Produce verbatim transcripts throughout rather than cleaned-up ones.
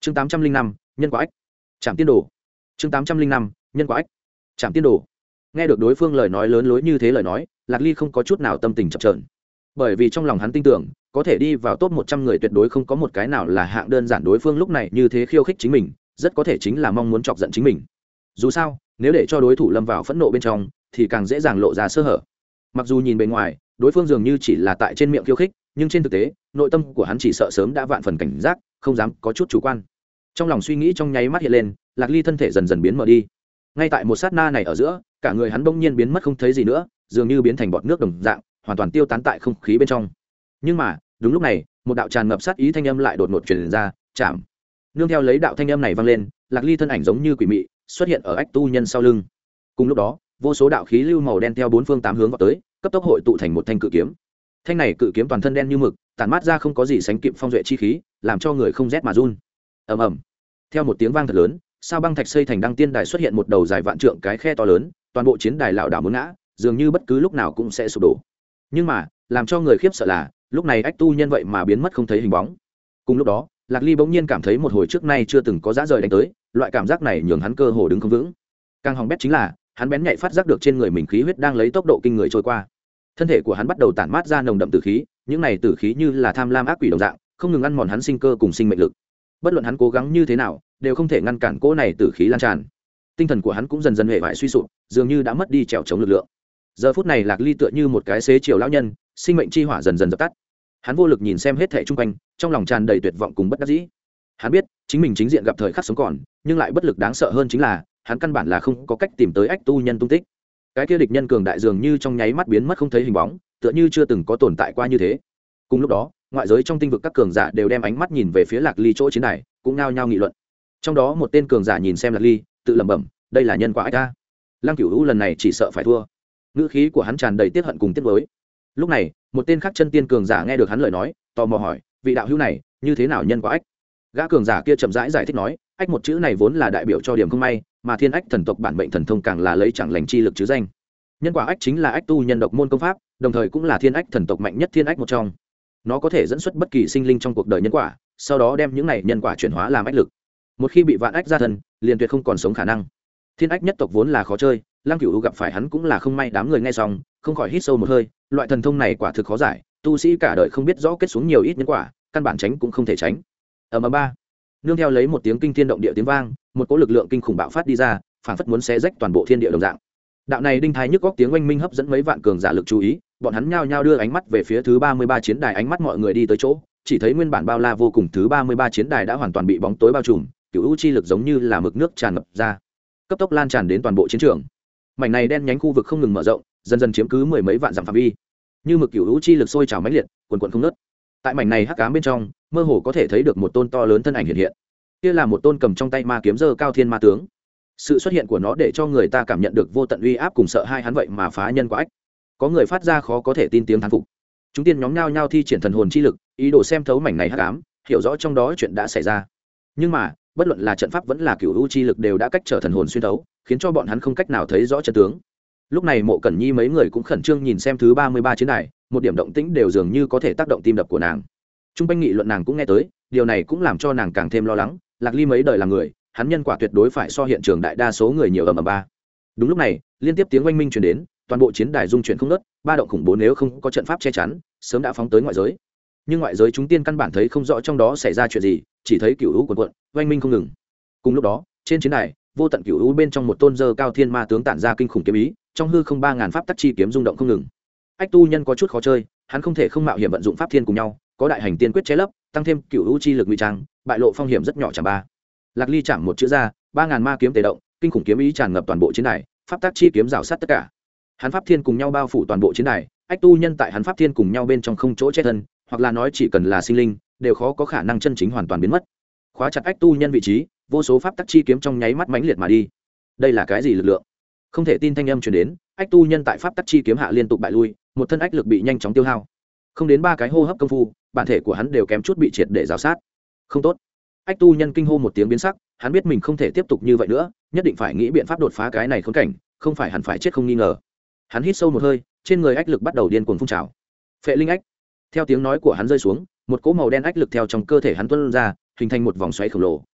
chương tám trăm linh năm nhân quả ách trạm tiên đồ. chương tám trăm linh năm nhân quả ách trạm tiên đồ. Nghe được đối phương lời nói lớn lối như thế lời nói, Lạc Ly không có chút nào tâm tình chập chờn, bởi vì trong lòng hắn tin tưởng có thể đi vào top một trăm người tuyệt đối không có một cái nào là hạng đơn giản. Đối phương lúc này như thế khiêu khích chính mình, rất có thể chính là mong muốn chọc giận chính mình. Dù sao, nếu để cho đối thủ lâm vào phẫn nộ bên trong thì càng dễ dàng lộ ra sơ hở. Mặc dù nhìn bề ngoài đối phương dường như chỉ là tại trên miệng khiêu khích, nhưng trên thực tế nội tâm của hắn chỉ sợ sớm đã vạn phần cảnh giác, không dám có chút chủ quan. Trong lòng suy nghĩ trong nháy mắt hiện lên, Lạc Ly thân thể dần dần biến mờ đi. Ngay tại một sát na này ở giữa, cả người hắn bỗng nhiên biến mất không thấy gì nữa, dường như biến thành bọt nước đồng dạng, hoàn toàn tiêu tán tại không khí bên trong. Nhưng mà đúng lúc này, một đạo tràn ngập sát ý thanh âm lại đột ngột truyền ra, chạm. Nương theo lấy đạo thanh âm này vang lên, Lạc Ly thân ảnh giống như quỷ mị xuất hiện ở ách tu nhân sau lưng. Cùng lúc đó, vô số đạo khí lưu màu đen theo bốn phương tám hướng vào tới, cấp tốc hội tụ thành một thanh cự kiếm. Thanh này cự kiếm toàn thân đen như mực, tản mát ra không có gì sánh kịp phong duệ chi khí, làm cho người không rét mà run. Ầm ầm. Theo một tiếng vang thật lớn, sao băng thạch xây thành đăng tiên đài xuất hiện một đầu dài vạn trượng cái khe to lớn, toàn bộ chiến đài lảo đảo muốn ngã, dường như bất cứ lúc nào cũng sẽ sụp đổ. Nhưng mà làm cho người khiếp sợ là, lúc này ách tu nhân vậy mà biến mất không thấy hình bóng. Cùng lúc đó, Lạc Ly bỗng nhiên cảm thấy một hồi trước nay chưa từng có dã rời đánh tới, loại cảm giác này nhường hắn cơ hồ đứng không vững. Càng hỏng bét chính là, hắn bén nhạy phát giác được trên người mình khí huyết đang lấy tốc độ kinh người trôi qua. Thân thể của hắn bắt đầu tản mát ra nồng đậm tử khí, những này tử khí như là tham lam ác quỷ đồng dạng, không ngừng ăn mòn hắn sinh cơ cùng sinh mệnh lực. Bất luận hắn cố gắng như thế nào, đều không thể ngăn cản cỗ này tử khí lan tràn. Tinh thần của hắn cũng dần dần hệ vải suy sụp, dường như đã mất đi trèo chống lực lượng. Giờ phút này Lạc Ly tựa như một cái xế chiều lão nhân, sinh mệnh chi hỏa dần dần dập tắt. Hắn vô lực nhìn xem hết thảy xung quanh, trong lòng tràn đầy tuyệt vọng cùng bất đắc dĩ. Hắn biết, chính mình chính diện gặp thời khắc sống còn, nhưng lại bất lực đáng sợ hơn chính là, hắn căn bản là không có cách tìm tới ách tu nhân tung tích. Cái kia địch nhân cường đại dường như trong nháy mắt biến mất không thấy hình bóng, tựa như chưa từng có tồn tại qua như thế. Cùng lúc đó, ngoại giới trong tinh vực các cường giả đều đem ánh mắt nhìn về phía Lạc Ly chỗ chiến đài, cũng nao nhao nghị luận. Trong đó một tên cường giả nhìn xem Lạc Ly, tự lẩm bẩm, đây là nhân quả ách a. Lăng Cửu U lần này chỉ sợ phải thua. Ngữ khí của hắn tràn đầy tiếc hận cùng tiếc nuối. Lúc này, một tên khác chân tiên cường giả nghe được hắn lời nói, tò mò hỏi, vị đạo hữu này, như thế nào nhân quả ách? Gã cường giả kia chậm rãi giải, giải thích nói, ách một chữ này vốn là đại biểu cho điểm không may, mà thiên ách thần tộc bản mệnh thần thông càng là lấy chẳng lành chi lực chứ danh. Nhân quả ách chính là ách tu nhân độc môn công pháp, đồng thời cũng là thiên ách thần tộc mạnh nhất thiên ách một trong. Nó có thể dẫn xuất bất kỳ sinh linh trong cuộc đời nhân quả, sau đó đem những này nhân quả chuyển hóa làm ách lực. Một khi bị vạn ách ra thân, liền tuyệt không còn sống khả năng. Thiên ách nhất tộc vốn là khó chơi, Lăng Cửu U gặp phải hắn cũng là không may. Đám người nghe xong không khỏi hít sâu một hơi, loại thần thông này quả thực khó giải, tu sĩ cả đời không biết rõ kết xuống nhiều ít nhân quả, căn bản tránh cũng không thể tránh. Ầm ầm ba, nương theo lấy một tiếng kinh thiên động địa tiếng vang, một cỗ lực lượng kinh khủng bạo phát đi ra, phảng phất muốn xé rách toàn bộ thiên địa đồng dạng. Đạo này đinh thái nhức góc tiếng oanh minh hấp dẫn mấy vạn cường giả lực chú ý, bọn hắn nhao nhao đưa ánh mắt về phía thứ ba mươi ba chiến đài. Ánh mắt mọi người đi tới chỗ, chỉ thấy nguyên bản bao la vô cùng thứ ba mươi ba chiến đài đã hoàn toàn bị bóng tối bao trùm, cửu u chi lực giống như là mực nước tràn ngập ra, cấp tốc lan tràn đến toàn bộ chiến trường. Mảnh này đen nhánh khu vực không ngừng mở rộng, dần dần chiếm cứ mười mấy vạn dặm phạm vi, như mực cửu u chi lực sôi trào mãnh liệt, quần quần không ngớt. Tại mảnh này hắc ám bên trong, mơ hồ có thể thấy được một tôn to lớn thân ảnh hiện hiện. Kia là một tôn cầm trong tay ma kiếm giơ cao thiên ma tướng. Sự xuất hiện của nó để cho người ta cảm nhận được vô tận uy áp cùng sợ hai hắn vậy mà phá nhân quả ách. Có người phát ra khó có thể tin tiếng thán phục. Chúng tiên nhóm nhao nhao thi triển thần hồn chi lực, ý đồ xem thấu mảnh này hắc ám, hiểu rõ trong đó chuyện đã xảy ra. Nhưng mà, bất luận là trận pháp vẫn là cửu u chi lực đều đã cách trở thần hồn xuyên thấu, khiến cho bọn hắn không cách nào thấy rõ chân tướng. Lúc này Mộ Cẩn Nhi mấy người cũng khẩn trương nhìn xem thứ ba mươi ba chiến đài, một điểm động tĩnh đều dường như có thể tác động tim đập của nàng. Trung quanh nghị luận nàng cũng nghe tới, điều này cũng làm cho nàng càng thêm lo lắng. Lạc Ly mấy đời làm người, hắn nhân quả tuyệt đối phải so hiện trường đại đa số người nhiều ầm ầm ba. Đúng lúc này, liên tiếp tiếng oanh minh truyền đến, toàn bộ chiến đài rung chuyển không ngớt, ba động khủng bố nếu không có trận pháp che chắn, sớm đã phóng tới ngoại giới. Nhưng ngoại giới chúng tiên căn bản thấy không rõ trong đó xảy ra chuyện gì, chỉ thấy cửu u cuồn cuộn, oanh minh không ngừng. Cùng lúc đó, trên chiến đài, vô tận cửu u bên trong một tôn dơ cao thiên ma tướng tản ra kinh khủng kiếm ý, trong hư không ba ngàn pháp tắc chi kiếm rung động không ngừng. Ách tu nhân có chút khó chơi, hắn không thể không mạo hiểm vận dụng pháp thiên cùng nhau, có đại hành tiên quyết che lấp, tăng thêm cửu u chi lực ngụy trang, bại lộ phong hiểm rất nhỏ chẳng ba. Lạc Ly chạm một chữ ra, ba ngàn ma kiếm tề động, kinh khủng kiếm ý tràn ngập toàn bộ chiến đài, pháp tắc chi kiếm rào sát tất cả. Hắn pháp thiên cùng nhau bao phủ toàn bộ chiến đài, ách tu nhân tại hắn pháp thiên cùng nhau bên trong không chỗ che thân, hoặc là nói chỉ cần là sinh linh, đều khó có khả năng chân chính hoàn toàn biến mất. Khóa chặt ách tu nhân vị trí, vô số pháp tắc chi kiếm trong nháy mắt mãnh liệt mà đi. Đây là cái gì lực lượng? Không thể tin thanh âm truyền đến, ách tu nhân tại pháp tắc chi kiếm hạ liên tục bại lui, một thân ách lực bị nhanh chóng tiêu hao. Không đến ba cái hô hấp công phu, bản thể của hắn đều kém chút bị triệt để rào sát. Không tốt. Ách tu nhân kinh hô một tiếng biến sắc, hắn biết mình không thể tiếp tục như vậy nữa, nhất định phải nghĩ biện pháp đột phá cái này khốn cảnh, không phải hẳn phải chết không nghi ngờ. Hắn hít sâu một hơi, trên người ách lực bắt đầu điên cuồng phun trào. Phệ linh ách. Theo tiếng nói của hắn rơi xuống, một cỗ màu đen ách lực theo trong cơ thể hắn tuôn ra, hình thành một vòng xoáy khổng lồ,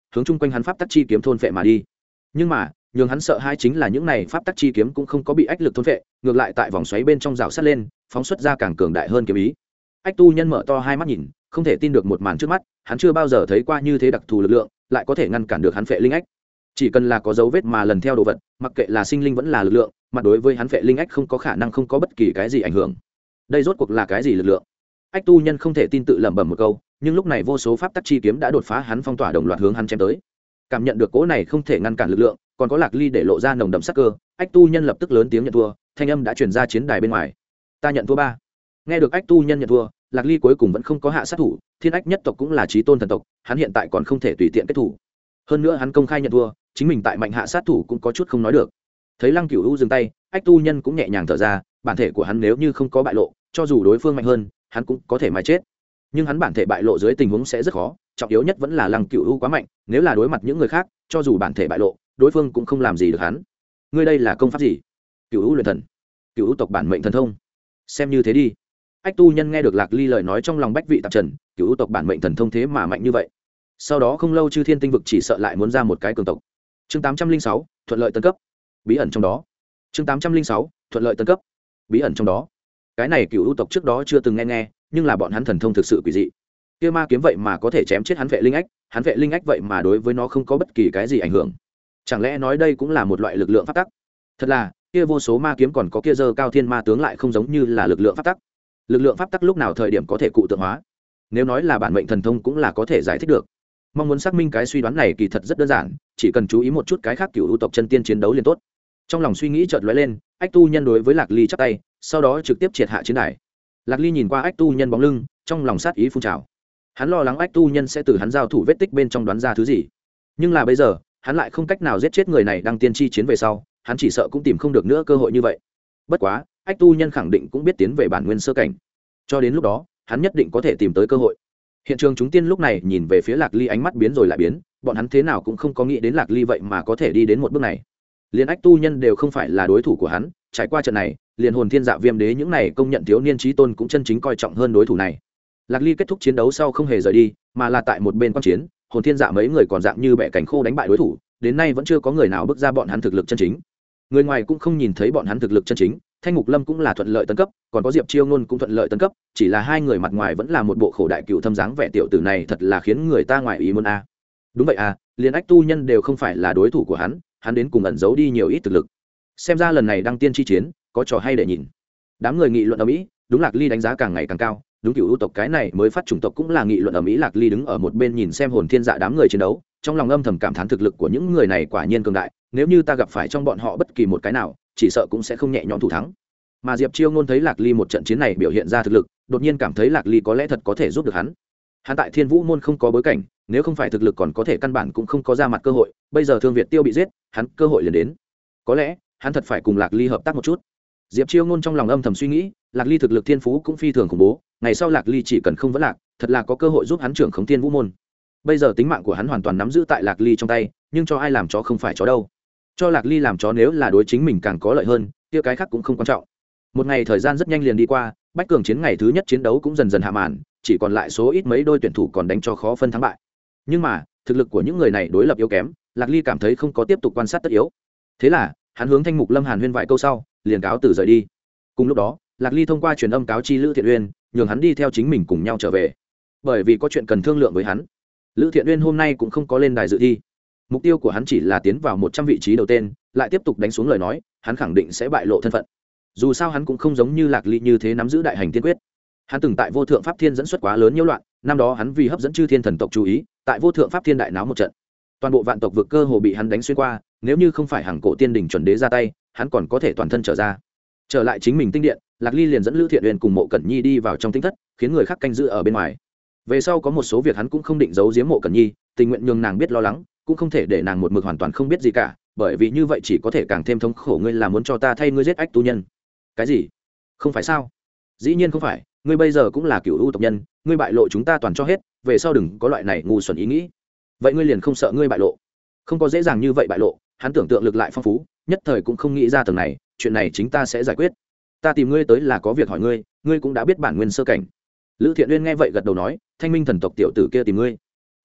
hướng chung quanh hắn pháp tắc chi kiếm thôn phệ mà đi. Nhưng mà nhường hắn sợ hai chính là những này pháp tắc chi kiếm cũng không có bị ách lực thôn phệ, ngược lại tại vòng xoáy bên trong rào sát lên, phóng xuất ra càng cường đại hơn kiếm ý. Ách tu nhân mở to hai mắt nhìn, không thể tin được một màn trước mắt, hắn chưa bao giờ thấy qua như thế đặc thù lực lượng lại có thể ngăn cản được hắn phệ linh ách. Chỉ cần là có dấu vết mà lần theo đồ vật, mặc kệ là sinh linh vẫn là lực lượng, mặt đối với hắn phệ linh ách không có khả năng không có bất kỳ cái gì ảnh hưởng. Đây rốt cuộc là cái gì lực lượng? Ách tu nhân không thể tin tự lẩm bẩm một câu, nhưng lúc này vô số pháp tắc chi kiếm đã đột phá hắn phong tỏa, đồng loạt hướng hắn chém tới. Cảm nhận được cỗ này không thể ngăn cản lực lượng, còn có Lạc Ly để lộ ra nồng đậm sắc cơ, Ách tu nhân lập tức lớn tiếng nhận thua, thanh âm đã truyền ra chiến đài bên ngoài. Ta nhận thua ba. Nghe được Ách tu nhân nhận thua, Lạc Ly cuối cùng vẫn không có hạ sát thủ, Thiên Ách nhất tộc cũng là chí tôn thần tộc, hắn hiện tại còn không thể tùy tiện kết thủ. Hơn nữa hắn công khai nhận thua, chính mình tại mạnh hạ sát thủ cũng có chút không nói được. Thấy Lăng Cửu U dừng tay, Ách tu nhân cũng nhẹ nhàng thở ra, bản thể của hắn nếu như không có bại lộ, cho dù đối phương mạnh hơn, hắn cũng có thể mà chết. Nhưng hắn bản thể bại lộ dưới tình huống sẽ rất khó, trọng yếu nhất vẫn là Lăng Cửu U quá mạnh, nếu là đối mặt những người khác, cho dù bản thể bại lộ, đối phương cũng không làm gì được hắn. Ngươi đây là công pháp gì? Cửu U luyện thần. Cửu U tộc bản mệnh thần thông. Xem như thế đi. Ách tu nhân nghe được Lạc Ly lời nói trong lòng bách vị tạp trần, Cửu U tộc bản mệnh thần thông thế mà mạnh như vậy. Sau đó không lâu Chư Thiên tinh vực chỉ sợ lại muốn ra một cái cường tộc. Chương tám trăm linh sáu, thuận lợi tân cấp. Bí ẩn trong đó. Chương tám trăm linh sáu, thuận lợi tân cấp. Bí ẩn trong đó. Cái này Cửu U tộc trước đó chưa từng nghe nghe, nhưng là bọn hắn thần thông thực sự quỷ dị. Kia ma kiếm vậy mà có thể chém chết hắn vệ linh ách, hắn vệ linh ách vậy mà đối với nó không có bất kỳ cái gì ảnh hưởng. Chẳng lẽ nói đây cũng là một loại lực lượng pháp tắc? Thật là, kia vô số ma kiếm còn có kia dơ cao thiên ma tướng lại không giống như là lực lượng pháp tắc. Lực lượng pháp tắc lúc nào thời điểm có thể cụ tượng hóa? Nếu nói là bản mệnh thần thông cũng là có thể giải thích được. Mong muốn xác minh cái suy đoán này kỳ thật rất đơn giản, chỉ cần chú ý một chút cái khác Cửu U tộc chân tiên chiến đấu liền tốt. Trong lòng suy nghĩ chợt lóe lên, Ách tu nhân đối với Lạc Ly chắp tay, sau đó trực tiếp triệt hạ chiến đài. Lạc Ly nhìn qua Ách tu nhân bóng lưng, trong lòng sát ý phun trào. Hắn lo lắng Ách tu nhân sẽ từ hắn giao thủ vết tích bên trong đoán ra thứ gì, nhưng là bây giờ hắn lại không cách nào giết chết người này. Đang tiên tri chiến về sau, hắn chỉ sợ cũng tìm không được nữa cơ hội như vậy. Bất quá Ách tu nhân khẳng định cũng biết tiến về bản nguyên sơ cảnh, cho đến lúc đó hắn nhất định có thể tìm tới cơ hội. Hiện trường chúng tiên lúc này nhìn về phía Lạc Ly, ánh mắt biến rồi lại biến, bọn hắn thế nào cũng không có nghĩ đến Lạc Ly vậy mà có thể đi đến một bước này. Liên Ách tu nhân đều không phải là đối thủ của hắn, trải qua trận này, liền Hồn Thiên Dạ Viêm Đế những này công nhận thiếu niên chí tôn cũng chân chính coi trọng hơn đối thủ này. Lạc Ly kết thúc chiến đấu sau không hề rời đi, mà là tại một bên quan chiến. Hồn Thiên Dạ mấy người còn dạng như bẻ cánh khô đánh bại đối thủ, đến nay vẫn chưa có người nào bước ra bọn hắn thực lực chân chính. Người ngoài cũng không nhìn thấy bọn hắn thực lực chân chính. Thanh Mục Lâm cũng là thuận lợi tấn cấp, còn có Diệp Chiêu Ngôn cũng thuận lợi tấn cấp, chỉ là hai người mặt ngoài vẫn là một bộ khổ đại cựu thâm dáng vẻ tiểu tử này thật là khiến người ta ngoài ý muốn a. Đúng vậy à, liền Ách tu nhân đều không phải là đối thủ của hắn, hắn đến cùng ẩn giấu đi nhiều ít thực lực. Xem ra lần này đăng tiên chi chiến có trò hay để nhìn. Đám người nghị luận ở mỹ, đúng Lạc Ly đánh giá càng ngày càng cao, đúng Cửu U tộc cái này mới phát chủng tộc cũng là nghị luận ở mỹ. Lạc Ly đứng ở một bên nhìn xem Hồn Thiên Dạ đám người chiến đấu, trong lòng âm thầm cảm thán thực lực của những người này quả nhiên cường đại, nếu như ta gặp phải trong bọn họ bất kỳ một cái nào, chỉ sợ cũng sẽ không nhẹ nhõm thủ thắng. Mà Diệp Chiêu Ngôn thấy Lạc Ly một trận chiến này biểu hiện ra thực lực, đột nhiên cảm thấy Lạc Ly có lẽ thật có thể giúp được hắn. Hắn tại Thiên Vũ môn không có bối cảnh, nếu không phải thực lực còn có thể căn bản cũng không có ra mặt cơ hội, bây giờ Thương Việt Tiêu bị giết, hắn cơ hội liền đến. Có lẽ hắn thật phải cùng Lạc Ly hợp tác một chút. Diệp Chiêu Ngôn trong lòng âm thầm suy nghĩ, Lạc Ly thực lực thiên phú cũng phi thường khủng bố, ngày sau Lạc Ly chỉ cần không vấn lạc, thật là có cơ hội giúp hắn trưởng khống Thiên Vũ môn. Bây giờ tính mạng của hắn hoàn toàn nắm giữ tại Lạc Ly trong tay, nhưng cho ai làm chó không phải chó đâu. Cho Lạc Ly làm chó nếu là đối chính mình càng có lợi hơn, kia cái khác cũng không quan trọng. Một ngày thời gian rất nhanh liền đi qua, bách cường chiến ngày thứ nhất chiến đấu cũng dần dần hạ màn, chỉ còn lại số ít mấy đôi tuyển thủ còn đánh cho khó phân thắng bại. Nhưng mà thực lực của những người này đối lập yếu kém, Lạc Ly cảm thấy không có tiếp tục quan sát tất yếu. Thế là hắn hướng Thanh Mục Lâm Hàn huyên vài câu sau, liền cáo từ rời đi. Cùng lúc đó, Lạc Ly thông qua truyền âm cáo chi Lữ Thiện Uyên, nhường hắn đi theo chính mình cùng nhau trở về, bởi vì có chuyện cần thương lượng với hắn. Lữ Thiện Uyên hôm nay cũng không có lên đài dự thi, mục tiêu của hắn chỉ là tiến vào một trăm vị trí đầu tên, lại tiếp tục đánh xuống lời nói, hắn khẳng định sẽ bại lộ thân phận. Dù sao hắn cũng không giống như Lạc Ly như thế nắm giữ đại hành tiên quyết. Hắn từng tại Vô Thượng Pháp Thiên dẫn xuất quá lớn nhiễu loạn, năm đó hắn vì hấp dẫn chư thiên thần tộc chú ý, tại Vô Thượng Pháp Thiên đại náo một trận, toàn bộ vạn tộc vực cơ hồ bị hắn đánh xuyên qua, nếu như không phải hàng cổ tiên đỉnh chuẩn đế ra tay, hắn còn có thể toàn thân trở ra. Trở lại chính mình tinh điện, Lạc Ly liền dẫn Lữ Thiện Uyên cùng Mộ Cẩn Nhi đi vào trong tinh thất, khiến người khác canh giữ ở bên ngoài. Về sau có một số việc hắn cũng không định giấu giếm Mộ Cẩn Nhi, tình nguyện nhường nàng biết lo lắng, cũng không thể để nàng một mực hoàn toàn không biết gì cả, bởi vì như vậy chỉ có thể càng thêm thống khổ. Ngươi là muốn cho ta thay ngươi giết Ách tu nhân? Cái gì? Không phải sao? Dĩ nhiên không phải, ngươi bây giờ cũng là Cửu U tộc nhân, ngươi bại lộ chúng ta toàn cho hết, về sau đừng có loại này ngu xuẩn ý nghĩ. Vậy ngươi liền không sợ ngươi bại lộ? Không có dễ dàng như vậy bại lộ, hắn tưởng tượng lực lại phong phú, nhất thời cũng không nghĩ ra tầng này, chuyện này chính ta sẽ giải quyết. Ta tìm ngươi tới là có việc hỏi ngươi, ngươi cũng đã biết bản nguyên sơ cảnh. Lữ Thiện Uyên nghe vậy gật đầu nói, Thanh Minh thần tộc tiểu tử kia tìm ngươi.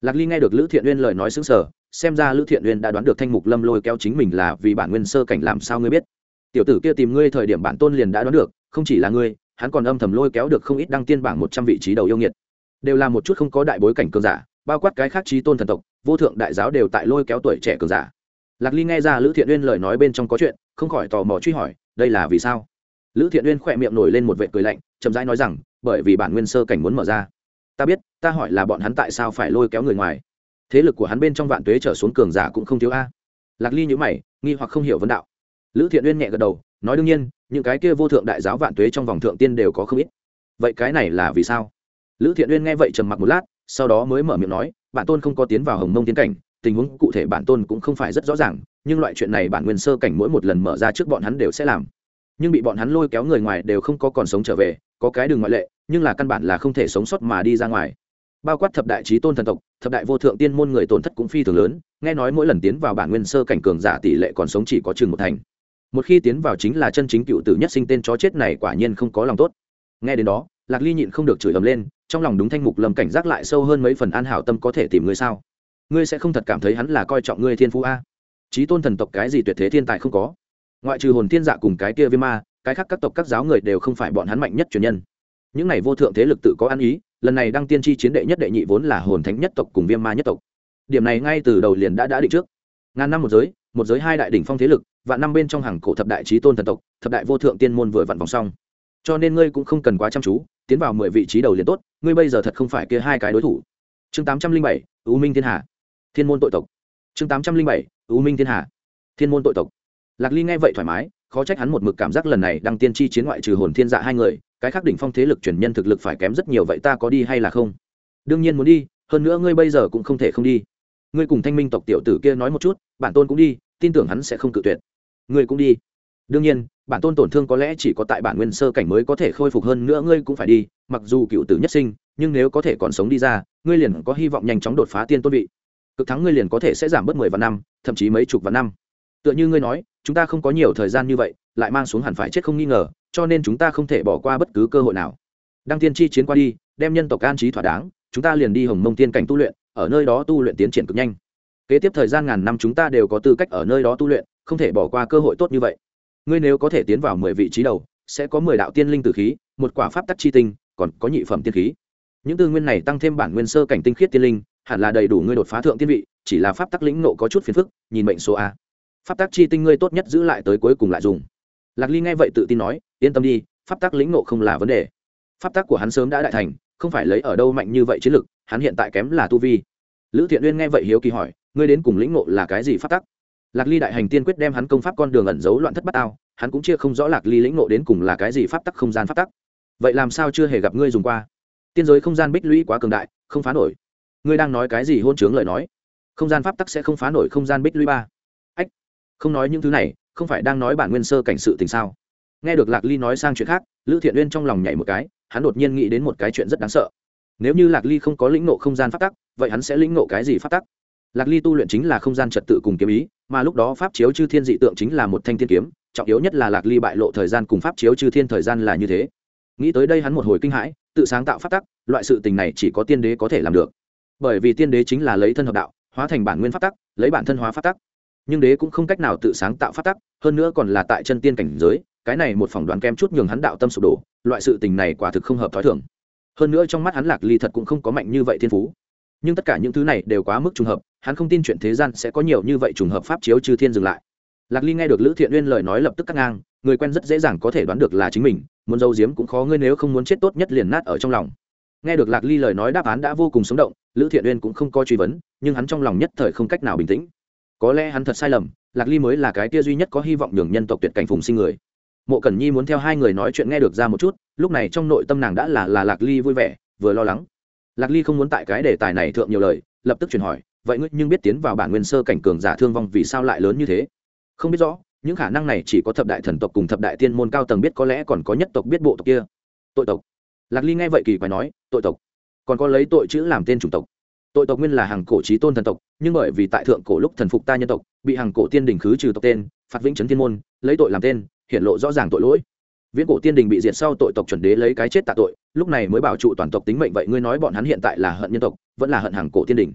Lạc Ly nghe được Lữ Thiện Uyên lời nói sững sờ, xem ra Lữ Thiện Uyên đã đoán được Thanh Mục Lâm lôi kéo chính mình là vì bản nguyên sơ cảnh, làm sao ngươi biết? Tiểu tử kia tìm ngươi thời điểm bản tôn liền đã đoán được, không chỉ là ngươi, hắn còn âm thầm lôi kéo được không ít đăng tiên bảng một trăm vị trí đầu yêu nghiệt, đều là một chút không có đại bối cảnh cường giả, bao quát cái khác chí tôn thần tộc, vô thượng đại giáo đều tại lôi kéo tuổi trẻ cường giả. Lạc Ly nghe ra Lữ Thiện Uyên lời nói bên trong có chuyện, không khỏi tò mò truy hỏi, đây là vì sao? Lữ Thiện Uyên khỏe miệng nổi lên một vệt cười lạnh, chậm rãi nói rằng, bởi vì bản nguyên sơ cảnh muốn mở ra. Ta biết, ta hỏi là bọn hắn tại sao phải lôi kéo người ngoài? Thế lực của hắn bên trong vạn tuế trở xuống cường giả cũng không thiếu a. Lạc Ly nhíu mày, nghi hoặc không hiểu vấn đạo. Lữ Thiện Uyên nhẹ gật đầu, nói đương nhiên, những cái kia vô thượng đại giáo vạn tuế trong vòng thượng tiên đều có không ít. Vậy cái này là vì sao? Lữ Thiện Uyên nghe vậy trầm mặc một lát, sau đó mới mở miệng nói, bản tôn không có tiến vào Hồng Mông tiên cảnh, tình huống cụ thể bản tôn cũng không phải rất rõ ràng, nhưng loại chuyện này bản nguyên sơ cảnh mỗi một lần mở ra trước bọn hắn đều sẽ làm. Nhưng bị bọn hắn lôi kéo người ngoài đều không có còn sống trở về, có cái đường ngoại lệ, nhưng là căn bản là không thể sống sót mà đi ra ngoài. Bao quát thập đại chí tôn thần tộc, thập đại vô thượng tiên môn người tổn thất cũng phi thường lớn, nghe nói mỗi lần tiến vào bản nguyên sơ cảnh cường giả tỷ lệ còn sống chỉ có chừng một thành. Một khi tiến vào chính là chân chính cựu tử nhất sinh, tên chó chết này quả nhiên không có lòng tốt. Nghe đến đó, Lạc Ly nhịn không được chửi ầm lên, trong lòng đúng Thanh Mục Lâm cảnh giác lại sâu hơn mấy phần, an hảo tâm có thể tìm ngươi sao? Ngươi sẽ không thật cảm thấy hắn là coi trọng ngươi thiên phú a? Chí tôn thần tộc cái gì tuyệt thế thiên tài không có, ngoại trừ hồn thiên dạ cùng cái kia viêm ma, cái khác các tộc các giáo người đều không phải bọn hắn mạnh nhất truyền nhân. Những này vô thượng thế lực tự có ăn ý, lần này đăng tiên chi chiến đệ nhất đệ nhị vốn là hồn thánh nhất tộc cùng viêm ma nhất tộc, điểm này ngay từ đầu liền đã đã định trước. Ngàn năm một giới, một giới hai đại đỉnh phong thế lực, vạn năm bên trong hàng cổ thập đại chí tôn thần tộc, thập đại vô thượng tiên môn vừa vặn vòng xong, cho nên ngươi cũng không cần quá chăm chú, tiến vào mười vị trí đầu liền tốt. Ngươi bây giờ thật không phải kia hai cái đối thủ. Chương tám trăm linh bảy, U Minh Thiên Hà, Thiên môn tội tộc. Chương tám trăm linh bảy, U Minh Thiên Hà, Thiên môn tội tộc. Lạc Ly nghe vậy thoải mái, khó trách hắn một mực cảm giác lần này đăng tiên chi chiến ngoại trừ hồn thiên dạ hai người, cái khác đỉnh phong thế lực truyền nhân thực lực phải kém rất nhiều. Vậy ta có đi hay là không? Đương nhiên muốn đi, hơn nữa ngươi bây giờ cũng không thể không đi. Ngươi cùng Thanh Minh tộc tiểu tử kia nói một chút, bản tôn cũng đi, tin tưởng hắn sẽ không cự tuyệt. Ngươi cũng đi. Đương nhiên, bản tôn tổn thương có lẽ chỉ có tại bản nguyên sơ cảnh mới có thể khôi phục, hơn nữa ngươi cũng phải đi, mặc dù cựu tử nhất sinh, nhưng nếu có thể còn sống đi ra, ngươi liền có hy vọng nhanh chóng đột phá tiên tôn vị. Cực thắng ngươi liền có thể sẽ giảm bớt mười vạn năm, thậm chí mấy chục vạn năm. Tựa như ngươi nói, chúng ta không có nhiều thời gian như vậy, lại mang xuống hẳn phải chết không nghi ngờ, cho nên chúng ta không thể bỏ qua bất cứ cơ hội nào. Đăng tiên chi chiến qua đi, đem nhân tộc an trí thỏa đáng, chúng ta liền đi Hồng Mông tiên cảnh tu luyện, ở nơi đó tu luyện tiến triển cực nhanh. Kế tiếp thời gian ngàn năm chúng ta đều có tư cách ở nơi đó tu luyện, không thể bỏ qua cơ hội tốt như vậy. Ngươi nếu có thể tiến vào mười vị trí đầu, sẽ có mười đạo tiên linh tử khí, một quả pháp tắc chi tinh, còn có nhị phẩm tiên khí. Những tư nguyên này tăng thêm bản nguyên sơ cảnh tinh khiết tiên linh, hẳn là đầy đủ ngươi đột phá thượng tiên vị, chỉ là pháp tắc lĩnh nộ có chút phiền phức, nhìn mệnh số a. Pháp tắc chi tinh ngươi tốt nhất giữ lại tới cuối cùng lại dùng. Lạc Ly nghe vậy tự tin nói, yên tâm đi, pháp tắc lĩnh nộ không là vấn đề. Pháp tắc của hắn sớm đã đại thành, không phải lấy ở đâu mạnh như vậy chiến lực, hắn hiện tại kém là tu vi. Lữ Thiện Uyên nghe vậy hiếu kỳ hỏi, ngươi đến cùng lĩnh nộ là cái gì pháp tắc? Lạc Ly đại hành tiên quyết đem hắn công pháp con đường ẩn giấu loạn thất bát ao, hắn cũng chưa không rõ Lạc Ly lĩnh nộ đến cùng là cái gì pháp tắc, không gian pháp tắc. Vậy làm sao chưa hề gặp ngươi dùng qua? Tiên giới không gian bích lũy quá cường đại, không phá nổi. Ngươi đang nói cái gì hôn trướng lời nói? Không gian pháp tắc sẽ không phá nổi không gian bích lũy ba? Ách, không nói những thứ này, không phải đang nói bản nguyên sơ cảnh sự tình sao? Nghe được Lạc Ly nói sang chuyện khác, Lữ Thiện Uyên trong lòng nhảy một cái, hắn đột nhiên nghĩ đến một cái chuyện rất đáng sợ. Nếu như Lạc Ly không có lĩnh nộ không gian pháp tắc, vậy hắn sẽ lĩnh nộ cái gì pháp tắc? Lạc Ly tu luyện chính là không gian trật tự cùng kiếm ý, mà lúc đó pháp chiếu chư thiên dị tượng chính là một thanh thiên kiếm, trọng yếu nhất là Lạc Ly bại lộ thời gian cùng pháp chiếu chư thiên thời gian là như thế. Nghĩ tới đây hắn một hồi kinh hãi, tự sáng tạo pháp tắc, loại sự tình này chỉ có tiên đế có thể làm được. Bởi vì tiên đế chính là lấy thân hợp đạo, hóa thành bản nguyên pháp tắc, lấy bản thân hóa pháp tắc. Nhưng đế cũng không cách nào tự sáng tạo pháp tắc, hơn nữa còn là tại chân tiên cảnh giới, cái này một phỏng đoán kem chút nhường hắn đạo tâm sụp đổ, loại sự tình này quả thực không hợp thói thường. Hơn nữa trong mắt hắn Lạc Ly thật cũng không có mạnh như vậy thiên phú. Nhưng tất cả những thứ này đều quá mức trùng hợp, hắn không tin chuyện thế gian sẽ có nhiều như vậy trùng hợp pháp chiếu chư thiên dừng lại. Lạc Ly nghe được Lữ Thiện Uyên lời nói lập tức cắt ngang, người quen rất dễ dàng có thể đoán được là chính mình, muốn giấu giếm cũng khó, ngươi nếu không muốn chết tốt nhất liền nát ở trong lòng. Nghe được Lạc Ly lời nói đáp án đã vô cùng sống động, Lữ Thiện Uyên cũng không có truy vấn, nhưng hắn trong lòng nhất thời không cách nào bình tĩnh. Có lẽ hắn thật sai lầm, Lạc Ly mới là cái kia duy nhất có hy vọng nhường nhân tộc tuyệt cảnh phùng sinh người. Mộ Cẩn Nhi muốn theo hai người nói chuyện nghe được ra một chút, lúc này trong nội tâm nàng đã là là Lạc Ly vui vẻ, vừa lo lắng. Lạc Ly không muốn tại cái đề tài này thượng nhiều lời, lập tức chuyển hỏi, vậy ngươi nhưng biết tiến vào bản nguyên sơ cảnh cường giả thương vong vì sao lại lớn như thế? Không biết rõ, những khả năng này chỉ có thập đại thần tộc cùng thập đại tiên môn cao tầng biết, có lẽ còn có nhất tộc biết bộ tộc kia. Tội tộc. Lạc Ly nghe vậy kỳ quái nói, tội tộc? Còn có lấy tội chữ làm tên chủng tộc. Tội tộc nguyên là hàng cổ chí tôn thần tộc, nhưng bởi vì tại thượng cổ lúc thần phục ta nhân tộc, bị hàng cổ tiên đình khứ trừ tộc tên, phạt vĩnh trấn thiên môn, lấy tội làm tên, hiện lộ rõ ràng tội lỗi. Viễn cổ tiên đình bị diệt sau, tội tộc chuẩn đế lấy cái chết tạ tội, lúc này mới bảo trụ toàn tộc tính mệnh. Vậy ngươi nói bọn hắn hiện tại là hận nhân tộc, vẫn là hận hàng cổ tiên đình?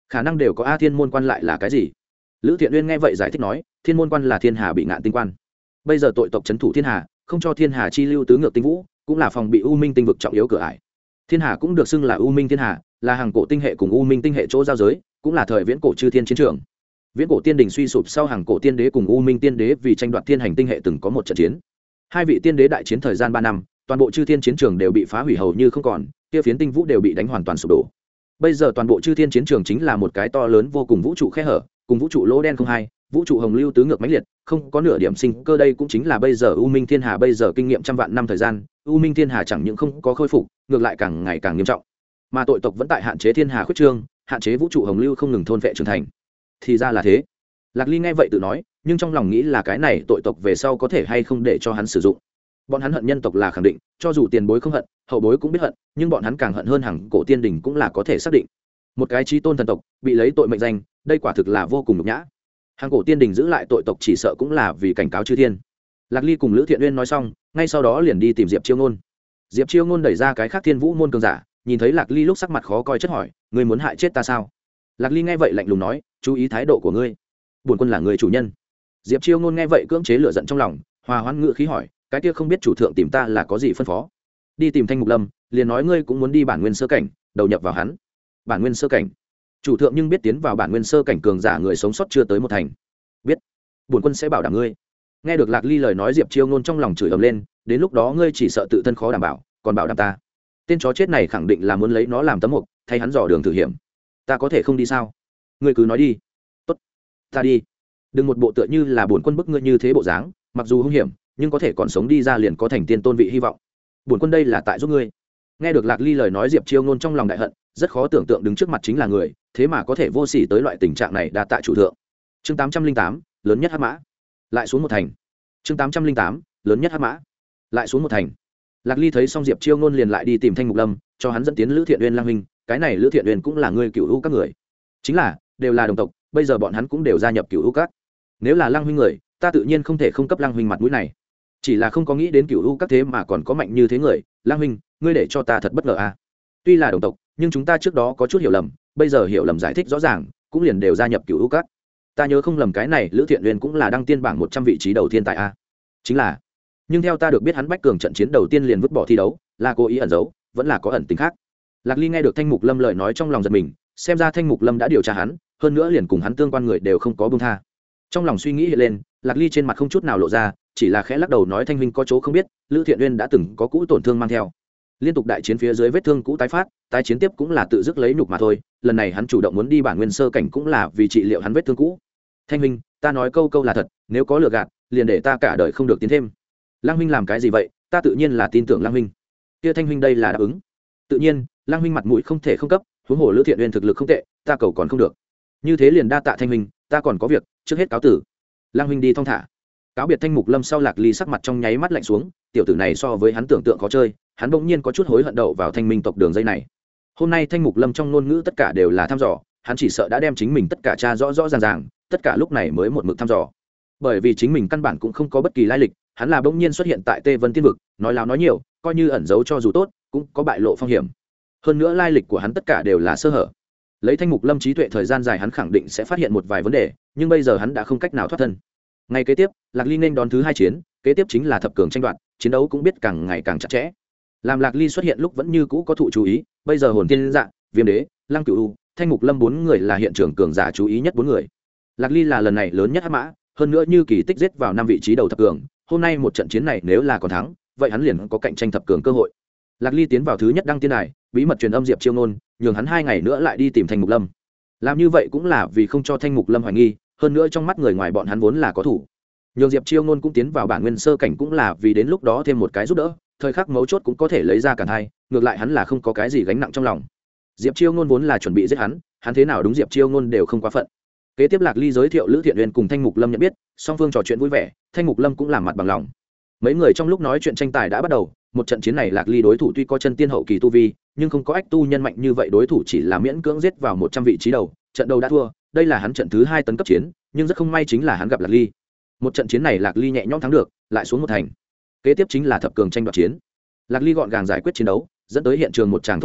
khả năng đều có a. Thiên môn quan lại là cái gì? Lữ Thiện Uyên nghe vậy giải thích nói, thiên môn quan là thiên hà bị ngạn tinh quan, bây giờ tội tộc trấn thủ thiên hà, không cho thiên hà chi lưu tứ ngược tinh vũ, cũng là phòng bị u minh tinh vực trọng yếu cửa ải. Thiên hà cũng được xưng là u minh thiên hà, là hàng cổ tinh hệ cùng u minh tinh hệ chỗ giao giới, cũng là thời viễn cổ chư thiên chiến trường. Viễn cổ tiên đình suy sụp sau, hàng cổ tiên đế cùng u minh tiên đế vì tranh đoạt thiên hành tinh hệ từng có một trận chiến. Hai vị tiên đế đại chiến thời gian ba năm, toàn bộ chư thiên chiến trường đều bị phá hủy hầu như không còn, kia phiến tinh vũ đều bị đánh hoàn toàn sụp đổ. Bây giờ toàn bộ chư thiên chiến trường chính là một cái to lớn vô cùng vũ trụ khe hở, cùng vũ trụ lỗ đen không hai, vũ trụ hồng lưu tứ ngược mãnh liệt, không có nửa điểm sinh cơ. Đây cũng chính là bây giờ u minh thiên hà, bây giờ kinh nghiệm trăm vạn năm thời gian, u minh thiên hà chẳng những không có khôi phục, ngược lại càng ngày càng nghiêm trọng, mà tội tộc vẫn tại hạn chế thiên hà khuyết trương, hạn chế vũ trụ hồng lưu không ngừng thôn vệ trưởng thành. Thì ra là thế. Lạc Ly nghe vậy tự nói, nhưng trong lòng nghĩ là cái này tội tộc về sau có thể hay không để cho hắn sử dụng. Bọn hắn hận nhân tộc là khẳng định, cho dù tiền bối không hận, hậu bối cũng biết hận, nhưng bọn hắn càng hận hơn hàng cổ tiên đình cũng là có thể xác định. Một cái chí tôn thần tộc bị lấy tội mệnh danh, đây quả thực là vô cùng nhục nhã. Hàng cổ tiên đình giữ lại tội tộc chỉ sợ cũng là vì cảnh cáo chư thiên. Lạc Ly cùng Lữ Thiện Uyên nói xong, ngay sau đó liền đi tìm Diệp Chiêu Ngôn. Diệp Chiêu Ngôn đẩy ra cái khác thiên vũ môn cường giả, nhìn thấy Lạc Ly lúc sắc mặt khó coi chất hỏi, ngươi muốn hại chết ta sao? Lạc Ly nghe vậy lạnh lùng nói, chú ý thái độ của ngươi, bổn quân là người chủ nhân. Diệp Chiêu Ngôn nghe vậy cưỡng chế lửa giận trong lòng, hòa hoãn ngữ khí hỏi, cái kia không biết chủ thượng tìm ta là có gì phân phó? Đi tìm Thanh Mục Lâm, liền nói ngươi cũng muốn đi bản nguyên sơ cảnh, đầu nhập vào hắn. Bản nguyên sơ cảnh? Chủ thượng nhưng biết tiến vào bản nguyên sơ cảnh cường giả người sống sót chưa tới một thành. Biết, bổn quân sẽ bảo đảm ngươi. Nghe được Lạc Ly lời nói, Diệp Chiêu Ngôn trong lòng chửi ầm lên, đến lúc đó ngươi chỉ sợ tự thân khó đảm bảo, còn bảo đảm ta? Tên chó chết này khẳng định là muốn lấy nó làm tấm mục, thay hắn dò đường thử hiểm. Ta có thể không đi sao? Ngươi cứ nói đi. Tốt, ta đi. Đừng một bộ tựa như là bổn quân bức ngươi như thế bộ dáng, mặc dù hung hiểm, nhưng có thể còn sống đi ra liền có thành tiên tôn vị hy vọng. Bổn quân đây là tại giúp ngươi. Nghe được Lạc Ly lời nói, Diệp Chiêu Ngôn trong lòng đại hận, rất khó tưởng tượng đứng trước mặt chính là người, thế mà có thể vô sỉ tới loại tình trạng này. Đa tạ chủ thượng. Chương tám trăm linh tám, lớn nhất hắc mã. Lại xuống một thành. Chương tám trăm linh tám, lớn nhất hắc mã. Lại xuống một thành. Lạc Ly thấy xong Diệp Chiêu Ngôn liền lại đi tìm Thanh Mục Lâm, cho hắn dẫn tiến Lữ Thiện Uyên Lang huynh, cái này Lữ Thiện Uyên cũng là người cựu hữu các người. Chính là, đều là đồng tộc, bây giờ bọn hắn cũng đều gia nhập cựu hữu các. Nếu là Lang huynh người, ta tự nhiên không thể không cấp Lang huynh mặt mũi này. Chỉ là không có nghĩ đến cựu hữu các thế mà còn có mạnh như thế người, Lang huynh, ngươi để cho ta thật bất ngờ a. À. Tuy là đồng tộc, nhưng chúng ta trước đó có chút hiểu lầm, bây giờ hiểu lầm giải thích rõ ràng, cũng liền đều gia nhập cựu hữu các. Ta nhớ không lầm cái này Lữ Thiện Uyên cũng là đăng tiên bảng một trăm vị trí đầu tiên tại a. Chính là, nhưng theo ta được biết hắn bách cường trận chiến đầu tiên liền vứt bỏ thi đấu, là cố ý ẩn giấu, vẫn là có ẩn tính khác. Lạc Ly nghe được Thanh Mục Lâm lời nói trong lòng giật mình, xem ra Thanh Mục Lâm đã điều tra hắn, hơn nữa liền cùng hắn tương quan người đều không có buông tha. Trong lòng suy nghĩ hiện lên, Lạc Ly trên mặt không chút nào lộ ra, chỉ là khẽ lắc đầu nói, Thanh huynh có chỗ không biết, Lữ Thiện Uyên đã từng có cũ tổn thương mang theo, liên tục đại chiến phía dưới vết thương cũ tái phát, tái chiến tiếp cũng là tự dứt lấy nhục mà thôi. Lần này hắn chủ động muốn đi bản nguyên sơ cảnh cũng là vì trị liệu hắn vết thương cũ. Thanh huynh, ta nói câu câu là thật, nếu có lừa gạt, liền để ta cả đời không được tiến thêm. Lăng huynh làm cái gì vậy? Ta tự nhiên là tin tưởng Lăng huynh. Kia Thanh huynh đây là đáp ứng. Tự nhiên, Lăng huynh mặt mũi không thể không cấp, huống hồ Lữ Thiện Uyên thực lực không tệ, ta cầu còn không được. Như thế liền đa tạ Thanh huynh, ta còn có việc, trước hết cáo tử. Lăng huynh đi thong thả. Cáo biệt Thanh Mục Lâm sau, Lạc Ly sắc mặt trong nháy mắt lạnh xuống, tiểu tử này so với hắn tưởng tượng khó chơi, hắn bỗng nhiên có chút hối hận đậu vào Thanh Minh tộc đường dây này. Hôm nay Thanh Mục Lâm trong ngôn ngữ tất cả đều là thăm dò, hắn chỉ sợ đã đem chính mình tất cả tra rõ rõ ràng ràng, tất cả lúc này mới một mực thăm dò. Bởi vì chính mình căn bản cũng không có bất kỳ lai lịch, hắn là bỗng nhiên xuất hiện tại Tê Vân Tiên vực, nói láo nói nhiều, coi như ẩn giấu cho dù tốt, cũng có bại lộ phong hiểm. Hơn nữa lai lịch của hắn tất cả đều là sơ hở. Lấy Thanh Mục Lâm trí tuệ thời gian dài, hắn khẳng định sẽ phát hiện một vài vấn đề, nhưng bây giờ hắn đã không cách nào thoát thân. Ngày kế tiếp, Lạc Ly nên đón thứ hai chiến, kế tiếp chính là thập cường tranh đoạt, chiến đấu cũng biết càng ngày càng chặt chẽ. Làm Lạc Ly xuất hiện lúc vẫn như cũ có thụ chú ý, bây giờ Hồn Tiên Dạ, Viêm Đế, Lăng Cửu, Thanh Mục Lâm bốn người là hiện trường cường giả chú ý nhất bốn người. Lạc Ly là lần này lớn nhất hắc mã, hơn nữa như kỳ tích giết vào năm vị trí đầu thập cường, hôm nay một trận chiến này nếu là còn thắng, vậy hắn liền có cạnh tranh thập cường cơ hội. Lạc Ly tiến vào thứ nhất đăng tiên đài, bí mật truyền âm Diệp Chiêu Ngôn, nhường hắn hai ngày nữa lại đi tìm Thanh Mục Lâm. Làm như vậy cũng là vì không cho Thanh Mục Lâm hoài nghi, hơn nữa trong mắt người ngoài bọn hắn vốn là có thủ. Nhường Diệp Chiêu Ngôn cũng tiến vào bản nguyên sơ cảnh cũng là vì đến lúc đó thêm một cái giúp đỡ, thời khắc mấu chốt cũng có thể lấy ra cản hai, ngược lại hắn là không có cái gì gánh nặng trong lòng. Diệp Chiêu Ngôn vốn là chuẩn bị giết hắn, hắn thế nào đúng Diệp Chiêu Ngôn đều không quá phận. Kế tiếp Lạc Ly giới thiệu Lữ Thiện Uyên cùng Thanh Mục Lâm nhận biết, song phương trò chuyện vui vẻ, Thanh Mục Lâm cũng làm mặt bằng lòng. Mấy người trong lúc nói chuyện tranh tài đã bắt đầu, một trận chiến này Lạc Ly đối thủ tuy có chân tiên hậu kỳ tu vi, nhưng không có ách tu nhân mạnh như vậy, đối thủ chỉ là miễn cưỡng giết vào một trăm vị trí đầu, trận đầu đã thua, đây là hắn trận thứ hai tấn cấp chiến, nhưng rất không may chính là hắn gặp Lạc Ly. Một trận chiến này Lạc Ly nhẹ nhõm thắng được, lại xuống một thành. Kế tiếp chính là thập cường tranh đoạt chiến. Lạc Ly gọn gàng giải quyết chiến đấu, dẫn tới hiện trường một tràng thốt lên,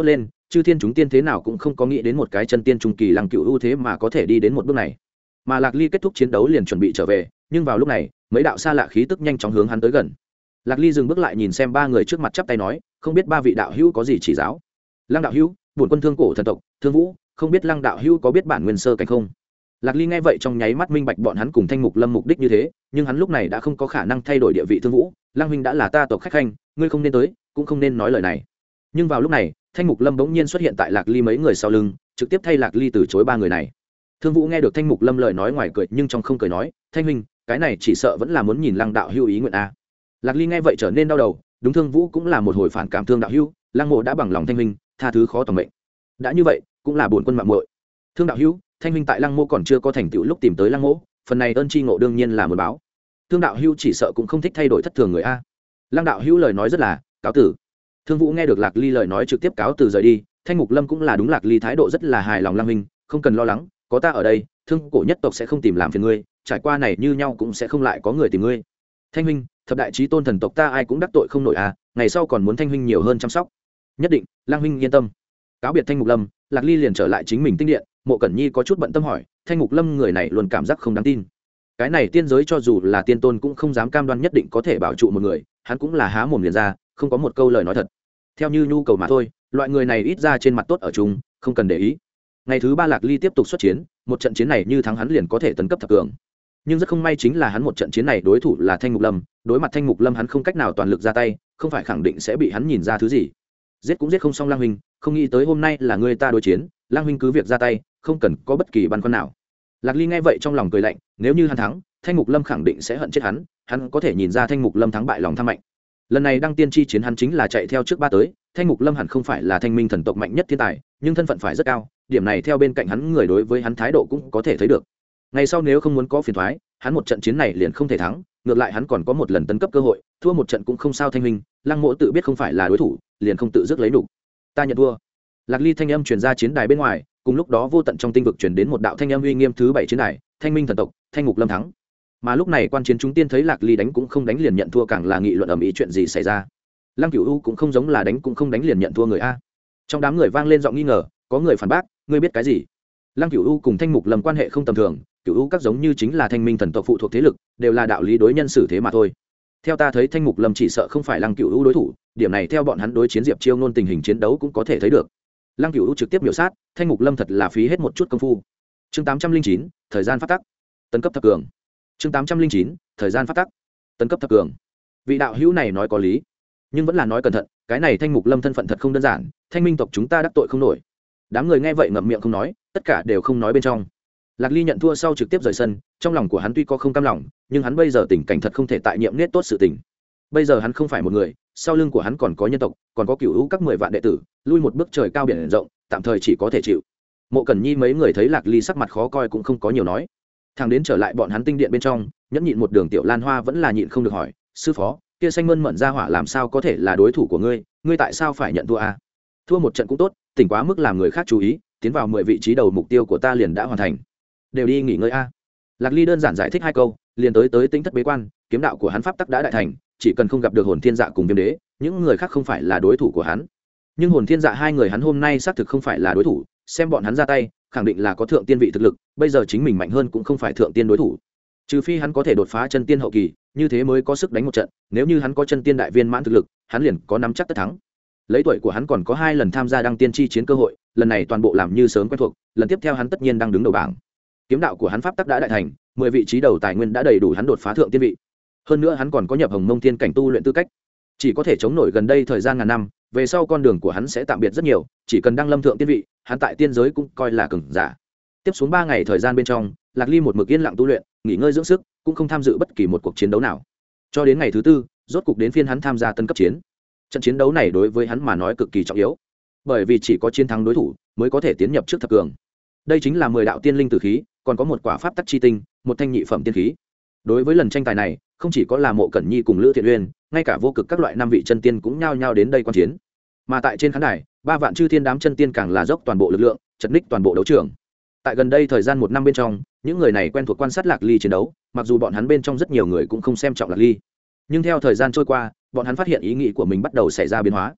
chư thiên chúng tiên thế nào cũng không có nghĩ đến một cái chân tiên trung kỳ lăng cựu ưu thế mà có thể đi đến một bước này. Mà Lạc Ly kết thúc chiến đấu liền chuẩn bị trở về, nhưng vào lúc này mấy đạo xa lạ khí tức nhanh chóng hướng hắn tới gần. Lạc Ly dừng bước lại nhìn xem ba người trước mặt, chắp tay nói, không biết ba vị đạo hữu có gì chỉ giáo. Lăng đạo hữu, bổn quân thương cổ thần tộc Thương Vũ, không biết Lăng đạo hữu có biết bản nguyên sơ cảnh không. Lạc Ly nghe vậy trong nháy mắt minh bạch bọn hắn cùng Thanh Mục Lâm mục đích như thế, nhưng hắn lúc này đã không có khả năng thay đổi địa vị. Thương Vũ, Lăng huynh đã là ta tộc khách khanh, ngươi không nên tới, cũng không nên nói lời này. Nhưng vào lúc này Thanh Mục Lâm bỗng nhiên xuất hiện tại Lạc Ly mấy người sau lưng, trực tiếp thay Lạc Ly từ chối ba người này. Thương Vũ nghe được Thanh Mục Lâm lời nói ngoài cười nhưng trong không cười nói, Thanh huynh, cái này chỉ sợ vẫn là muốn nhìn Lăng đạo hữu ý nguyện a. Lạc Ly nghe vậy trở nên đau đầu, đúng, Thương Vũ cũng là một hồi phản cảm. Thương đạo hữu, Lăng mộ đã bằng lòng Thanh huynh, tha thứ khó tầm mệnh. Đã như vậy cũng là bổn quân mạng muội. Thương đạo hữu, Thanh huynh tại Lăng mộ còn chưa có thành tựu lúc tìm tới Lăng mộ, phần này ơn chi ngộ đương nhiên là muốn báo. Thương đạo hữu chỉ sợ cũng không thích thay đổi thất thường người a. Lăng đạo hữu lời nói rất là cáo tử. Thương Vũ nghe được Lạc Ly lời nói trực tiếp cáo từ rời đi. Thanh Mục Lâm cũng là đúng, Lạc Ly thái độ rất là hài lòng. Lăng huynh, không cần lo lắng, có ta ở đây, Thương cổ nhất tộc sẽ không tìm làm phiền ngươi, trải qua này như nhau cũng sẽ không lại có người tìm ngươi. Thanh huynh, thập đại chí tôn thần tộc ta ai cũng đắc tội không nổi à, ngày sau còn muốn Thanh huynh nhiều hơn chăm sóc. Nhất định, Lăng huynh yên tâm. Cáo biệt Thanh Mục Lâm, Lạc Ly liền trở lại chính mình tinh điện. Mộ Cẩn Nhi có chút bận tâm hỏi, Thanh Mục Lâm người này luôn cảm giác không đáng tin. Cái này tiên giới cho dù là tiên tôn cũng không dám cam đoan nhất định có thể bảo trụ một người, hắn cũng là há mồm liền ra, không có một câu lời nói thật. Theo như nhu cầu mà thôi, loại người này ít ra trên mặt tốt ở chung, không cần để ý. Ngày thứ ba Lạc Ly tiếp tục xuất chiến, một trận chiến này như thắng hắn liền có thể tấn cấp thập cường. Nhưng rất không may chính là hắn một trận chiến này đối thủ là Thanh Mục Lâm, đối mặt Thanh Mục Lâm hắn không cách nào toàn lực ra tay, không phải khẳng định sẽ bị hắn nhìn ra thứ gì. Giết cũng giết không xong. Lang huynh, không nghĩ tới hôm nay là người ta đối chiến, Lang huynh cứ việc ra tay, không cần có bất kỳ băn khoăn nào. Lạc Ly nghe vậy trong lòng cười lạnh, nếu như hắn thắng, Thanh Mục Lâm khẳng định sẽ hận chết hắn, hắn có thể nhìn ra Thanh Mục Lâm thắng bại lòng tham mạnh. Lần này đăng tiên chi chiến hắn chính là chạy theo trước ba tới, Thanh Mục Lâm hẳn không phải là Thanh Minh thần tộc mạnh nhất thiên tài, nhưng thân phận phải rất cao, điểm này theo bên cạnh hắn người đối với hắn thái độ cũng có thể thấy được. Ngày sau nếu không muốn có phiền toái, hắn một trận chiến này liền không thể thắng, ngược lại hắn còn có một lần tấn cấp cơ hội, thua một trận cũng không sao. Thanh Minh, Lăng Mộ tự biết không phải là đối thủ, liền không tự dứt lấy đủ. Ta nhận thua. Lạc Ly thanh âm truyền ra chiến đài bên ngoài, cùng lúc đó vô tận trong tinh vực truyền đến một đạo thanh âm uy nghiêm thứ bảy chiến đài, Thanh Minh thần tộc, Thanh Mục Lâm thắng. Mà lúc này quan chiến chúng tiên thấy Lạc Ly đánh cũng không đánh liền nhận thua, càng là nghị luận ầm ĩ chuyện gì xảy ra. Lăng Cửu U cũng không giống là đánh cũng không đánh liền nhận thua người a. Trong đám người vang lên giọng nghi ngờ, có người phản bác, ngươi biết cái gì? Lăng Cửu U cùng Thanh Mục Lâm quan hệ không tầm thường, Cửu U các giống như chính là Thanh Minh thần tộc phụ thuộc thế lực, đều là đạo lý đối nhân xử thế mà thôi. Theo ta thấy Thanh Mục Lâm chỉ sợ không phải Lăng Cửu U đối thủ, điểm này theo bọn hắn đối chiến Diệp Chiêu Nôn tình hình chiến đấu cũng có thể thấy được. Lăng Cửu U trực tiếp biểu sát, Thanh Mục Lâm thật là phí hết một chút công phu. Chương tám trăm linh chín, thời gian phát tắc. Tấn cấp thập cường. Chương tám trăm linh chín, thời gian phát tắc. Tấn cấp thập cường. Vị đạo hữu này nói có lý, nhưng vẫn là nói cẩn thận, cái này Thanh Mục Lâm thân phận thật không đơn giản, Thanh Minh tộc chúng ta đắc tội không nổi. Đám người nghe vậy ngậm miệng không nói, tất cả đều không nói bên trong. Lạc Ly nhận thua sau trực tiếp rời sân, trong lòng của hắn tuy có không cam lòng, nhưng hắn bây giờ tình cảnh thật không thể tại nhiệm nết tốt sự tình. Bây giờ hắn không phải một người, sau lưng của hắn còn có nhân tộc, còn có Cửu U các mười vạn đệ tử, lui một bước trời cao biển rộng, tạm thời chỉ có thể chịu. Mộ Cẩn Nhi mấy người thấy Lạc Ly sắc mặt khó coi cũng không có nhiều nói. Thằng đến trở lại bọn hắn tinh điện bên trong, nhẫn nhịn một đường Tiểu Lan Hoa vẫn là nhịn không được hỏi, sư phó, kia xanh mơn mận ra hỏa làm sao có thể là đối thủ của ngươi, ngươi tại sao phải nhận thua a? Thua một trận cũng tốt, tỉnh quá mức làm người khác chú ý, tiến vào mười vị trí đầu mục tiêu của ta liền đã hoàn thành, đều đi nghỉ ngơi a. Lạc Ly đơn giản giải thích hai câu, liền tới tới tính thất bế quan, kiếm đạo của hắn pháp tắc đã đại thành, chỉ cần không gặp được Hồn Thiên Dạ cùng Viêm Đế, những người khác không phải là đối thủ của hắn. Nhưng Hồn Thiên Dạ hai người hắn hôm nay xác thực không phải là đối thủ, xem bọn hắn ra tay, khẳng định là có thượng tiên vị thực lực, bây giờ chính mình mạnh hơn cũng không phải thượng tiên đối thủ. Trừ phi hắn có thể đột phá chân tiên hậu kỳ, như thế mới có sức đánh một trận, nếu như hắn có chân tiên đại viên mãn thực lực, hắn liền có nắm chắc tất thắng. Lấy tuổi của hắn còn có hai lần tham gia đăng tiên chi chiến cơ hội, lần này toàn bộ làm như sớm quen thuộc, lần tiếp theo hắn tất nhiên đang đứng đầu bảng. Kiếm đạo của hắn pháp tắc đã đại thành, mười vị trí đầu tài nguyên đã đầy đủ hắn đột phá thượng tiên vị. Hơn nữa hắn còn có nhập Hồng Mông Thiên cảnh tu luyện tư cách, chỉ có thể chống nổi gần đây thời gian ngàn năm, về sau con đường của hắn sẽ tạm biệt rất nhiều, chỉ cần đăng lâm thượng tiên vị, hắn tại tiên giới cũng coi là cường giả. Tiếp xuống ba ngày thời gian bên trong, Lạc Ly một mực yên lặng tu luyện, nghỉ ngơi dưỡng sức, cũng không tham dự bất kỳ một cuộc chiến đấu nào. Cho đến ngày thứ tư, rốt cục đến phiên hắn tham gia tân cấp chiến. Trận chiến đấu này đối với hắn mà nói cực kỳ trọng yếu, bởi vì chỉ có chiến thắng đối thủ mới có thể tiến nhập trước thập cường. Đây chính là mười đạo tiên linh tử khí, còn có một quả pháp tắc chi tinh, một thanh nhị phẩm tiên khí. Đối với lần tranh tài này, không chỉ có là Mộ Cẩn Nhi cùng Lữ Thiện Uyên, ngay cả vô cực các loại năm vị chân tiên cũng nhao nhao đến đây quan chiến. Mà tại trên khán đài, ba vạn chư thiên đám chân tiên càng là dốc toàn bộ lực lượng, chật ních toàn bộ đấu trường. Tại gần đây thời gian một năm bên trong, những người này quen thuộc quan sát Lạc Ly chiến đấu, mặc dù bọn hắn bên trong rất nhiều người cũng không xem trọng Lạc Ly, nhưng theo thời gian trôi qua, bọn hắn phát hiện ý nghĩ của mình bắt đầu xảy ra biến hóa.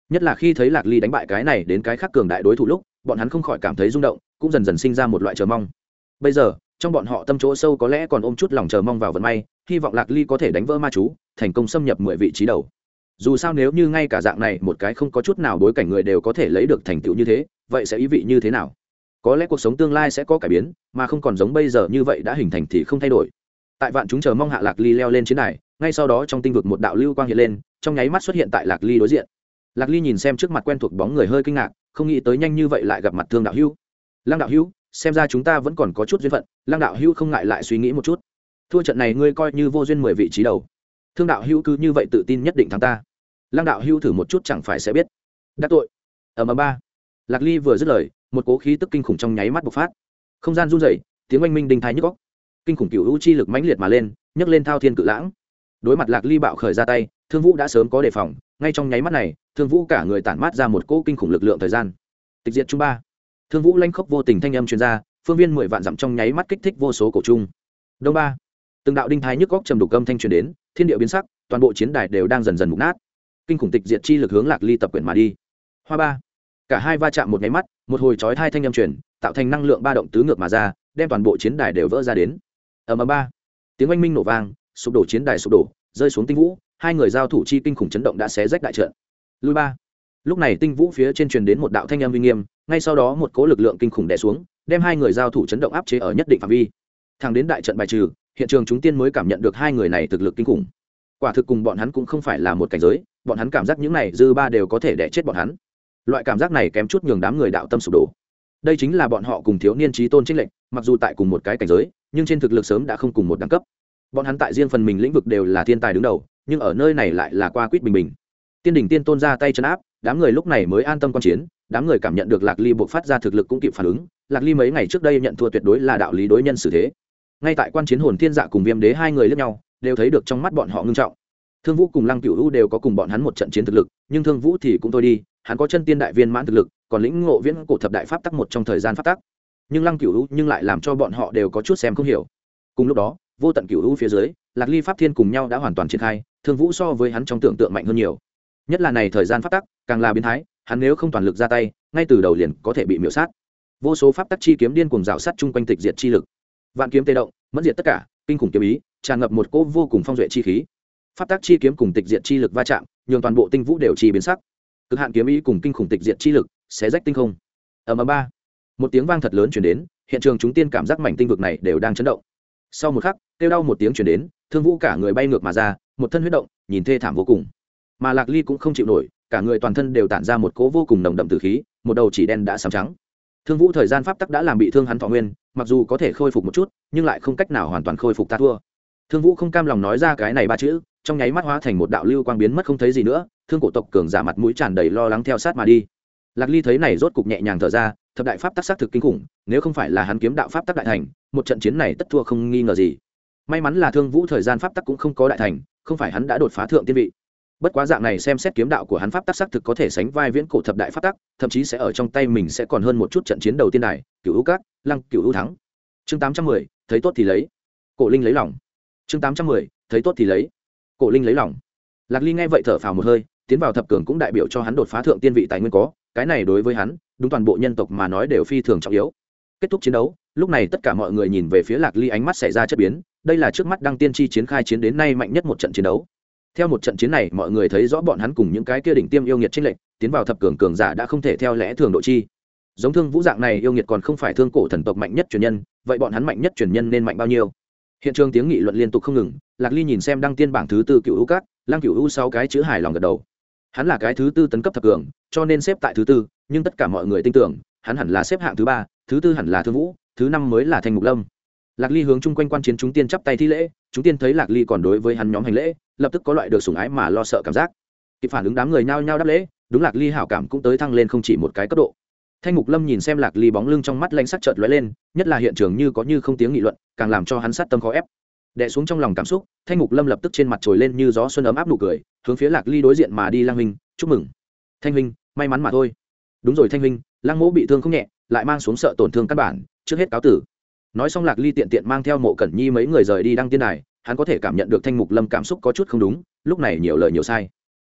nhất là khi thấy lạc ly đánh bại cái này đến cái khác cường đại đối thủ lúc bọn hắn không khỏi cảm thấy rung động, cũng dần dần sinh ra một loại chờ mong. Bây giờ trong bọn họ tâm chỗ sâu có lẽ còn ôm chút lòng chờ mong vào vận may, hy vọng lạc ly có thể đánh vỡ ma chú, thành công xâm nhập mười vị trí đầu. Dù sao nếu như ngay cả dạng này một cái không có chút nào bối cảnh người đều có thể lấy được thành tựu như thế, vậy sẽ ý vị như thế nào? Có lẽ cuộc sống tương lai sẽ có cải biến, mà không còn giống bây giờ như vậy đã hình thành thì không thay đổi. Tại vạn chúng chờ mong hạ, lạc ly leo lên chiến đài, ngay sau đó trong tinh vực một đạo lưu quang hiện lên, trong nháy mắt xuất hiện tại lạc ly đối diện. Lạc ly nhìn xem trước mặt quen thuộc bóng người hơi kinh ngạc, không nghĩ tới nhanh như vậy lại gặp mặt Thương đạo hữu. Lăng đạo hữu, xem ra chúng ta vẫn còn có chút duyên phận. Lăng đạo hữu không ngại lại suy nghĩ một chút, thua trận này ngươi coi như vô duyên mười vị trí đầu. Thương đạo hữu cứ như vậy tự tin nhất định thắng ta. Lăng đạo hữu thử một chút chẳng phải sẽ biết. Đắc tội. Ở ầm ba. Lạc ly vừa dứt lời, một cỗ khí tức kinh khủng trong nháy mắt bộc phát, không gian run rẩy, tiếng oanh minh đinh thái nhức óc, kinh khủng cửu u chi lực mãnh liệt mà lên, nhấc lên thao thiên cự lãng. Đối mặt lạc ly bạo khởi ra tay, Thương Vũ đã sớm có đề phòng, ngay trong nháy mắt này, Thương Vũ cả người tản mát ra một cỗ kinh khủng lực lượng thời gian. Tịch diệt trung ba. Thương Vũ lanh khốc vô tình thanh âm truyền ra, phương viên mười vạn dặm trong nháy mắt kích thích vô số cổ trung. Đông ba. Từng đạo đinh thái nhức óc trầm đục âm thanh truyền đến, thiên địa biến sắc, toàn bộ chiến đài đều đang dần dần mục nát. Kinh khủng tịch diệt chi lực hướng lạc ly tập quyển mà đi. Hoa ba. Cả hai va chạm một nháy mắt, một hồi chói hai thanh âm truyền, tạo thành năng lượng ba động tứ ngược mà ra, đem toàn bộ chiến đài đều vỡ ra đến. Ầm ầm ba. Tiếng oanh minh nổ vang, sụp đổ chiến đài sụp đổ, rơi xuống tinh vũ, hai người giao thủ chi kinh khủng chấn động đã xé rách đại trận. Lui ba. Lúc này tinh vũ phía trên truyền đến một đạo thanh âm uy nghiêm, ngay sau đó một cỗ lực lượng kinh khủng đè xuống, đem hai người giao thủ chấn động áp chế ở nhất định phạm vi. Thẳng đến đại trận bài trừ, hiện trường chúng tiên mới cảm nhận được hai người này thực lực kinh khủng. Quả thực cùng bọn hắn cũng không phải là một cảnh giới, bọn hắn cảm giác những này dư ba đều có thể đè chết bọn hắn. Loại cảm giác này kém chút nhường đám người đạo tâm sụp đổ. Đây chính là bọn họ cùng thiếu niên chí tôn chênh lệch, mặc dù tại cùng một cái cảnh giới, nhưng trên thực lực sớm đã không cùng một đẳng cấp. Bọn hắn tại riêng phần mình lĩnh vực đều là thiên tài đứng đầu, nhưng ở nơi này lại là qua quýt bình bình. Tiên đỉnh tiên tôn ra tay trấn áp, đám người lúc này mới an tâm quan chiến, đám người cảm nhận được lạc ly buộc phát ra thực lực cũng kịp phản ứng. Lạc ly mấy ngày trước đây nhận thua tuyệt đối là đạo lý đối nhân xử thế. Ngay tại quan chiến hồn thiên dạ cùng viêm đế hai người liếc nhau, đều thấy được trong mắt bọn họ ngưng trọng. Thương Vũ cùng Lăng Cửu U đều có cùng bọn hắn một trận chiến thực lực, nhưng Thương Vũ thì cũng thôi đi, hắn có chân tiên đại viên mãn thực lực, còn lĩnh ngộ viễn cổ thập đại pháp tắc một trong thời gian pháp tắc. Nhưng Lăng Cửu U nhưng lại làm cho bọn họ đều có chút xem không hiểu. Cùng lúc đó, vô tận Cửu U phía dưới, Lạc Ly pháp thiên cùng nhau đã hoàn toàn triển khai, Thương Vũ so với hắn trong tưởng tượng mạnh hơn nhiều. Nhất là này thời gian pháp tắc, càng là biến thái, hắn nếu không toàn lực ra tay, ngay từ đầu liền có thể bị miểu sát. Vô số pháp tắc chi kiếm điên cuồng rào sát chung quanh tịch diệt chi lực. Vạn kiếm tê động, mẫn diệt tất cả, kinh khủng kiếm ý, tràn ngập một cỗ vô cùng phong duệ chi khí. Pháp tắc chi kiếm cùng tịch diệt chi lực va chạm, nhường toàn bộ tinh vũ đều chi biến sắc. Cực hạn kiếm ý cùng kinh khủng tịch diệt chi lực, xé rách tinh không. Ầm ầm ba. Một tiếng vang thật lớn truyền đến, hiện trường chúng tiên cảm giác mảnh tinh vực này đều đang chấn động. Sau một khắc, kêu đau một tiếng truyền đến, Thương Vũ cả người bay ngược mà ra, một thân huyết động, nhìn thê thảm vô cùng. Mà Lạc Ly cũng không chịu nổi, cả người toàn thân đều tản ra một cỗ vô cùng nồng đậm tử khí, một đầu chỉ đen đã sám trắng. Thương Vũ thời gian pháp tắc đã làm bị thương hắn thọ nguyên, mặc dù có thể khôi phục một chút, nhưng lại không cách nào hoàn toàn khôi phục, ta thua. Thương Vũ không cam lòng nói ra cái này ba chữ, trong nháy mắt hóa thành một đạo lưu quang biến mất không thấy gì nữa. Thương cổ tộc cường giả mặt mũi tràn đầy lo lắng theo sát mà đi. Lạc Ly thấy này rốt cục nhẹ nhàng thở ra, thập đại pháp tắc xác thực kinh khủng, nếu không phải là hắn kiếm đạo pháp tắc đại thành, một trận chiến này tất thua không nghi ngờ gì. May mắn là Thương Vũ thời gian pháp tắc cũng không có đại thành, không phải hắn đã đột phá thượng tiên vị. Bất quá dạng này xem xét kiếm đạo của hắn pháp tắc xác thực có thể sánh vai viễn cổ thập đại pháp tắc, thậm chí sẽ ở trong tay mình sẽ còn hơn một chút trận chiến đầu tiên đài, Cửu U Các, Lăng Cửu U thắng. Chương tám trăm mười, thấy tốt thì lấy. Cổ Linh lấy lòng. Chương tám trăm mười, thấy tốt thì lấy. Cổ Linh lấy lòng. Lạc Ly nghe vậy thở phào một hơi, tiến vào thập cường cũng đại biểu cho hắn đột phá thượng tiên vị tài nguyên có, cái này đối với hắn, đúng toàn bộ nhân tộc mà nói đều phi thường trọng yếu. Kết thúc chiến đấu, lúc này tất cả mọi người nhìn về phía Lạc Ly ánh mắt xảy ra chất biến, đây là trước mắt đăng tiên chi chiến khai chiến đến nay mạnh nhất một trận chiến đấu. Theo một trận chiến này, mọi người thấy rõ bọn hắn cùng những cái kia đỉnh tiêm yêu nghiệt chênh lệch, tiến vào thập cường cường giả đã không thể theo lẽ thường độ chi. Giống Thương Vũ dạng này yêu nghiệt còn không phải thương cổ thần tộc mạnh nhất truyền nhân, vậy bọn hắn mạnh nhất truyền nhân nên mạnh bao nhiêu? Hiện trường tiếng nghị luận liên tục không ngừng, Lạc Ly nhìn xem đăng tiên bảng thứ tư Cửu U Các, Lăng Cửu U sáu cái chữ hài lòng gật đầu. Hắn là cái thứ tư tấn cấp thập cường, cho nên xếp tại thứ tư, nhưng tất cả mọi người tin tưởng, hắn hẳn là xếp hạng thứ ba, thứ tư hẳn là Thương Vũ, thứ năm mới là Thanh Mục Lâm. Lạc Ly hướng chung quanh quan chiến chúng tiên chắp tay thi lễ, chúng tiên thấy Lạc Ly còn đối với hắn nhóm hành lễ, lập tức có loại được sủng ái mà lo sợ cảm giác. Kịp phản ứng đám người nhao nhao đáp lễ, đúng Lạc Ly hảo cảm cũng tới thăng lên không chỉ một cái cấp độ. Thanh Mục Lâm nhìn xem Lạc Ly bóng lưng trong mắt lạnh sắc chợt lóe lên, nhất là hiện trường như có như không tiếng nghị luận, càng làm cho hắn sát tâm khó ép. Đè xuống trong lòng cảm xúc, Thanh Mục Lâm lập tức trên mặt trồi lên như gió xuân ấm áp nụ cười, hướng phía Lạc Ly đối diện mà đi. Lang huynh, chúc mừng. Thanh huynh, may mắn mà thôi. Đúng rồi Thanh huynh, Lang mỗ bị thương không nhẹ, lại mang xuống sợ tổn thương căn bản, trước hết cáo tử. Nói xong Lạc Ly tiện tiện mang theo Mộ Cẩn Nhi mấy người rời đi đăng tiên đài, hắn có thể cảm nhận được Thanh Mục Lâm cảm xúc có chút không đúng, lúc này nhiều lời nhiều sai.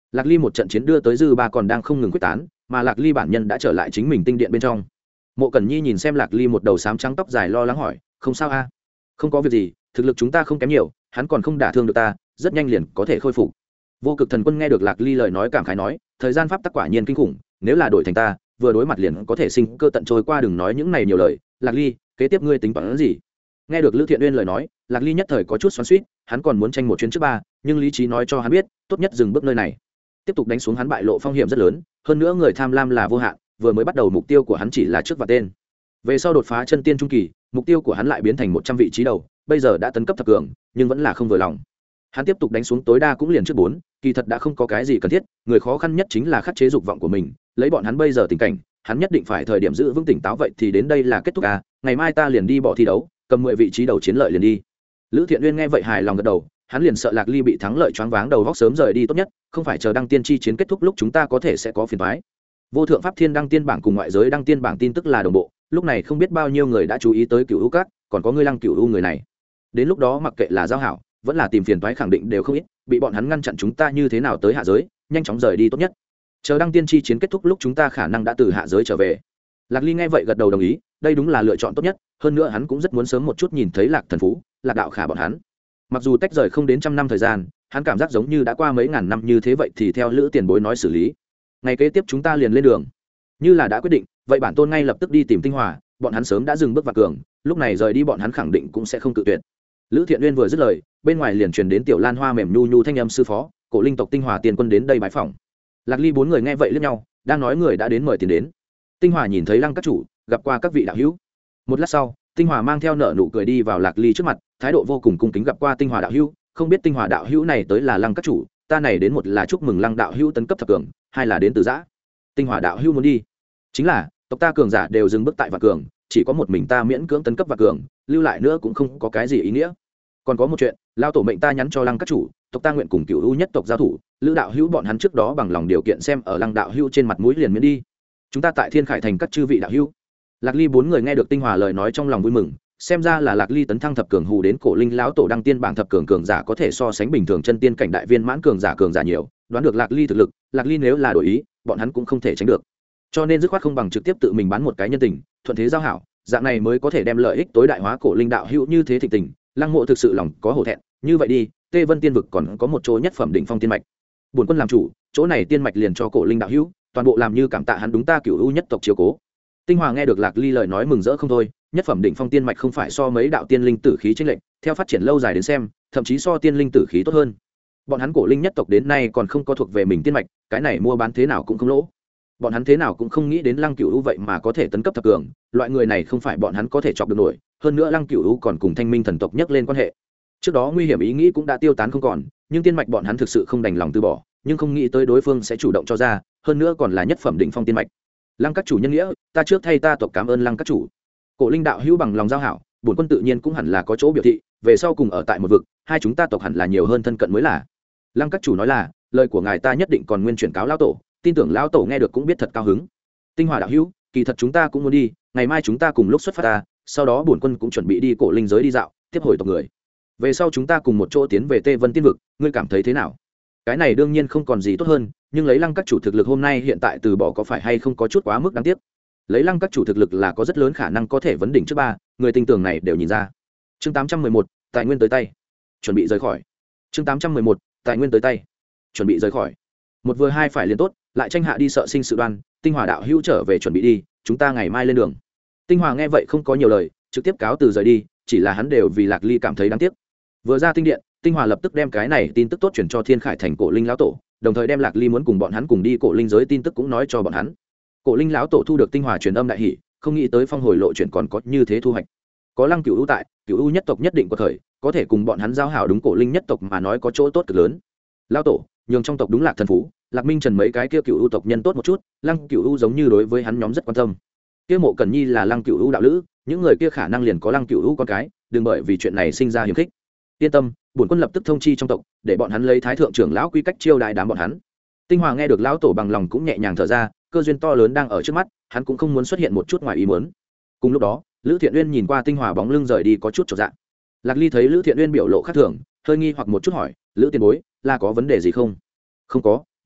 Lạc Ly một trận chiến đưa tới dư ba còn đang không ngừng quyết tán, mà Lạc Ly bản nhân đã trở lại chính mình tinh điện bên trong. Mộ Cẩn Nhi nhìn xem Lạc Ly một đầu xám trắng tóc dài lo lắng hỏi, không sao a? Không có việc gì, thực lực chúng ta không kém nhiều, hắn còn không đả thương được ta, rất nhanh liền có thể khôi phục. Vô Cực Thần Quân nghe được Lạc Ly lời nói cảm khái nói, thời gian pháp tắc quả nhiên kinh khủng, nếu là đổi thành ta, vừa đối mặt liền có thể sinh cơ tận trôi qua, đừng nói những này nhiều lời. Lạc Ly, kế tiếp ngươi tính toán gì? Nghe được Lữ Thiện Uyên lời nói, Lạc Ly nhất thời có chút xoắn xuýt, hắn còn muốn tranh một chuyến trước ba, nhưng lý trí nói cho hắn biết, tốt nhất dừng bước nơi này. Tiếp tục đánh xuống hắn bại lộ phong hiểm rất lớn, hơn nữa người tham lam là vô hạn, vừa mới bắt đầu mục tiêu của hắn chỉ là trước và tên. Về sau đột phá chân tiên trung kỳ, mục tiêu của hắn lại biến thành một trăm vị trí đầu, bây giờ đã tấn cấp thập cường, nhưng vẫn là không vừa lòng. Hắn tiếp tục đánh xuống tối đa cũng liền trước bốn, kỳ thật đã không có cái gì cần thiết, người khó khăn nhất chính là khắc chế dục vọng của mình, lấy bọn hắn bây giờ tình cảnh, hắn nhất định phải thời điểm giữ vững tỉnh táo, vậy thì đến đây là kết thúc à, ngày mai ta liền đi bỏ thi đấu, cầm mười vị trí đầu chiến lợi liền đi. Lữ Thiện Uyên nghe vậy hài lòng gật đầu, hắn liền sợ Lạc Ly bị thắng lợi choáng váng đầu óc sớm rời đi tốt nhất, không phải chờ đăng tiên chi chiến kết thúc lúc chúng ta có thể sẽ có phiền toái. Vô thượng pháp thiên đăng tiên bảng cùng ngoại giới đăng tiên bảng tin tức là đồng bộ, lúc này không biết bao nhiêu người đã chú ý tới Cửu U Các, còn có ngươi Lăng Cửu U người này. Đến lúc đó mặc kệ là giao hảo, vẫn là tìm phiền toái khẳng định đều không ít, bị bọn hắn ngăn chặn chúng ta như thế nào tới hạ giới, nhanh chóng rời đi tốt nhất. Chờ đăng tiên chi chiến kết thúc lúc chúng ta khả năng đã từ hạ giới trở về. Lạc Ly nghe vậy gật đầu đồng ý, đây đúng là lựa chọn tốt nhất, hơn nữa hắn cũng rất muốn sớm một chút nhìn thấy Lạc Thần Phú, Lạc Đạo Khả bọn hắn. Mặc dù tách rời không đến trăm năm thời gian, hắn cảm giác giống như đã qua mấy ngàn năm như thế vậy, thì theo Lữ tiền bối nói xử lý. Ngày kế tiếp chúng ta liền lên đường. Như là đã quyết định, vậy bản tôn ngay lập tức đi tìm Tinh Hòa, bọn hắn sớm đã dừng bước vào cường, lúc này rời đi bọn hắn khẳng định cũng sẽ không cự tuyệt. Lữ Thiện Uyên vừa dứt lời, bên ngoài liền truyền đến Tiểu Lan Hoa mềm nhu nhu thanh âm sư phó, Cổ Linh tộc Tinh Hòa tiền quân đến đây bái phỏng. Lạc Ly bốn người nghe vậy liếc nhau, đang nói người đã đến mời tiền đến. Tinh Hòa nhìn thấy Lăng các chủ, gặp qua các vị đạo hữu. Một lát sau, Tinh Hòa mang theo nợ nụ cười đi vào Lạc Ly trước mặt, thái độ vô cùng cung kính, gặp qua Tinh Hòa đạo hữu, không biết Tinh Hòa đạo hữu này tới là Lăng các chủ, ta này đến một là chúc mừng Lăng đạo hữu tấn cấp thập cường, hai là đến từ giã. Tinh Hòa đạo hữu muốn đi, chính là tộc ta cường giả đều dừng bước tại vạn cường, chỉ có một mình ta miễn cưỡng tấn cấp vạn cường, lưu lại nữa cũng không có cái gì ý nghĩa. Còn có một chuyện, lao tổ mệnh ta nhắn cho Lăng các chủ, tộc ta nguyện cùng Cửu U nhất tộc giao thủ, Lữ đạo hữu bọn hắn trước đó bằng lòng điều kiện xem ở Lăng đạo hữu trên mặt mũi liền miễn đi. Chúng ta tại Thiên Khải thành các chư vị đạo hữu. Lạc Ly bốn người nghe được Tinh Hòa lời nói trong lòng vui mừng, xem ra là Lạc Ly tấn thăng thập cường hù đến Cổ Linh lão tổ đăng tiên bảng thập cường cường giả có thể so sánh bình thường chân tiên cảnh đại viên mãn cường giả cường giả nhiều, đoán được Lạc Ly thực lực, Lạc Ly nếu là đổi ý, bọn hắn cũng không thể tránh được. Cho nên dứt khoát không bằng trực tiếp tự mình bán một cái nhân tình, thuận thế giao hảo, dạng này mới có thể đem lợi ích tối đại hóa. Cổ Linh đạo hữu như thế thịnh tình, Lăng Mộ thực sự lòng có hổ thẹn, như vậy đi, Tê Vân tiên vực còn có một chỗ nhất phẩm đỉnh phong tiên mạch. Bổn quân làm chủ, chỗ này tiên mạch liền cho Cổ Linh đạo hữu, toàn bộ làm như cảm tạ hắn đúng ta Cửu U nhất tộc chiếu cố. Tinh Hòa nghe được Lạc Ly lời nói mừng rỡ không thôi, nhất phẩm đỉnh phong tiên mạch không phải so mấy đạo tiên linh tử khí chênh lệch, theo phát triển lâu dài đến xem, thậm chí so tiên linh tử khí tốt hơn. Bọn hắn Cổ Linh nhất tộc đến nay còn không có thuộc về mình tiên mạch, cái này mua bán thế nào cũng không lỗ. Bọn hắn thế nào cũng không nghĩ đến Lăng Cửu U vậy mà có thể tấn cấp thập cường, loại người này không phải bọn hắn có thể chọc được nổi, hơn nữa Lăng Cửu U còn cùng Thanh Minh thần tộc nhắc lên quan hệ. Trước đó nguy hiểm ý nghĩ cũng đã tiêu tán không còn, nhưng tiên mạch bọn hắn thực sự không đành lòng từ bỏ, nhưng không nghĩ tới đối phương sẽ chủ động cho ra, hơn nữa còn là nhất phẩm đỉnh phong tiên mạch. Lăng các chủ nhân nghĩa, ta trước thay ta tộc cảm ơn Lăng các chủ. Cổ Linh đạo hữu bằng lòng giao hảo, bổn quân tự nhiên cũng hẳn là có chỗ biểu thị, về sau cùng ở tại một vực, hai chúng ta tộc hẳn là nhiều hơn thân cận mới là. Lăng các chủ nói là, lời của ngài ta nhất định còn nguyên chuyển cáo lão tổ, tin tưởng lão tổ nghe được cũng biết thật cao hứng. Tinh Hòa đạo hữu, kỳ thật chúng ta cũng muốn đi, ngày mai chúng ta cùng lúc xuất phát ta, sau đó bổn quân cũng chuẩn bị đi Cổ Linh giới đi dạo, tiếp hồi tộc người. Về sau chúng ta cùng một chỗ tiến về Tê Vân tiên vực, ngươi cảm thấy thế nào? Cái này đương nhiên không còn gì tốt hơn, nhưng lấy Lăng các chủ thực lực hôm nay hiện tại từ bỏ có phải hay không có chút quá mức đáng tiếc. Lấy Lăng các chủ thực lực là có rất lớn khả năng có thể vấn đỉnh trước ba, người tinh tường này đều nhìn ra. Chương tám trăm mười một, tài nguyên tới tay, chuẩn bị rời khỏi. Chương tám trăm mười một, tài nguyên tới tay, chuẩn bị rời khỏi. Một vừa hai phải liền tốt, lại tranh hạ đi sợ sinh sự đoan. Tinh Hòa đạo hữu trở về chuẩn bị đi, chúng ta ngày mai lên đường. Tinh Hòa nghe vậy không có nhiều lời, trực tiếp cáo từ rời đi, chỉ là hắn đều vì Lạc Ly cảm thấy đáng tiếc. Vừa ra tinh điện, Tinh Hòa lập tức đem cái này tin tức tốt chuyển cho Thiên Khải thành Cổ Linh lão tổ, đồng thời đem Lạc Ly muốn cùng bọn hắn cùng đi Cổ Linh giới tin tức cũng nói cho bọn hắn. Cổ Linh lão tổ thu được Tinh Hòa truyền âm đại hỉ, không nghĩ tới phong hồi lộ chuyển còn có như thế thu hoạch. Có Lăng Cửu U tại, Cửu U nhất tộc nhất định có thời, có thể cùng bọn hắn giao hảo, đúng Cổ Linh nhất tộc mà nói có chỗ tốt cực lớn. Lão tổ, nhường trong tộc đúng Lạc Thần Phú, Lạc Minh Trần mấy cái kia Cửu U tộc nhân tốt một chút, Lăng Cửu U giống như đối với hắn nhóm rất quan tâm. Kia Mộ Cẩn Nhi là Lăng Cửu U đạo lữ, những người kia khả năng liền có Lăng Cửu U con cái, đừng bởi vì chuyện này sinh ra hiềm khích. Yên tâm, bổn quân lập tức thông chi trong tộc, để bọn hắn lấy thái thượng trưởng lão quy cách chiêu đại đám bọn hắn. Tinh Hòa nghe được lão tổ bằng lòng cũng nhẹ nhàng thở ra, cơ duyên to lớn đang ở trước mắt, hắn cũng không muốn xuất hiện một chút ngoài ý muốn. Cùng lúc đó, Lữ Thiện Uyên nhìn qua Tinh Hòa bóng lưng rời đi có chút chột dạ. Lạc Ly thấy Lữ Thiện Uyên biểu lộ khác thường, hơi nghi hoặc một chút hỏi, Lữ tiền bối, là có vấn đề gì không? Không có,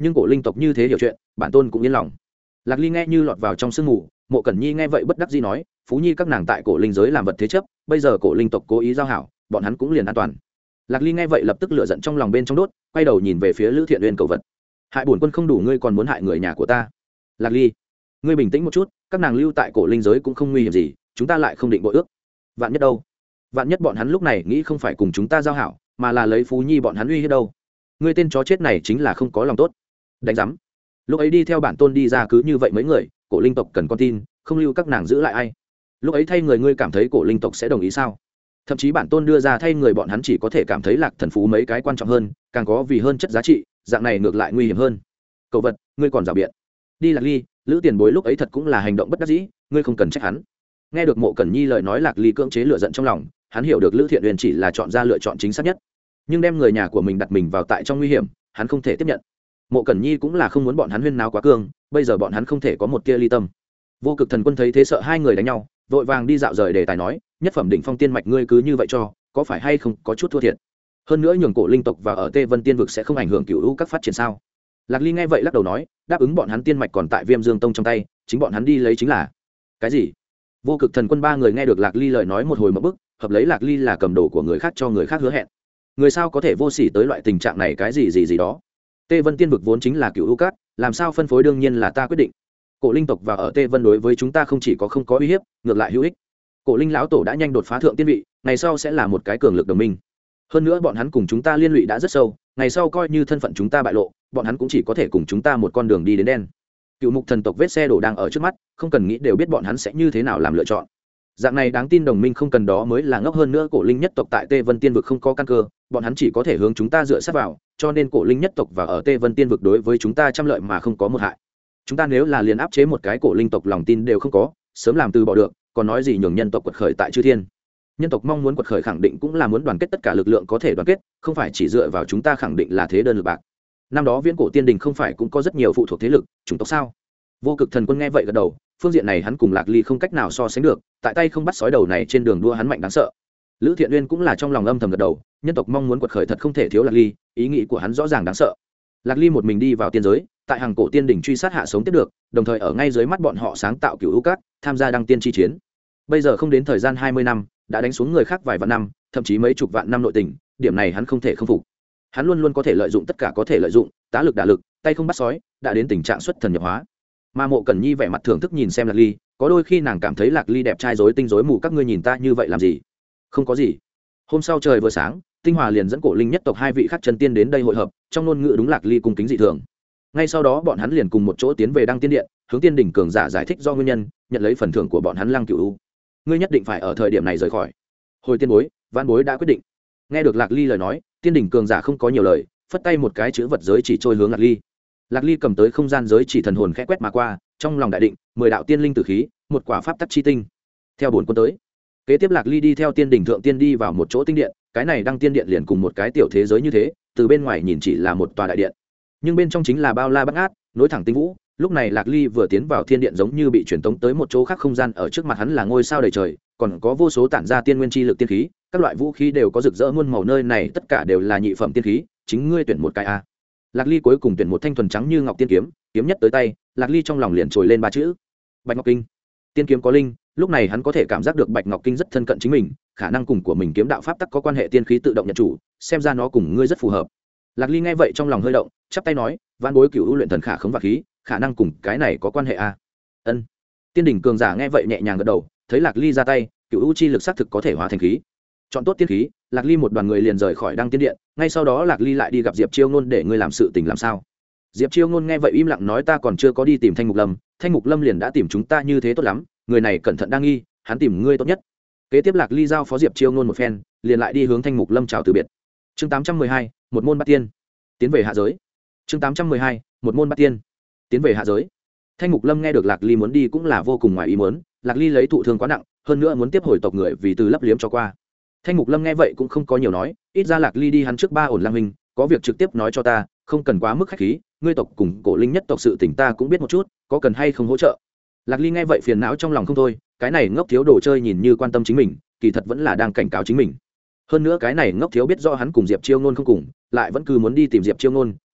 nhưng cổ linh tộc như thế hiểu chuyện, bản tôn cũng yên lòng. Lạc Ly nghe như lọt vào trong sương mù. Mộ Cẩn Nhi nghe vậy bất đắc dĩ nói, phú nhi các nàng tại cổ linh giới làm vật thế chấp, bây giờ cổ linh tộc cố ý giao hảo, bọn hắn cũng liền an toàn. Lạc Ly nghe vậy lập tức lửa giận trong lòng bên trong đốt, quay đầu nhìn về phía Lữ Thiện Uyên cầu vật. Hại bổn quân không đủ, ngươi còn muốn hại người nhà của ta? Lạc Ly, ngươi bình tĩnh một chút, các nàng lưu tại cổ linh giới cũng không nguy hiểm gì, chúng ta lại không định bội ước. Vạn nhất đâu? Vạn nhất bọn hắn lúc này nghĩ không phải cùng chúng ta giao hảo, mà là lấy phú nhi bọn hắn uy hiếp đâu? Ngươi tên chó chết này chính là không có lòng tốt. Đánh rắm. Lúc ấy đi theo bản tôn đi ra cứ như vậy mấy người, cổ linh tộc cần con tin, không lưu các nàng giữ lại ai. Lúc ấy thay người ngươi cảm thấy cổ linh tộc sẽ đồng ý sao? Thậm chí bản tôn đưa ra thay người bọn hắn chỉ có thể cảm thấy Lạc Thần Phú mấy cái quan trọng hơn, càng có vì hơn chất giá trị, dạng này ngược lại nguy hiểm hơn. Cầu vật, ngươi còn rào biện. Đi Lạc Ly, Lữ Tiền Bối lúc ấy thật cũng là hành động bất đắc dĩ, ngươi không cần trách hắn. Nghe được Mộ Cẩn Nhi lời nói, Lạc Ly cưỡng chế lửa giận trong lòng, hắn hiểu được Lữ Thiện Uyên chỉ là chọn ra lựa chọn chính xác nhất, nhưng đem người nhà của mình đặt mình vào tại trong nguy hiểm, hắn không thể tiếp nhận. Mộ Cẩn Nhi cũng là không muốn bọn hắn huyên náo quá cương, bây giờ bọn hắn không thể có một tia ly tâm. Vô Cực Thần Quân thấy thế sợ hai người đánh nhau, vội vàng đi dạo rời đề tài nói, nhất phẩm đỉnh phong tiên mạch ngươi cứ như vậy cho, có phải hay không có chút thua thiệt? Hơn nữa nhường cổ linh tộc và ở Tê Vân Tiên vực sẽ không ảnh hưởng cửu u các phát triển sao? Lạc Ly nghe vậy lắc đầu nói, đáp ứng bọn hắn tiên mạch còn tại Viêm Dương Tông trong tay, chính bọn hắn đi lấy chính là. Cái gì? Vô Cực Thần Quân ba người nghe được Lạc Ly lời nói một hồi một bức, hợp lấy Lạc Ly là cầm đồ của người khác cho người khác hứa hẹn. Người sao có thể vô sỉ tới loại tình trạng này, cái gì gì gì đó. Tê Vân Tiên vực vốn chính là cửu u các, làm sao phân phối đương nhiên là ta quyết định. Cổ linh tộc và ở Tê Vân đối với chúng ta không chỉ có không có uy hiếp, ngược lại hữu ích. Cổ linh lão tổ đã nhanh đột phá thượng tiên vị, ngày sau sẽ là một cái cường lực đồng minh. Hơn nữa bọn hắn cùng chúng ta liên lụy đã rất sâu, ngày sau coi như thân phận chúng ta bại lộ, bọn hắn cũng chỉ có thể cùng chúng ta một con đường đi đến đen. Cựu mục thần tộc vết xe đổ đang ở trước mắt, không cần nghĩ đều biết bọn hắn sẽ như thế nào làm lựa chọn. Dạng này đáng tin đồng minh không cần đó mới là ngốc. Hơn nữa cổ linh nhất tộc tại Tê Vân Tiên vực không có căn cơ, bọn hắn chỉ có thể hướng chúng ta dựa sát vào, cho nên cổ linh nhất tộc và ở Tê Vân Tiên vực đối với chúng ta trăm lợi mà không có một hại. Chúng ta nếu là liền áp chế một cái cổ linh tộc lòng tin đều không có, sớm làm từ bỏ được, còn nói gì nhường nhân tộc quật khởi tại chư thiên. Nhân tộc mong muốn quật khởi khẳng định cũng là muốn đoàn kết tất cả lực lượng có thể đoàn kết, không phải chỉ dựa vào chúng ta khẳng định là thế đơn lực bạc. Năm đó viễn cổ tiên đình không phải cũng có rất nhiều phụ thuộc thế lực, chủng tộc sao? Vô Cực Thần Quân nghe vậy gật đầu, phương diện này hắn cùng Lạc Ly không cách nào so sánh được, tại tay không bắt sói đầu này trên đường đua hắn mạnh đáng sợ. Lữ Thiện Uyên cũng là trong lòng âm thầm gật đầu, nhân tộc mong muốn quật khởi thật không thể thiếu Lạc Ly, ý nghĩ của hắn rõ ràng đáng sợ. Lạc Ly một mình đi vào tiên giới, tại hàng cổ tiên đỉnh truy sát hạ sống tiếp được, đồng thời ở ngay dưới mắt bọn họ sáng tạo cửu u các, tham gia đăng tiên chi chiến. Bây giờ không đến thời gian hai mươi năm, đã đánh xuống người khác vài vạn năm, thậm chí mấy chục vạn năm nội tình, điểm này hắn không thể không phục. Hắn luôn luôn có thể lợi dụng tất cả có thể lợi dụng, tá lực đả lực, tay không bắt sói, đã đến tình trạng xuất thần nhập hóa. Mà Mộ Cẩn Nhi vẻ mặt thưởng thức nhìn xem Lạc Ly, có đôi khi nàng cảm thấy Lạc Ly đẹp trai rối tinh rối mù, các ngươi nhìn ta như vậy làm gì? Không có gì. Hôm sau trời vừa sáng, Tinh Hòa liền dẫn cổ linh nhất tộc hai vị khác chân tiên đến đây hội hợp, trong ngôn ngữ đúng Lạc Ly cung kính dị thường. Ngay sau đó bọn hắn liền cùng một chỗ tiến về đăng tiên điện, hướng tiên đỉnh cường giả giải thích do nguyên nhân, nhận lấy phần thưởng của bọn hắn Lăng Cửu U. Ngươi nhất định phải ở thời điểm này rời khỏi. Hồi tiên bối, văn bối đã quyết định. Nghe được Lạc Ly lời nói, tiên đỉnh cường giả không có nhiều lời, phất tay một cái chữ vật giới chỉ trôi hướng Lạc Ly. Lạc Ly cầm tới không gian giới chỉ thần hồn khẽ quét mà qua, trong lòng đại định, mười đạo tiên linh tử khí, một quả pháp tắc chi tinh. Theo bốn quân tới. Kế tiếp Lạc Ly đi theo tiên đỉnh thượng tiên đi vào một chỗ tinh điện, cái này đăng tiên điện liền cùng một cái tiểu thế giới như thế, từ bên ngoài nhìn chỉ là một tòa đại điện, nhưng bên trong chính là bao la bát ngát, nối thẳng tinh vũ. Lúc này Lạc Ly vừa tiến vào thiên điện giống như bị truyền tống tới một chỗ khác không gian, ở trước mặt hắn là ngôi sao đầy trời, còn có vô số tản ra tiên nguyên chi lực tiên khí, các loại vũ khí đều có rực rỡ muôn màu, nơi này tất cả đều là nhị phẩm tiên khí, chính ngươi tuyển một cái a. Lạc Ly cuối cùng tuyển một thanh thuần trắng như ngọc tiên kiếm, kiếm nhất tới tay, Lạc Ly trong lòng liền trồi lên ba chữ: Bạch Ngọc Kinh. Tiên kiếm có linh, lúc này hắn có thể cảm giác được Bạch Ngọc Kinh rất thân cận chính mình, khả năng cùng của mình kiếm đạo pháp tắc có quan hệ, tiên khí tự động nhận chủ, xem ra nó cùng ngươi rất phù hợp. Lạc Ly nghe vậy trong lòng hơi động, chắp tay nói: Vạn bối cửu u luyện thần khả khống và khí, khả năng cùng cái này có quan hệ a. Ân. Tiên đỉnh cường giả nghe vậy nhẹ nhàng gật đầu, thấy Lạc Ly ra tay, cửu u chi lực xác thực có thể hóa thành khí. Chọn tốt tiên khí, Lạc Ly một đoàn người liền rời khỏi đăng tiên điện, ngay sau đó Lạc Ly lại đi gặp Diệp Chiêu Ngôn để ngươi làm sự tình làm sao. Diệp Chiêu Ngôn nghe vậy im lặng nói: ta còn chưa có đi tìm Thanh Mục Lâm, Thanh Mục Lâm liền đã tìm chúng ta như thế tốt lắm, người này cẩn thận đa nghi, hắn tìm ngươi tốt nhất. Kế tiếp Lạc Ly giao phó Diệp Chiêu Ngôn một phen, liền lại đi hướng Thanh Mục Lâm chào từ biệt. Chương tám trăm mười hai, một môn bát tiên, tiến về hạ giới. Chương tám trăm mười hai, một môn bát tiên, tiến về hạ giới. Thanh Mục Lâm nghe được Lạc Ly muốn đi cũng là vô cùng ngoài ý muốn, Lạc Ly lấy thụ thương quá nặng, hơn nữa muốn tiếp hồi tộc người vì từ lấp liếm cho qua. Thanh Mục Lâm nghe vậy cũng không có nhiều nói, ít ra Lạc Ly đi hắn trước ba ổn lang huynh, có việc trực tiếp nói cho ta, không cần quá mức khách khí, ngươi tộc cùng cổ linh nhất tộc sự tình ta cũng biết một chút, có cần hay không hỗ trợ. Lạc Ly nghe vậy phiền não trong lòng không thôi, cái này ngốc thiếu đồ chơi nhìn như quan tâm chính mình, kỳ thật vẫn là đang cảnh cáo chính mình. Hơn nữa cái này ngốc thiếu biết rõ hắn cùng Diệp Chiêu Ngôn không cùng, lại vẫn cứ muốn đi tìm Diệp Chiêu Ngôn,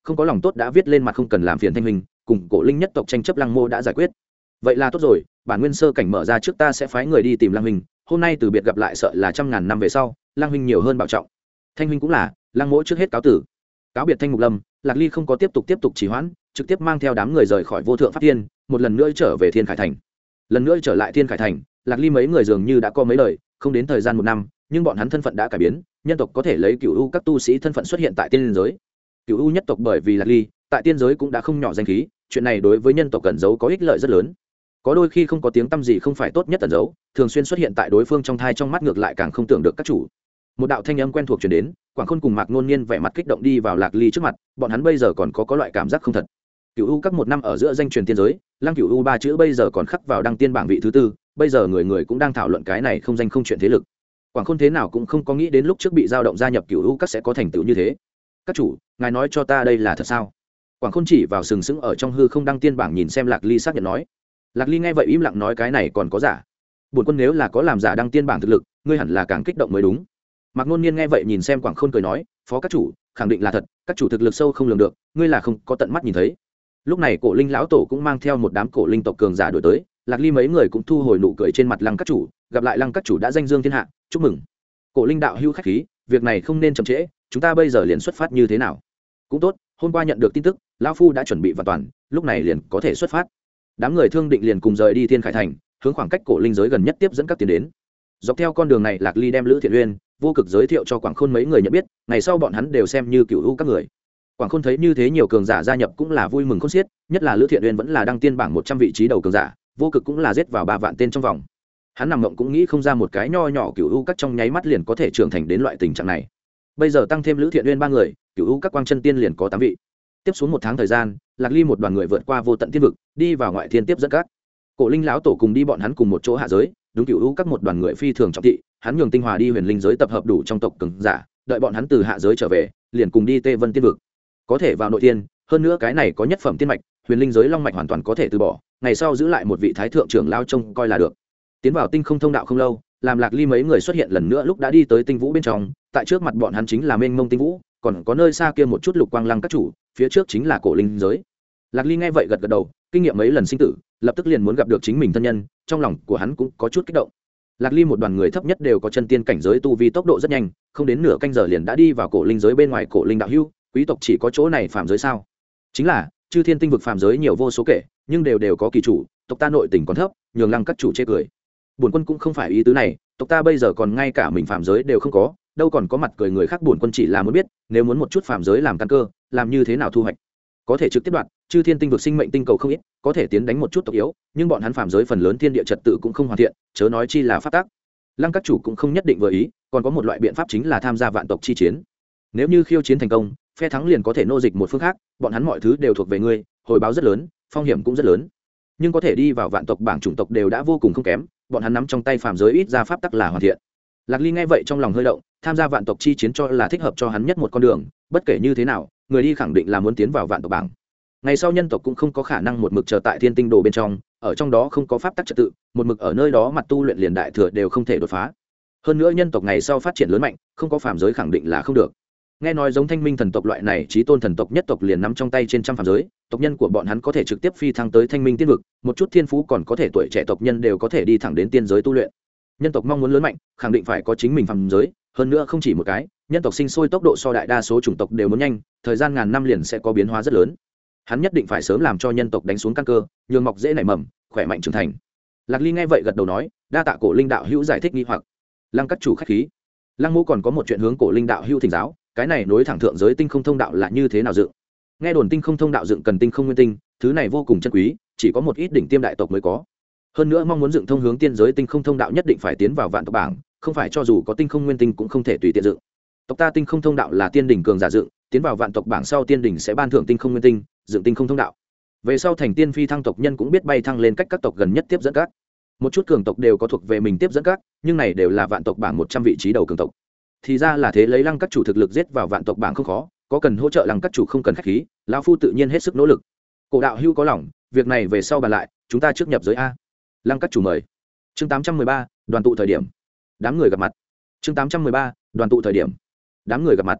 không có lòng tốt đã viết lên mặt không cần làm phiền thanh huynh, cùng cổ linh nhất tộc tranh chấp lăng mô đã giải quyết. Vậy là tốt rồi, bản nguyên sơ cảnh mở ra trước ta sẽ phái người đi tìm lăng huynh, hôm nay từ biệt gặp lại sợ là trăm ngàn năm về sau lăng huynh nhiều hơn bảo trọng. Thanh huynh cũng là, lăng mỗ trước hết cáo tử. Cáo biệt Thanh Mục Lâm, Lạc Ly không có tiếp tục tiếp tục trì hoãn, trực tiếp mang theo đám người rời khỏi vô thượng pháp thiên, một lần nữa trở về Thiên Khải thành. Lần nữa trở lại Thiên Khải thành, Lạc Ly mấy người dường như đã có mấy lời, không đến thời gian một năm, nhưng bọn hắn thân phận đã cải biến, nhân tộc có thể lấy cửu u các tu sĩ thân phận xuất hiện tại tiên giới. Cửu u nhất tộc bởi vì Lạc Ly, tại tiên giới cũng đã không nhỏ danh khí, chuyện này đối với nhân tộc cẩn giấu có ích lợi rất lớn. Có đôi khi không có tiếng tăm gì không phải tốt nhất ẩn giấu, thường xuyên xuất hiện tại đối phương trong thai trong mắt ngược lại càng không tưởng được các chủ. Một đạo thanh âm quen thuộc truyền đến, Quảng Khôn cùng Mạc Nôn Niên vẻ mặt kích động đi vào Lạc Ly trước mặt, bọn hắn bây giờ còn có có loại cảm giác không thật. Cửu u các một năm ở giữa danh truyền tiên giới, Lăng Cửu u ba chữ bây giờ còn khắc vào đăng tiên bảng vị thứ tư, bây giờ người người cũng đang thảo luận cái này không danh không chuyện thế lực. Quảng Khôn thế nào cũng không có nghĩ đến lúc trước bị dao động gia nhập Cửu u các sẽ có thành tựu như thế. Các chủ, ngài nói cho ta đây là thật sao? Quảng Khôn chỉ vào sừng sững ở trong hư không đăng tiên bảng nhìn xem Lạc Ly xác nhận nói. Lạc Ly nghe vậy im lặng nói cái này còn có giả. Bổn quân nếu là có làm giả đăng tiên bảng thực lực, ngươi hẳn là càng kích động mới đúng. Mạc Nôn Niên nghe vậy nhìn xem Quảng Khôn cười nói, phó các chủ, khẳng định là thật, các chủ thực lực sâu không lường được, ngươi là không có tận mắt nhìn thấy. Lúc này Cổ Linh lão tổ cũng mang theo một đám cổ linh tộc cường giả đuổi tới, Lạc Ly mấy người cũng thu hồi nụ cười trên mặt Lăng các chủ, gặp lại Lăng các chủ đã danh dương thiên hạ, chúc mừng. Cổ Linh đạo hữu khách khí, việc này không nên chậm trễ, chúng ta bây giờ liền xuất phát như thế nào? Cũng tốt, hôm qua nhận được tin tức, lão phu đã chuẩn bị hoàn toàn, lúc này liền có thể xuất phát. Đám người thương định liền cùng rời đi Thiên Khải thành, hướng khoảng cách cổ linh giới gần nhất tiếp dẫn các tiến đến. Dọc theo con đường này, Lạc Ly đem Lữ Thiện Uyên, Vô Cực giới thiệu cho Quảng Khôn mấy người nhận biết, ngày sau bọn hắn đều xem như cửu u các người. Quảng Khôn thấy như thế nhiều cường giả gia nhập cũng là vui mừng khôn xiết, nhất là Lữ Thiện Uyên vẫn là đăng tiên bảng một trăm vị trí đầu cường giả, Vô Cực cũng là giết vào ba vạn tên trong vòng. Hắn nằm mộng cũng nghĩ không ra một cái nho nhỏ cửu u các trong nháy mắt liền có thể trưởng thành đến loại tình trạng này. Bây giờ tăng thêm Lữ Thiện Uyên ba người, cửu u các quang chân tiên liền có tám vị. Tiếp xuống một tháng thời gian, Lạc Ly một đoàn người vượt qua vô tận thiên vực, đi vào ngoại thiên tiếp dẫn các. Cổ Linh lão tổ cùng đi bọn hắn cùng một chỗ hạ giới, đúng cửu u các một đoàn người phi thường trọng thị, hắn nhường tinh hòa đi huyền linh giới tập hợp đủ trong tộc cường giả, đợi bọn hắn từ hạ giới trở về, liền cùng đi Tê Vân tiên vực. Có thể vào nội tiên, hơn nữa cái này có nhất phẩm tiên mạch, huyền linh giới long mạch hoàn toàn có thể từ bỏ, ngày sau giữ lại một vị thái thượng trưởng lao trông coi là được. Tiến vào tinh không thông đạo không lâu, làm Lạc Ly mấy người xuất hiện lần nữa lúc đã đi tới tinh vũ bên trong, tại trước mặt bọn hắn chính là mênh mông tinh vũ, còn có nơi xa kia một chút lục quang lăng các chủ, phía trước chính là cổ linh giới. Lạc Ly nghe vậy gật gật đầu, kinh nghiệm mấy lần sinh tử, lập tức liền muốn gặp được chính mình thân nhân, trong lòng của hắn cũng có chút kích động. Lạc Ly một đoàn người thấp nhất đều có chân tiên cảnh giới tu vi, tốc độ rất nhanh, không đến nửa canh giờ liền đã đi vào cổ linh giới bên ngoài. Cổ linh đạo hữu, quý tộc chỉ có chỗ này phàm giới sao? Chính là, chư thiên tinh vực phàm giới nhiều vô số kể, nhưng đều đều có kỳ chủ, tộc ta nội tình còn thấp, nhường lăng các chủ chê cười. Bổn quân cũng không phải ý tứ này, tộc ta bây giờ còn ngay cả mình phàm giới đều không có, đâu còn có mặt cười người khác. Bổn quân chỉ là muốn biết, nếu muốn một chút phàm giới làm căn cơ, làm như thế nào thu hoạch? Có thể trực tiếp đoạt, chư thiên tinh vực sinh mệnh tinh cầu không ít, có thể tiến đánh một chút tộc yếu, nhưng bọn hắn phàm giới phần lớn thiên địa trật tự cũng không hoàn thiện, chớ nói chi là pháp tắc. Lăng các chủ cũng không nhất định vừa ý, còn có một loại biện pháp chính là tham gia vạn tộc chi chiến. Nếu như khiêu chiến thành công, phe thắng liền có thể nô dịch một phương khác, bọn hắn mọi thứ đều thuộc về ngươi, hồi báo rất lớn, phong hiểm cũng rất lớn. Nhưng có thể đi vào vạn tộc bảng chủng tộc đều đã vô cùng không kém, bọn hắn nắm trong tay phàm giới ít ra pháp tắc là hoàn thiện. Lạc Ly nghe vậy trong lòng hơi động, tham gia vạn tộc chi chiến cho là thích hợp cho hắn nhất một con đường, bất kể như thế nào, người đi khẳng định là muốn tiến vào vạn tộc bảng. Ngày sau nhân tộc cũng không có khả năng một mực chờ tại thiên tinh đồ bên trong, ở trong đó không có pháp tắc trật tự, một mực ở nơi đó mặt tu luyện liền đại thừa đều không thể đột phá. Hơn nữa nhân tộc ngày sau phát triển lớn mạnh, không có phàm giới khẳng định là không được. Nghe nói giống Thanh Minh thần tộc loại này chí tôn thần tộc nhất tộc liền nắm trong tay trên trăm phàm giới, tộc nhân của bọn hắn có thể trực tiếp phi thăng tới Thanh Minh tiên vực, một chút thiên phú còn có thể tuổi trẻ tộc nhân đều có thể đi thẳng đến tiên giới tu luyện. Nhân tộc mong muốn lớn mạnh, khẳng định phải có chính mình phàm giới, hơn nữa không chỉ một cái, nhân tộc sinh sôi tốc độ so đại đa số chủng tộc đều muốn nhanh, thời gian ngàn năm liền sẽ có biến hóa rất lớn. Hắn nhất định phải sớm làm cho nhân tộc đánh xuống căn cơ, nhường mọc dễ nảy mầm, khỏe mạnh trưởng thành. Lạc Ly nghe vậy gật đầu nói, đa tạ cổ linh đạo hữu giải thích nghi hoặc. Lăng các chủ khách khí. Lăng Mỗ còn có một chuyện hướng cổ linh đạo hữu thỉnh giáo, cái này nối thẳng thượng giới tinh không thông đạo là như thế nào dựng? Nghe đồn tinh không thông đạo dựng cần tinh không nguyên tinh, thứ này vô cùng chân quý, chỉ có một ít đỉnh tiêm đại tộc mới có. Hơn nữa mong muốn dựng thông hướng tiên giới tinh không thông đạo nhất định phải tiến vào vạn tộc bảng, không phải cho dù có tinh không nguyên tinh cũng không thể tùy tiện dựng. Tộc ta tinh không thông đạo là tiên đỉnh cường giả dựng, tiến vào vạn tộc bảng sau tiên đỉnh sẽ ban thưởng tinh không nguyên tinh, dựng tinh không thông đạo. Về sau thành tiên phi thăng tộc nhân cũng biết bay thăng lên cách các tộc gần nhất tiếp dẫn các. Một chút cường tộc đều có thuộc về mình tiếp dẫn các, nhưng này đều là vạn tộc bảng một trăm vị trí đầu cường tộc. Thì ra là thế, lấy Lăng các chủ thực lực giết vào vạn tộc bảng không khó, có cần hỗ trợ Lăng các chủ không cần khách khí, lão phu tự nhiên hết sức nỗ lực. Cổ đạo hữu có lòng, việc này về sau bàn lại, chúng ta trước nhập giới a. Lăng các chủ mời. Chương tám trăm mười ba, đoàn tụ thời điểm. Đám người gặp mặt. Chương tám trăm mười ba, đoàn tụ thời điểm. Đám người gặp mặt.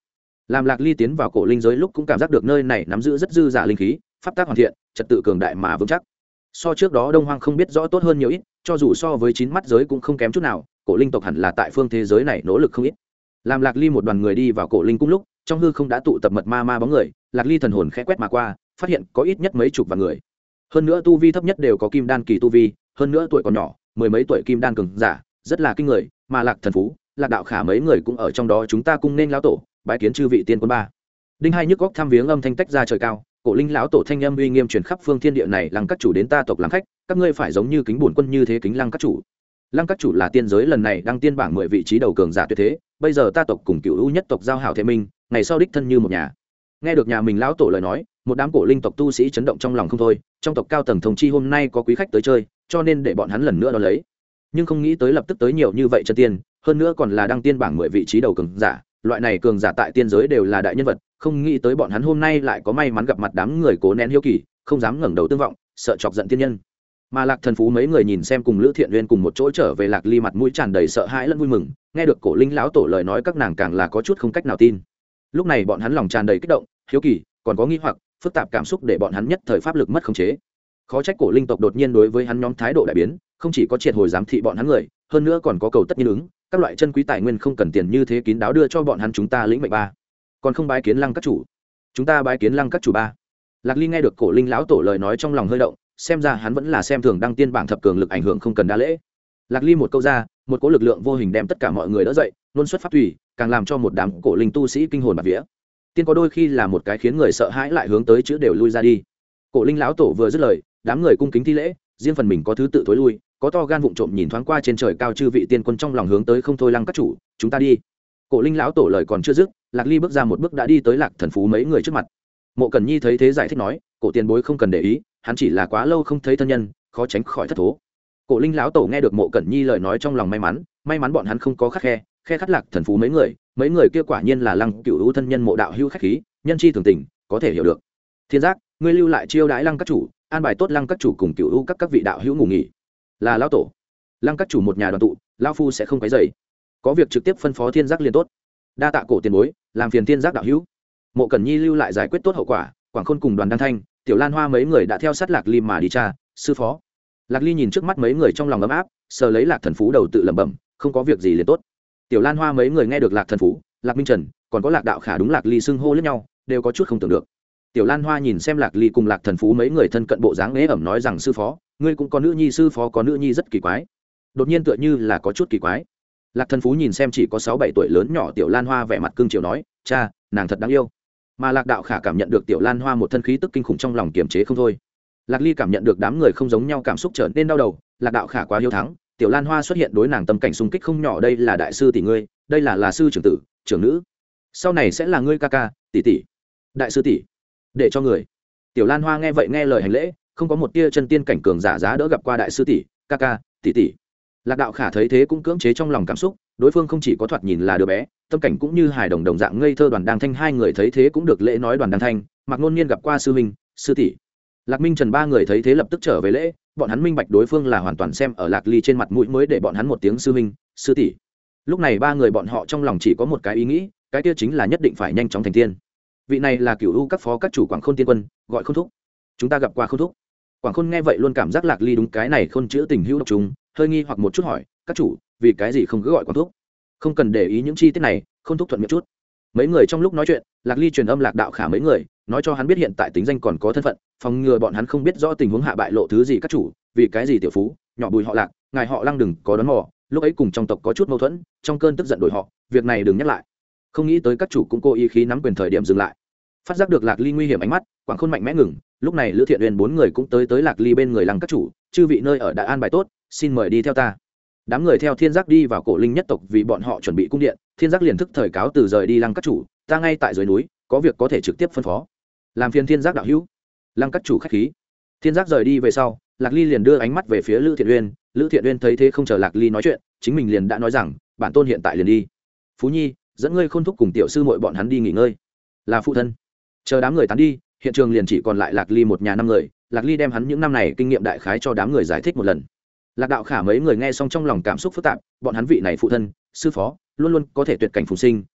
làm Lạc Ly tiến vào cổ linh giới lúc cũng cảm giác được nơi này nắm giữ rất dư giả linh khí, pháp tác hoàn thiện, trật tự cường đại mà vững chắc. So trước đó Đông Hoang không biết rõ tốt hơn nhiều ít, cho dù so với chín mắt giới cũng không kém chút nào, cổ linh tộc hẳn là tại phương thế giới này nỗ lực không ít. Làm Lạc Ly một đoàn người đi vào cổ linh cung lúc, trong hư không đã tụ tập mật ma ma bóng người, Lạc Ly thần hồn khẽ quét mà qua, phát hiện có ít nhất mấy chục vạn người. Hơn nữa tu vi thấp nhất đều có kim đan kỳ tu vi, hơn nữa tuổi còn nhỏ, mười mấy tuổi kim đan cường giả, rất là kinh người, mà Lạc Thần Phú, Lạc Đạo Khả mấy người cũng ở trong đó, chúng ta cung nên lão tổ, bái kiến chư vị tiên quân ba. Đinh hai nhức góc thăm viếng âm thanh tách ra trời cao, cổ linh lão tổ thanh âm uy nghiêm truyền khắp phương thiên địa này, lăng các chủ đến ta tộc làm khách, các ngươi phải giống như kính bổn quân như thế kính lăng các chủ. Lăng các chủ là tiên giới lần này đăng tiên bảng mười vị trí đầu cường giả tuyệt thế, bây giờ ta tộc cùng cựu ưu nhất tộc giao hảo thế minh, ngày sau đích thân như một nhà. Nghe được nhà mình lão tổ lời nói, một đám cổ linh tộc tu sĩ chấn động trong lòng không thôi, trong tộc cao tầng thông chi hôm nay có quý khách tới chơi, cho nên để bọn hắn lần nữa đón lấy. Nhưng không nghĩ tới lập tức tới nhiều như vậy chân tiên, hơn nữa còn là đăng tiên bảng mười vị trí đầu cường giả, loại này cường giả tại tiên giới đều là đại nhân vật, không nghĩ tới bọn hắn hôm nay lại có may mắn gặp mặt đám người cố nén hiếu kỳ, không dám ngẩng đầu tương vọng, sợ chọc giận tiên nhân. Mà Lạc Thần Phú mấy người nhìn xem cùng Lữ Thiện Uyên cùng một chỗ trở về Lạc Ly, mặt mũi tràn đầy sợ hãi lẫn vui mừng, nghe được cổ linh lão tổ lời nói các nàng càng là có chút không cách nào tin. Lúc này bọn hắn lòng tràn đầy kích động, hiếu kỳ, còn có nghi hoặc, phức tạp cảm xúc để bọn hắn nhất thời pháp lực mất khống chế. Khó trách cổ linh tộc đột nhiên đối với hắn nhóm thái độ đại biến, không chỉ có triệt hồi giám thị bọn hắn người, hơn nữa còn có cầu tất nhiên ứng, các loại chân quý tài nguyên không cần tiền như thế kín đáo đưa cho bọn hắn, chúng ta lĩnh mệnh ba. Còn không bái kiến lăng các chủ. Chúng ta bái kiến lăng các chủ ba. Lạc Ly nghe được cổ linh lão tổ lời nói trong lòng hơi động, xem ra hắn vẫn là xem thường đăng tiên bảng thập cường lực ảnh hưởng không cần đa lễ. Lạc Ly một câu ra, một cỗ lực lượng vô hình đem tất cả mọi người đỡ dậy, luân xuất pháp thủy, càng làm cho một đám cổ linh tu sĩ kinh hồn bạt vía. Tiên có đôi khi là một cái khiến người sợ hãi lại hướng tới chữ đều lui ra đi. Cổ linh lão tổ vừa dứt lời, đám người cung kính thi lễ, riêng phần mình có thứ tự thối lui, có to gan vụng trộm nhìn thoáng qua trên trời cao chư vị tiên quân trong lòng hướng tới không thôi lăng các chủ, chúng ta đi. Cổ linh lão tổ lời còn chưa dứt, Lạc Ly bước ra một bước đã đi tới Lạc Thần Phú mấy người trước mặt. Mộ Cẩn Nhi thấy thế giải thích nói, cổ tiền bối không cần để ý, hắn chỉ là quá lâu không thấy thân nhân, khó tránh khỏi thất thố. Cổ linh lão tổ nghe được Mộ Cẩn Nhi lời nói trong lòng may mắn, may mắn bọn hắn không có khắc khe, khe khắt Lạc Thần Phú mấy người, mấy người kia quả nhiên là lăng cựu hữu thân nhân Mộ đạo hữu khách khí, nhân chi thường tình, có thể hiểu được. Thiên Giác, ngươi lưu lại chiêu đãi lăng các chủ, an bài tốt lăng các chủ cùng cựu hữu các các vị đạo hữu ngủ nghỉ. Là lão tổ. Lăng các chủ một nhà đoàn tụ, lão phu sẽ không quấy rầy. Có việc trực tiếp phân phó Thiên Giác liền tốt. Đa tạ cổ tiền bối, làm phiền Thiên Giác đạo hữu. Mộ Cẩn Nhi lưu lại giải quyết tốt hậu quả, Quảng Khôn cùng Đoàn Đăng Thanh, Tiểu Lan Hoa mấy người đã theo sát Lạc Ly mà đi cha, sư phó. Lạc Ly nhìn trước mắt mấy người trong lòng ấm áp, sờ lấy Lạc Thần Phú đầu tự lẩm bẩm, không có việc gì liền tốt. Tiểu Lan Hoa mấy người nghe được Lạc Thần Phú, Lạc Minh Trần, còn có Lạc Đạo Khả đúng Lạc Ly xưng hô lẫn nhau, đều có chút không tưởng được. Tiểu Lan Hoa nhìn xem Lạc Ly cùng Lạc Thần Phú mấy người thân cận bộ dáng ế ẩm nói rằng sư phó, ngươi cũng có nữ nhi, sư phó có nữ nhi rất kỳ quái. Đột nhiên tựa như là có chút kỳ quái. Lạc Thần Phú nhìn xem chỉ có sáu bảy tuổi lớn nhỏ Tiểu Lan Hoa vẻ mặt cương chiều nói, cha, nàng thật đáng yêu. Mà Lạc Đạo Khả cảm nhận được Tiểu Lan Hoa một thân khí tức kinh khủng trong lòng kiềm chế không thôi. Lạc Ly cảm nhận được đám người không giống nhau cảm xúc trở nên đau đầu, Lạc Đạo Khả quá hiếu thắng, Tiểu Lan Hoa xuất hiện đối nàng tâm cảnh xung kích không nhỏ, đây là đại sư tỷ ngươi, đây là là sư trưởng tử, trưởng nữ, sau này sẽ là ngươi ca ca, tỷ tỷ, đại sư tỷ, để cho người. Tiểu Lan Hoa nghe vậy nghe lời hành lễ, không có một tia chân tiên cảnh cường giả giá đỡ gặp qua đại sư tỷ, ca ca, tỷ tỷ. Lạc Đạo Khả thấy thế cũng cưỡng chế trong lòng cảm xúc, đối phương không chỉ có thoạt nhìn là đứa bé, tâm cảnh cũng như hài đồng đồng dạng ngây thơ. Đoàn Đăng Thanh hai người thấy thế cũng được lễ nói Đoàn Đăng Thanh, Mạc Nôn Niên gặp qua sư minh, sư tỷ. Lạc Minh Trần ba người thấy thế lập tức trở về lễ, bọn hắn minh bạch đối phương là hoàn toàn xem ở Lạc Ly trên mặt mũi mới để bọn hắn một tiếng sư minh, sư tỷ. Lúc này ba người bọn họ trong lòng chỉ có một cái ý nghĩ, cái kia chính là nhất định phải nhanh chóng thành tiên. Vị này là Cửu U các phó các chủ Quảng Khôn tiên quân, gọi Khôn thúc. Chúng ta gặp qua Khôn thúc. Quảng Khôn nghe vậy luôn cảm giác Lạc Ly đúng cái này Khôn chữ tình hữu độc trùng, hơi nghi hoặc một chút hỏi, các chủ, vì cái gì không cứ gọi Quảng thúc? Không cần để ý những chi tiết này, Khôn thúc thuận miệng chút. Mấy người trong lúc nói chuyện, Lạc Ly truyền âm Lạc Đạo Khả mấy người, nói cho hắn biết hiện tại tính danh còn có thân phận, phòng ngừa bọn hắn không biết rõ tình huống hạ bại lộ thứ gì. Các chủ, vì cái gì tiểu phú nhỏ Bùi họ Lạc, ngài họ Lăng đừng có đón mò, lúc ấy cùng trong tộc có chút mâu thuẫn, trong cơn tức giận đổi họ, việc này đừng nhắc lại. Không nghĩ tới các chủ cũng cố ý khí nắm quyền thời điểm dừng lại. Phát giác được Lạc Ly nguy hiểm ánh mắt, Quảng Khôn mạnh mẽ ngừng, lúc này Lữ Thiện Uyên bốn người cũng tới tới Lạc Ly bên người. Lăng các chủ, chư vị nơi ở đã an bài tốt, xin mời đi theo ta. Đám người theo Thiên Giác đi vào cổ linh nhất tộc, vì bọn họ chuẩn bị cung điện. Thiên Giác liền thức thời cáo từ rời đi. Lăng các chủ, ta ngay tại dưới núi, có việc có thể trực tiếp phân phó, làm phiền Thiên Giác đạo hữu. Lăng các chủ khách khí. Thiên Giác rời đi về sau, Lạc Ly liền đưa ánh mắt về phía Lữ Thiện Uyên. Lữ Thiện Uyên thấy thế không chờ Lạc Ly nói chuyện, chính mình liền đã nói rằng, bản tôn hiện tại liền đi. Phú Nhi, dẫn ngươi Khôn thúc cùng tiểu sư muội bọn hắn đi nghỉ ngơi. Là phụ thân. Chờ đám người tán đi, hiện trường liền chỉ còn lại Lạc Ly một nhà năm người. Lạc Ly đem hắn những năm này kinh nghiệm đại khái cho đám người giải thích một lần. Lạc Đạo Khả mấy người nghe xong trong lòng cảm xúc phức tạp, bọn hắn vị này phụ thân, sư phó, luôn luôn có thể tuyệt cảnh phùng sinh,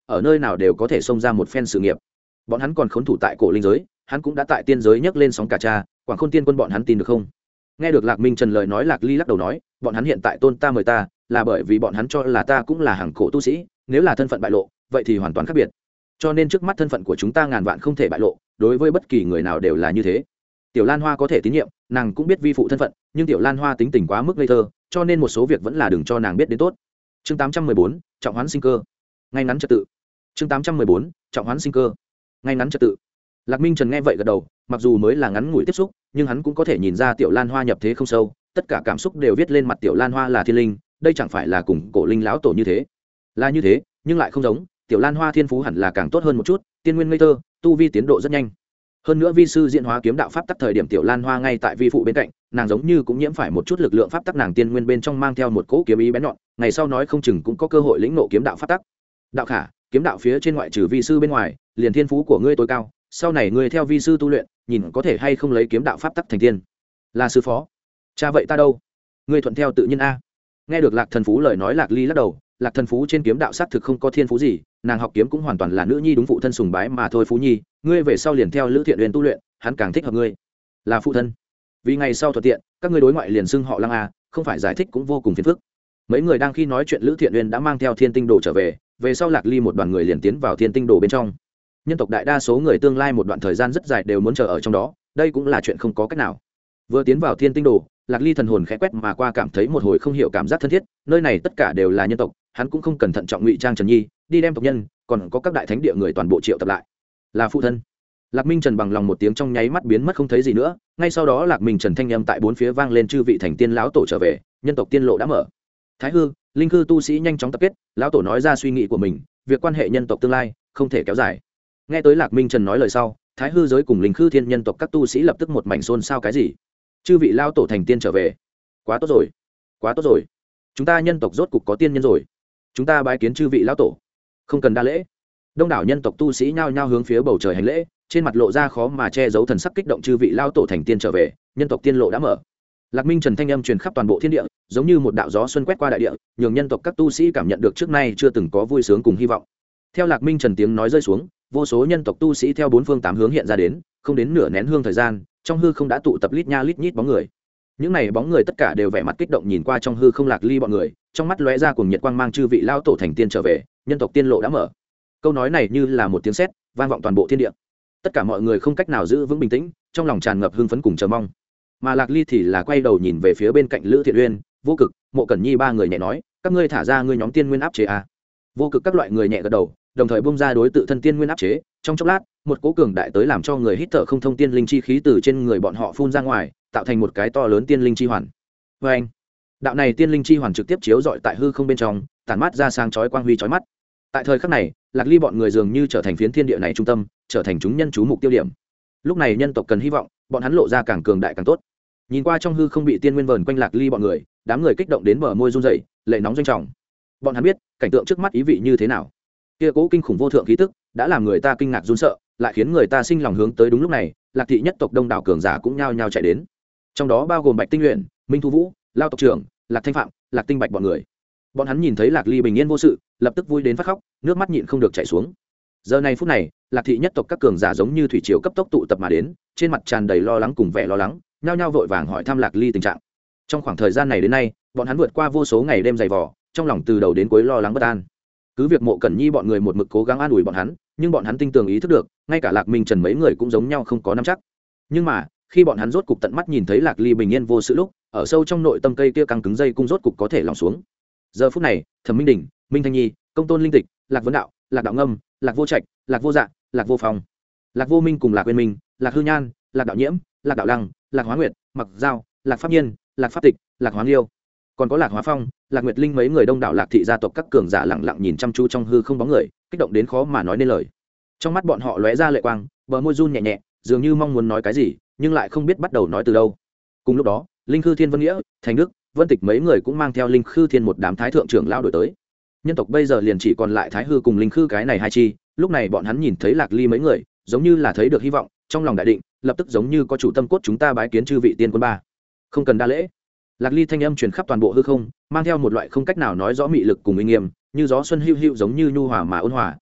ở nơi nào đều có thể xông ra một phen sự nghiệp. Bọn hắn còn khốn thủ tại cổ linh giới, hắn cũng đã tại tiên giới nhấc lên sóng cả cha, Quảng Khôn Tiên Quân bọn hắn tin được không? Nghe được Lạc Minh Trần lời nói, Lạc Ly lắc đầu nói, bọn hắn hiện tại tôn ta mời ta, là bởi vì bọn hắn cho là ta cũng là hàng cổ tu sĩ, nếu là thân phận bại lộ, vậy thì hoàn toàn khác biệt. Cho nên trước mắt thân phận của chúng ta ngàn vạn không thể bại lộ, đối với bất kỳ người nào đều là như thế. Tiểu Lan Hoa có thể tín nhiệm, nàng cũng biết vi phụ thân phận, nhưng Tiểu Lan Hoa tính tình quá mức ngây thơ, cho nên một số việc vẫn là đừng cho nàng biết đến tốt. Chương tám trăm mười bốn, trọng hoán sinh cơ. Ngay ngắn trật tự. Chương tám trăm mười bốn, trọng hoán sinh cơ. Ngay ngắn trật tự. Lạc Minh Trần nghe vậy gật đầu, mặc dù mới là ngắn ngủi tiếp xúc, nhưng hắn cũng có thể nhìn ra Tiểu Lan Hoa nhập thế không sâu, tất cả cảm xúc đều viết lên mặt Tiểu Lan Hoa là thiên linh, đây chẳng phải là cùng cổ linh lão tổ như thế. Là như thế, nhưng lại không giống, Tiểu Lan Hoa thiên phú hẳn là càng tốt hơn một chút, tiên nguyên ngây thơ, tu vi tiến độ rất nhanh. Hơn nữa vi sư diễn hóa kiếm đạo pháp tắc thời điểm Tiểu Lan Hoa ngay tại vi phụ bên cạnh, nàng giống như cũng nhiễm phải một chút lực lượng pháp tắc, nàng tiên nguyên bên trong mang theo một cỗ kiếm ý bén nhọn, ngày sau nói không chừng cũng có cơ hội lĩnh ngộ kiếm đạo pháp tắc. Đạo Khả, kiếm đạo phía trên ngoại trừ vi sư bên ngoài, liền thiên phú của ngươi tối cao, sau này ngươi theo vi sư tu luyện, nhìn có thể hay không lấy kiếm đạo pháp tắc thành tiên. Là sư phó. Cha vậy ta đâu? Ngươi thuận theo tự nhiên a. Nghe được Lạc Thần Phú lời nói, Lạc Ly lắc đầu, Lạc Thần Phú trên kiếm đạo xác thực không có thiên phú gì, nàng học kiếm cũng hoàn toàn là nữ nhi đúng phụ thân sùng bái mà thôi. Phú nhi, ngươi về sau liền theo Lữ Thiện Uyên tu luyện, hắn càng thích hợp ngươi. Là phụ thân. Vì ngày sau thuận tiện, các ngươi đối ngoại liền xưng họ Lăng a, không phải giải thích cũng vô cùng phiền phức. Mấy người đang khi nói chuyện, Lữ Thiện Uyên đã mang theo Thiên Tinh Đồ trở về, về sau Lạc Ly một đoàn người liền tiến vào Thiên Tinh Đồ bên trong. Nhân tộc đại đa số người tương lai một đoạn thời gian rất dài đều muốn chờ ở trong đó, đây cũng là chuyện không có cách nào. Vừa tiến vào Thiên Tinh Đồ, Lạc Ly thần hồn khẽ quét mà qua, cảm thấy một hồi không hiểu cảm giác thân thiết, nơi này tất cả đều là nhân tộc, hắn cũng không cẩn thận trọng ngụy trang Trần Nhi, đi đem tộc nhân, còn có các đại thánh địa người toàn bộ triệu tập lại. Là phụ thân. Lạc Minh Trần bằng lòng một tiếng, trong nháy mắt biến mất không thấy gì nữa, ngay sau đó Lạc Minh Trần thanh âm tại bốn phía vang lên, chư vị thành tiên lão tổ trở về, nhân tộc tiên lộ đã mở. Thái hư, linh hư tu sĩ nhanh chóng tập kết, lão tổ nói ra suy nghĩ của mình, việc quan hệ nhân tộc tương lai không thể kéo dài. Nghe tới Lạc Minh Trần nói lời sau, Thái hư giới cùng linh hư thiên nhân tộc các tu sĩ lập tức một mảnh xôn xao. Cái gì? Chư vị lão tổ thành tiên trở về? Quá tốt rồi, quá tốt rồi, chúng ta nhân tộc rốt cục có tiên nhân rồi, chúng ta bái kiến chư vị lão tổ. Không cần đa lễ. Đông đảo nhân tộc tu sĩ nhao nhao hướng phía bầu trời hành lễ, trên mặt lộ ra khó mà che giấu thần sắc kích động. Chư vị lão tổ thành tiên trở về, nhân tộc tiên lộ đã mở. Lạc Minh Trần thanh âm truyền khắp toàn bộ thiên địa, giống như một đạo gió xuân quét qua đại địa, nhường nhân tộc các tu sĩ cảm nhận được trước nay chưa từng có vui sướng cùng hy vọng. Theo Lạc Minh Trần tiếng nói rơi xuống, vô số nhân tộc tu sĩ theo bốn phương tám hướng hiện ra đến, không đến nửa nén hương thời gian, trong hư không đã tụ tập lít nha lít nhít bóng người. Những này bóng người tất cả đều vẻ mặt kích động nhìn qua trong hư không Lạc Ly bọn người, trong mắt lóe ra cùng nhiệt quang mang. Chư vị lão tổ thành tiên trở về, nhân tộc tiên lộ đã mở. Câu nói này như là một tiếng sét vang vọng toàn bộ thiên địa. Tất cả mọi người không cách nào giữ vững bình tĩnh, trong lòng tràn ngập hưng phấn cùng chờ mong. Mà Lạc Ly thì là quay đầu nhìn về phía bên cạnh Lữ Thiện Uyên, Vô Cực, Mộ Cẩn Nhi ba người nhẹ nói, các ngươi thả ra ngươi nhóm tiên nguyên áp chế à? Vô Cực các loại người nhẹ gật đầu, đồng thời bung ra đối tự thân tiên nguyên áp chế. Trong chốc lát, một cỗ cường đại tới làm cho người hít thở không thông tiên linh chi khí từ trên người bọn họ phun ra ngoài, tạo thành một cái to lớn tiên linh chi hoàn. Và anh, đạo này tiên linh chi hoàn trực tiếp chiếu rọi tại hư không bên trong, tản mát ra sáng chói quang huy chói mắt. Tại thời khắc này, Lạc Ly bọn người dường như trở thành phiến thiên địa này trung tâm, trở thành chúng nhân chú mục tiêu điểm. Lúc này nhân tộc cần hy vọng, bọn hắn lộ ra càng cường đại càng tốt. Nhìn qua trong hư không bị tiên nguyên vờn quanh Lạc Ly bọn người, đám người kích động đến bờ môi run rẩy, lệ nóng doanh trọng. Bọn hắn biết, cảnh tượng trước mắt ý vị như thế nào. Kia cố kinh khủng vô thượng khí tức, đã làm người ta kinh ngạc run sợ, lại khiến người ta sinh lòng hướng tới. Đúng lúc này, Lạc thị nhất tộc đông đảo cường giả cũng nhao nhao chạy đến. Trong đó bao gồm Bạch Tinh Luyện, Minh Thu Vũ, Lao tộc trưởng, Lạc Thanh Phạm, Lạc Tinh Bạch bọn người. Bọn hắn nhìn thấy Lạc Ly bình yên vô sự, lập tức vui đến phát khóc, nước mắt nhịn không được chảy xuống. Giờ này phút này, Lạc thị nhất tộc các cường giả giống như thủy triều cấp tốc tụ tập mà đến, trên mặt tràn đầy lo lắng cùng vẻ lo lắng, nhao nhao vội vàng hỏi thăm Lạc Ly tình trạng. Trong khoảng thời gian này đến nay, bọn hắn vượt qua vô số ngày đêm dày vò, trong lòng từ đầu đến cuối lo lắng bất an. Cứ việc Mộ Cẩn Nhi bọn người một mực cố gắng an ủi bọn hắn, nhưng bọn hắn tinh tường ý thức được, ngay cả Lạc Minh Trần mấy người cũng giống nhau không có nắm chắc. Nhưng mà, khi bọn hắn rốt cục tận mắt nhìn thấy Lạc Ly bình yên vô sự lúc, ở sâu trong nội tâm cây kia căng cứng dây cung rốt cục có thể lỏng xuống. Giờ phút này, Thẩm Minh Đỉnh, Minh Thanh Nhi, Công Tôn Linh Tịch, Lạc Vấn Đạo, Lạc Đạo Ngâm, Lạc Vô Trạch, Lạc Vô Dạ, Lạc Vô Phong, Lạc Vô Minh cùng Lạc Uyên Minh, Lạc Hư Nhan, Lạc Đạo Nhiễm, Lạc Đạo Lăng, Lạc Hóa Nguyệt, Mặc Giao, Lạc Pháp Nhiên, Lạc Pháp Tịch, Lạc Hóa Liêu, còn có Lạc Hóa Phong, Lạc Nguyệt Linh mấy người đông đảo Lạc thị gia tộc các cường giả lặng lặng nhìn chăm chú trong hư không bóng người, kích động đến khó mà nói nên lời. Trong mắt bọn họ lóe ra lệ quang, bờ môi run nhẹ nhẹ, dường như mong muốn nói cái gì, nhưng lại không biết bắt đầu nói từ đâu. Cùng lúc đó, Linh Khư Thiên Vân Nghĩa, Thành Đức, Vân Tịch mấy người cũng mang theo Linh Khư Thiên một đám thái thượng trưởng lão đổi tới. Nhân tộc bây giờ liền chỉ còn lại Thái Hư cùng Linh Khư cái này hai chi, lúc này bọn hắn nhìn thấy Lạc Ly mấy người, giống như là thấy được hy vọng, trong lòng đại định, lập tức giống như có chủ tâm cốt, chúng ta bái kiến chư vị tiên quân ba. Không cần đa lễ. Lạc Ly thanh âm truyền khắp toàn bộ hư không, mang theo một loại không cách nào nói rõ mị lực cùng uy nghiêm, như gió xuân hữu hữu giống như nhu hòa mà ôn hòa,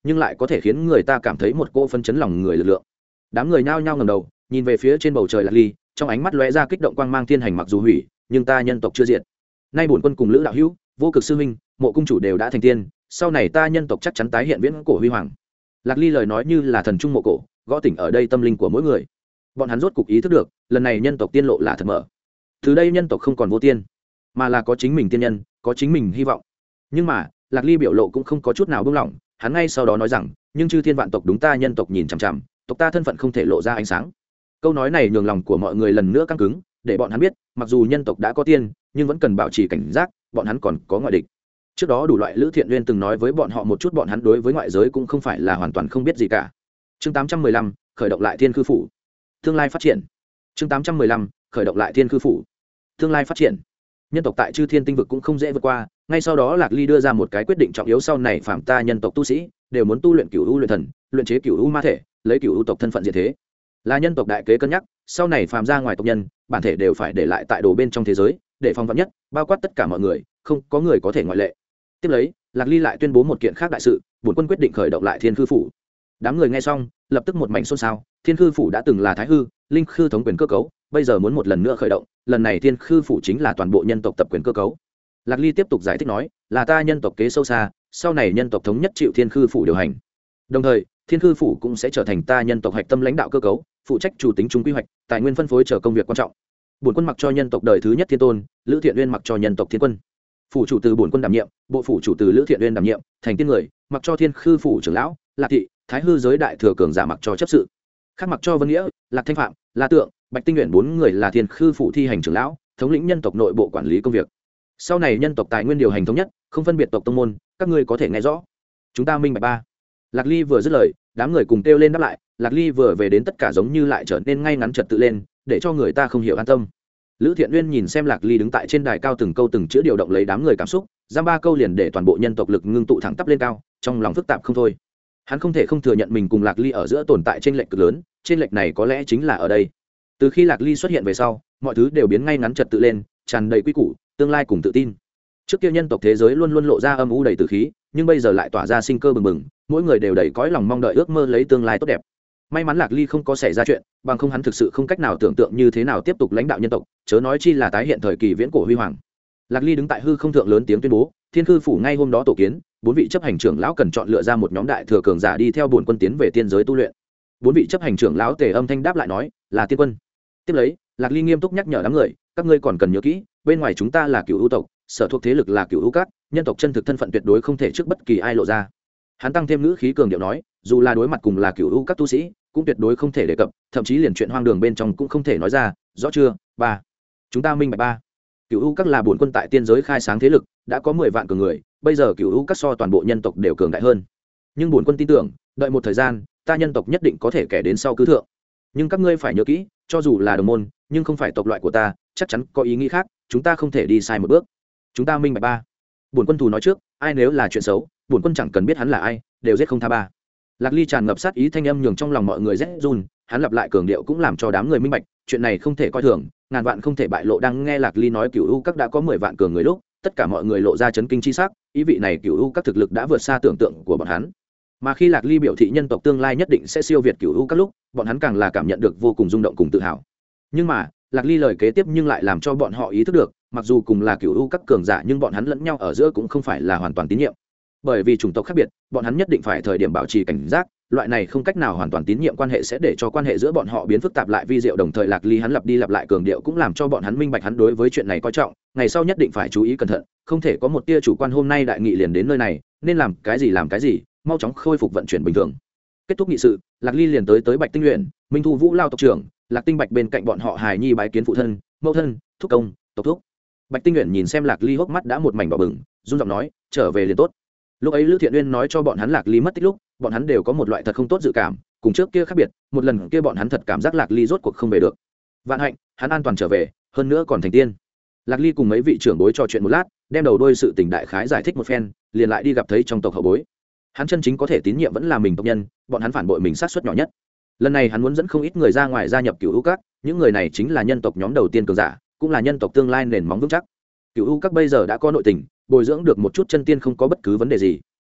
nhưng lại có thể khiến người ta cảm thấy một cỗ phân chấn lòng người lực lượng. Đám người nhao nhao ngẩng đầu nhìn về phía trên bầu trời Lạc Ly, trong ánh mắt lóe ra kích động quang mang. Thiên hành mặc dù hủy, nhưng ta nhân tộc chưa diệt. Nay bổn quân cùng Lữ đạo hữu, Vô Cực sư huynh, Mộ cung chủ đều đã thành tiên, sau này ta nhân tộc chắc chắn tái hiện viễn cổ huy hoàng. Lạc Ly lời nói như là thần trung mộ cổ, gõ tỉnh ở đây tâm linh của mỗi người. Bọn hắn rốt cục ý thức được, lần này nhân tộc tiên lộ là thật mở. Từ đây nhân tộc không còn vô tiên, mà là có chính mình tiên nhân, có chính mình hy vọng. Nhưng mà Lạc Ly biểu lộ cũng không có chút nào buông lỏng, hắn ngay sau đó nói rằng, nhưng chư thiên vạn tộc đúng ta nhân tộc nhìn chằm chằm, tộc ta thân phận không thể lộ ra ánh sáng. Câu nói này nhường lòng của mọi người lần nữa căng cứng, để bọn hắn biết, mặc dù nhân tộc đã có tiên, nhưng vẫn cần bảo trì cảnh giác, bọn hắn còn có ngoại địch. Trước đó đủ loại Lữ Thiện Uyên từng nói với bọn họ một chút, bọn hắn đối với ngoại giới cũng không phải là hoàn toàn không biết gì cả. Chương tám trăm mười lăm, khởi động lại Thiên Khư phủ. Tương lai phát triển. Chương tám trăm mười lăm, khởi động lại Thiên Khư phủ. Tương lai phát triển. Nhân tộc tại Chư Thiên tinh vực cũng không dễ vượt qua, ngay sau đó Lạc Ly đưa ra một cái quyết định trọng yếu, sau này phạm ta nhân tộc tu sĩ đều muốn tu luyện Cửu U luyện thần, luyện chế Cửu U ma thể, lấy Cửu U tộc thân phận diện thế. Là nhân tộc đại kế cân nhắc, sau này phàm ra ngoài tộc nhân, bản thể đều phải để lại tại đồ bên trong thế giới, để phòng vạn nhất, bao quát tất cả mọi người, không có người có thể ngoại lệ. Tiếp lấy, Lạc Ly lại tuyên bố một kiện khác đại sự, bổn quân quyết định khởi động lại Thiên Khư phủ. Đám người nghe xong, lập tức một mảnh xôn xao. Thiên Khư phủ đã từng là Thái Hư, Linh Khư thống quyền cơ cấu, bây giờ muốn một lần nữa khởi động, lần này Thiên Khư phủ chính là toàn bộ nhân tộc tập quyền cơ cấu. Lạc Ly tiếp tục giải thích nói, là ta nhân tộc kế sâu xa, sau này nhân tộc thống nhất chịu Thiên Khư phủ điều hành. Đồng thời, Thiên Khư phủ cũng sẽ trở thành ta nhân tộc hạch tâm lãnh đạo cơ cấu, phụ trách chủ tính trung quy hoạch, tài nguyên phân phối chờ công việc quan trọng. Bổn quân mặc cho nhân tộc đời thứ nhất Thiên Tôn, Lữ Thiện Uyên mặc cho nhân tộc Thiên Quân. Phủ chủ từ bổn quân đảm nhiệm, bộ phủ chủ từ Lữ Thiện Uyên đảm nhiệm, thành tiên người, mặc cho Thiên Khư phủ trưởng lão, Lạc thị, Thái Hư giới đại thừa cường giả mặc cho chấp sự. Khác mặc cho Vân Nghĩa, Lạc Thanh Phạm, La Tượng, Bạch Tinh Nguyện bốn người là Thiên Khư phủ thi hành trưởng lão, thống lĩnh nhân tộc nội bộ quản lý công việc. Sau này nhân tộc tài nguyên điều hành thống nhất, không phân biệt tộc tông môn, các ngươi có thể nghe rõ. Chúng ta minh bạch ba. Lạc Ly vừa dứt lời, đám người cùng kêu lên đáp lại. Lạc Ly vừa về đến, tất cả giống như lại trở nên ngay ngắn trật tự lên, để cho người ta không hiểu an tâm. Lữ Thiện Uyên nhìn xem Lạc Ly đứng tại trên đài cao, từng câu từng chữ điều động lấy đám người cảm xúc, giam ba câu liền để toàn bộ nhân tộc lực ngưng tụ thẳng tắp lên cao, trong lòng phức tạp không thôi. Hắn không thể không thừa nhận mình cùng Lạc Ly ở giữa tồn tại trên lệch cực lớn, trên lệch này có lẽ chính là ở đây. Từ khi Lạc Ly xuất hiện về sau, mọi thứ đều biến ngay ngắn trật tự lên, tràn đầy quy củ, tương lai cùng tự tin. Trước kia nhân tộc thế giới luôn luôn lộ ra âm u đầy tử khí, nhưng bây giờ lại tỏa ra sinh cơ bừng bừng, mỗi người đều đầy cõi lòng mong đợi ước mơ lấy tương lai tốt đẹp. May mắn Lạc Ly không có xảy ra chuyện, bằng không hắn thực sự không cách nào tưởng tượng như thế nào tiếp tục lãnh đạo nhân tộc, chớ nói chi là tái hiện thời kỳ viễn cổ huy hoàng. Lạc Ly đứng tại hư không thượng lớn tiếng tuyên bố, Thiên Khư phủ ngay hôm đó tổ kiến, bốn vị chấp hành trưởng lão cần chọn lựa ra một nhóm đại thừa cường giả đi theo bổn quân tiến về tiên giới tu luyện. Bốn vị chấp hành trưởng lão tề âm thanh đáp lại nói, là tiên quân. Tiếp lấy, Lạc Ly nghiêm túc nhắc nhở đám người, các ngươi còn cần nhớ kỹ, bên ngoài chúng ta là Cửu U tộc, sở thuộc thế lực là Cửu U các, nhân tộc chân thực thân phận tuyệt đối không thể trước bất kỳ ai lộ ra. Hắn tăng thêm ngữ khí cường điệu nói, dù là đối mặt cùng là Cửu U các tu sĩ, cũng tuyệt đối không thể đề cập, thậm chí liền chuyện hoang đường bên trong cũng không thể nói ra, rõ chưa? Ba. Chúng ta minh bạch ba. Cửu U các là bổn quân tại tiên giới khai sáng thế lực, đã có mười vạn cường người, bây giờ Cửu U các so toàn bộ nhân tộc đều cường đại hơn. Nhưng bổn quân tin tưởng, đợi một thời gian, ta nhân tộc nhất định có thể kẻ đến sau cứ thượng. Nhưng các ngươi phải nhớ kỹ, cho dù là đồng môn, nhưng không phải tộc loại của ta, chắc chắn có ý nghĩ khác, chúng ta không thể đi sai một bước. Chúng ta minh bạch ba. Bổn quân thù nói trước, ai nếu là chuyện xấu, bổn quân chẳng cần biết hắn là ai, đều giết không tha ba. Lạc Ly tràn ngập sát ý thanh âm nhường trong lòng mọi người rét run, hắn lặp lại cường điệu cũng làm cho đám người minh bạch, chuyện này không thể coi thường, ngàn vạn không thể bại lộ. Đang nghe Lạc Ly nói Cửu U các đã có mười vạn cường người lúc, tất cả mọi người lộ ra chấn kinh chi sắc, ý vị này Cửu U các thực lực đã vượt xa tưởng tượng của bọn hắn. Mà khi Lạc Ly biểu thị nhân tộc tương lai nhất định sẽ siêu việt Cửu U các lúc, bọn hắn càng là cảm nhận được vô cùng rung động cùng tự hào. Nhưng mà, Lạc Ly lời kế tiếp nhưng lại làm cho bọn họ ý thức được, mặc dù cùng là Cửu U các cường giả, nhưng bọn hắn lẫn nhau ở giữa cũng không phải là hoàn toàn tín nhiệm. Bởi vì chủng tộc khác biệt, bọn hắn nhất định phải thời điểm bảo trì cảnh giác, loại này không cách nào hoàn toàn tín nhiệm quan hệ sẽ để cho quan hệ giữa bọn họ biến phức tạp lại vi diệu. Đồng thời Lạc Ly hắn lặp đi lặp lại cường điệu cũng làm cho bọn hắn minh bạch hắn đối với chuyện này coi trọng, ngày sau nhất định phải chú ý cẩn thận, không thể có một tia chủ quan. Hôm nay đại nghị liền đến nơi này, nên làm cái gì làm cái gì, mau chóng khôi phục vận chuyển bình thường. Kết thúc nghị sự, Lạc Ly liền tới tới Bạch Tinh Luyện, Minh Thu Vũ lao tộc trưởng, Lạc Tinh Bạch bên cạnh bọn họ hài nhi bái kiến phụ thân, mẫu thân, thúc công, tộc thúc. Bạch Tinh Luyện nhìn xem Lạc Ly hốc mắt đã một mảnh đỏ bừng, run giọng nói, trở về liền tốt. Lúc ấy Lữ Thiện Uyên nói cho bọn hắn Lạc Ly mất tích lúc, bọn hắn đều có một loại thật không tốt dự cảm, cùng trước kia khác biệt, một lần kia bọn hắn thật cảm giác Lạc Ly rốt cuộc không về được. Vạn hạnh, hắn an toàn trở về, hơn nữa còn thành tiên. Lạc Ly cùng mấy vị trưởng bối trò chuyện một lát, đem đầu đuôi sự tình đại khái giải thích một phen, liền lại đi gặp thấy trong tộc hậu bối. Hắn chân chính có thể tín nhiệm vẫn là mình tộc nhân, bọn hắn phản bội mình sát suất nhỏ nhất. Lần này hắn muốn dẫn không ít người ra ngoài gia nhập Cửu U các, những người này chính là nhân tộc nhóm đầu tiên cường giả, cũng là nhân tộc tương lai nền móng vững chắc. Cửu U các bây giờ đã có nội tình, bồi dưỡng được một chút chân tiên không có bất cứ vấn đề gì.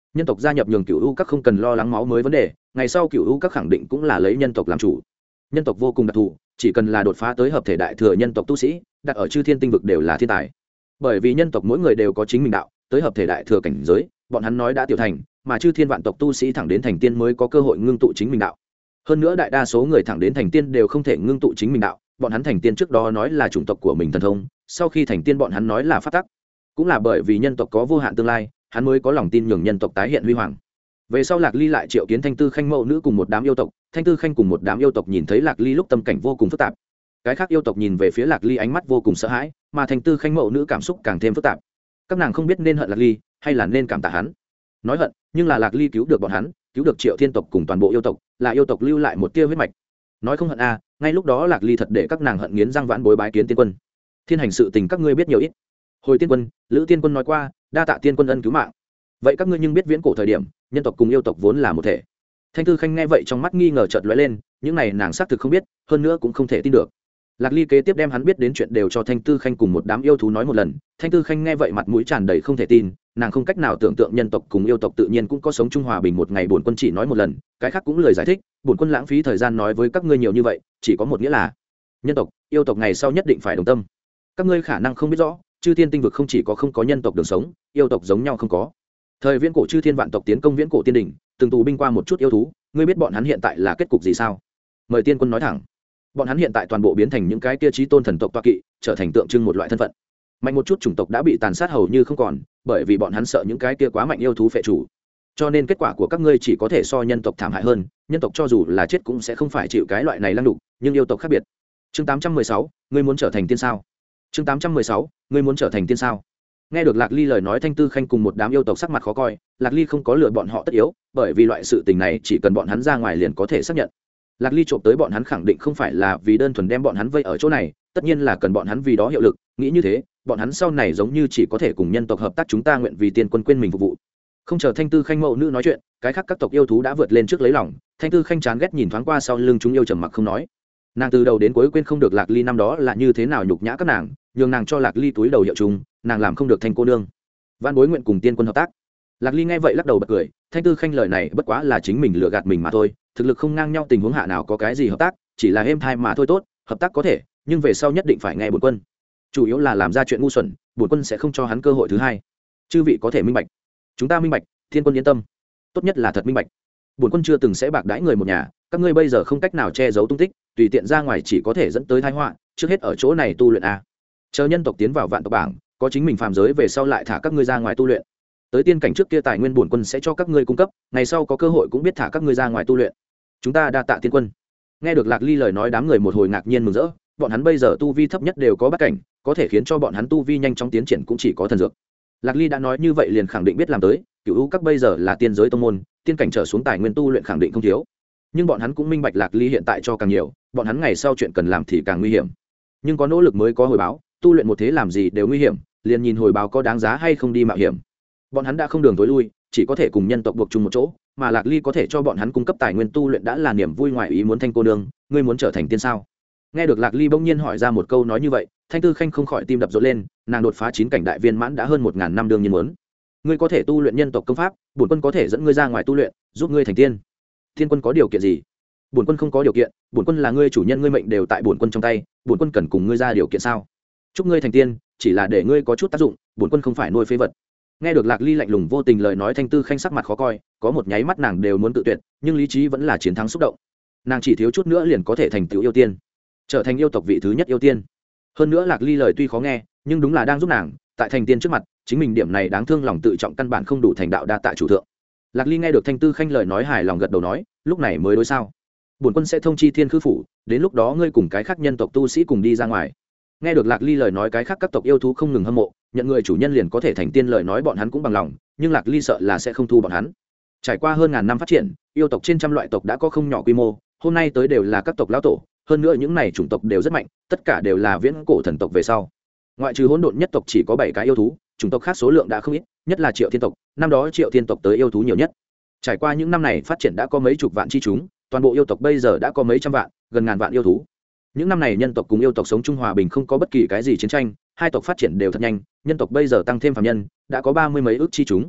nhân tộc gia nhập nhường cựu u các không cần lo lắng máu mới vấn đề, ngày sau cựu u các khẳng định cũng là lấy nhân tộc làm chủ. Nhân tộc vô cùng đặc thù, chỉ cần là đột phá tới hợp thể đại thừa nhân tộc tu sĩ, đặt ở chư thiên tinh vực đều là thiên tài. Bởi vì nhân tộc mỗi người đều có chính mình đạo, tới hợp thể đại thừa cảnh giới, bọn hắn nói đã tiểu thành, mà chư thiên vạn tộc tu sĩ thẳng đến thành tiên mới có cơ hội ngưng tụ chính mình đạo. Hơn nữa đại đa số người thẳng đến thành tiên đều không thể ngưng tụ chính mình đạo, bọn hắn thành tiên trước đó nói là chủng tộc của mình thần thông, sau khi thành tiên bọn hắn nói là pháp tắc. Cũng là bởi vì nhân tộc có vô hạn tương lai, hắn mới có lòng tin nhường nhân tộc tái hiện huy hoàng. Về sau Lạc Ly lại triệu kiến Thanh Tư Khanh mẫu nữ cùng một đám yêu tộc, Thanh Tư Khanh cùng một đám yêu tộc nhìn thấy Lạc Ly lúc tâm cảnh vô cùng phức tạp. Cái khác yêu tộc nhìn về phía Lạc Ly ánh mắt vô cùng sợ hãi, mà Thanh Tư Khanh mẫu nữ cảm xúc càng thêm phức tạp. Các nàng không biết nên hận Lạc Ly hay là nên cảm tạ hắn. Nói hận, nhưng là Lạc Ly cứu được bọn hắn, cứu được Triệu Thiên tộc cùng toàn bộ yêu tộc, là yêu tộc lưu lại một tia huyết mạch. Nói không hận a, à, ngay lúc đó Lạc Ly thật để các nàng hận nghiến răng vãn bối bái kiến tiên quân. Thiên hành sự tình các ngươi biết nhiều ít. Hồi tiên quân, Lữ tiên quân nói qua, đa tạ tiên quân ân cứu mạng. Vậy các ngươi nhưng biết viễn cổ thời điểm, nhân tộc cùng yêu tộc vốn là một thể. Thanh Tư Khanh nghe vậy trong mắt nghi ngờ chợt lóe lên, những này nàng xác thực không biết, hơn nữa cũng không thể tin được. Lạc Ly kế tiếp đem hắn biết đến chuyện đều cho Thanh Tư Khanh cùng một đám yêu thú nói một lần. Thanh Tư Khanh nghe vậy mặt mũi tràn đầy không thể tin, nàng không cách nào tưởng tượng nhân tộc cùng yêu tộc tự nhiên cũng có sống chung hòa bình một ngày. Bổn quân chỉ nói một lần, cái khác cũng lời giải thích, bổn quân lãng phí thời gian nói với các ngươi nhiều như vậy, chỉ có một nghĩa là nhân tộc, yêu tộc ngày sau nhất định phải đồng tâm. Các ngươi khả năng không biết rõ, chư thiên tinh vực không chỉ có không có nhân tộc đường sống, yêu tộc giống nhau không có. Thời viễn cổ chư thiên vạn tộc tiến công viễn cổ tiên đỉnh, từng tù binh qua một chút yêu thú, ngươi biết bọn hắn hiện tại là kết cục gì sao? Mời tiên quân nói thẳng. Bọn hắn hiện tại toàn bộ biến thành những cái kia chí tôn thần tộc toa kỵ, trở thành tượng trưng một loại thân phận. Mạnh một chút chủng tộc đã bị tàn sát hầu như không còn, bởi vì bọn hắn sợ những cái kia quá mạnh yêu thú phệ chủ. Cho nên kết quả của các ngươi chỉ có thể so nhân tộc thảm hại hơn, nhân tộc cho dù là chết cũng sẽ không phải chịu cái loại này lăng đục, nhưng yêu tộc khác biệt. Chương tám trăm mười sáu, ngươi muốn trở thành tiên sao? Chương tám trăm mười sáu, ngươi muốn trở thành tiên sao? Nghe được Lạc Ly lời nói, Thanh Tư Khanh cùng một đám yêu tộc sắc mặt khó coi. Lạc Ly không có lừa bọn họ tất yếu, bởi vì loại sự tình này chỉ cần bọn hắn ra ngoài liền có thể xác nhận. Lạc Ly trộm tới bọn hắn khẳng định không phải là vì đơn thuần đem bọn hắn vây ở chỗ này, tất nhiên là cần bọn hắn vì đó hiệu lực. Nghĩ như thế, bọn hắn sau này giống như chỉ có thể cùng nhân tộc hợp tác, chúng ta nguyện vì tiên quân quên mình phục vụ. Không chờ Thanh Tư Khanh mẫu nữ nói chuyện, cái khác các tộc yêu thú đã vượt lên trước lấy lòng. Thanh Tư Khanh chán ghét nhìn thoáng qua sau lưng chúng yêu trầm mặc không nói. Nàng từ đầu đến cuối quên không được Lạc Ly năm đó là như thế nào nhục nhã các nàng, nhường nàng cho Lạc Ly túi đầu hiệu trùng, nàng làm không được thành cô nương. Vạn bối nguyện cùng tiên quân hợp tác. Lạc Ly nghe vậy lắc đầu bật cười, Thanh Tư Khanh lời này bất quá là chính mình lừa gạt mình mà thôi, thực lực không ngang nhau tình huống hạ nào có cái gì hợp tác, chỉ là êm thai mà thôi. Tốt, hợp tác có thể, nhưng về sau nhất định phải nghe bổn quân. Chủ yếu là làm ra chuyện ngu xuẩn, bổn quân sẽ không cho hắn cơ hội thứ hai. Chư vị có thể minh bạch. Chúng ta minh bạch, thiên quân yên tâm. Tốt nhất là thật minh bạch. Bổn quân chưa từng sẽ bạc đãi người một nhà, các ngươi bây giờ không cách nào che giấu tung tích, tùy tiện ra ngoài chỉ có thể dẫn tới tai họa, trước hết ở chỗ này tu luyện a. Chờ nhân tộc tiến vào vạn tộc bảng, có chính mình phàm giới về sau lại thả các ngươi ra ngoài tu luyện. Tới tiên cảnh trước kia tài nguyên bổn quân sẽ cho các ngươi cung cấp, ngày sau có cơ hội cũng biết thả các ngươi ra ngoài tu luyện. Chúng ta đa tạ tiên quân. Nghe được Lạc Ly lời nói, đám người một hồi ngạc nhiên mừng rỡ, bọn hắn bây giờ tu vi thấp nhất đều có bát cảnh, có thể khiến cho bọn hắn tu vi nhanh chóng tiến triển cũng chỉ có thần dược. Lạc Ly đã nói như vậy liền khẳng định biết làm tới, Cửu U các bây giờ là tiên giới tông môn, tiên cảnh trở xuống tài nguyên tu luyện khẳng định không thiếu. Nhưng bọn hắn cũng minh bạch Lạc Ly hiện tại cho càng nhiều, bọn hắn ngày sau chuyện cần làm thì càng nguy hiểm. Nhưng có nỗ lực mới có hồi báo, tu luyện một thế làm gì đều nguy hiểm, liền nhìn hồi báo có đáng giá hay không đi mạo hiểm. Bọn hắn đã không đường tối lui, chỉ có thể cùng nhân tộc buộc chung một chỗ, mà Lạc Ly có thể cho bọn hắn cung cấp tài nguyên tu luyện đã là niềm vui ngoài ý muốn. Thanh cô nương, ngươi muốn trở thành tiên sao? Nghe được Lạc Ly bỗng nhiên hỏi ra một câu nói như vậy, Thanh Tư Khanh không khỏi tim đập rộn lên, nàng đột phá chín cảnh đại viên mãn đã hơn một ngàn năm, đương nhiên muốn. Ngươi có thể tu luyện nhân tộc công pháp, bổn quân có thể dẫn ngươi ra ngoài tu luyện, giúp ngươi thành tiên. Thiên quân có điều kiện gì? Bổn quân không có điều kiện, bổn quân là ngươi chủ nhân, ngươi mệnh đều tại bổn quân trong tay, bổn quân cần cùng ngươi ra điều kiện sao? Chúc ngươi thành tiên, chỉ là để ngươi có chút tác dụng, bổn quân không phải nuôi phế vật. Nghe được Lạc Ly lạnh lùng vô tình lời nói, Thanh Tư Khanh sắc mặt khó coi, có một nháy mắt nàng đều muốn tự tuyệt, nhưng lý trí vẫn là chiến thắng xúc động. Nàng chỉ thiếu chút nữa liền có thể thành tựu yêu tiên, trở thành yêu tộc vị thứ nhất yêu tiên. Hơn nữa Lạc Ly lời tuy khó nghe, nhưng đúng là đang giúp nàng, tại thành tiên trước mặt, chính mình điểm này đáng thương lòng tự trọng căn bản không đủ thành đạo đa tạ chủ thượng. Lạc Ly nghe được Thanh Tư Khanh lời nói hài lòng gật đầu nói, lúc này mới đối sao? Bổn quân sẽ thông chi Thiên Khư phủ, đến lúc đó ngươi cùng cái khác nhân tộc tu sĩ cùng đi ra ngoài. Nghe được Lạc Ly lời nói, cái khác các tộc yêu thú không ngừng hâm mộ, nhận người chủ nhân liền có thể thành tiên lời nói bọn hắn cũng bằng lòng, nhưng Lạc Ly sợ là sẽ không thu bọn hắn. Trải qua hơn ngàn năm phát triển, yêu tộc trên trăm loại tộc đã có không nhỏ quy mô, hôm nay tới đều là các tộc lão tổ, hơn nữa những này chủng tộc đều rất mạnh, tất cả đều là viễn cổ thần tộc về sau. Ngoại trừ hỗn độn nhất tộc chỉ có bảy cái yêu thú, chủng tộc khác số lượng đã không ít, nhất là Triệu Thiên tộc, năm đó Triệu Thiên tộc tới yêu thú nhiều nhất. Trải qua những năm này phát triển đã có mấy chục vạn chi chúng, toàn bộ yêu tộc bây giờ đã có mấy trăm vạn, gần ngàn vạn yêu thú. Những năm này nhân tộc cùng yêu tộc sống chung hòa bình, không có bất kỳ cái gì chiến tranh, hai tộc phát triển đều thật nhanh, nhân tộc bây giờ tăng thêm phàm nhân, đã có ba mươi mấy ước chi chúng.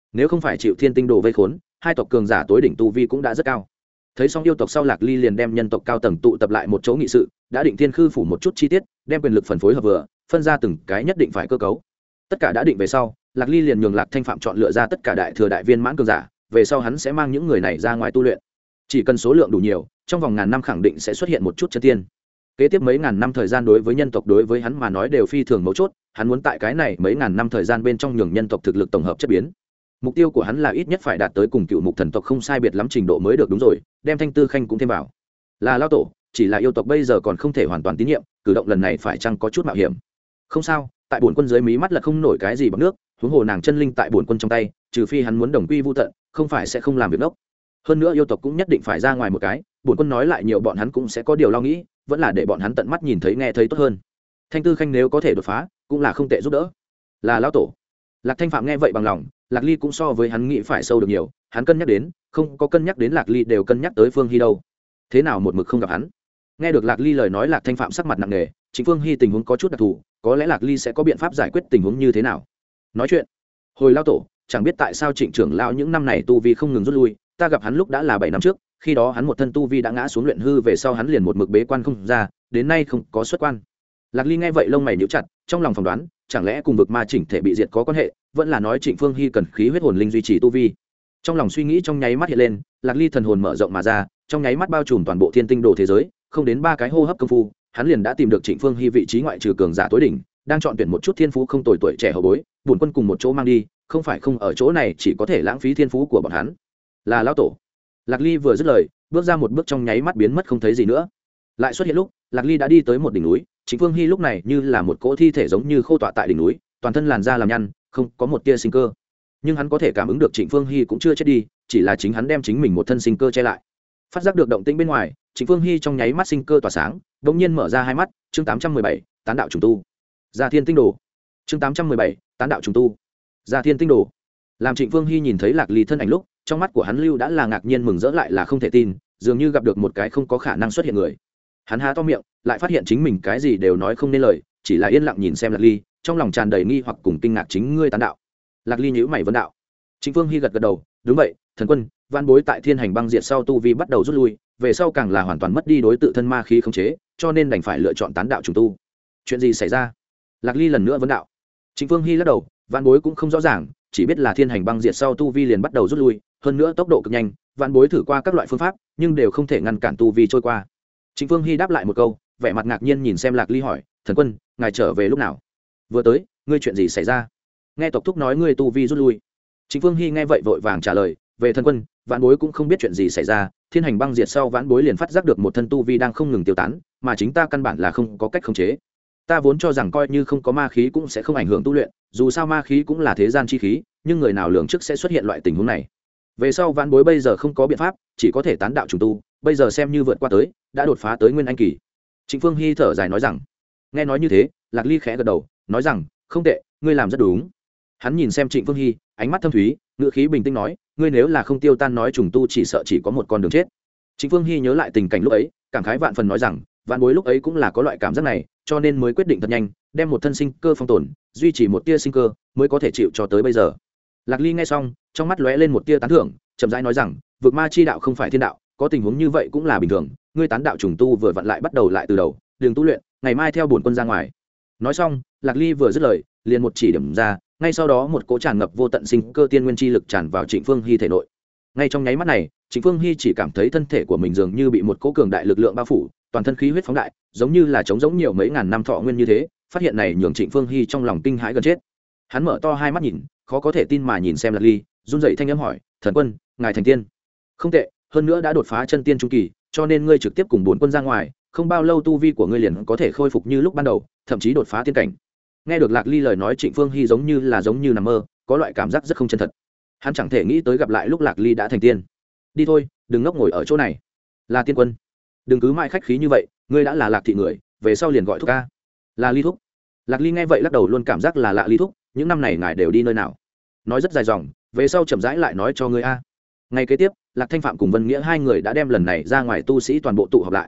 nếu không phải chịu thiên tinh đồ vây khốn, hai tộc cường giả tối đỉnh tu vi cũng đã rất cao. Thấy xong yêu tộc sau, Lạc Ly liền đem nhân tộc cao tầng tụ tập lại một chỗ nghị sự, đã định thiên khư phủ một chút chi tiết, đem quyền lực phân phối hợp vừa, phân ra từng cái nhất định phải cơ cấu. Tất cả đã định về sau, Lạc Ly liền nhường Lạc Thanh Phạm chọn lựa ra tất cả đại thừa đại viên mãn cường giả, về sau hắn sẽ mang những người này ra ngoài tu luyện. Chỉ cần số lượng đủ nhiều, trong vòng ngàn năm khẳng định sẽ xuất hiện một chút chân tiên. Kế tiếp mấy ngàn năm thời gian đối với nhân tộc đối với hắn mà nói đều phi thường mấu chốt, hắn muốn tại cái này mấy ngàn năm thời gian bên trong nhường nhân tộc thực lực tổng hợp chất biến. Mục tiêu của hắn là ít nhất phải đạt tới cùng cựu mục thần tộc không sai biệt lắm trình độ mới được. Đúng rồi, đem Thanh Tư Khanh cũng thêm vào. Là lao tổ, chỉ là yêu tộc bây giờ còn không thể hoàn toàn tín nhiệm, cử động lần này phải chăng có chút mạo hiểm. Không sao, tại bổn quân dưới mí mắt là không nổi cái gì bằng nước, huống hồ nàng chân linh tại bổn quân trong tay, trừ phi hắn muốn đồng quy vu tận, không phải sẽ không làm việc ngốc. Hơn nữa yêu tộc cũng nhất định phải ra ngoài một cái, bổn quân nói lại nhiều bọn hắn cũng sẽ có điều lo nghĩ, vẫn là để bọn hắn tận mắt nhìn thấy nghe thấy tốt hơn. Thanh Tư Khanh nếu có thể đột phá, cũng là không tệ giúp đỡ. Là lão tổ. Lạc Thanh Phạm nghe vậy bằng lòng, Lạc Ly cũng so với hắn nghĩ phải sâu được nhiều, hắn cân nhắc đến, không có cân nhắc đến Lạc Ly đều cân nhắc tới Phương Hi đâu. Thế nào một mực không gặp hắn? Nghe được Lạc Ly lời nói, Lạc Thanh Phạm sắc mặt nặng nề, chính Phương Hi tình huống có chút đặc thù, có lẽ Lạc Ly sẽ có biện pháp giải quyết tình huống như thế nào. Nói chuyện. Hồi lão tổ, chẳng biết tại sao Trịnh trưởng lão những năm này tu vi không ngừng rút lui, ta gặp hắn lúc đã là bảy năm trước, khi đó hắn một thân tu vi đã ngã xuống luyện hư, về sau hắn liền một mực bế quan không ra, đến nay không có xuất quan. Lạc Ly nghe vậy lông mày nhíu chặt, trong lòng phỏng đoán, chẳng lẽ cùng vực ma chỉnh thể bị diệt có quan hệ, vẫn là nói Trịnh Phương Hi cần khí huyết hồn linh duy trì tu vi. Trong lòng suy nghĩ trong nháy mắt hiện lên, Lạc Ly thần hồn mở rộng mà ra, trong nháy mắt bao trùm toàn bộ thiên tinh đồ thế giới, không đến ba cái hô hấp công phu, hắn liền đã tìm được Trịnh Phương Hi vị trí ngoại trừ cường giả tối đỉnh, đang chọn tuyển một chút thiên phú không tồi tuổi trẻ hậu bối, bổn quân cùng một chỗ mang đi, không phải không ở chỗ này chỉ có thể lãng phí thiên phú của bọn hắn. Là lão tổ. Lạc Ly vừa dứt lời, bước ra một bước trong nháy mắt biến mất không thấy gì nữa. Lại xuất hiện lúc, Lạc Ly đã đi tới một đỉnh núi, Trịnh Phương Hi lúc này như là một cỗ thi thể giống như khô tọa tại đỉnh núi, toàn thân làn da làm nhăn, không có một tia sinh cơ. Nhưng hắn có thể cảm ứng được Trịnh Phương Hi cũng chưa chết đi, chỉ là chính hắn đem chính mình một thân sinh cơ che lại. Phát giác được động tĩnh bên ngoài, Trịnh Phương Hi trong nháy mắt sinh cơ tỏa sáng, đột nhiên mở ra hai mắt. Chương tám trăm mười bảy, tán đạo trùng tu. Gia Thiên Tinh Đồ. Chương tám trăm mười bảy, tán đạo trùng tu. Gia Thiên Tinh Đồ. Làm Trịnh Phương Hi nhìn thấy Lạc Ly thân ảnh lúc, trong mắt của hắn lưu đã là ngạc nhiên mừng rỡ lại là không thể tin, dường như gặp được một cái không có khả năng xuất hiện người. Hắn há to miệng, lại phát hiện chính mình cái gì đều nói không nên lời, chỉ là yên lặng nhìn xem Lạc Ly, trong lòng tràn đầy nghi hoặc cùng kinh ngạc. Chính ngươi tán đạo? Lạc Ly nhíu mày vấn đạo. Trịnh Phương Hi gật gật đầu, đúng vậy, thần quân, Vạn Bối tại Thiên Hành băng diệt sau tu vi bắt đầu rút lui, về sau càng là hoàn toàn mất đi đối tự thân ma khí khống chế, cho nên đành phải lựa chọn tán đạo trùng tu. Chuyện gì xảy ra? Lạc Ly lần nữa vấn đạo. Trịnh Phương Hi lắc đầu, Vạn Bối cũng không rõ ràng, chỉ biết là Thiên Hành băng diệt sau tu vi liền bắt đầu rút lui, hơn nữa tốc độ cực nhanh, Vạn Bối thử qua các loại phương pháp, nhưng đều không thể ngăn cản tu vi trôi qua. Trịnh Phương Hi đáp lại một câu, vẻ mặt ngạc nhiên nhìn xem Lạc Ly hỏi, thần quân, ngài trở về lúc nào? Vừa tới. Ngươi chuyện gì xảy ra? Nghe tộc thúc nói ngươi tu vi rút lui. Trịnh Phương Hi nghe vậy vội vàng trả lời, về thần quân, Vạn Bối cũng không biết chuyện gì xảy ra, Thiên Hành băng diệt sau Vạn Bối liền phát giác được một thân tu vi đang không ngừng tiêu tán, mà chính ta căn bản là không có cách khống chế. Ta vốn cho rằng coi như không có ma khí cũng sẽ không ảnh hưởng tu luyện, dù sao ma khí cũng là thế gian chi khí, nhưng người nào lường trước sẽ xuất hiện loại tình huống này. Về sau Vạn Bối bây giờ không có biện pháp, chỉ có thể tán đạo trùng tu, bây giờ xem như vượt qua tới, đã đột phá tới nguyên anh kỳ. Trịnh Phương Hi thở dài nói rằng. Nghe nói như thế, Lạc Ly khẽ gật đầu, nói rằng, không tệ, ngươi làm rất đúng. Hắn nhìn xem Trịnh Phương Hi, ánh mắt thâm thúy, ngữ khí bình tĩnh nói, ngươi nếu là không tiêu tan nói trùng tu chỉ sợ chỉ có một con đường chết. Trịnh Phương Hi nhớ lại tình cảnh lúc ấy, cảm khái vạn phần nói rằng, Vạn Bối lúc ấy cũng là có loại cảm giác này, cho nên mới quyết định thật nhanh, đem một thân sinh cơ phong tồn, duy trì một tia sinh cơ, mới có thể chịu cho tới bây giờ. Lạc Ly nghe xong, trong mắt lóe lên một tia tán thưởng, chậm rãi nói rằng, vực ma chi đạo không phải thiên đạo, có tình huống như vậy cũng là bình thường, ngươi tán đạo trùng tu vừa vặn lại bắt đầu lại từ đầu, đường tu luyện, ngày mai theo bổn quân ra ngoài. Nói xong, Lạc Ly vừa dứt lời, liền một chỉ điểm ra, ngay sau đó một cỗ tràn ngập vô tận sinh cơ tiên nguyên chi lực tràn vào Trịnh Phương Hi thể nội. Ngay trong nháy mắt này, Trịnh Phương Hi chỉ cảm thấy thân thể của mình dường như bị một cỗ cường đại lực lượng bao phủ, toàn thân khí huyết phóng đại, giống như là trống rỗng nhiều mấy ngàn năm thọ nguyên như thế. Phát hiện này nhường Trịnh Phương Hi trong lòng kinh hãi gần chết. Hắn mở to hai mắt nhìn, khó có thể tin mà nhìn xem Lạc Ly, run rẩy thanh âm hỏi, thần quân, ngài thành tiên? Không tệ, hơn nữa đã đột phá chân tiên trung kỳ, cho nên ngươi trực tiếp cùng bốn quân ra ngoài, không bao lâu tu vi của ngươi liền có thể khôi phục như lúc ban đầu, thậm chí đột phá tiên cảnh. Nghe được Lạc Ly lời nói, Trịnh Phương Hi giống như là giống như nằm mơ, có loại cảm giác rất không chân thật. Hắn chẳng thể nghĩ tới gặp lại lúc Lạc Ly đã thành tiên. Đi thôi, đừng ngốc ngồi ở chỗ này. Là tiên quân, đừng cứ mãi khách khí như vậy, ngươi đã là Lạc thị người, về sau liền gọi thúc ca. Là Ly thúc. Lạc Ly nghe vậy lắc đầu, luôn cảm giác là lạ. Ly thúc, những năm này ngài đều đi nơi nào? Nói rất dài dòng, về sau chậm rãi lại nói cho ngươi a. Ngày kế tiếp, Lạc Thanh Phạm cùng Vân Nghĩa hai người đã đem lần này ra ngoài tu sĩ toàn bộ tụ họp lại.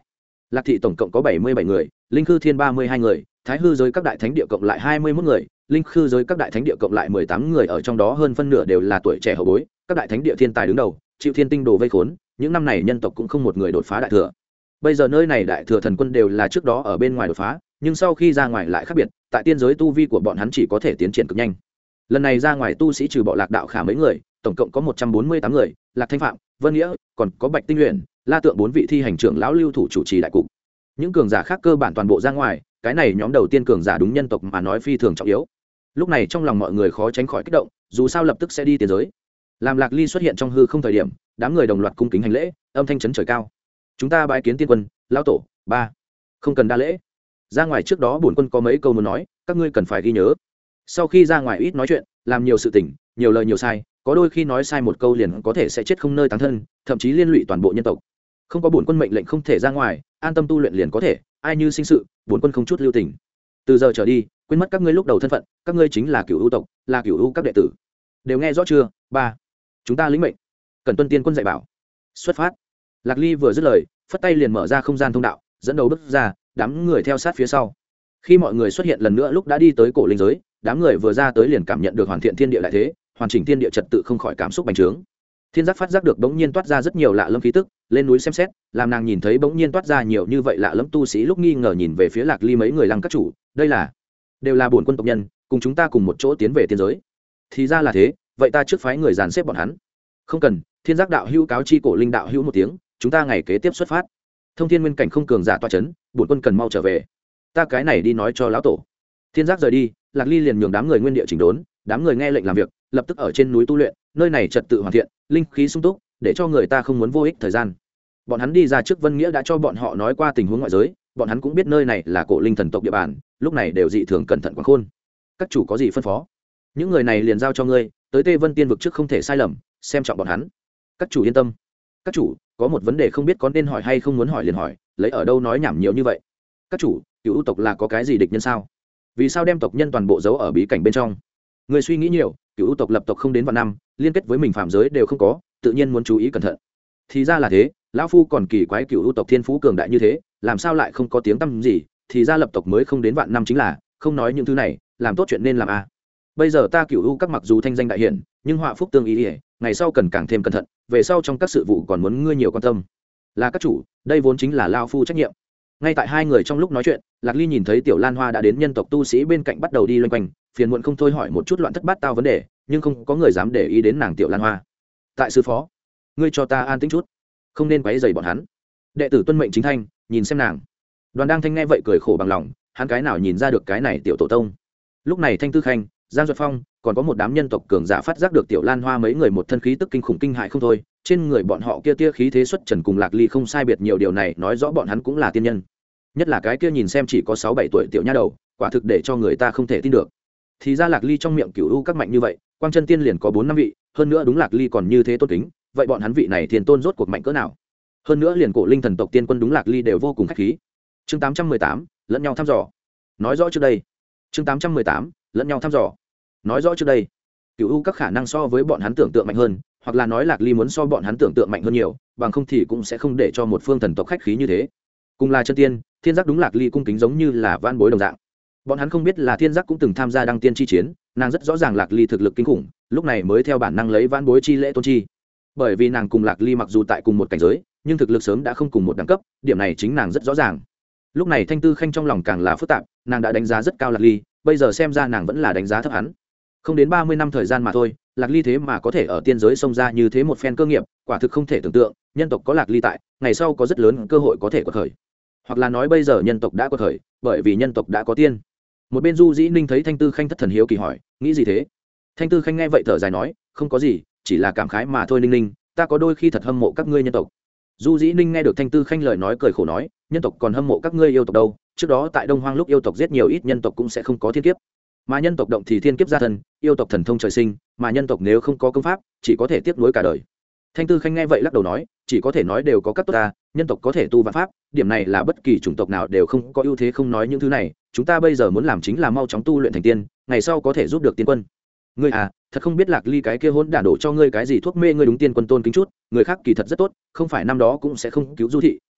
Lạc thị tổng cộng có bảy mươi bảy người, linh khư thiên ba mươi hai người, thái hư giới các đại thánh địa cộng lại hai mươi mốt người, linh khư giới các đại thánh địa cộng lại mười tám người, ở trong đó hơn phân nửa đều là tuổi trẻ hậu bối, các đại thánh địa thiên tài đứng đầu, chịu thiên tinh đồ vây khốn, những năm này nhân tộc cũng không một người đột phá đại thừa. Bây giờ nơi này đại thừa thần quân đều là trước đó ở bên ngoài đột phá, nhưng sau khi ra ngoài lại khác biệt, tại tiên giới tu vi của bọn hắn chỉ có thể tiến triển cực nhanh. Lần này ra ngoài tu sĩ trừ bỏ Lạc đạo khả mấy người, tổng cộng có một trăm bốn mươi tám người, Lạc Thanh Phạm, Vân Nghĩa, còn có Bạch Tinh Luyện, La Tượng bốn vị thi hành trưởng lão lưu thủ chủ trì đại cục. Những cường giả khác cơ bản toàn bộ ra ngoài, cái này nhóm đầu tiên cường giả đúng nhân tộc mà nói phi thường trọng yếu. Lúc này trong lòng mọi người khó tránh khỏi kích động, dù sao lập tức sẽ đi tiên giới. Làm Lạc Ly xuất hiện trong hư không thời điểm, đám người đồng loạt cung kính hành lễ, âm thanh chấn trời cao. Chúng ta bái kiến tiên quân, lão tổ. Ba, không cần đa lễ. Ra ngoài trước đó bổn quân có mấy câu muốn nói, các ngươi cần phải ghi nhớ. Sau khi ra ngoài ít nói chuyện, làm nhiều sự tình, nhiều lời nhiều sai, có đôi khi nói sai một câu liền có thể sẽ chết không nơi táng thân, thậm chí liên lụy toàn bộ nhân tộc. Không có bổn quân mệnh lệnh không thể ra ngoài, an tâm tu luyện liền có thể, ai như sinh sự, bổn quân không chút lưu tình. Từ giờ trở đi, quên mất các ngươi lúc đầu thân phận, các ngươi chính là Cửu U tộc, là Cửu U các đệ tử. Đều nghe rõ chưa? Ba, chúng ta lĩnh mệnh. Cần tuân tiên quân dạy bảo. Xuất phát. Lạc Ly vừa dứt lời, phất tay liền mở ra không gian thông đạo, dẫn đầu bước ra, đám người theo sát phía sau. Khi mọi người xuất hiện lần nữa lúc đã đi tới cổ linh giới, đám người vừa ra tới liền cảm nhận được hoàn thiện thiên địa đại thế, hoàn chỉnh thiên địa trật tự không khỏi cảm xúc bành trướng. Thiên giác phát giác được bỗng nhiên toát ra rất nhiều lạ lâm khí tức, lên núi xem xét, làm nàng nhìn thấy bỗng nhiên toát ra nhiều như vậy lạ lẫm tu sĩ lúc nghi ngờ nhìn về phía Lạc Ly mấy người lăng các chủ, đây là đều là bổn quân tộc nhân, cùng chúng ta cùng một chỗ tiến về tiên giới. Thì ra là thế, vậy ta trước phái người dàn xếp bọn hắn. Không cần, Thiên giác đạo hữu cáo chi cổ linh đạo hữu một tiếng, chúng ta ngày kế tiếp xuất phát. Thông thiên nguyên cảnh không cường giả toa chấn, bổn quân cần mau trở về. Ta cái này đi nói cho lão tổ. Thiên giác rời đi, Lạc Ly liền nhường đám người nguyên địa chỉnh đốn, đám người nghe lệnh làm việc, lập tức ở trên núi tu luyện, nơi này trật tự hoàn thiện, linh khí sung túc, để cho người ta không muốn vô ích thời gian. Bọn hắn đi ra trước Vân Nghĩa đã cho bọn họ nói qua tình huống ngoại giới, bọn hắn cũng biết nơi này là cổ linh thần tộc địa bàn, lúc này đều dị thường cẩn thận quảng khôn. Các chủ có gì phân phó? Những người này liền giao cho ngươi, tới Tê Vân Tiên vực trước không thể sai lầm, xem trọng bọn hắn. Các chủ yên tâm. Các chủ, có một vấn đề không biết có nên hỏi hay không muốn hỏi liền hỏi, lấy ở đâu nói nhảm nhiều như vậy? Các chủ, Cửu U tộc là có cái gì địch nhân sao? Vì sao đem tộc nhân toàn bộ giấu ở bí cảnh bên trong? Người suy nghĩ nhiều, Cửu U tộc lập tộc không đến vạn năm, liên kết với mình phạm giới đều không có, tự nhiên muốn chú ý cẩn thận. Thì ra là thế, lão phu còn kỳ quái Cửu U tộc thiên phú cường đại như thế, làm sao lại không có tiếng tăm gì? Thì ra lập tộc mới không đến vạn năm chính là, không nói những thứ này, làm tốt chuyện nên làm a. À. Bây giờ ta Cửu U các mặc dù thanh danh đại hiển, nhưng họa phúc tương ý, ý ngày sau cần càng thêm cẩn thận, về sau trong các sự vụ còn muốn ngươi nhiều quan tâm. Là các chủ, đây vốn chính là lão phu trách nhiệm. Ngay tại hai người trong lúc nói chuyện, Lạc Ly nhìn thấy Tiểu Lan Hoa đã đến nhân tộc tu sĩ bên cạnh bắt đầu đi loanh quanh, phiền muộn không thôi hỏi một chút loạn thất bát tao vấn đề, nhưng không có người dám để ý đến nàng Tiểu Lan Hoa. Tại sư phó, ngươi cho ta an tĩnh chút, không nên quấy rầy bọn hắn. Đệ tử tuân mệnh chính thanh, nhìn xem nàng. Đoàn Đang Thanh nghe vậy cười khổ bằng lòng, hắn cái nào nhìn ra được cái này tiểu tổ tông. Lúc này Thanh Tư Khanh, Giang Duật Phong, còn có một đám nhân tộc cường giả phát giác được Tiểu Lan Hoa mấy người một thân khí tức kinh khủng kinh hại không thôi, trên người bọn họ kia tia khí thế xuất trần cùng Lạc Ly không sai biệt nhiều, điều này nói rõ bọn hắn cũng là tiên nhân. Nhất là cái kia nhìn xem chỉ có sáu bảy tuổi tiểu nha đầu, quả thực để cho người ta không thể tin được. Thì ra Lạc Ly trong miệng Cửu U các mạnh như vậy, Quang Chân Tiên liền có bốn năm vị, hơn nữa đúng Lạc Ly còn như thế tôn kính, vậy bọn hắn vị này thiên tôn rốt cuộc mạnh cỡ nào? Hơn nữa liền cổ linh thần tộc tiên quân đúng Lạc Ly đều vô cùng khách khí. Chương tám trăm mười tám, lẫn nhau thăm dò. Nói rõ trước đây. Chương tám trăm mười tám, lẫn nhau thăm dò. Nói rõ trước đây. Cửu U các khả năng so với bọn hắn tưởng tượng mạnh hơn, hoặc là nói Lạc Ly muốn so bọn hắn tưởng tượng mạnh hơn nhiều, bằng không thì cũng sẽ không để cho một phương thần tộc khách khí như thế. Cùng là chân tiên, Thiên Giác đúng Lạc Ly cung kính giống như là van bối đồng dạng. Bọn hắn không biết là Thiên Giác cũng từng tham gia đăng tiên chi chiến, nàng rất rõ ràng Lạc Ly thực lực kinh khủng, lúc này mới theo bản năng lấy van bối chi lễ tôn chi. Bởi vì nàng cùng Lạc Ly mặc dù tại cùng một cảnh giới, nhưng thực lực sớm đã không cùng một đẳng cấp, điểm này chính nàng rất rõ ràng. Lúc này Thanh Tư Khanh trong lòng càng là phức tạp, nàng đã đánh giá rất cao Lạc Ly, bây giờ xem ra nàng vẫn là đánh giá thấp hắn. Không đến ba mươi năm thời gian mà thôi, Lạc Ly thế mà có thể ở tiên giới xông ra như thế một phen cơ nghiệp, quả thực không thể tưởng tượng, nhân tộc có Lạc Ly tại, ngày sau có rất lớn cơ hội có thể quật khởi. Hoặc là nói bây giờ nhân tộc đã quật khởi, bởi vì nhân tộc đã có tiên. Một bên Du Dĩ Ninh thấy Thanh Tư Khanh thất thần hiếu kỳ hỏi, nghĩ gì thế? Thanh Tư Khanh nghe vậy thở dài nói, không có gì, chỉ là cảm khái mà thôi. Ninh Ninh, ta có đôi khi thật hâm mộ các ngươi nhân tộc. Du Dĩ Ninh nghe được Thanh Tư Khanh lời nói cười khổ nói, nhân tộc còn hâm mộ các ngươi yêu tộc đâu, trước đó tại Đông Hoang lúc yêu tộc giết nhiều ít nhân tộc cũng sẽ không có thiên kiếp, mà nhân tộc động thì thiên kiếp gia thân, yêu tộc thần thông trời sinh, mà nhân tộc nếu không có công pháp chỉ có thể tiếp nối cả đời. Thanh Tư Khanh nghe vậy lắc đầu nói, chỉ có thể nói đều có các tốt ta, nhân tộc có thể tu vạn pháp, điểm này là bất kỳ chủng tộc nào đều không có ưu thế. Không nói những thứ này, chúng ta bây giờ muốn làm chính là mau chóng tu luyện thành tiên, ngày sau có thể giúp được tiên quân. Ngươi à, thật không biết Lạc Ly cái kia hỗn đản đổ cho ngươi cái gì thuốc mê, ngươi đúng tiên quân tôn kính chút, người khác kỳ thật rất tốt, không phải năm đó cũng sẽ không cứu Du thị,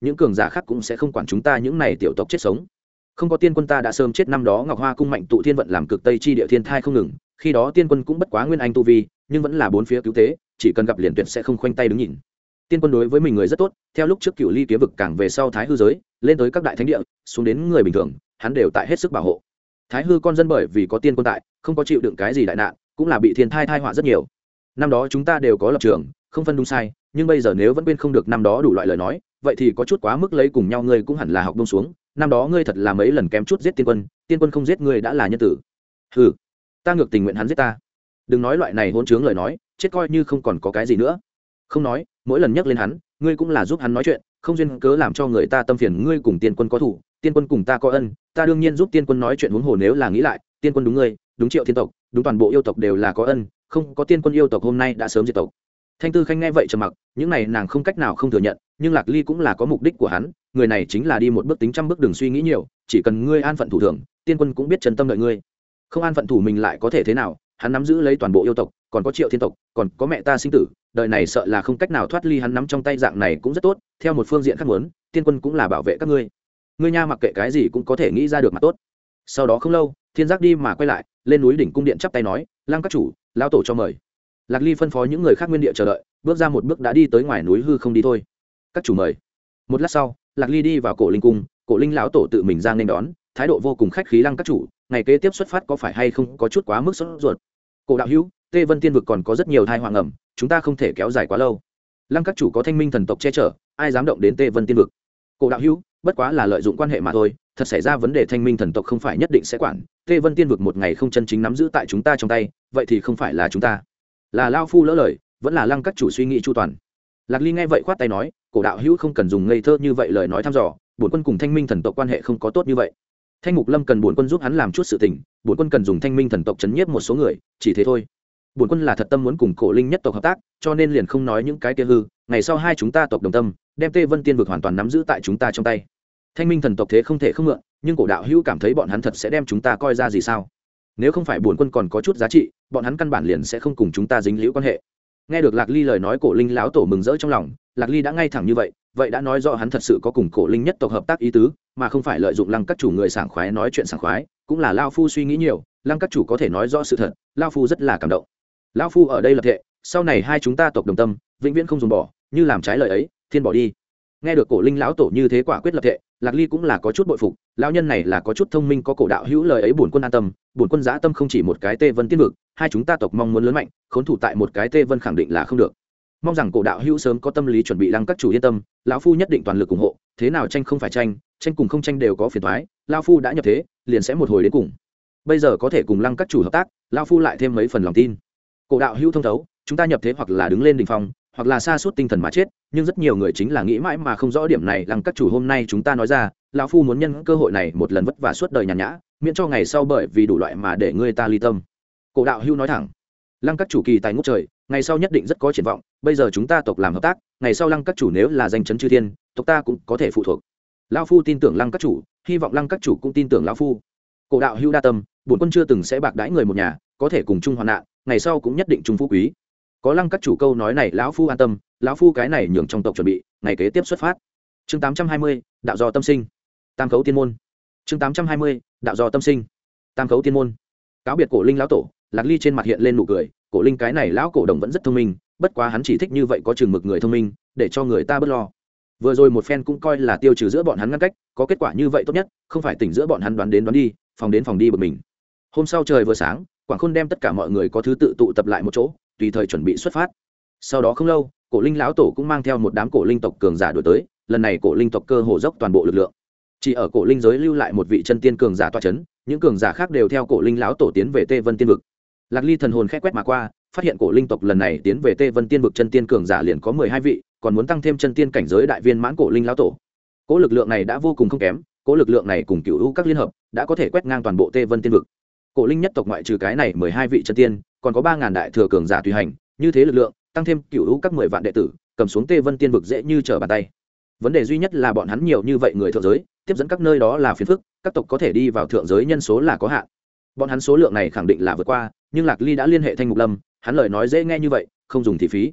những cường giả khác cũng sẽ không quản chúng ta những này tiểu tộc chết sống. Không có tiên quân ta đã sớm chết năm đó. Ngọc Hoa cung mạnh tụ thiên vận làm cực tây chi địa thiên thai không ngừng, khi đó tiên quân cũng bất quá nguyên anh tu vi, nhưng vẫn là bốn phía cứu tế, chỉ cần gặp liền tuyệt sẽ không khoanh tay đứng nhìn. Tiên quân đối với mình người rất tốt, theo lúc trước Cửu Ly kiếm vực càng về sau thái hư giới, lên tới các đại thánh địa, xuống đến người bình thường, hắn đều tại hết sức bảo hộ. Thái hư con dân bởi vì có tiên quân tại, không có chịu đựng cái gì đại nạn, cũng là bị thiên thai thai họa rất nhiều. Năm đó chúng ta đều có lập trường, không phân đúng sai, nhưng bây giờ nếu vẫn quên không được năm đó đủ loại lời nói, vậy thì có chút quá mức. Lấy cùng nhau ngươi cũng hẳn là học buông xuống, năm đó ngươi thật là mấy lần kém chút giết tiên quân, tiên quân không giết ngươi đã là nhân tử. Hừ, ta ngược tình nguyện hắn giết ta. Đừng nói loại này hỗn trướng lời nói, chết coi như không còn có cái gì nữa. Không nói, mỗi lần nhắc lên hắn, ngươi cũng là giúp hắn nói chuyện, không duyên cớ làm cho người ta tâm phiền. Ngươi cùng tiên quân có thủ, tiên quân cùng ta có ân, ta đương nhiên giúp tiên quân nói chuyện. Huống hồ nếu là nghĩ lại, tiên quân đúng ngươi, đúng Triệu Thiên tộc, đúng toàn bộ yêu tộc đều là có ân, không có tiên quân yêu tộc hôm nay đã sớm diệt tộc. Thanh Tư Khanh nghe vậy trầm mặc, những này nàng không cách nào không thừa nhận, nhưng Lạc Ly cũng là có mục đích của hắn, người này chính là đi một bước tính trăm bước, đừng suy nghĩ nhiều, chỉ cần ngươi an phận thủ thường, tiên quân cũng biết chân tâm đợi ngươi. Không an phận thủ mình lại có thể thế nào, hắn nắm giữ lấy toàn bộ yêu tộc, còn có Triệu Thiên tộc, còn có mẹ ta sinh tử, đời này sợ là không cách nào thoát ly hắn nắm trong tay. Dạng này cũng rất tốt, theo một phương diện khác muốn, tiên quân cũng là bảo vệ các ngươi. Ngươi nha mặc kệ cái gì cũng có thể nghĩ ra được mà tốt. Sau đó không lâu, Thiên Giác đi mà quay lại, lên núi đỉnh cung điện chắp tay nói, Lăng các chủ, lão tổ cho mời. Lạc Ly phân phó những người khác nguyên địa chờ đợi, bước ra một bước đã đi tới ngoài núi hư không đi thôi. Các chủ mời. Một lát sau, Lạc Ly đi vào cổ linh cung, cổ linh lão tổ tự mình ra nên đón, thái độ vô cùng khách khí. Lăng các chủ, ngày kế tiếp xuất phát có phải hay không có chút quá mức sốt ruột? Cổ đạo hữu, Tê Vân Tiên vực còn có rất nhiều tai họa ngầm, chúng ta không thể kéo dài quá lâu. Lăng các chủ có Thanh Minh thần tộc che chở, ai dám động đến Tê Vân Tiên vực? Cổ đạo hữu, bất quá là lợi dụng quan hệ mà thôi, thật xảy ra vấn đề Thanh Minh thần tộc không phải nhất định sẽ quản. Tê Vân Tiên vực một ngày không chân chính nắm giữ tại chúng ta trong tay, vậy thì không phải là chúng ta. Là lao phu lỡ lời, vẫn là Lăng các chủ suy nghĩ chu toàn. Lạc Ly nghe vậy khoát tay nói, cổ đạo hữu không cần dùng ngây thơ như vậy lời nói thăm dò, bổn quân cùng Thanh Minh thần tộc quan hệ không có tốt như vậy. Thanh Mục Lâm cần bổn quân giúp hắn làm chút sự tình, bổn quân cần dùng Thanh Minh thần tộc chấn nhiếp một số người, chỉ thế thôi. Bổn quân là thật tâm muốn cùng cổ linh nhất tộc hợp tác, cho nên liền không nói những cái kia hư. Ngày sau hai chúng ta tộc đồng tâm, đem Tê Vân Tiên vực hoàn toàn nắm giữ tại chúng ta trong tay. Thanh Minh thần tộc thế không thể không mượn, nhưng cổ đạo hữu cảm thấy bọn hắn thật sẽ đem chúng ta coi ra gì sao? Nếu không phải bổn quân còn có chút giá trị, bọn hắn căn bản liền sẽ không cùng chúng ta dính liễu quan hệ. Nghe được Lạc Ly lời nói, cổ linh lão tổ mừng rỡ trong lòng. Lạc Ly đã ngay thẳng như vậy, vậy đã nói rõ hắn thật sự có cùng cổ linh nhất tộc hợp tác ý tứ, mà không phải lợi dụng Lăng các chủ người sảng khoái nói chuyện sảng khoái. Cũng là lao phu suy nghĩ nhiều, Lăng các chủ có thể nói rõ sự thật, lao phu rất là cảm động. Lão phu ở đây lập thệ, sau này hai chúng ta tộc đồng tâm, vĩnh viễn không dùng bỏ, như làm trái lời ấy, thiên bỏ đi. Nghe được cổ linh lão tổ như thế quả quyết lập thệ, Lạc Ly cũng là có chút bội phục, lão nhân này là có chút thông minh, có cổ đạo hữu lời ấy bổn quân an tâm, bổn quân dã tâm không chỉ một cái Tê Vân Tiên vực, hai chúng ta tộc mong muốn lớn mạnh, khốn thủ tại một cái Tê Vân khẳng định là không được. Mong rằng cổ đạo hữu sớm có tâm lý chuẩn bị. Lăng các chủ yên tâm, lão phu nhất định toàn lực ủng hộ, thế nào tranh không phải tranh, tranh cùng không tranh đều có phiền toái, lão phu đã nhập thế, liền sẽ một hồi đến cùng. Bây giờ có thể cùng Lăng các chủ hợp tác, lão phu lại thêm mấy phần lòng tin. Cổ đạo hữu thông thấu, chúng ta nhập thế hoặc là đứng lên đỉnh phong, hoặc là sa sút tinh thần mà chết, nhưng rất nhiều người chính là nghĩ mãi mà không rõ điểm này. Lăng các chủ hôm nay chúng ta nói ra, lão phu muốn nhân cơ hội này một lần vất vả suốt đời nhàn nhã, miễn cho ngày sau bởi vì đủ loại mà để người ta ly tâm. Cổ đạo hữu nói thẳng. Lăng các chủ kỳ tài ngút trời, ngày sau nhất định rất có triển vọng. Bây giờ chúng ta tộc làm hợp tác, ngày sau Lăng các chủ nếu là danh chấn chư thiên, tộc ta cũng có thể phụ thuộc. Lão phu tin tưởng Lăng các chủ, hy vọng Lăng các chủ cũng tin tưởng lão phu. Cổ đạo hữu đa tâm, bổn quân chưa từng sẽ bạc đãi người một nhà, có thể cùng chung hoạn nạn, ngày sau cũng nhất định chung phú quý. Có Lăng các chủ câu nói này, lão phu an tâm, lão phu cái này nhường trong tộc chuẩn bị, ngày kế tiếp xuất phát. Chương tám trăm hai mươi, đạo do tâm sinh. Tam khấu tiên môn. Chương tám trăm hai mươi, đạo do tâm sinh. Tam khấu tiên môn. Cáo biệt cổ linh lão tổ, Lạc Ly trên mặt hiện lên nụ cười, cổ linh cái này lão cổ đồng vẫn rất thông minh, bất quá hắn chỉ thích như vậy có chừng mực người thông minh, để cho người ta bớt lo. Vừa rồi một phen cũng coi là tiêu trừ giữa bọn hắn ngăn cách, có kết quả như vậy tốt nhất, không phải tỉnh giữa bọn hắn đoán đến đoán đi, phòng đến phòng đi bực mình. Hôm sau trời vừa sáng, Quảng Khôn đem tất cả mọi người có thứ tự tụ tập lại một chỗ, tùy thời chuẩn bị xuất phát. Sau đó không lâu, cổ linh lão tổ cũng mang theo một đám cổ linh tộc cường giả đuổi tới, lần này cổ linh tộc cơ hồ dốc toàn bộ lực lượng. Chỉ ở cổ linh giới lưu lại một vị chân tiên cường giả tọa chấn, những cường giả khác đều theo cổ linh lão tổ tiến về Tê Vân Tiên vực. Lạc Ly thần hồn khẽ quét mà qua, phát hiện cổ linh tộc lần này tiến về Tê Vân Tiên vực chân tiên cường giả liền có mười hai vị, còn muốn tăng thêm chân tiên cảnh giới đại viên mãn cổ linh lão tổ. Cố lực lượng này đã vô cùng không kém, cố lực lượng này cùng Cửu U các liên hợp, đã có thể quét ngang toàn bộ Tê Vân Tiên vực. Cổ linh nhất tộc ngoại trừ cái này mười hai vị chân tiên, còn có ba ngàn đại thừa cường giả tùy hành, như thế lực lượng, tăng thêm Cửu U các mười vạn đệ tử, cầm xuống Tê Vân Tiên vực dễ như trở bàn tay. Vấn đề duy nhất là bọn hắn nhiều như vậy người thượng giới, tiếp dẫn các nơi đó là phiền phức, các tộc có thể đi vào thượng giới nhân số là có hạn. Bọn hắn số lượng này khẳng định là vượt qua, nhưng Lạc Ly đã liên hệ Thanh Mục Lâm, hắn lời nói dễ nghe như vậy, không dùng thì phí.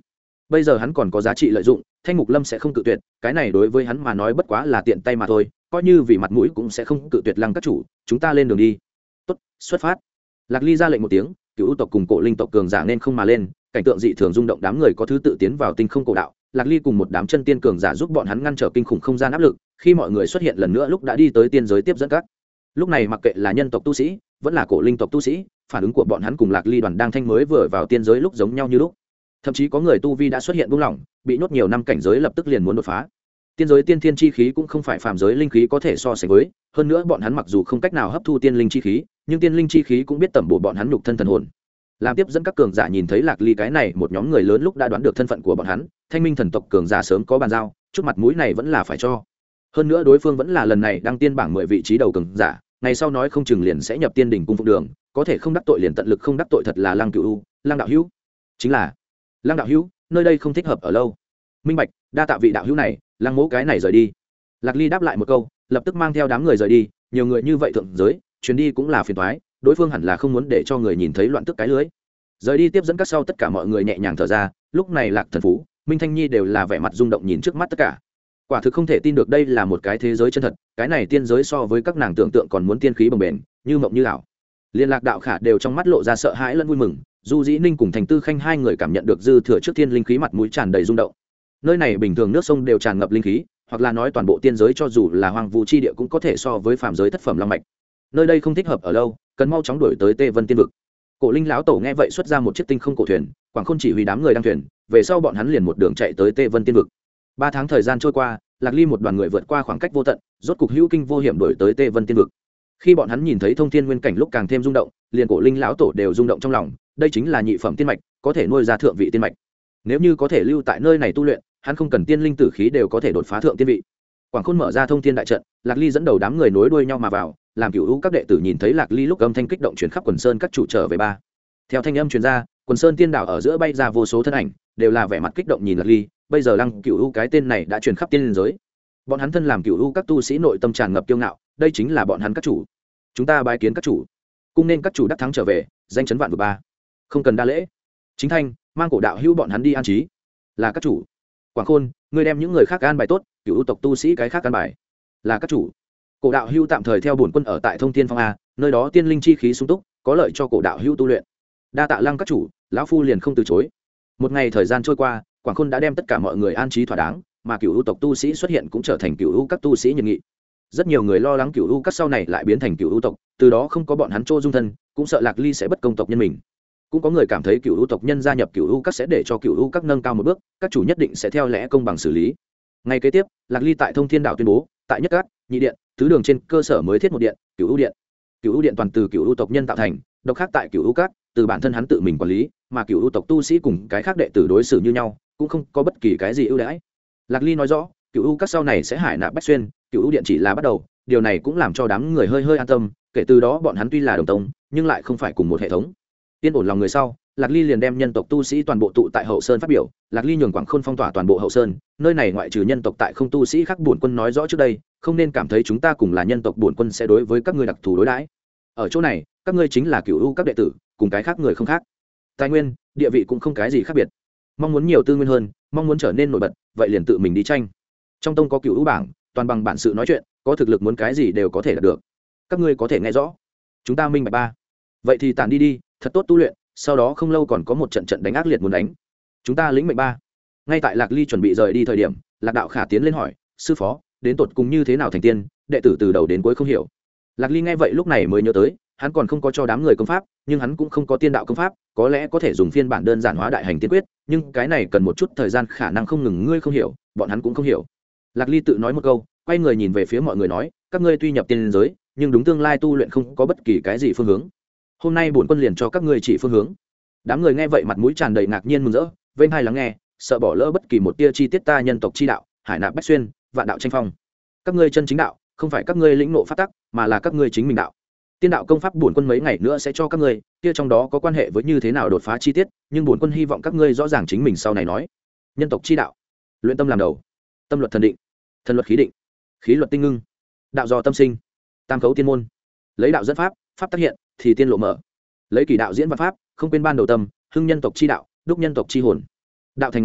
bây giờ hắn còn có giá trị lợi dụng, Thanh Mục Lâm sẽ không cự tuyệt, cái này đối với hắn mà nói bất quá là tiện tay mà thôi, coi như vì mặt mũi cũng sẽ không cự tuyệt Lăng các chủ, chúng ta lên đường đi. Tốt, xuất phát. Lạc Ly ra lệnh một tiếng, Cửu U tộc cùng Cổ Linh tộc cường giả nên không mà lên, cảnh tượng dị thường rung động, đám người có thứ tự tiến vào tinh không cổ đạo. Lạc Ly cùng một đám chân tiên cường giả giúp bọn hắn ngăn trở kinh khủng không gian áp lực, khi mọi người xuất hiện lần nữa lúc đã đi tới tiên giới tiếp dẫn các. Lúc này mặc kệ là nhân tộc tu sĩ, vẫn là Cổ Linh tộc tu sĩ, phản ứng của bọn hắn cùng Lạc Ly đoàn đang thanh mới vừa vào tiên giới lúc giống nhau như lúc. Thậm chí có người tu vi đã xuất hiện buông lỏng, bị nhốt nhiều năm cảnh giới lập tức liền muốn đột phá. Tiên giới tiên thiên chi khí cũng không phải phàm giới linh khí có thể so sánh với, hơn nữa bọn hắn mặc dù không cách nào hấp thu tiên linh chi khí, nhưng tiên linh chi khí cũng biết tẩm bổ bọn hắn nhục thân thần hồn. Làm tiếp dẫn các cường giả nhìn thấy Lạc Ly cái này một nhóm người lớn lúc đã đoán được thân phận của bọn hắn, Thanh Minh thần tộc cường giả sớm có bàn giao, chút mặt mũi này vẫn là phải cho. Hơn nữa đối phương vẫn là lần này đăng tiên bảng mười vị trí đầu cường giả, ngày sau nói không chừng liền sẽ nhập tiên đỉnh cung phục đường, có thể không đắc tội liền tận lực không đắc tội, thật là Lăng Cửu U, Lăng đạo hữu. Chính là Lăng đạo hữu, nơi đây không thích hợp ở lâu. Minh bạch, đa tạ vị đạo hữu này, Lăng mỗ cái này rời đi. Lạc Ly đáp lại một câu, lập tức mang theo đám người rời đi, nhiều người như vậy thượng giới, chuyến đi cũng là phiền toái, đối phương hẳn là không muốn để cho người nhìn thấy loạn tức cái lưới. Rời đi tiếp dẫn các sau tất cả mọi người nhẹ nhàng thở ra, lúc này Lạc Thần Phú, Minh Thanh Nhi đều là vẻ mặt rung động nhìn trước mắt tất cả. Quả thực không thể tin được đây là một cái thế giới chân thật, cái này tiên giới so với các nàng tưởng tượng còn muốn tiên khí bồng bềnh, như mộng như ảo. Liên Lạc Đạo Khả đều trong mắt lộ ra sợ hãi lẫn vui mừng, Du Dĩ Ninh cùng Thành Tư Khanh hai người cảm nhận được dư thừa trước tiên linh khí, mặt mũi tràn đầy rung động. Nơi này bình thường nước sông đều tràn ngập linh khí, hoặc là nói toàn bộ tiên giới cho dù là hoang vu chi địa cũng có thể so với phàm giới thất phẩm long mạch. Nơi đây không thích hợp ở lâu, cần mau chóng đuổi tới Tê Vân Tiên vực. Cổ Linh lão tổ nghe vậy xuất ra một chiếc tinh không cổ thuyền, Quảng Khôn chỉ huy đám người đăng thuyền, về sau bọn hắn liền một đường chạy tới Tê Vân Tiên vực. Ba tháng thời gian trôi qua, Lạc Ly một đoàn người vượt qua khoảng cách vô tận, rốt cục hữu kinh vô hiểm đuổi tới Tê Vân Tiên vực. Khi bọn hắn nhìn thấy thông thiên nguyên cảnh lúc càng thêm rung động, liền Cổ Linh lão tổ đều rung động trong lòng, đây chính là nhị phẩm tiên mạch, có thể nuôi ra thượng vị tiên mạch. Nếu như có thể lưu tại nơi này tu luyện, hắn không cần tiên linh tử khí đều có thể đột phá thượng tiên vị. Quảng Khôn mở ra thông thiên đại trận, Lạc Ly dẫn đầu đám người nối đuôi nhau mà vào, làm Cửu U các đệ tử nhìn thấy Lạc Ly lúc âm thanh kích động truyền khắp quần sơn các chủ trở về ba. Theo thanh âm truyền ra, quần sơn tiên đảo ở giữa bay ra vô số thân ảnh, đều là vẻ mặt kích động nhìn Lạc Ly, bây giờ Lăng Cửu U cái tên này đã truyền khắp tiên giới. Bọn hắn thân làm Cửu U các tu sĩ nội tâm tràn ngập kiêu ngạo, đây chính là bọn hắn các chủ. Chúng ta bái kiến các chủ. Cung nên các chủ đắc thắng trở về, danh chấn vạn vực ba. Không cần đa lễ. Chính Thanh, mang cổ đạo hữu bọn hắn đi an trí. Là các chủ. Quảng Khôn, ngươi đem những người khác an bài tốt, Cửu U tộc tu sĩ cái khác an bài. Là các chủ. Cổ đạo hữu tạm thời theo bổn quân ở tại Thông Thiên Phong a, nơi đó tiên linh chi khí sung túc, có lợi cho cổ đạo hữu tu luyện. Đa tạ Lăng các chủ, lão phu liền không từ chối. Một ngày thời gian trôi qua, Quảng Khôn đã đem tất cả mọi người an trí thỏa đáng, mà Cửu U tộc tu sĩ xuất hiện cũng trở thành Cửu U các tu sĩ nhiệt nghị. Rất nhiều người lo lắng Cửu U các sau này lại biến thành Cửu U tộc, từ đó không có bọn hắn trô dung thân, cũng sợ Lạc Ly sẽ bất công tộc nhân mình. Cũng có người cảm thấy Cửu U tộc nhân gia nhập Cửu U các sẽ để cho Cửu U các nâng cao một bước, các chủ nhất định sẽ theo lẽ công bằng xử lý. Ngày kế tiếp, Lạc Ly tại Thông Thiên đảo tuyên bố, tại Nhất Cát, Nhị điện, Tứ đường trên cơ sở mới thiết một điện, Cửu U điện. Cửu U điện toàn từ Cửu U tộc nhân tạo thành, độc khác tại Cửu U các, từ bản thân hắn tự mình quản lý, mà Cửu U tộc tu sĩ cùng cái khác đệ tử đối xử như nhau, cũng không có bất kỳ cái gì ưu đãi. Lạc Ly nói rõ, Cửu U các sau này sẽ hải nạp bách xuyên, Cửu U điện chỉ là bắt đầu, điều này cũng làm cho đám người hơi hơi an tâm, kể từ đó bọn hắn tuy là đồng tông, nhưng lại không phải cùng một hệ thống. Yên ổn lòng người sau, Lạc Ly liền đem nhân tộc tu sĩ toàn bộ tụ tại Hậu Sơn phát biểu, Lạc Ly nhường Quảng Khôn phong tỏa toàn bộ Hậu Sơn, nơi này ngoại trừ nhân tộc tại không tu sĩ khác, bổn quân nói rõ trước đây, không nên cảm thấy chúng ta cùng là nhân tộc, bổn quân sẽ đối với các ngươi đặc thù đối đãi. Ở chỗ này, các ngươi chính là Cửu U các đệ tử, cùng cái khác người không khác. Tài nguyên, địa vị cũng không cái gì khác biệt. Mong muốn nhiều tư nguyên hơn, mong muốn trở nên nổi bật, vậy liền tự mình đi tranh. Trong tông có Cửu U bảng, toàn bằng bản sự nói chuyện, có thực lực muốn cái gì đều có thể đạt được. Các ngươi có thể nghe rõ. Chúng ta minh bạch ba. Vậy thì tản đi đi, thật tốt tu luyện, sau đó không lâu còn có một trận trận đánh ác liệt muốn đánh. Chúng ta lĩnh mệnh ba. Ngay tại Lạc Ly chuẩn bị rời đi thời điểm, Lạc Đạo Khả tiến lên hỏi, sư phó, đến tột cùng như thế nào thành tiên, đệ tử từ đầu đến cuối không hiểu. Lạc Ly nghe vậy lúc này mới nhớ tới, hắn còn không có cho đám người công pháp, nhưng hắn cũng không có tiên đạo công pháp, có lẽ có thể dùng phiên bản đơn giản hóa đại hành tiên quyết, nhưng cái này cần một chút thời gian, khả năng không ngừng ngươi không hiểu, bọn hắn cũng không hiểu. Lạc Ly tự nói một câu, quay người nhìn về phía mọi người nói, các ngươi tuy nhập tiên giới, nhưng đúng tương lai tu luyện không có bất kỳ cái gì phương hướng. Hôm nay bổn quân liền cho các ngươi chỉ phương hướng. Đám người nghe vậy mặt mũi tràn đầy ngạc nhiên mừng rỡ, vênh hai lắng nghe, sợ bỏ lỡ bất kỳ một tia chi tiết ta nhân tộc chi đạo, hải nạp bách xuyên, vạn đạo tranh phong. Các ngươi chân chính đạo, không phải các ngươi lĩnh ngộ pháp tắc, mà là các ngươi chính mình đạo. Tiên đạo công pháp bổn quân mấy ngày nữa sẽ cho các ngươi, kia trong đó có quan hệ với như thế nào đột phá chi tiết, nhưng bổn quân hy vọng các ngươi rõ ràng chính mình sau này nói. Nhân tộc chi đạo, luyện tâm làm đầu, tâm luật thần định, thần luật khí định, khí luật tinh ngưng, đạo do tâm sinh, tam khấu tiên môn, lấy đạo dẫn pháp, pháp tác hiện thì tiên lộ mở, lấy kỳ đạo diễn và pháp, không quên ban đầu tâm, hưng nhân tộc chi đạo, đúc nhân tộc chi hồn. Đạo thành ngày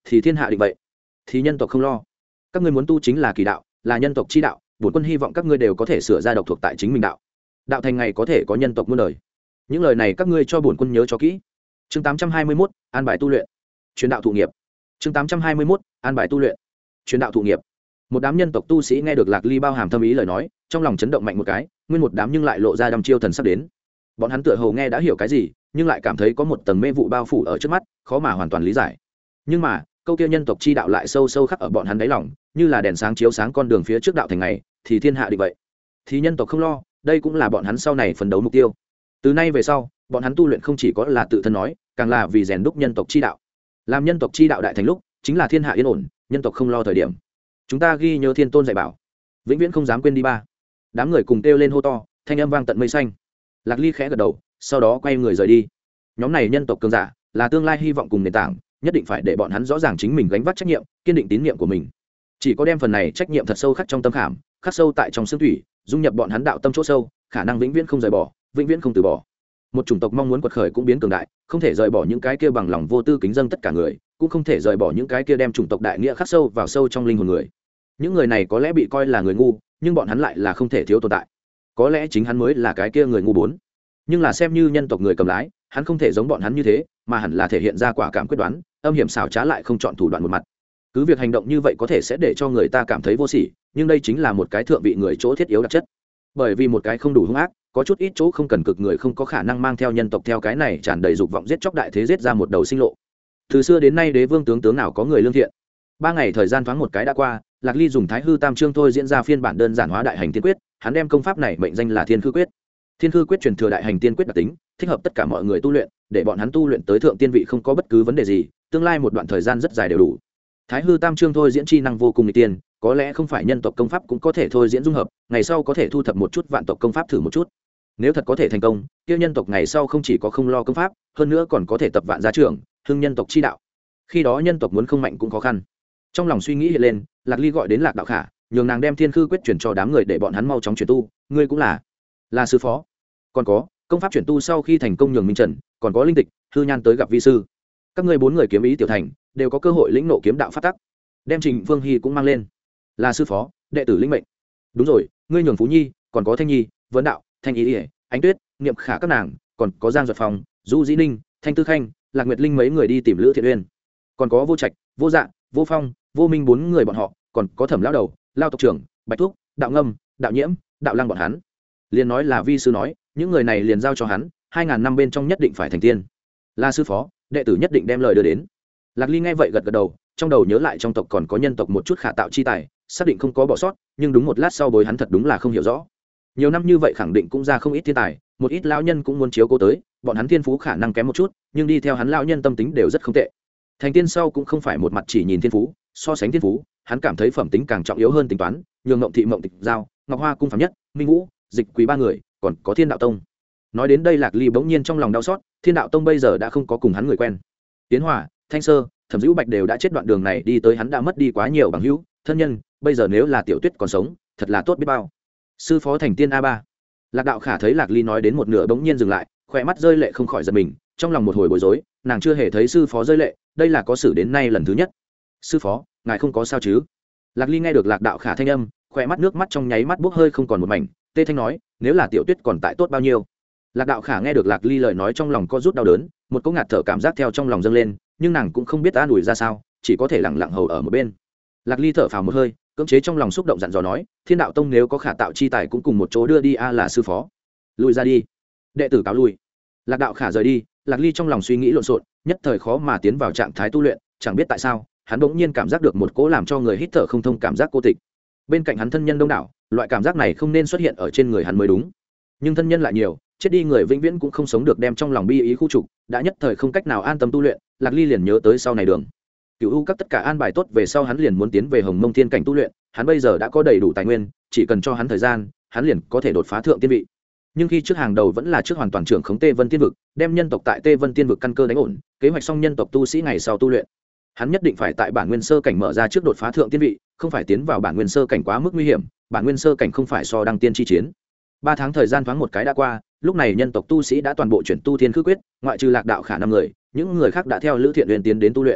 thì thiên hạ định vậy, thì nhân tộc không lo. Các ngươi muốn tu chính là kỳ đạo, là nhân tộc chi đạo, bổn quân hy vọng các ngươi đều có thể sửa ra độc thuộc tại chính mình đạo, đạo thành ngày có thể có nhân tộc muôn đời. Những lời này các ngươi cho bổn quân nhớ cho kỹ. Chương tám trăm hai mươi mốt, an bài tu luyện, truyền đạo thụ nghiệp. Chương tám trăm hai mươi mốt, an bài tu luyện, truyền đạo thụ nghiệp. Một đám nhân tộc tu sĩ nghe được Lạc Ly bao hàm thâm ý lời nói, trong lòng chấn động mạnh một cái, nguyên một đám nhưng lại lộ ra đăm chiêu thần sắp đến. Bọn hắn tựa hồ nghe đã hiểu cái gì, nhưng lại cảm thấy có một tầng mê vụ bao phủ ở trước mắt, khó mà hoàn toàn lý giải. Nhưng mà, câu kia nhân tộc chi đạo lại sâu sâu khắc ở bọn hắn đáy lòng, như là đèn sáng chiếu sáng con đường phía trước đạo thành ngày, thì thiên hạ định vậy, thì nhân tộc không lo, đây cũng là bọn hắn sau này phấn đấu mục tiêu. Từ nay về sau, bọn hắn tu luyện không chỉ có là tự thân nói, càng là vì rèn đúc nhân tộc chi đạo. Làm nhân tộc chi đạo đại thành lúc, chính là thiên hạ yên ổn, nhân tộc không lo thời điểm. Chúng ta ghi nhớ thiên tôn dạy bảo, vĩnh viễn không dám quên đi ba. Đám người cùng kêu lên hô to, thanh âm vang tận mây xanh. Lạc Ly khẽ gật đầu, sau đó quay người rời đi. Nhóm này nhân tộc cường giả là tương lai hy vọng cùng nền tảng, nhất định phải để bọn hắn rõ ràng chính mình gánh vác trách nhiệm, kiên định tín nhiệm của mình. Chỉ có đem phần này trách nhiệm thật sâu khắc trong tâm khảm, khắc sâu tại trong xương thủy, dung nhập bọn hắn đạo tâm chỗ sâu, khả năng vĩnh viễn không rời bỏ, vĩnh viễn không từ bỏ. Một chủng tộc mong muốn quật khởi cũng biến cường đại, không thể rời bỏ những cái kia bằng lòng vô tư kính dâng tất cả người, cũng không thể rời bỏ những cái kia đem chủng tộc đại nghĩa khắc sâu vào sâu trong linh hồn người. Những người này có lẽ bị coi là người ngu, nhưng bọn hắn lại là không thể thiếu tồn tại. Có lẽ chính hắn mới là cái kia người ngu bốn. Nhưng là xem như nhân tộc người cầm lái, hắn không thể giống bọn hắn như thế, mà hẳn là thể hiện ra quả cảm quyết đoán, âm hiểm xảo trá lại không chọn thủ đoạn một mặt. Cứ việc hành động như vậy có thể sẽ để cho người ta cảm thấy vô sỉ, nhưng đây chính là một cái thượng vị người chỗ thiết yếu đặc chất. Bởi vì một cái không đủ hung ác, có chút ít chỗ không cần cực người không có khả năng mang theo nhân tộc theo cái này tràn đầy dục vọng giết chóc đại thế giết ra một đầu sinh lộ. Từ xưa đến nay đế vương tướng tướng nào có người lương thiện. Ba ngày thời gian thoáng một cái đã qua, Lạc Ly dùng Thái Hư Tam Chương thôi diễn ra phiên bản đơn giản hóa đại hành tiên quyết, hắn đem công pháp này mệnh danh là Thiên Khư Quyết. Thiên Khư Quyết truyền thừa đại hành tiên quyết đặc tính, thích hợp tất cả mọi người tu luyện, để bọn hắn tu luyện tới thượng tiên vị không có bất cứ vấn đề gì, tương lai một đoạn thời gian rất dài đều đủ. Thái Hư Tam Chương thôi diễn chi năng vô cùng nghịch tiên, có lẽ không phải nhân tộc công pháp cũng có thể thôi diễn dung hợp, ngày sau có thể thu thập một chút vạn tộc công pháp thử một chút. Nếu thật có thể thành công, kia nhân tộc ngày sau không chỉ có không lo công pháp, hơn nữa còn có thể tập vạn gia trưởng, hưng nhân tộc chi đạo. Khi đó nhân tộc muốn không mạnh cũng khó khăn. Trong lòng suy nghĩ hiện lên, Lạc Ly gọi đến Lạc Đạo Khả, nhường nàng đem Thiên Khư Quyết truyền cho đám người để bọn hắn mau chóng chuyển tu, ngươi cũng là là sư phó. Còn có, công pháp chuyển tu sau khi thành công nhường Minh Trần, còn có Linh Tịch, Hư Nhan tới gặp vi sư. Các ngươi bốn người kiếm ý tiểu thành, đều có cơ hội lĩnh ngộ kiếm đạo pháp tắc. Đem Trình Phương Hi cũng mang lên. Là sư phó, đệ tử linh mệnh. Đúng rồi, ngươi nhường Phú Nhi, còn có Thanh Nhi, Vấn Đạo, Thanh Ý, Ý Ánh Tuyết, Niệm Khả các nàng, còn có Giang Duật Phong, Du Dĩ Ninh, Thanh Tư Khanh, Lạc Nguyệt Linh mấy người đi tìm Lữ Thiện Uyên. Còn có Vô Trạch, Vô Dạ, Vô Phong, Vô Minh bốn người bọn họ, còn có Thẩm lão đầu, Lao tộc trưởng, Bạch Thúc, Đạo Ngâm, Đạo Nhiễm, Đạo Lăng bọn hắn. Liền nói là vi sư nói, những người này liền giao cho hắn, hai ngàn năm bên trong nhất định phải thành tiên. Là sư phó, đệ tử nhất định đem lời đưa đến. Lạc Ly nghe vậy gật gật đầu, trong đầu nhớ lại trong tộc còn có nhân tộc một chút khả tạo chi tài, xác định không có bỏ sót, nhưng đúng một lát sau bối hắn thật đúng là không hiểu rõ. Nhiều năm như vậy khẳng định cũng ra không ít thiên tài, một ít lão nhân cũng muốn chiếu cố tới, bọn hắn thiên phú khả năng kém một chút, nhưng đi theo hắn lão nhân tâm tính đều rất không tệ. Thành tiên sau cũng không phải một mặt chỉ nhìn thiên phú, so sánh thiên phú, hắn cảm thấy phẩm tính càng trọng yếu hơn tính toán, nhường Ngộng Thị Mộng Tịch Giao, Ngọc Hoa Cung Phạm Nhất, Minh Vũ, Dịch Quý ba người, còn có Thiên Đạo Tông. Nói đến đây Lạc Ly bỗng nhiên trong lòng đau xót, Thiên Đạo Tông bây giờ đã không có cùng hắn người quen. Tiến Hòa, Thanh Sơ, Thẩm Dữu Bạch đều đã chết đoạn đường này đi tới, hắn đã mất đi quá nhiều bằng hữu, thân nhân, bây giờ nếu là Tiểu Tuyết còn sống, thật là tốt biết bao. Sư phó thành tiên a ba. Lạc Đạo Khả thấy Lạc Ly nói đến một nửa bỗng nhiên dừng lại, khỏe mắt rơi lệ không khỏi giật mình, trong lòng một hồi bối rối, nàng chưa hề thấy sư phó rơi lệ, đây là có xử đến nay lần thứ nhất. Sư phó, ngài không có sao chứ? Lạc Ly nghe được Lạc Đạo Khả thanh âm, khỏe mắt nước mắt trong nháy mắt bốc hơi không còn một mảnh, tê thanh nói, nếu là Tiểu Tuyết còn tại tốt bao nhiêu. Lạc Đạo Khả nghe được Lạc Ly lời nói trong lòng có rút đau đớn, một cỗ ngạt thở cảm giác theo trong lòng dâng lên, nhưng nàng cũng không biết an ủi ra sao, chỉ có thể lặng lặng hầu ở một bên. Lạc Ly thở phào một hơi, cưỡng chế trong lòng xúc động dặn dò nói, Thiên Đạo Tông nếu có khả tạo chi tài cũng cùng một chỗ đưa đi a là sư phó. Lùi ra đi. Đệ tử cáo lui. Lạc Đạo Khả rời đi, Lạc Ly trong lòng suy nghĩ lộn xộn, nhất thời khó mà tiến vào trạng thái tu luyện, chẳng biết tại sao, hắn bỗng nhiên cảm giác được một cỗ làm cho người hít thở không thông cảm giác cô tịch. Bên cạnh hắn thân nhân đông đảo, loại cảm giác này không nên xuất hiện ở trên người hắn mới đúng. Nhưng thân nhân lại nhiều, chết đi người vĩnh viễn cũng không sống được, đem trong lòng bi ý khu trục, đã nhất thời không cách nào an tâm tu luyện, Lạc Ly liền nhớ tới sau này đường. Cửu U các tất cả an bài tốt về sau hắn liền muốn tiến về Hồng Mông Thiên cảnh tu luyện, hắn bây giờ đã có đầy đủ tài nguyên, chỉ cần cho hắn thời gian, hắn liền có thể đột phá thượng tiên vị. Nhưng khi trước hàng đầu vẫn là trước hoàn toàn trưởng khống Tê Vân Tiên vực, đem nhân tộc tại Tê Vân Tiên vực căn cơ đánh ổn, kế hoạch xong nhân tộc tu sĩ ngày sau tu luyện. Hắn nhất định phải tại bản nguyên sơ cảnh mở ra trước đột phá thượng tiên vị, không phải tiến vào bản nguyên sơ cảnh quá mức nguy hiểm, bản nguyên sơ cảnh không phải so đăng tiên chi chiến. Ba tháng thời gian thoáng một cái đã qua, lúc này nhân tộc tu sĩ đã toàn bộ chuyển tu Thiên Khư Quyết, ngoại trừ Lạc Đạo Khả năm người, những người khác đã theo Lữ Thiện Uyên tiến đến tu luyện.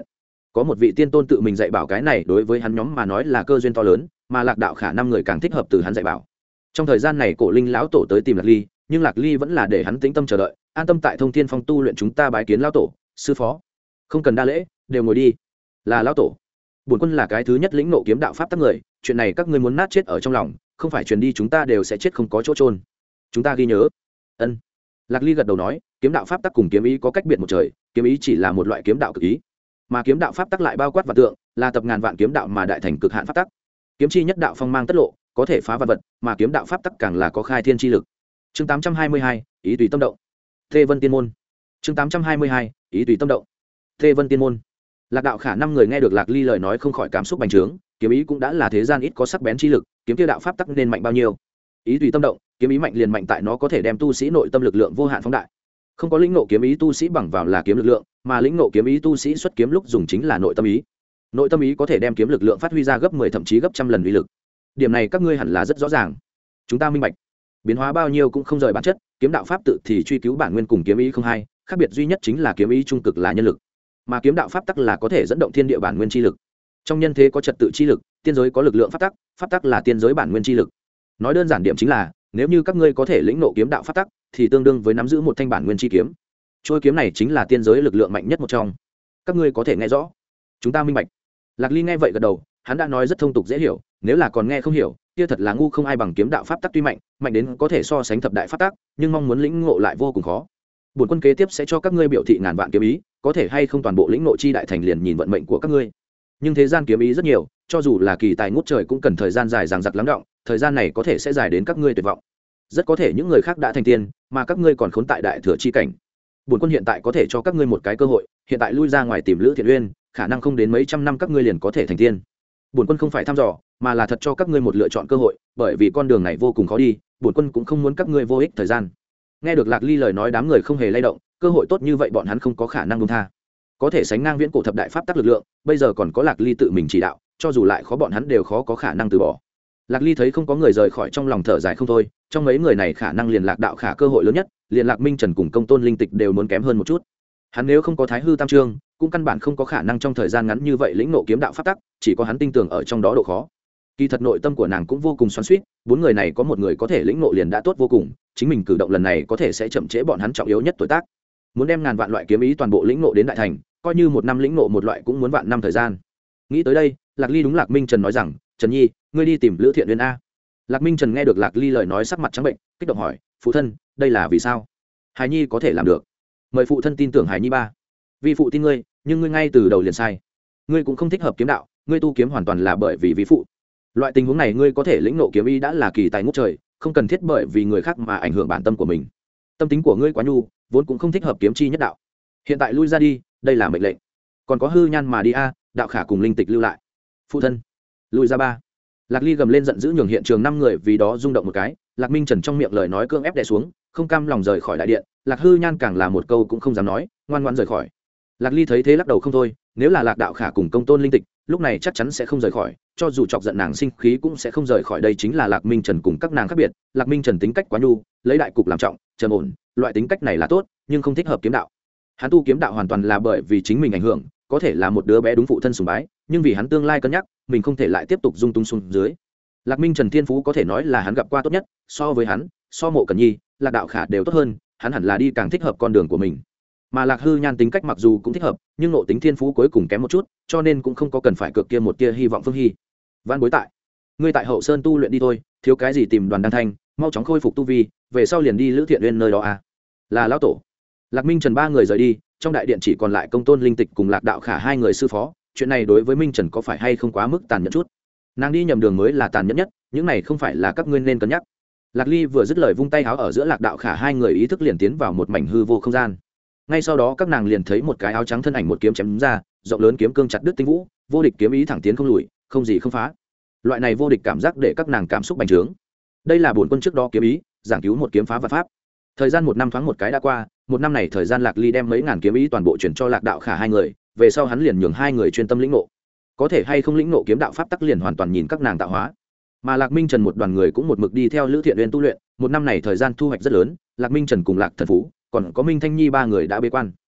có một vị tiên tôn tự mình dạy bảo cái này đối với hắn nhóm mà nói là cơ duyên to lớn, mà Lạc đạo khả năm người càng thích hợp từ hắn dạy bảo. Trong thời gian này cổ linh lão tổ tới tìm Lạc ly, nhưng Lạc ly vẫn là để hắn tĩnh tâm chờ đợi, an tâm tại Thông Thiên Phong tu luyện. Chúng ta bái kiến lão tổ. Sư phó, không cần đa lễ, đều ngồi đi. Là lão tổ. Bổn quân là cái thứ nhất lĩnh ngộ kiếm đạo pháp tắc người, chuyện này các ngươi muốn nát chết ở trong lòng, không phải truyền đi chúng ta đều sẽ chết không có chỗ trôn. Chúng ta ghi nhớ. Ân. Lạc ly gật đầu nói, kiếm đạo pháp tắc cùng kiếm ý có cách biệt một trời, kiếm ý chỉ là một loại kiếm đạo cực ý, mà kiếm đạo pháp tắc lại bao quát và tượng, là tập ngàn vạn kiếm đạo mà đại thành cực hạn pháp tắc. Kiếm chi nhất đạo phong mang tất lộ, có thể phá vạn vật, mà kiếm đạo pháp tắc càng là có khai thiên chi lực. Chương tám trăm hai mươi hai, ý tùy tâm động. Tê Vân Tiên môn. Chương tám trăm hai mươi hai, ý tùy tâm động. Tê Vân Tiên môn. Lạc đạo khả năm người nghe được Lạc ly lời nói không khỏi cảm xúc bành trướng, kiếm ý cũng đã là thế gian ít có sắc bén chi lực, kiếm kia đạo pháp tắc nên mạnh bao nhiêu. Ý tùy tâm động, kiếm ý mạnh liền mạnh tại nó có thể đem tu sĩ nội tâm lực lượng vô hạn phóng đại. Không có lĩnh ngộ kiếm ý tu sĩ bằng vào là kiếm lực lượng, mà lĩnh ngộ kiếm ý tu sĩ xuất kiếm lúc dùng chính là nội tâm ý. Nội tâm ý có thể đem kiếm lực lượng phát huy ra gấp mười thậm chí gấp trăm lần uy lực. Điểm này các ngươi hẳn là rất rõ ràng. Chúng ta minh bạch. Biến hóa bao nhiêu cũng không rời bản chất, kiếm đạo pháp tự thì truy cứu bản nguyên cùng kiếm ý không hai, khác biệt duy nhất chính là kiếm ý trung cực là nhân lực, mà kiếm đạo pháp tắc là có thể dẫn động thiên địa bản nguyên chi lực. Trong nhân thế có trật tự chi lực, tiên giới có lực lượng pháp tắc, pháp tắc là tiên giới bản nguyên chi lực. Nói đơn giản điểm chính là, nếu như các ngươi có thể lĩnh ngộ kiếm đạo pháp tắc, thì tương đương với nắm giữ một thanh bản nguyên chi kiếm. Trôi kiếm này chính là tiên giới lực lượng mạnh nhất một trong. Các ngươi có thể nghe rõ. Chúng ta minh bạch. Lạc ly nghe vậy gật đầu, hắn đã nói rất thông tục dễ hiểu, nếu là còn nghe không hiểu, kia thật là ngu không ai bằng. Kiếm đạo pháp tắc tuy mạnh, mạnh đến có thể so sánh thập đại pháp tắc, nhưng mong muốn lĩnh ngộ lại vô cùng khó. Bổn quân kế tiếp sẽ cho các ngươi biểu thị ngàn vạn kiếm ý, có thể hay không toàn bộ lĩnh ngộ chi đại thành liền nhìn vận mệnh của các ngươi. Nhưng thế gian kiếm ý rất nhiều, cho dù là kỳ tài ngút trời cũng cần thời gian dài dằng dặc lắng đọng, thời gian này có thể sẽ dài đến các ngươi tuyệt vọng. Rất có thể những người khác đã thành tiên, mà các ngươi còn khốn tại đại thừa chi cảnh. Bổn quân hiện tại có thể cho các ngươi một cái cơ hội, hiện tại lui ra ngoài tìm Lữ Thiện Uyên, khả năng không đến mấy trăm năm các ngươi liền có thể thành tiên. Bổn quân không phải thăm dò, mà là thật cho các ngươi một lựa chọn cơ hội, bởi vì con đường này vô cùng khó đi, bổn quân cũng không muốn các ngươi vô ích thời gian. Nghe được Lạc ly lời nói, đám người không hề lay động, cơ hội tốt như vậy bọn hắn không có khả năng buông tha. Có thể sánh ngang viễn cổ thập đại pháp tắc lực lượng, bây giờ còn có Lạc ly tự mình chỉ đạo, cho dù lại khó bọn hắn đều khó có khả năng từ bỏ. Lạc ly thấy không có người rời khỏi, trong lòng thở dài không thôi, trong mấy người này khả năng liền Lạc đạo khả cơ hội lớn nhất, liền Lạc Minh Trần cùng Công Tôn Linh Tịch đều muốn kém hơn một chút. Hắn nếu không có Thái hư tam trương, cũng căn bản không có khả năng trong thời gian ngắn như vậy lĩnh ngộ kiếm đạo pháp tắc, chỉ có hắn tin tưởng ở trong đó độ khó. Kỳ thật nội tâm của nàng cũng vô cùng xoắn xuýt, bốn người này có một người có thể lĩnh ngộ liền đã tốt vô cùng, chính mình cử động lần này có thể sẽ chậm trễ bọn hắn trọng yếu nhất tuổi tác. Muốn đem ngàn vạn loại kiếm ý toàn bộ lĩnh ngộ đến đại thành, coi như một năm lĩnh ngộ một loại cũng muốn vạn năm thời gian. Nghĩ tới đây, Lạc ly đúng Lạc Minh Trần nói rằng, Trần Nhi, ngươi đi tìm Lữ Thiện Uyên a. Lạc Minh Trần nghe được Lạc ly lời nói sắc mặt trắng bệnh, kích động hỏi, phụ thân, đây là vì sao? Hải Nhi có thể làm được, mời phụ thân tin tưởng Hải Nhi ba. Vi phụ tin ngươi, nhưng ngươi ngay từ đầu liền sai. Ngươi cũng không thích hợp kiếm đạo, ngươi tu kiếm hoàn toàn là bởi vì vi phụ. Loại tình huống này ngươi có thể lĩnh ngộ kiếm ý đã là kỳ tài ngút trời, không cần thiết bởi vì người khác mà ảnh hưởng bản tâm của mình. Tâm tính của ngươi quá nhu, vốn cũng không thích hợp kiếm chi nhất đạo. Hiện tại lui ra đi, đây là mệnh lệnh. Còn có hư nhan mà đi a, đạo khả cùng Linh Tịch lưu lại. Phụ thân, lui ra ba. Lạc ly gầm lên giận dữ, nhường hiện trường năm người vì đó rung động một cái. Lạc Minh Trần trong miệng lời nói cưỡng ép đè xuống, không cam lòng rời khỏi đại điện. Lạc hư nhan càng là một câu cũng không dám nói, ngoan ngoãn rời khỏi. Lạc ly thấy thế lắc đầu không thôi, nếu là Lạc đạo khả cùng Công Tôn Linh Tịch, lúc này chắc chắn sẽ không rời khỏi, cho dù chọc giận nàng sinh khí cũng sẽ không rời khỏi. Đây chính là Lạc Minh Trần cùng các nàng khác biệt. Lạc Minh Trần tính cách quá nhu, lấy đại cục làm trọng, trầm ổn, loại tính cách này là tốt, nhưng không thích hợp kiếm đạo. Hắn tu kiếm đạo hoàn toàn là bởi vì chính mình ảnh hưởng, có thể là một đứa bé đúng phụ thân sùng bái, nhưng vì hắn tương lai cân nhắc, mình không thể lại tiếp tục dung tung xuống dưới. Lạc Minh Trần thiên phú có thể nói là hắn gặp qua tốt nhất, so với hắn, so Mộ Cẩn Nhi, Lạc đạo khả đều tốt hơn, hắn hẳn là đi càng thích hợp con đường của mình. Mà Lạc hư nhan tính cách mặc dù cũng thích hợp, nhưng nội tính thiên phú cuối cùng kém một chút, cho nên cũng không có cần phải cược kia một tia hy vọng Phương Hy. Văn bối tại, ngươi tại Hậu Sơn tu luyện đi thôi, thiếu cái gì tìm Đoàn Đan Thanh, mau chóng khôi phục tu vi, về sau liền đi Lữ Thiện Uyên nơi đó à? Là lão tổ. Lạc Minh Trần ba người rời đi, trong đại điện chỉ còn lại Công Tôn Linh Tịch cùng Lạc đạo khả hai người sư phó. Chuyện này đối với Minh Trần có phải hay không quá mức tàn nhẫn chút? Nàng đi nhầm đường mới là tàn nhẫn nhất, những này không phải là các ngươi nên cân nhắc. Lạc ly vừa dứt lời vung tay áo, ở giữa Lạc đạo khả hai người ý thức liền tiến vào một mảnh hư vô không gian. Ngay sau đó các nàng liền thấy một cái áo trắng thân ảnh một kiếm chém ra, rộng lớn kiếm cương chặt đứt tinh vũ, vô địch kiếm ý thẳng tiến không lùi, không gì không phá. Loại này vô địch cảm giác để các nàng cảm xúc bành trướng. Đây là bổn quân trước đó kiếm ý, giảng cứu một kiếm phá vạn pháp. Thời gian một năm thoáng một cái đã qua, một năm này thời gian Lạc ly đem mấy ngàn kiếm ý toàn bộ chuyển cho Lạc đạo khả hai người, về sau hắn liền nhường hai người chuyên tâm lĩnh ngộ. Có thể hay không lĩnh ngộ kiếm đạo pháp tắc liền hoàn toàn nhìn các nàng tạo hóa. Mà Lạc Minh Trần một đoàn người cũng một mực đi theo Lữ Thiện Uyên tu luyện, một năm này thời gian thu hoạch rất lớn, Lạc Minh Trần cùng Lạc Thần Phú, còn có Minh Thanh Nhi ba người đã bế quan.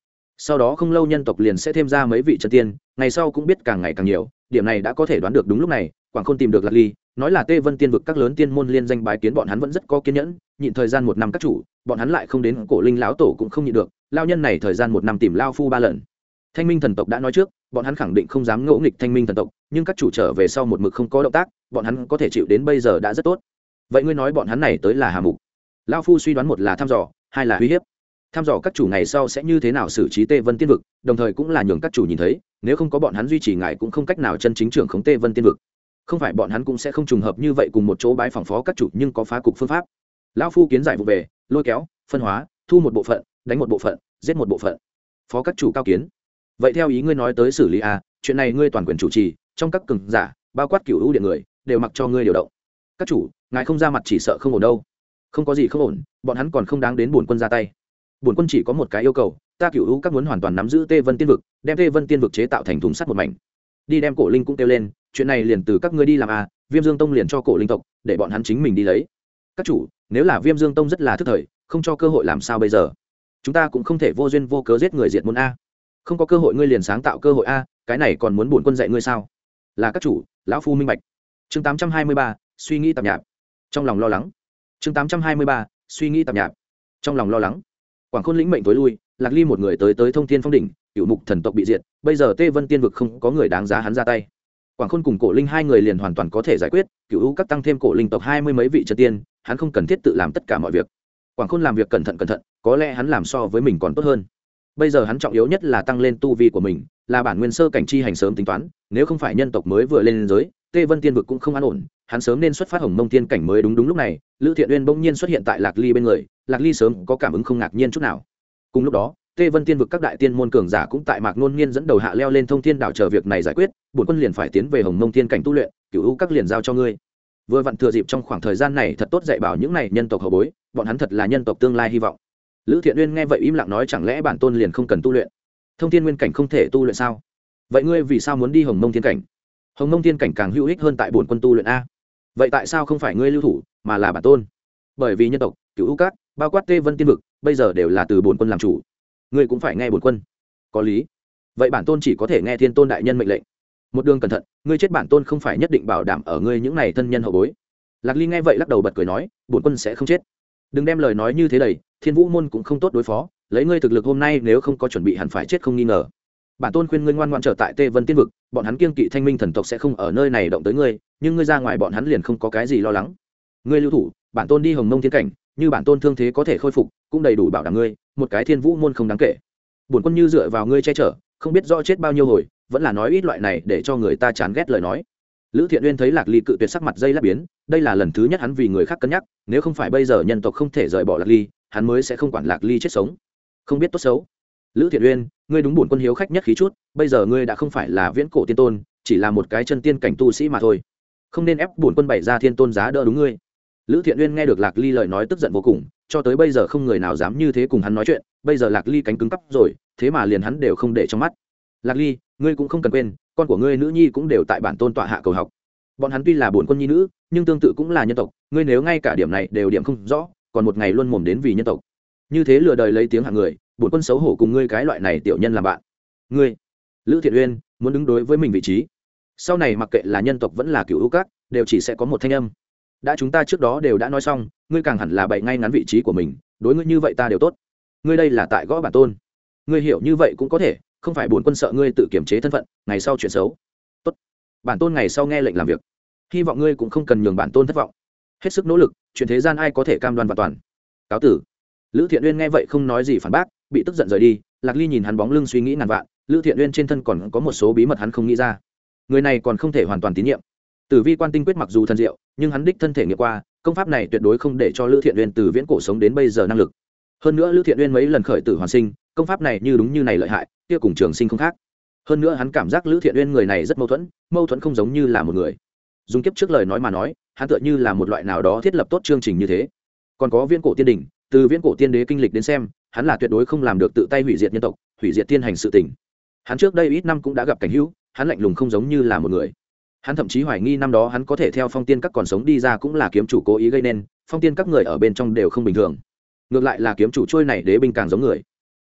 sau đó không lâu nhân tộc liền sẽ thêm ra mấy vị chân tiên, ngày sau cũng biết càng ngày càng nhiều, điểm này đã có thể đoán được. Đúng lúc này Quảng Khôn tìm được Lạc Ly, nói là Tê Vân Tiên vực các lớn tiên môn liên danh bái kiến bọn hắn vẫn rất có kiên nhẫn, nhịn thời gian một năm các chủ, bọn hắn lại không đến, Cổ Linh lão tổ cũng không nhịn được, lao nhân này thời gian một năm tìm lao phu ba lần. Thanh Minh thần tộc đã nói trước, bọn hắn khẳng định không dám ngỗ nghịch Thanh Minh thần tộc, nhưng các chủ trở về sau một mực không có động tác, bọn hắn có thể chịu đến bây giờ đã rất tốt. Vậy ngươi nói bọn hắn này tới là hà mục? Lao phu suy đoán một là thăm dò, hai là uy hiếp. Thăm dò các chủ ngày sau sẽ như thế nào xử trí Tê Vân Tiên vực, đồng thời cũng là nhường các chủ nhìn thấy, nếu không có bọn hắn duy trì ngài cũng không cách nào chân chính trưởng khống Tê Vân Tiên vực. Không phải bọn hắn cũng sẽ không trùng hợp như vậy cùng một chỗ bái phỏng phó các chủ, nhưng có phá cục phương pháp. Lão phu kiến giải vụ về, lôi kéo, phân hóa, thu một bộ phận, đánh một bộ phận, giết một bộ phận. Phó các chủ cao kiến. Vậy theo ý ngươi nói tới xử lý a, chuyện này ngươi toàn quyền chủ trì, trong các cường giả, bao quát cửu ưu điện người, đều mặc cho ngươi điều động. Các chủ, ngài không ra mặt chỉ sợ không ổn đâu. Không có gì không ổn, bọn hắn còn không đáng đến bổn quân ra tay. Bổn quân chỉ có một cái yêu cầu, ta cửu ưu các muốn hoàn toàn nắm giữ Tê Vân Tiên vực, đem Tê Vân Tiên vực chế tạo thành thùng sắt một mảnh. Đi đem Cổ Linh cũng kêu lên, chuyện này liền từ các ngươi đi làm a, Viêm Dương Tông liền cho Cổ Linh tộc, để bọn hắn chính mình đi lấy. Các chủ, nếu là Viêm Dương Tông rất là thức thời, không cho cơ hội làm sao bây giờ? Chúng ta cũng không thể vô duyên vô cớ giết người diệt môn a. Không có cơ hội ngươi liền sáng tạo cơ hội a, cái này còn muốn bổn quân dạy ngươi sao? Là các chủ, lão phu minh bạch. Chương tám trăm hai mươi ba, suy nghĩ tạp nhạp. Trong lòng lo lắng. Chương tám trăm hai mươi ba, suy nghĩ tạp nhạp. Trong lòng lo lắng. Quảng Khôn lĩnh mệnh tối lui, Lạc Ly một người tới tới Thông Thiên Phong đỉnh, Cửu Mục thần tộc bị diệt, bây giờ Tê Vân Tiên vực không có người đáng giá hắn ra tay. Quảng Khôn cùng Cổ Linh hai người liền hoàn toàn có thể giải quyết, Cửu U các tăng thêm Cổ Linh tộc hai mươi mấy vị chân tiên, hắn không cần thiết tự làm tất cả mọi việc. Quảng Khôn làm việc cẩn thận cẩn thận, có lẽ hắn làm so với mình còn tốt hơn. Bây giờ hắn trọng yếu nhất là tăng lên tu vi của mình, là bản nguyên sơ cảnh chi hành sớm tính toán, nếu không phải nhân tộc mới vừa lên giới, Tê Vân Tiên vực cũng không an ổn, hắn sớm nên xuất phát Hồng Mông Tiên cảnh mới đúng. Đúng lúc này, Lữ Thiện Uyên bỗng nhiên xuất hiện tại Lạc Ly bên người, Lạc Ly sớm có cảm ứng không ngạc nhiên chút nào. Cùng lúc đó, Tê Vân Tiên vực các đại tiên môn cường giả cũng tại Mạc Nôn Niên dẫn đầu hạ leo lên Thông Thiên đảo chờ việc này giải quyết, bổn quân liền phải tiến về Hồng Mông Tiên cảnh tu luyện, Cửu U các liền giao cho ngươi. Vừa vặn thừa dịp trong khoảng thời gian này thật tốt dạy bảo những này nhân tộc hậu bối, bọn hắn thật là nhân tộc tương lai hy vọng. Lữ Thiện Uyên nghe vậy im lặng nói, chẳng lẽ bản tôn liền không cần tu luyện? Thông Thiên nguyên cảnh không thể tu luyện sao? Vậy ngươi vì sao muốn đi Hồng Mông Thiên cảnh? Hồng Mông Thiên cảnh càng hữu ích hơn tại bổn quân tu luyện a. Vậy tại sao không phải ngươi lưu thủ, mà là bản tôn? Bởi vì nhân tộc, Cửu U các, bao quát Tê Vân Tiên vực, bây giờ đều là từ bổn quân làm chủ. Ngươi cũng phải nghe bổn quân. Có lý. Vậy bản tôn chỉ có thể nghe Thiên Tôn đại nhân mệnh lệnh. Một đường cẩn thận, ngươi chết bản tôn không phải nhất định bảo đảm ở ngươi những này thân nhân hậu bối. Lạc Ly nghe vậy lắc đầu bật cười nói, bổn quân sẽ không chết. Đừng đem lời nói như thế đầy, Thiên Vũ môn cũng không tốt đối phó, lấy ngươi thực lực hôm nay nếu không có chuẩn bị hẳn phải chết không nghi ngờ. Bản tôn khuyên ngươi ngoan ngoãn trở tại Tê Vân Tiên vực, bọn hắn kiêng kỵ Thanh Minh thần tộc sẽ không ở nơi này động tới ngươi, nhưng ngươi ra ngoài bọn hắn liền không có cái gì lo lắng. Ngươi lưu thủ, bản tôn đi Hồng Mông Thiên cảnh, như bản tôn thương thế có thể khôi phục, cũng đầy đủ bảo đảm ngươi, một cái Thiên Vũ môn không đáng kể. Bổn quân như dựa vào ngươi che chở, không biết rõ chết bao nhiêu hồi, vẫn là nói ít loại này để cho người ta chán ghét lời nói. Lữ Thiện Uyên thấy Lạc Ly cự tuyệt, sắc mặt dây lát biến, đây là lần thứ nhất hắn vì người khác cân nhắc, nếu không phải bây giờ nhân tộc không thể rời bỏ Lạc Ly, hắn mới sẽ không quản Lạc Ly chết sống. Không biết tốt xấu. Lữ Thiện Uyên, ngươi đúng bổn quân hiếu khách nhất khí chút, bây giờ ngươi đã không phải là viễn cổ tiên tôn, chỉ là một cái chân tiên cảnh tu sĩ mà thôi, không nên ép bổn quân bày ra thiên tôn giá đỡ đúng ngươi. Lữ Thiện Uyên nghe được Lạc Ly lời nói tức giận vô cùng, cho tới bây giờ không người nào dám như thế cùng hắn nói chuyện, bây giờ Lạc Ly cánh cứng cắp rồi, thế mà liền hắn đều không để trong mắt. Lạc Ly, ngươi cũng không cần quên, con của ngươi nữ nhi cũng đều tại bản tôn tọa hạ cầu học. Bọn hắn tuy là bổn quân nhi nữ, nhưng tương tự cũng là nhân tộc, ngươi nếu ngay cả điểm này đều điểm không rõ, còn một ngày luôn mồm đến vì nhân tộc, như thế lừa đời lấy tiếng hạng người, bổn quân xấu hổ cùng ngươi cái loại này tiểu nhân làm bạn. Ngươi, Lữ Thiện Uyên, muốn đứng đối với mình vị trí, sau này mặc kệ là nhân tộc vẫn là Cửu U các, đều chỉ sẽ có một thanh âm. Đã chúng ta trước đó đều đã nói xong, ngươi càng hẳn là bày ngay ngắn vị trí của mình, đối ngươi như vậy ta đều tốt. Ngươi đây là tại gõ bản tôn, ngươi hiểu như vậy cũng có thể, không phải bổn quân sợ ngươi tự kiểm chế thân phận, ngày sau chuyện xấu. Tốt, bản tôn ngày sau nghe lệnh làm việc, hy vọng ngươi cũng không cần nhường bản tôn thất vọng, hết sức nỗ lực, chuyện thế gian ai có thể cam đoan vạn toàn. Cáo tử. Lữ Thiện Uyên nghe vậy không nói gì phản bác, bị tức giận rời đi. Lạc Ly nhìn hắn bóng lưng suy nghĩ ngàn vạn, Lữ Thiện Uyên trên thân còn có một số bí mật hắn không nghĩ ra, người này còn không thể hoàn toàn tín nhiệm. Tử Vi Quan Tinh Quyết mặc dù thần diệu, nhưng hắn đích thân thể nghiệm qua, công pháp này tuyệt đối không để cho Lữ Thiện Uyên từ viễn cổ sống đến bây giờ năng lực. Hơn nữa Lữ Thiện Uyên mấy lần khởi tử hoàn sinh, công pháp này như đúng như này lợi hại, kia cùng Trường Sinh không khác. Hơn nữa hắn cảm giác Lữ Thiện Uyên người này rất mâu thuẫn, mâu thuẫn không giống như là một người. Dùng kiếp trước lời nói mà nói, hắn tựa như là một loại nào đó thiết lập tốt chương trình như thế. Còn có viễn cổ tiên đỉnh, từ viễn cổ tiên đế kinh lịch đến xem, hắn là tuyệt đối không làm được tự tay hủy diệt nhân tộc, hủy diệt tiên hành sự tình. Hắn trước đây ít năm cũng đã gặp cảnh hữu, hắn lạnh lùng không giống như là một người. Hắn thậm chí hoài nghi năm đó hắn có thể theo Phong Tiên các còn sống đi ra cũng là kiếm chủ cố ý gây nên, Phong Tiên các người ở bên trong đều không bình thường. Ngược lại là kiếm chủ trôi này đế binh càng giống người.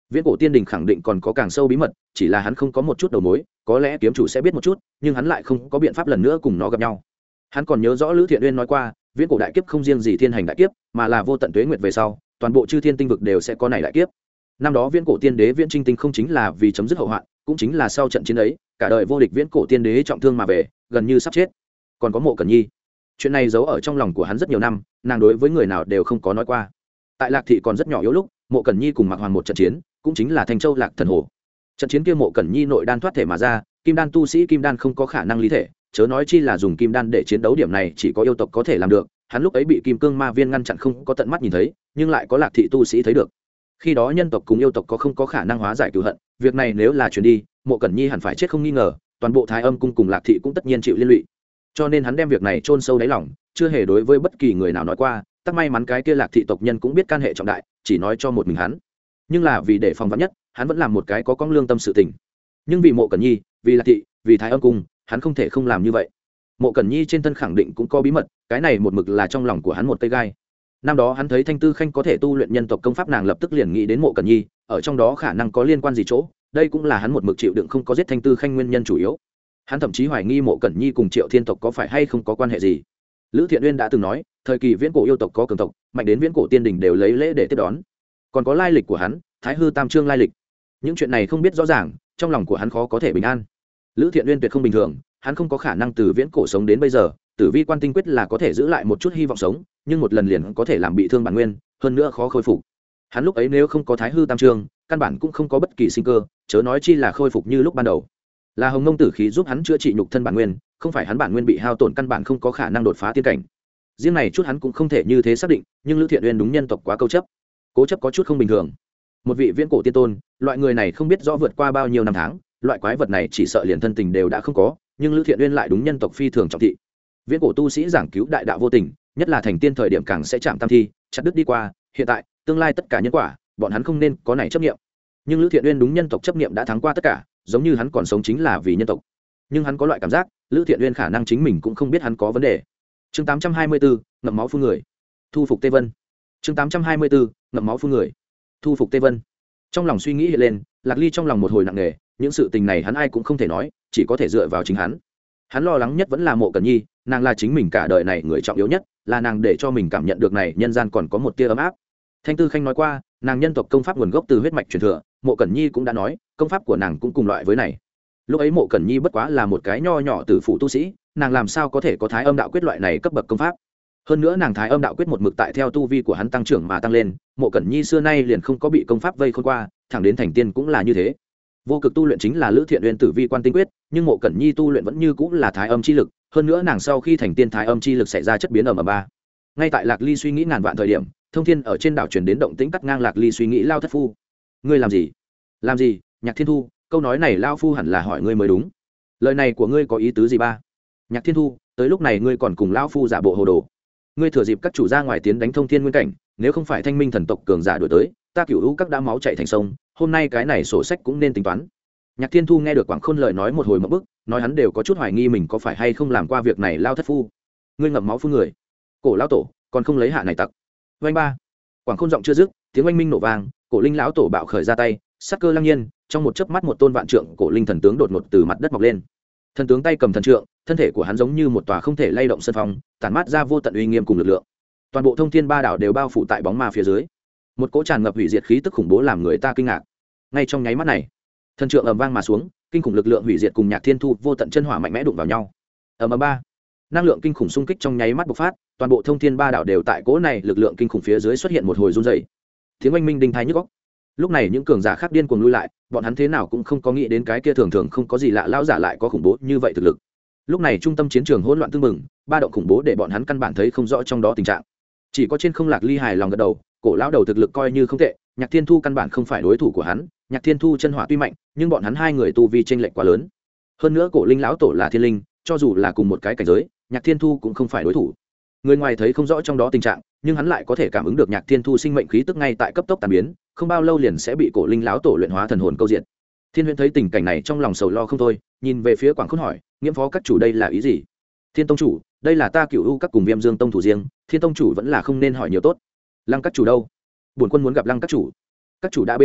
Viễn cổ tiên đình khẳng định còn có càng sâu bí mật, chỉ là hắn không có một chút đầu mối, có lẽ kiếm chủ sẽ biết một chút, nhưng hắn lại không có biện pháp lần nữa cùng nó gặp nhau. Hắn còn nhớ rõ Lữ Thiện Uyên nói qua, viễn cổ đại kiếp không riêng gì thiên hành đại kiếp, mà là vô tận tuế nguyệt về sau, toàn bộ chư thiên tinh vực đều sẽ có này đại kiếp. Năm đó viễn cổ tiên đế Viễn Trinh Tinh không chính là vì chấm dứt hậu hoạn, cũng chính là sau trận chiến ấy, cả đời vô địch viễn cổ tiên đế trọng thương mà về, gần như sắp chết. Còn có Mộ Cẩn Nhi, chuyện này giấu ở trong lòng của hắn rất nhiều năm, nàng đối với người nào đều không có nói qua. Tại Lạc Thị còn rất nhỏ yếu lúc, Mộ Cẩn Nhi cùng Mạc Hoàng một trận chiến, cũng chính là Thanh Châu Lạc Thần Hồ. Trận chiến kia Mộ Cẩn Nhi nội đan thoát thể mà ra, kim đan tu sĩ kim đan không có khả năng lý thể, chớ nói chi là dùng kim đan để chiến đấu, điểm này chỉ có yêu tộc có thể làm được. Hắn lúc ấy bị kim cương ma viên ngăn chặn không có tận mắt nhìn thấy, nhưng lại có Lạc Thị tu sĩ thấy được. Khi đó nhân tộc cùng yêu tộc có không có khả năng hóa giải cửu hận, việc này nếu là truyền đi, Mộ Cẩn Nhi hẳn phải chết không nghi ngờ, toàn bộ Thái Âm cung cùng Lạc Thị cũng tất nhiên chịu liên lụy. Cho nên hắn đem việc này chôn sâu đáy lòng, chưa hề đối với bất kỳ người nào nói qua. Tắc may mắn cái kia Lạc Thị tộc nhân cũng biết can hệ trọng đại, chỉ nói cho một mình hắn. Nhưng là vì để phòng vắn nhất, hắn vẫn làm một cái có cong lương tâm sự tình. Nhưng vì Mộ Cẩn Nhi, vì Lạc Thị, vì Thái Âm cung, hắn không thể không làm như vậy. Mộ Cẩn Nhi trên thân khẳng định cũng có bí mật, cái này một mực là trong lòng của hắn một cây gai. Năm đó hắn thấy Thanh Tư Khanh có thể tu luyện nhân tộc công pháp, nàng lập tức liền nghĩ đến Mộ Cẩn Nhi, ở trong đó khả năng có liên quan gì chỗ, đây cũng là hắn một mực chịu đựng không có giết Thanh Tư Khanh nguyên nhân chủ yếu. Hắn thậm chí hoài nghi Mộ Cẩn Nhi cùng Triệu Thiên tộc có phải hay không có quan hệ gì. Lữ Thiện Uyên đã từng nói, thời kỳ viễn cổ yêu tộc có cường tộc, mạnh đến viễn cổ tiên đình đều lấy lễ để tiếp đón. Còn có lai lịch của hắn, Thái Hư Tam Trương lai lịch. Những chuyện này không biết rõ ràng, trong lòng của hắn khó có thể bình an. Lữ Thiện Uyên tuyệt không bình thường, hắn không có khả năng từ viễn cổ sống đến bây giờ, Tử Vi Quan Tinh Quyết là có thể giữ lại một chút hy vọng sống, nhưng một lần liền có thể làm bị thương bản nguyên, hơn nữa khó khôi phục. Hắn lúc ấy nếu không có Thái Hư Tam Trương, căn bản cũng không có bất kỳ sinh cơ, chớ nói chi là khôi phục như lúc ban đầu. Là Hồng Ngông Tử khí giúp hắn chữa trị nhục thân bản nguyên, không phải hắn bản nguyên bị hao tổn, căn bản không có khả năng đột phá tiên cảnh. Riêng này chút hắn cũng không thể như thế xác định, nhưng Lữ Thiện Uyên đúng nhân tộc quá câu chấp. Cố chấp có chút không bình thường. Một vị viễn cổ tiên tôn, loại người này không biết rõ vượt qua bao nhiêu năm tháng, loại quái vật này chỉ sợ liền thân tình đều đã không có, nhưng Lữ Thiện Uyên lại đúng nhân tộc phi thường trọng thị. Viễn cổ tu sĩ giảng cứu đại đạo vô tình, nhất là thành tiên thời điểm càng sẽ chạm tam thi, chặt đứt đi qua, hiện tại, tương lai tất cả nhân quả, bọn hắn không nên có này chấp niệm. Nhưng Lữ Thiện Uyên đúng nhân tộc chấp niệm đã thắng qua tất cả, giống như hắn còn sống chính là vì nhân tộc. Nhưng hắn có loại cảm giác, Lữ Thiện Uyên khả năng chính mình cũng không biết hắn có vấn đề. Chương tám trăm hai mươi bốn, ngậm máu phun người. Thu phục Tê Vân. Chương tám trăm hai mươi bốn, ngậm máu phun người. Thu phục Tê Vân. Trong lòng suy nghĩ hiện lên, Lạc Ly trong lòng một hồi nặng nề, những sự tình này hắn ai cũng không thể nói, chỉ có thể dựa vào chính hắn. Hắn lo lắng nhất vẫn là Mộ Cẩn Nhi, nàng là chính mình cả đời này người trọng yếu nhất, là nàng để cho mình cảm nhận được này nhân gian còn có một tia ấm áp. Thanh Tư Khanh nói qua, nàng nhân tộc công pháp nguồn gốc từ huyết mạch truyền thừa, Mộ Cẩn Nhi cũng đã nói, công pháp của nàng cũng cùng loại với này. Lúc ấy Mộ Cẩn Nhi bất quá là một cái nho nhỏ tử phụ tu sĩ, nàng làm sao có thể có Thái Âm đạo quyết loại này cấp bậc công pháp? Hơn nữa nàng Thái Âm đạo quyết một mực tại theo tu vi của hắn tăng trưởng mà tăng lên, Mộ Cẩn Nhi xưa nay liền không có bị công pháp vây khốn qua, thẳng đến thành tiên cũng là như thế. Vô cực tu luyện chính là Lữ Thiện Uyên Tử Vi Quan Tinh Quyết, nhưng Mộ Cẩn Nhi tu luyện vẫn như cũng là Thái Âm chi lực, hơn nữa nàng sau khi thành tiên Thái Âm chi lực xảy ra chất biến ở m ba. Ngay tại Lạc Ly suy nghĩ ngàn vạn thời điểm, thông thiên ở trên đảo truyền đến động tĩnh cắt ngang Lạc Ly suy nghĩ. Lao thất phu, ngươi làm gì? Làm gì? Nhạc Thiên Thu, câu nói này lao phu hẳn là hỏi ngươi mới đúng. Lời này của ngươi có ý tứ gì ba? Nhạc Thiên Thu, tới lúc này ngươi còn cùng lao phu giả bộ hồ đồ. Ngươi thừa dịp các chủ ra ngoài tiến đánh thông thiên nguyên cảnh, nếu không phải thanh minh thần tộc cường giả đuổi tới, ta cửu hữu các đã máu chảy thành sông, hôm nay cái này sổ sách cũng nên tính toán. Nhạc Thiên Thu nghe được Quảng Khôn lời nói một hồi mộng bức, nói hắn đều có chút hoài nghi mình có phải hay không làm qua việc này. Lao thất phu, ngươi ngậm máu phun người, cổ lão tổ còn không lấy hạ này tặc. Vành ba, Quảng Khôn giọng chưa dứt, tiếng oanh minh nổ vang, cổ linh lão tổ bạo khởi ra tay, sắc cơ lăng nhiên, trong một chớp mắt một tôn vạn trượng cổ linh thần tướng đột ngột từ mặt đất mọc lên. Thần tướng tay cầm thần trượng, thân thể của hắn giống như một tòa không thể lay động sân phong, tản mát ra vô tận uy nghiêm cùng lực lượng. Toàn bộ thông thiên ba đảo đều bao phủ tại bóng ma phía dưới, một cỗ tràn ngập hủy diệt khí tức khủng bố làm người ta kinh ngạc. Ngay trong nháy mắt này, thần trượng ầm vang mà xuống, kinh khủng lực lượng hủy diệt cùng Nhạc Thiên Thu vô tận chân hỏa mạnh mẽ đụng vào nhau. Ầm ầm ba, năng lượng kinh khủng xung kích trong nháy mắt bộc phát, toàn bộ thông thiên ba đảo đều tại cỗ này lực lượng kinh khủng phía dưới xuất hiện một hồi run rẩy. Tiếng oanh minh đinh thái nhức óc. Lúc này những cường giả khác điên cuồng lui lại, bọn hắn thế nào cũng không có nghĩ đến cái kia thường thường không có gì lạ lão giả lại có khủng bố như vậy thực lực. Lúc này trung tâm chiến trường hỗn loạn tương mừng, ba động khủng bố để bọn hắn căn bản thấy không rõ trong đó tình trạng. Chỉ có trên không Lạc Ly hài lòng gật đầu, cổ lão đầu thực lực coi như không tệ, Nhạc Thiên Thu căn bản không phải đối thủ của hắn. Nhạc Thiên Thu chân hỏa tuy mạnh, nhưng bọn hắn hai người tu vi chênh lệch quá lớn. Hơn nữa cổ linh lão tổ là thiên linh, cho dù là cùng một cái cảnh giới, Nhạc Thiên Thu cũng không phải đối thủ. Người ngoài thấy không rõ trong đó tình trạng, nhưng hắn lại có thể cảm ứng được Nhạc Thiên Thu sinh mệnh khí tức ngay tại cấp tốc tàn biến, không bao lâu liền sẽ bị cổ linh lão tổ luyện hóa thần hồn câu diện. Thiên Huyễn thấy tình cảnh này trong lòng sầu lo không thôi, nhìn về phía Quảng Khôn hỏi, Nghiễm phó các chủ đây là ý gì? Thiên tông chủ, đây là ta Cửu U các cùng Viêm Dương tông thủ riêng, Thiên tông chủ vẫn là không nên hỏi nhiều tốt. Lăng các chủ đâu? Bổn quân muốn gặp Lăng các chủ. Các chủ đã bế quan,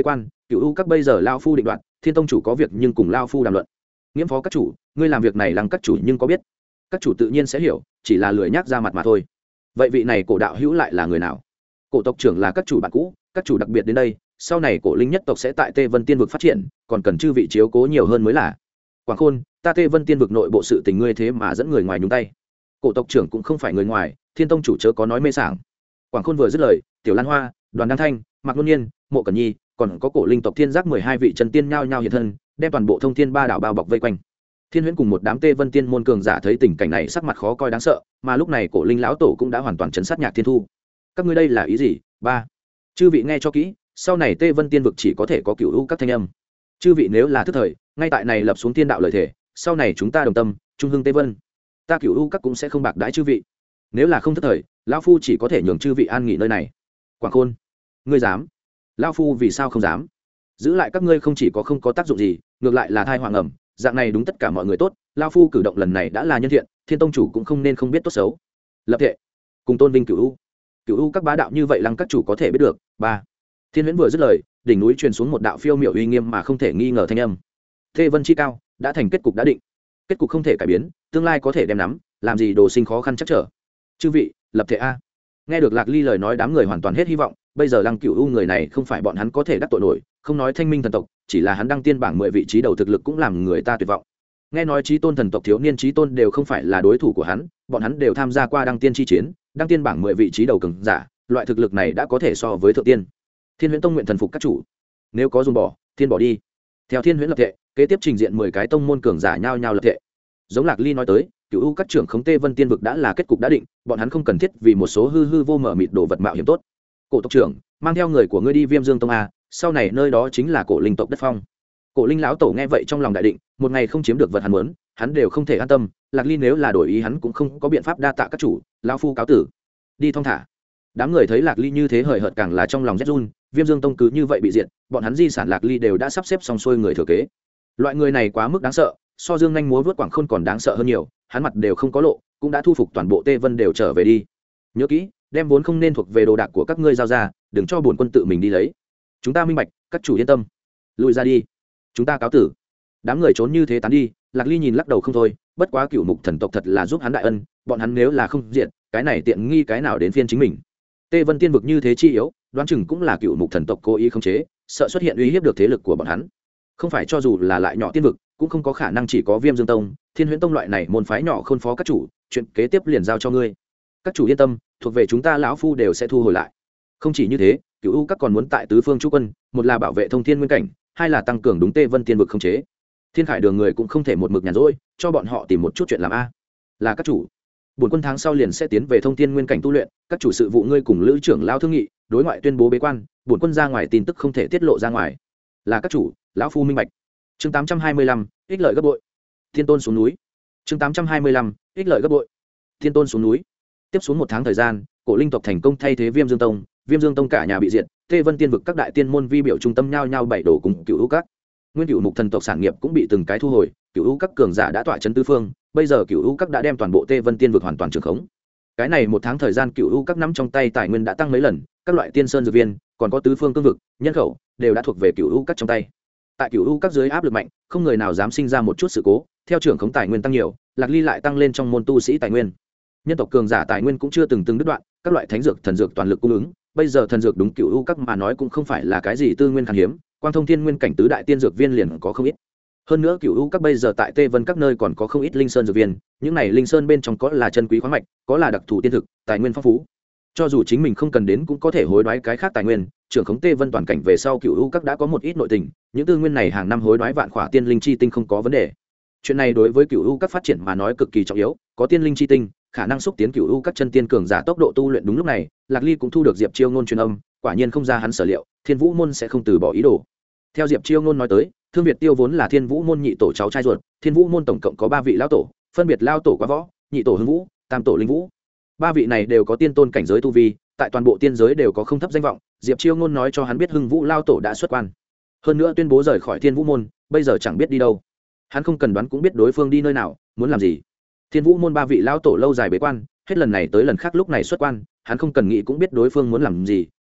cựu u các bây giờ lao phu định đoạt, thiên tông chủ có việc nhưng cùng lao phu đàm luận. Nghiễm phó các chủ, ngươi làm việc này lăng các chủ nhưng có biết? Các chủ tự nhiên sẽ hiểu, chỉ là lười nhác ra mặt mà thôi. Vậy vị này cổ đạo hữu lại là người nào? Cổ tộc trưởng là các chủ bạn cũ, các chủ đặc biệt đến đây, sau này cổ linh nhất tộc sẽ tại Tê Vân Tiên vực phát triển, còn cần chư vị chiếu cố nhiều hơn mới là. Quảng Khôn, ta Tê Vân Tiên vực nội bộ sự tình ngươi thế mà dẫn người ngoài nhúng tay. Cổ tộc trưởng cũng không phải người ngoài, thiên tông chủ chớ có nói mê sảng. Quảng Khôn vừa dứt lời, Tiểu Lan Hoa, Đoàn Đăng Thanh, Mạc Luân Nhiên, Mộ Cẩn Nhi, còn có cổ linh tộc thiên giác mười hai vị chân tiên nhao nhao hiện thân, đem toàn bộ thông thiên ba đảo bao bọc vây quanh. Thiên Huyễn cùng một đám Tê Vân Tiên môn cường giả thấy tình cảnh này sắc mặt khó coi đáng sợ, mà lúc này cổ linh lão tổ cũng đã hoàn toàn chấn sát Nhạc Thiên Thu. Các ngươi đây là ý gì? Ba, chư vị nghe cho kỹ, sau này Tê Vân Tiên vực chỉ có thể có cửu u các thanh âm. Chư vị nếu là thức thời, ngay tại này lập xuống tiên đạo lời thể, sau này chúng ta đồng tâm, trung hưng Tê Vân. Ta cửu u các cũng sẽ không bạc đãi chư vị. Nếu là không thức thời, lão phu chỉ có thể nhường chư vị an nghỉ nơi này. Quảng Khôn, ngươi dám? Lão phu vì sao không dám? Giữ lại các ngươi không chỉ có không có tác dụng gì, ngược lại là thai hoàng ẩm, dạng này đúng tất cả mọi người tốt. Lão phu cử động lần này đã là nhân thiện, thiên tông chủ cũng không nên không biết tốt xấu. Lập thể, cùng tôn vinh cửu u. Cửu u các bá đạo như vậy lăng các chủ có thể biết được. Ba, Thiên Huyễn vừa dứt lời, đỉnh núi truyền xuống một đạo phiêu miểu uy nghiêm mà không thể nghi ngờ thanh âm. Tê Vân chi cao, đã thành kết cục đã định. Kết cục không thể cải biến, tương lai có thể đem nắm, làm gì đồ sinh khó khăn chắc trở. Chư vị, lập thể a. Nghe được Lạc Ly lời nói, đám người hoàn toàn hết hy vọng, bây giờ Lăng Cửu U người này không phải bọn hắn có thể đắc tội nổi, không nói Thanh Minh thần tộc, chỉ là hắn đăng tiên bảng mười vị trí đầu thực lực cũng làm người ta tuyệt vọng. Nghe nói chí tôn thần tộc thiếu niên chí tôn đều không phải là đối thủ của hắn, bọn hắn đều tham gia qua đăng tiên chi chiến, đăng tiên bảng mười vị trí đầu cường giả, loại thực lực này đã có thể so với thượng tiên. Thiên Huyễn tông nguyện thần phục các chủ, nếu có dùng bỏ, thiên bỏ đi. Theo Thiên Huyễn lập thể, kế tiếp trình diện mười cái tông môn cường giả nhao nhao lập thể. Giống Lạc Ly nói tới, cửu u các trưởng khống Tê Vân Tiên vực đã là kết cục đã định, bọn hắn không cần thiết vì một số hư hư vô mở mịt đồ vật mạo hiểm tốt. Cổ tộc trưởng, mang theo người của ngươi đi Viêm Dương tông a, sau này nơi đó chính là cổ linh tộc đất phong. Cổ linh lão tổ nghe vậy trong lòng đại định, một ngày không chiếm được vật hắn muốn, hắn đều không thể an tâm. Lạc Ly nếu là đổi ý hắn cũng không có biện pháp đa tạ các chủ, lão phu cáo tử. Đi thong thả. Đám người thấy Lạc Ly như thế hời hợt càng là trong lòng rét run, Viêm Dương tông cứ như vậy bị diệt, bọn hắn di sản Lạc Ly đều đã sắp xếp xong xuôi người thừa kế. Loại người này quá mức đáng sợ, so Dương nhanh múa vớt Quảng Khôn còn đáng sợ hơn nhiều, hắn mặt đều không có lộ, cũng đã thu phục toàn bộ Tê Vân đều trở về đi. Nhớ kỹ, đem vốn không nên thuộc về đồ đạc của các ngươi giao ra, đừng cho bổn quân tự mình đi lấy. Chúng ta minh bạch, các chủ yên tâm. Lùi ra đi, chúng ta cáo tử. Đám người trốn như thế tán đi, Lạc Ly nhìn lắc đầu không thôi, bất quá Cửu Mục thần tộc thật là giúp hắn đại ân, bọn hắn nếu là không diện, cái này tiện nghi cái nào đến phiên chính mình. Tê Vân Tiên vực như thế chi yếu, đoán chừng cũng là Cửu Mục thần tộc cố ý khống chế, sợ xuất hiện uy hiếp được thế lực của bọn hắn. Không phải cho dù là lại nhỏ tiên vực, cũng không có khả năng chỉ có Viêm Dương tông, Thiên Huyễn tông loại này môn phái nhỏ khôn phó các chủ, chuyện kế tiếp liền giao cho ngươi. Các chủ yên tâm, thuộc về chúng ta lão phu đều sẽ thu hồi lại. Không chỉ như thế, Cửu U các còn muốn tại tứ phương chú quân, một là bảo vệ thông thiên nguyên cảnh, hai là tăng cường đúng Tê Vân Tiên vực khống chế. Thiên Khải đường người cũng không thể một mực nhàn rỗi, cho bọn họ tìm một chút chuyện làm a. Là các chủ. Bổn quân tháng sau liền sẽ tiến về thông thiên nguyên cảnh tu luyện, các chủ sự vụ ngươi cùng lữ trưởng lão thương nghị, đối ngoại tuyên bố bế quan, bổn quân ra ngoài tin tức không thể tiết lộ ra ngoài. Là các chủ, lão phu minh bạch. Chương tám trăm hai mươi lăm, ích lợi gấp bội. Thiên tôn xuống núi. Chương tám trăm hai mươi lăm, ích lợi gấp bội. Thiên tôn xuống núi. Tiếp xuống một tháng thời gian, cổ linh tộc thành công thay thế Viêm Dương tông, Viêm Dương tông cả nhà bị diệt, Tê Vân Tiên vực các đại tiên môn vi biểu trung tâm nhao nhao bảy đổ cùng Cửu U các. Nguyên Cửu Mục thần tộc sản nghiệp cũng bị từng cái thu hồi, Cửu U các cường giả đã tọa trấn tứ phương, bây giờ Cửu U các đã đem toàn bộ Tê Vân Tiên vực hoàn toàn trường khống. Cái này một tháng thời gian Cửu U các nắm trong tay tài nguyên đã tăng mấy lần, các loại tiên sơn dược viên, còn có tứ phương cương vực, nhân khẩu đều đã thuộc về Cửu U các trong tay. Tại Cửu U các dưới áp lực mạnh, không người nào dám sinh ra một chút sự cố, theo trưởng khống tài nguyên tăng nhiều, Lạc Ly lại tăng lên trong môn tu sĩ tài nguyên. Nhân tộc cường giả tài nguyên cũng chưa từng từng đứt đoạn, các loại thánh dược, thần dược toàn lực cung ứng, bây giờ thần dược đúng Cửu U các mà nói cũng không phải là cái gì tư nguyên khan hiếm, quang thông thiên nguyên cảnh tứ đại tiên dược viên liền có không ít. Hơn nữa Cửu U các bây giờ tại Tê Vân các nơi còn có không ít linh sơn dược viên, những này linh sơn bên trong có là chân quý khoáng mạch, có là đặc thù tiên thực, tài nguyên phong phú. Cho dù chính mình không cần đến cũng có thể hối đoái cái khác tài nguyên, trưởng khống Tê Vân toàn cảnh về sau Cửu U các đã có một ít nội tình, những tư nguyên này hàng năm hối đoái vạn khỏa tiên linh chi tinh không có vấn đề. Chuyện này đối với Cửu U các phát triển mà nói cực kỳ trọng yếu, có tiên linh chi tinh, khả năng xúc tiến Cửu U các chân tiên cường giả tốc độ tu luyện. Đúng lúc này, Lạc Ly cũng thu được Diệp Chiêu Ngôn truyền âm, quả nhiên không ra hắn sở liệu, Thiên Vũ môn sẽ không từ bỏ ý đồ. Theo Diệp Chiêu Ngôn nói tới, Thương Việt Tiêu vốn là Thiên Vũ môn nhị tổ cháu trai ruột, Thiên Vũ môn tổng cộng có ba vị lão tổ, phân biệt lão tổ Quá Võ, nhị tổ Hưng Vũ, tam tổ Linh Vũ. Ba vị này đều có tiên tôn cảnh giới tu vi, tại toàn bộ tiên giới đều có không thấp danh vọng. Diệp Chiêu Ngôn nói cho hắn biết Hưng Vũ lão tổ đã xuất quan, hơn nữa tuyên bố rời khỏi Thiên Vũ môn, bây giờ chẳng biết đi đâu. Hắn không cần đoán cũng biết đối phương đi nơi nào, muốn làm gì. Thiên Vũ môn ba vị lão tổ lâu dài bế quan, hết lần này tới lần khác lúc này xuất quan, hắn không cần nghĩ cũng biết đối phương muốn làm gì,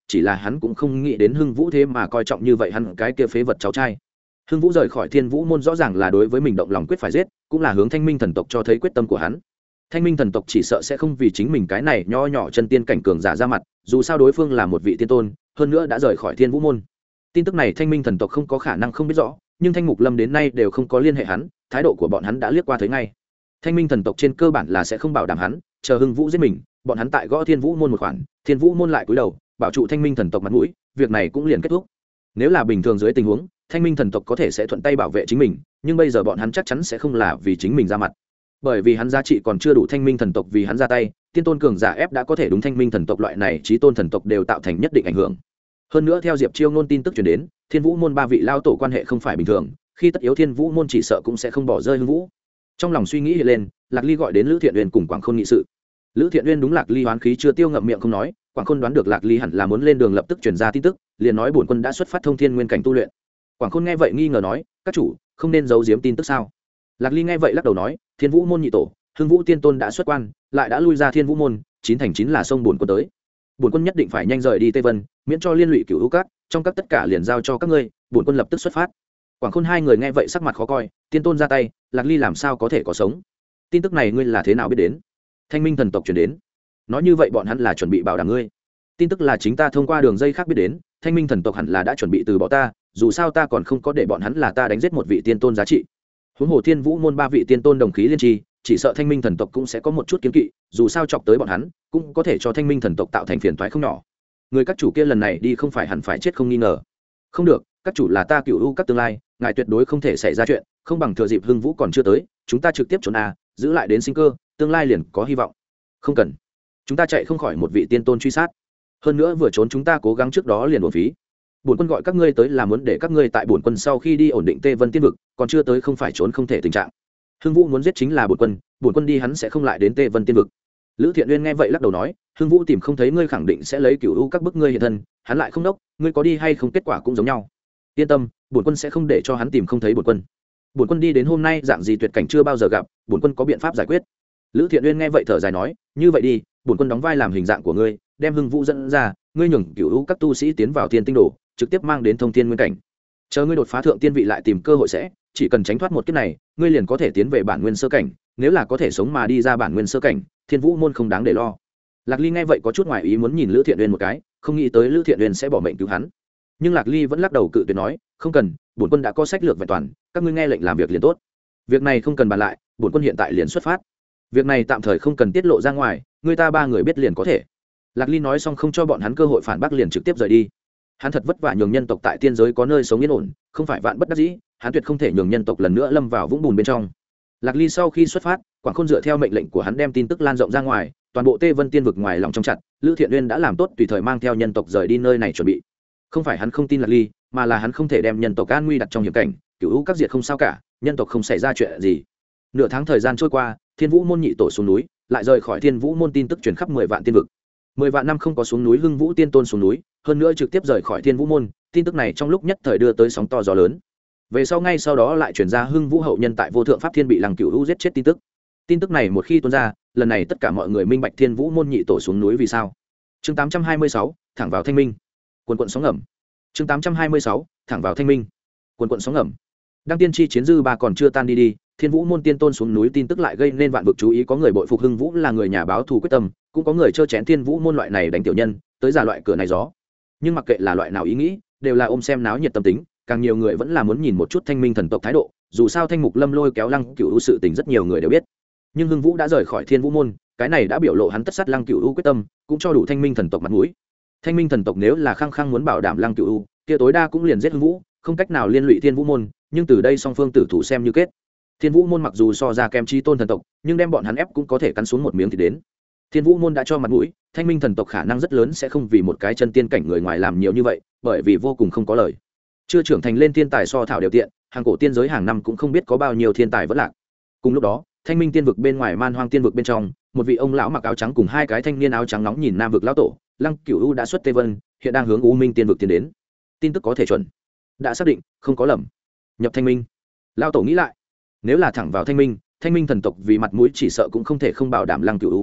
chỉ là hắn cũng không nghĩ đến Hưng Vũ thế mà coi trọng như vậy hắn cái kia phế vật cháu trai. Hưng Vũ rời khỏi Thiên Vũ môn rõ ràng là đối với mình động lòng quyết phải giết, cũng là hướng Thanh Minh thần tộc cho thấy quyết tâm của hắn. Thanh Minh thần tộc chỉ sợ sẽ không vì chính mình cái này nho nhỏ chân tiên cảnh cường giả ra mặt, dù sao đối phương là một vị tiên tôn, hơn nữa đã rời khỏi Thiên Vũ môn. Tin tức này Thanh Minh thần tộc không có khả năng không biết rõ, nhưng Thanh Mục Lâm đến nay đều không có liên hệ hắn, thái độ của bọn hắn đã liếc qua thấy ngay. Thanh Minh thần tộc trên cơ bản là sẽ không bảo đảm hắn, chờ Hưng Vũ giết mình, bọn hắn tại gõ Thiên Vũ môn một khoản, Thiên Vũ môn lại cúi đầu, bảo trụ Thanh Minh thần tộc mặt mũi, việc này cũng liền kết thúc. Nếu là bình thường dưới tình huống, Thanh Minh thần tộc có thể sẽ thuận tay bảo vệ chính mình, nhưng bây giờ bọn hắn chắc chắn sẽ không là vì chính mình ra mặt, bởi vì hắn giá trị còn chưa đủ Thanh Minh thần tộc vì hắn ra tay, tiên tôn cường giả ép đã có thể đúng Thanh Minh thần tộc loại này chí tôn thần tộc đều tạo thành nhất định ảnh hưởng. Hơn nữa theo Diệp Chiêu ngôn tin tức truyền đến, Thiên Vũ môn ba vị lao tổ quan hệ không phải bình thường, khi tất yếu Thiên Vũ môn chỉ sợ cũng sẽ không bỏ rơi Hưng Vũ. Trong lòng suy nghĩ hiện lên, Lạc Ly gọi đến Lữ Thiện Uyên cùng Quảng Khôn nghị sự. Lữ Thiện Uyên đúng Lạc Ly hoán khí chưa tiêu ngậm miệng không nói, Quảng Khôn đoán được Lạc Ly hẳn là muốn lên đường lập tức truyền ra tin tức, liền nói bổn quân đã xuất phát thông thiên nguyên cảnh tu luyện. Quảng Khôn nghe vậy nghi ngờ nói, các chủ không nên giấu giếm tin tức sao? Lạc Ly nghe vậy lắc đầu nói, Thiên Vũ môn nhị tổ Hưng Vũ tiên tôn đã xuất quan, lại đã lui ra Thiên Vũ môn, chín thành chín là sông bổn quân tới. Bổn quân nhất định phải nhanh rời đi Tây Vân, miễn cho liên lụy Cửu U Các, trong các tất cả liền giao cho các ngươi, bổn quân lập tức xuất phát. Quảng Khôn hai người nghe vậy sắc mặt khó coi, tiên tôn ra tay, Lạc Ly làm sao có thể có sống? Tin tức này ngươi là thế nào biết đến? Thanh Minh thần tộc truyền đến. Nói như vậy bọn hắn là chuẩn bị bảo đảm ngươi. Tin tức là chính ta thông qua đường dây khác biết đến, Thanh Minh thần tộc hẳn là đã chuẩn bị từ bỏ ta, dù sao ta còn không có để bọn hắn là ta đánh giết một vị tiên tôn giá trị. Huống hồ Thiên Vũ môn ba vị tiên tôn đồng khí liên tri, chỉ sợ Thanh Minh thần tộc cũng sẽ có một chút kiến kỵ, dù sao chọc tới bọn hắn, cũng có thể cho Thanh Minh thần tộc tạo thành phiền toái không nhỏ. Người các chủ kia lần này đi không phải hẳn phải chết không nghi ngờ. Không được, các chủ là ta Cửu U Các tương lai, ngài tuyệt đối không thể xảy ra chuyện, không bằng thừa dịp Hưng Vũ còn chưa tới, chúng ta trực tiếp trốn a, giữ lại đến sinh cơ, tương lai liền có hy vọng. Không cần, chúng ta chạy không khỏi một vị tiên tôn truy sát, hơn nữa vừa trốn chúng ta cố gắng trước đó liền uổng phí. Bổn quân gọi các ngươi tới là muốn để các ngươi tại bổn quân sau khi đi ổn định Tê Vân tiên vực, còn chưa tới không phải trốn không thể tình trạng. Hưng Vũ muốn giết chính là bổn quân, bổn quân đi hắn sẽ không lại đến Tê Vân tiên vực. Lữ Thiện Uyên nghe vậy lắc đầu nói, Hưng Vũ tìm không thấy ngươi khẳng định sẽ lấy Cửu U Các bức ngươi hiện thân, hắn lại không đốc, ngươi có đi hay không kết quả cũng giống nhau. Yên tâm, bổn quân sẽ không để cho hắn tìm không thấy bổn quân. Bổn quân đi đến hôm nay dạng gì tuyệt cảnh chưa bao giờ gặp, bổn quân có biện pháp giải quyết. Lữ Thiện Uyên nghe vậy thở dài nói, như vậy đi, bổn quân đóng vai làm hình dạng của ngươi, đem Hưng Vũ dẫn ra, ngươi nhường Cửu U Các tu sĩ tiến vào Thiên Tinh Đồ, trực tiếp mang đến thông thiên nguyên cảnh. Chờ ngươi đột phá thượng tiên vị lại tìm cơ hội sẽ, chỉ cần tránh thoát một kiếp này, ngươi liền có thể tiến về bản nguyên sơ cảnh, nếu là có thể sống mà đi ra bản nguyên sơ cảnh, Thiên Vũ môn không đáng để lo. Lạc Ly nghe vậy có chút ngoài ý muốn nhìn Lữ Thiện Uyên một cái, không nghĩ tới Lữ Thiện Uyên sẽ bỏ mệnh cứu hắn. Nhưng Lạc Ly vẫn lắc đầu cự tuyệt nói, không cần, bổn quân đã có sách lược vẹn toàn, các ngươi nghe lệnh làm việc liền tốt. Việc này không cần bàn lại, bổn quân hiện tại liền xuất phát. Việc này tạm thời không cần tiết lộ ra ngoài, người ta ba người biết liền có thể. Lạc Ly nói xong không cho bọn hắn cơ hội phản bác liền trực tiếp rời đi. Hắn thật vất vả nhường nhân tộc tại tiên giới có nơi sống yên ổn, không phải vạn bất đắc dĩ, hắn tuyệt không thể nhường nhân tộc lần nữa lâm vào vũng bùn bên trong. Lạc Ly sau khi xuất phát, Quảng Khôn dựa theo mệnh lệnh của hắn đem tin tức lan rộng ra ngoài, toàn bộ Tê Vân tiên vực ngoài lòng trong chặt, Lữ Thiện Uyên đã làm tốt tùy thời mang theo nhân tộc rời đi nơi này chuẩn bị. Không phải hắn không tin Lạc Ly, mà là hắn không thể đem nhân tộc an nguy đặt trong hiểm cảnh, Cửu U Các diệt không sao cả, nhân tộc không xảy ra chuyện gì. Nửa tháng thời gian trôi qua, Thiên Vũ môn nhị tổ xuống núi, lại rời khỏi Thiên Vũ môn tin tức truyền khắp mười vạn tiên vực. Mười vạn năm không có xuống núi Hưng Vũ tiên tôn xuống núi, hơn nữa trực tiếp rời khỏi Thiên Vũ môn, tin tức này trong lúc nhất thời đưa tới sóng to gió lớn. Về sau ngay sau đó lại truyền ra Hưng Vũ hậu nhân tại Vô Thượng Pháp Thiên bị Lăng Cửu U giết chết tin tức. Tin tức này một khi tuôn ra, lần này tất cả mọi người minh bạch Thiên Vũ môn nhị tổ xuống núi vì sao. Chương tám trăm hai mươi sáu, thẳng vào Thanh Minh. Quần quần sóng ngầm. Chương tám trăm hai mươi sáu, thẳng vào Thanh Minh. Quần quần sóng ngầm. Đăng tiên chi chiến dư ba còn chưa tan đi đi, Thiên Vũ môn tiên tôn xuống núi tin tức lại gây nên vạn vực chú ý, có người bội phục Hưng Vũ là người nhà báo thù quyết tâm, cũng có người trơ chén Thiên Vũ môn loại này đánh tiểu nhân, tới giả loại cửa này gió. Nhưng mặc kệ là loại nào ý nghĩ, đều là ôm xem náo nhiệt tâm tính, càng nhiều người vẫn là muốn nhìn một chút Thanh Minh thần tộc thái độ, dù sao Thanh Mục Lâm lôi kéo Lăng Cửu U sự tình rất nhiều người đều biết. Nhưng Hưng Vũ đã rời khỏi Thiên Vũ môn, cái này đã biểu lộ hắn tất sát Lăng Cửu U quyết tâm, cũng cho đủ Thanh Minh thần tộc mặt mũi. Thanh Minh thần tộc nếu là khăng khăng muốn bảo đảm Lăng Cửu U, kia tối đa cũng liền giết Hưng Vũ, không cách nào liên lụy Thiên Vũ môn, nhưng từ đây song phương tử thủ xem như kết. Thiên Vũ môn mặc dù so ra kém chi tôn thần tộc, nhưng đem bọn hắn ép cũng có thể cắn xuống một miếng thì đến. Thiên Vũ môn đã cho mặt mũi, Thanh Minh thần tộc khả năng rất lớn sẽ không vì một cái chân tiên cảnh người ngoài làm nhiều như vậy, bởi vì vô cùng không có lời. Chưa trưởng thành lên thiên tài so thảo điều tiện, hàng cổ tiên giới hàng năm cũng không biết có bao nhiêu thiên tài vẫn lạc. Cùng lúc đó, Thanh Minh tiên vực bên ngoài Man Hoang tiên vực bên trong, một vị ông lão mặc áo trắng cùng hai cái thanh niên áo trắng nóng nhìn Nam vực lão tổ, Lăng Cửu U đã xuất Tây Vân, hiện đang hướng U Minh tiên vực tiến đến. Tin tức có thể chuẩn, đã xác định, không có lầm. Nhập Thanh Minh. Lão tổ nghĩ lại, nếu là thẳng vào Thanh Minh, Thanh Minh thần tộc vì mặt mũi chỉ sợ cũng không thể không bảo đảm Lăng Cửu U.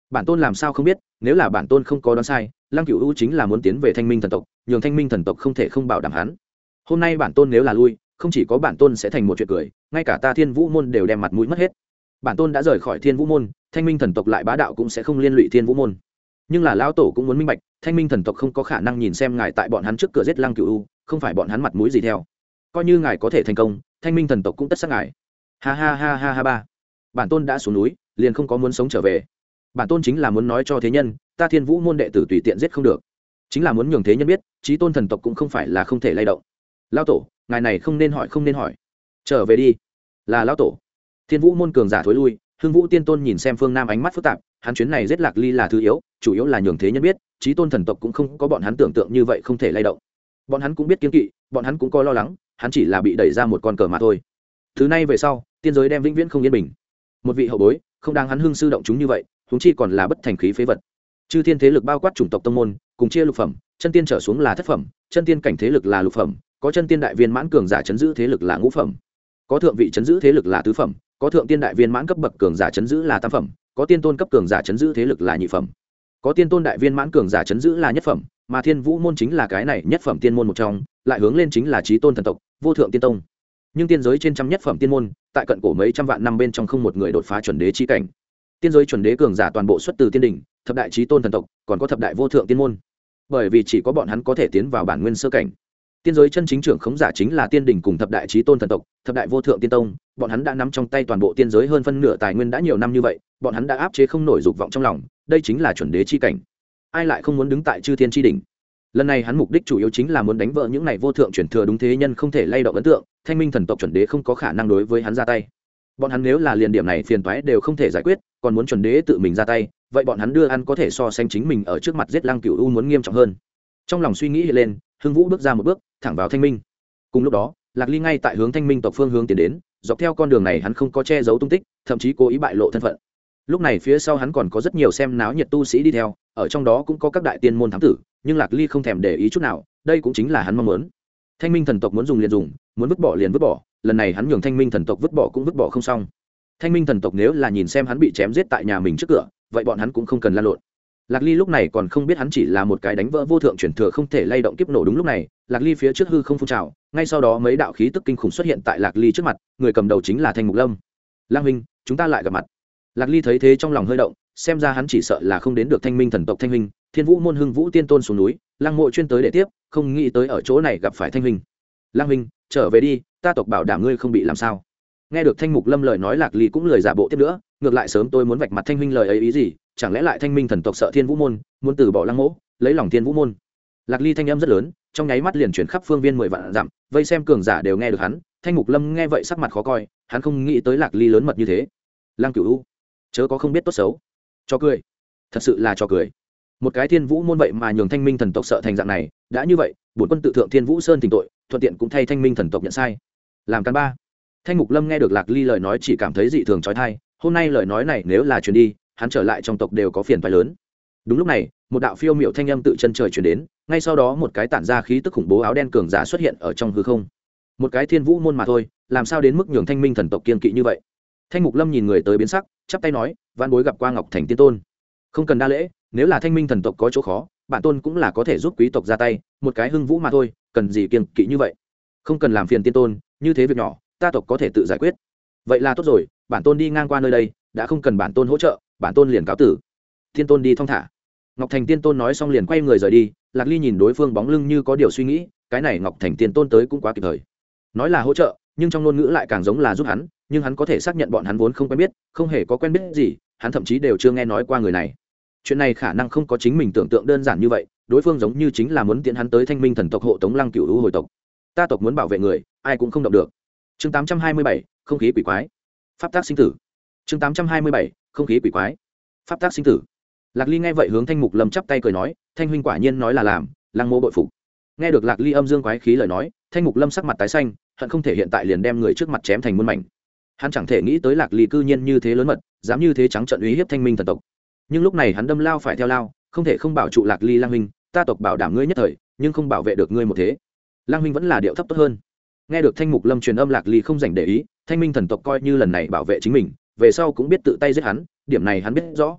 Bản tôn làm sao không biết, nếu là bản tôn không có đoán sai, lăng cửu u chính là muốn tiến về thanh minh thần tộc, nhường thanh minh thần tộc không thể không bảo đảm hắn. Hôm nay bản tôn nếu là lui, không chỉ có bản tôn sẽ thành một chuyện cười, ngay cả ta thiên vũ môn đều đem mặt mũi mất hết. Bản tôn đã rời khỏi thiên vũ môn, thanh minh thần tộc lại bá đạo cũng sẽ không liên lụy thiên vũ môn. Nhưng là lão tổ cũng muốn minh bạch, thanh minh thần tộc không có khả năng nhìn xem ngài tại bọn hắn trước cửa giết lăng cửu u, không phải bọn hắn mặt mũi gì theo. Coi như ngài có thể thành công, thanh minh thần tộc cũng tất sát ngài. Ha ha ha ha ha ba. Bản tôn đã xuống núi, liền không có muốn sống trở về. Bản tôn chính là muốn nói cho thế nhân, ta thiên vũ môn đệ tử tùy tiện giết không được, chính là muốn nhường thế nhân biết, chí tôn thần tộc cũng không phải là không thể lay động. Lão tổ, ngài này không nên hỏi không nên hỏi, trở về đi. Là lão tổ. Thiên vũ môn cường giả thối lui, hưng vũ tiên tôn nhìn xem phương nam ánh mắt phức tạp, hắn chuyến này giết lạc ly là thứ yếu, chủ yếu là nhường thế nhân biết, chí tôn thần tộc cũng không có bọn hắn tưởng tượng như vậy không thể lay động. Bọn hắn cũng biết kiêng kỵ, bọn hắn cũng có lo lắng, hắn chỉ là bị đẩy ra một con cờ mà thôi. Thứ này về sau, tiên giới đem vĩnh viễn không yên bình. Một vị hậu bối, không đáng hắn hưng sư động chúng như vậy, huống chi còn là bất thành khí phế vật. Chư thiên thế lực bao quát chủng tộc tông môn, cùng chia lục phẩm, chân tiên trở xuống là thất phẩm, chân tiên cảnh thế lực là lục phẩm, có chân tiên đại viên mãn cường giả chấn giữ thế lực là ngũ phẩm, có thượng vị chấn giữ thế lực là tứ phẩm, có thượng tiên đại viên mãn cấp bậc cường giả chấn giữ là tam phẩm, có tiên tôn cấp cường giả chấn giữ thế lực là nhị phẩm, có tiên tôn đại viên mãn cường giả chấn giữ là nhất phẩm, mà thiên vũ môn chính là cái này nhất phẩm tiên môn một trong, lại hướng lên chính là chí tôn thần tộc, vô thượng tiên tông. Nhưng tiên giới trên trăm nhất phẩm tiên môn, tại cận cổ mấy trăm vạn năm bên trong không một người đột phá chuẩn đế chi cảnh. Tiên giới chuẩn đế cường giả toàn bộ xuất từ tiên đỉnh, thập đại chí tôn thần tộc, còn có thập đại vô thượng tiên môn. Bởi vì chỉ có bọn hắn có thể tiến vào bản nguyên sơ cảnh. Tiên giới chân chính trưởng khống giả chính là tiên đỉnh cùng thập đại chí tôn thần tộc, thập đại vô thượng tiên tông, bọn hắn đã nắm trong tay toàn bộ tiên giới hơn phân nửa tài nguyên đã nhiều năm như vậy, bọn hắn đã áp chế không nổi dục vọng trong lòng, đây chính là chuẩn đế chi cảnh. Ai lại không muốn đứng tại chư thiên chi đỉnh? Lần này hắn mục đích chủ yếu chính là muốn đánh vỡ những này vô thượng chuyển thừa đúng thế nhân không thể lay động ấn tượng, thanh minh thần tộc chuẩn đế không có khả năng đối với hắn ra tay. Bọn hắn nếu là liền điểm này phiền toái đều không thể giải quyết, còn muốn chuẩn đế tự mình ra tay, vậy bọn hắn đưa ăn có thể so sánh chính mình ở trước mặt giết lăng cửu u muốn nghiêm trọng hơn. Trong lòng suy nghĩ hiện lên, hưng vũ bước ra một bước thẳng vào thanh minh. Cùng lúc đó, lạc ly ngay tại hướng thanh minh tộc phương hướng tiến đến, dọc theo con đường này hắn không có che giấu tung tích, thậm chí cố ý bại lộ thân phận. Lúc này phía sau hắn còn có rất nhiều xem náo nhiệt tu sĩ đi theo, ở trong đó cũng có các đại tiên môn thám tử, nhưng lạc ly không thèm để ý chút nào, đây cũng chính là hắn mong muốn. Thanh minh thần tộc muốn dùng liền dùng, muốn vứt bỏ liền vứt bỏ, lần này hắn nhường thanh minh thần tộc vứt bỏ cũng vứt bỏ không xong. Thanh minh thần tộc nếu là nhìn xem hắn bị chém giết tại nhà mình trước cửa, vậy bọn hắn cũng không cần lan lộn. Lạc ly lúc này còn không biết hắn chỉ là một cái đánh vỡ vô thượng chuyển thừa không thể lay động kiếp nổ. Đúng lúc này, lạc ly phía trước hư không phun trào, ngay sau đó mấy đạo khí tức kinh khủng xuất hiện tại lạc ly trước mặt, người cầm đầu chính là Thanh Mục Lâm. Lang huynh, chúng ta lại gặp mặt. Lạc ly thấy thế trong lòng hơi động, xem ra hắn chỉ sợ là không đến được thanh minh thần tộc thanh huynh. Thiên vũ môn hưng vũ tiên tôn xuống núi, Lăng mộ chuyên tới để tiếp, không nghĩ tới ở chỗ này gặp phải thanh huynh. Lang huynh, trở về đi, ta tộc bảo đảm ngươi không bị làm sao. Nghe được Thanh Mục Lâm lời nói, lạc ly cũng lời giả bộ tiếp nữa, ngược lại sớm tôi muốn vạch mặt thanh huynh lời ấy ý gì, chẳng lẽ lại thanh minh thần tộc sợ thiên vũ môn, muốn từ bỏ Lăng mộ, lấy lòng thiên vũ môn. Lạc ly thanh âm rất lớn, trong nháy mắt liền chuyển khắp phương viên mười vạn dặm, vây xem cường giả đều nghe được hắn. Thanh Mục Lâm nghe vậy sắc mặt khó coi, hắn không nghĩ tới lạc ly lớn mật như thế. Lăng Cửu U, chớ có không biết tốt xấu, cho cười, thật sự là cho cười. Một cái thiên vũ môn vậy mà nhường thanh minh thần tộc sợ thành dạng này, đã như vậy, bổn quân tự thượng thiên vũ sơn thỉnh tội, thuận tiện cũng thay thanh minh thần tộc nhận sai. Làm căn ba. Thanh Mục Lâm nghe được lạc ly lời nói chỉ cảm thấy dị thường chói tai, hôm nay lời nói này nếu là truyền đi, hắn trở lại trong tộc đều có phiền toái lớn. Đúng lúc này, một đạo phiêu miểu thanh âm tự chân trời truyền đến, ngay sau đó một cái tản ra khí tức khủng bố áo đen cường giả xuất hiện ở trong hư không. Một cái thiên vũ môn mà thôi, làm sao đến mức nhường thanh minh thần tộc kiên kỵ như vậy? Thanh Mục Lâm nhìn người tới biến sắc, chắp tay nói, van bối gặp qua Ngọc Thành tiên tôn. Không cần đa lễ, nếu là thanh minh thần tộc có chỗ khó, bản tôn cũng là có thể giúp quý tộc ra tay, một cái hưng vũ mà thôi, cần gì kiên kỵ như vậy? Không cần làm phiền tiên tôn, như thế việc nhỏ, ta tộc có thể tự giải quyết. Vậy là tốt rồi, bản tôn đi ngang qua nơi đây, đã không cần bản tôn hỗ trợ, bản tôn liền cáo tử. Tiên tôn đi thong thả. Ngọc Thành tiên tôn nói xong liền quay người rời đi. Lạc ly nhìn đối phương bóng lưng như có điều suy nghĩ, cái này Ngọc Thành tiên tôn tới cũng quá kịp thời. Nói là hỗ trợ, nhưng trong ngôn ngữ lại càng giống là giúp hắn, nhưng hắn có thể xác nhận bọn hắn vốn không quen biết, không hề có quen biết gì, hắn thậm chí đều chưa nghe nói qua người này. Chuyện này khả năng không có chính mình tưởng tượng đơn giản như vậy, đối phương giống như chính là muốn tiễn hắn tới thanh minh thần tộc hộ tống Lăng Cửu U hồi tộc. Ta tộc muốn bảo vệ người, ai cũng không động được. Chương tám trăm hai mươi bảy, không khí quỷ quái. Pháp tác sinh tử. Chương tám trăm hai mươi bảy, không khí quỷ quái. Pháp tác sinh tử. Lạc ly nghe vậy hướng Thanh Mục Lâm chắp tay cười nói, thanh huynh quả nhiên nói là làm, Lăng mô bội phục. Nghe được lạc ly âm dương quái khí lời nói, Thanh Mục Lâm sắc mặt tái xanh, hận không thể hiện tại liền đem người trước mặt chém thành muôn mảnh. Hắn chẳng thể nghĩ tới lạc ly cư nhiên như thế lớn mật, dám như thế trắng trợn uy hiếp thanh minh thần tộc. Nhưng lúc này hắn đâm lao phải theo lao, không thể không bảo trụ lạc ly. Lang huynh, ta tộc bảo đảm ngươi nhất thời, nhưng không bảo vệ được ngươi một thế. Lang huynh vẫn là điệu thấp tốt hơn. Nghe được Thanh Mục Lâm truyền âm, lạc ly không dành để ý, thanh minh thần tộc coi như lần này bảo vệ chính mình, về sau cũng biết tự tay giết hắn, điểm này hắn biết rõ.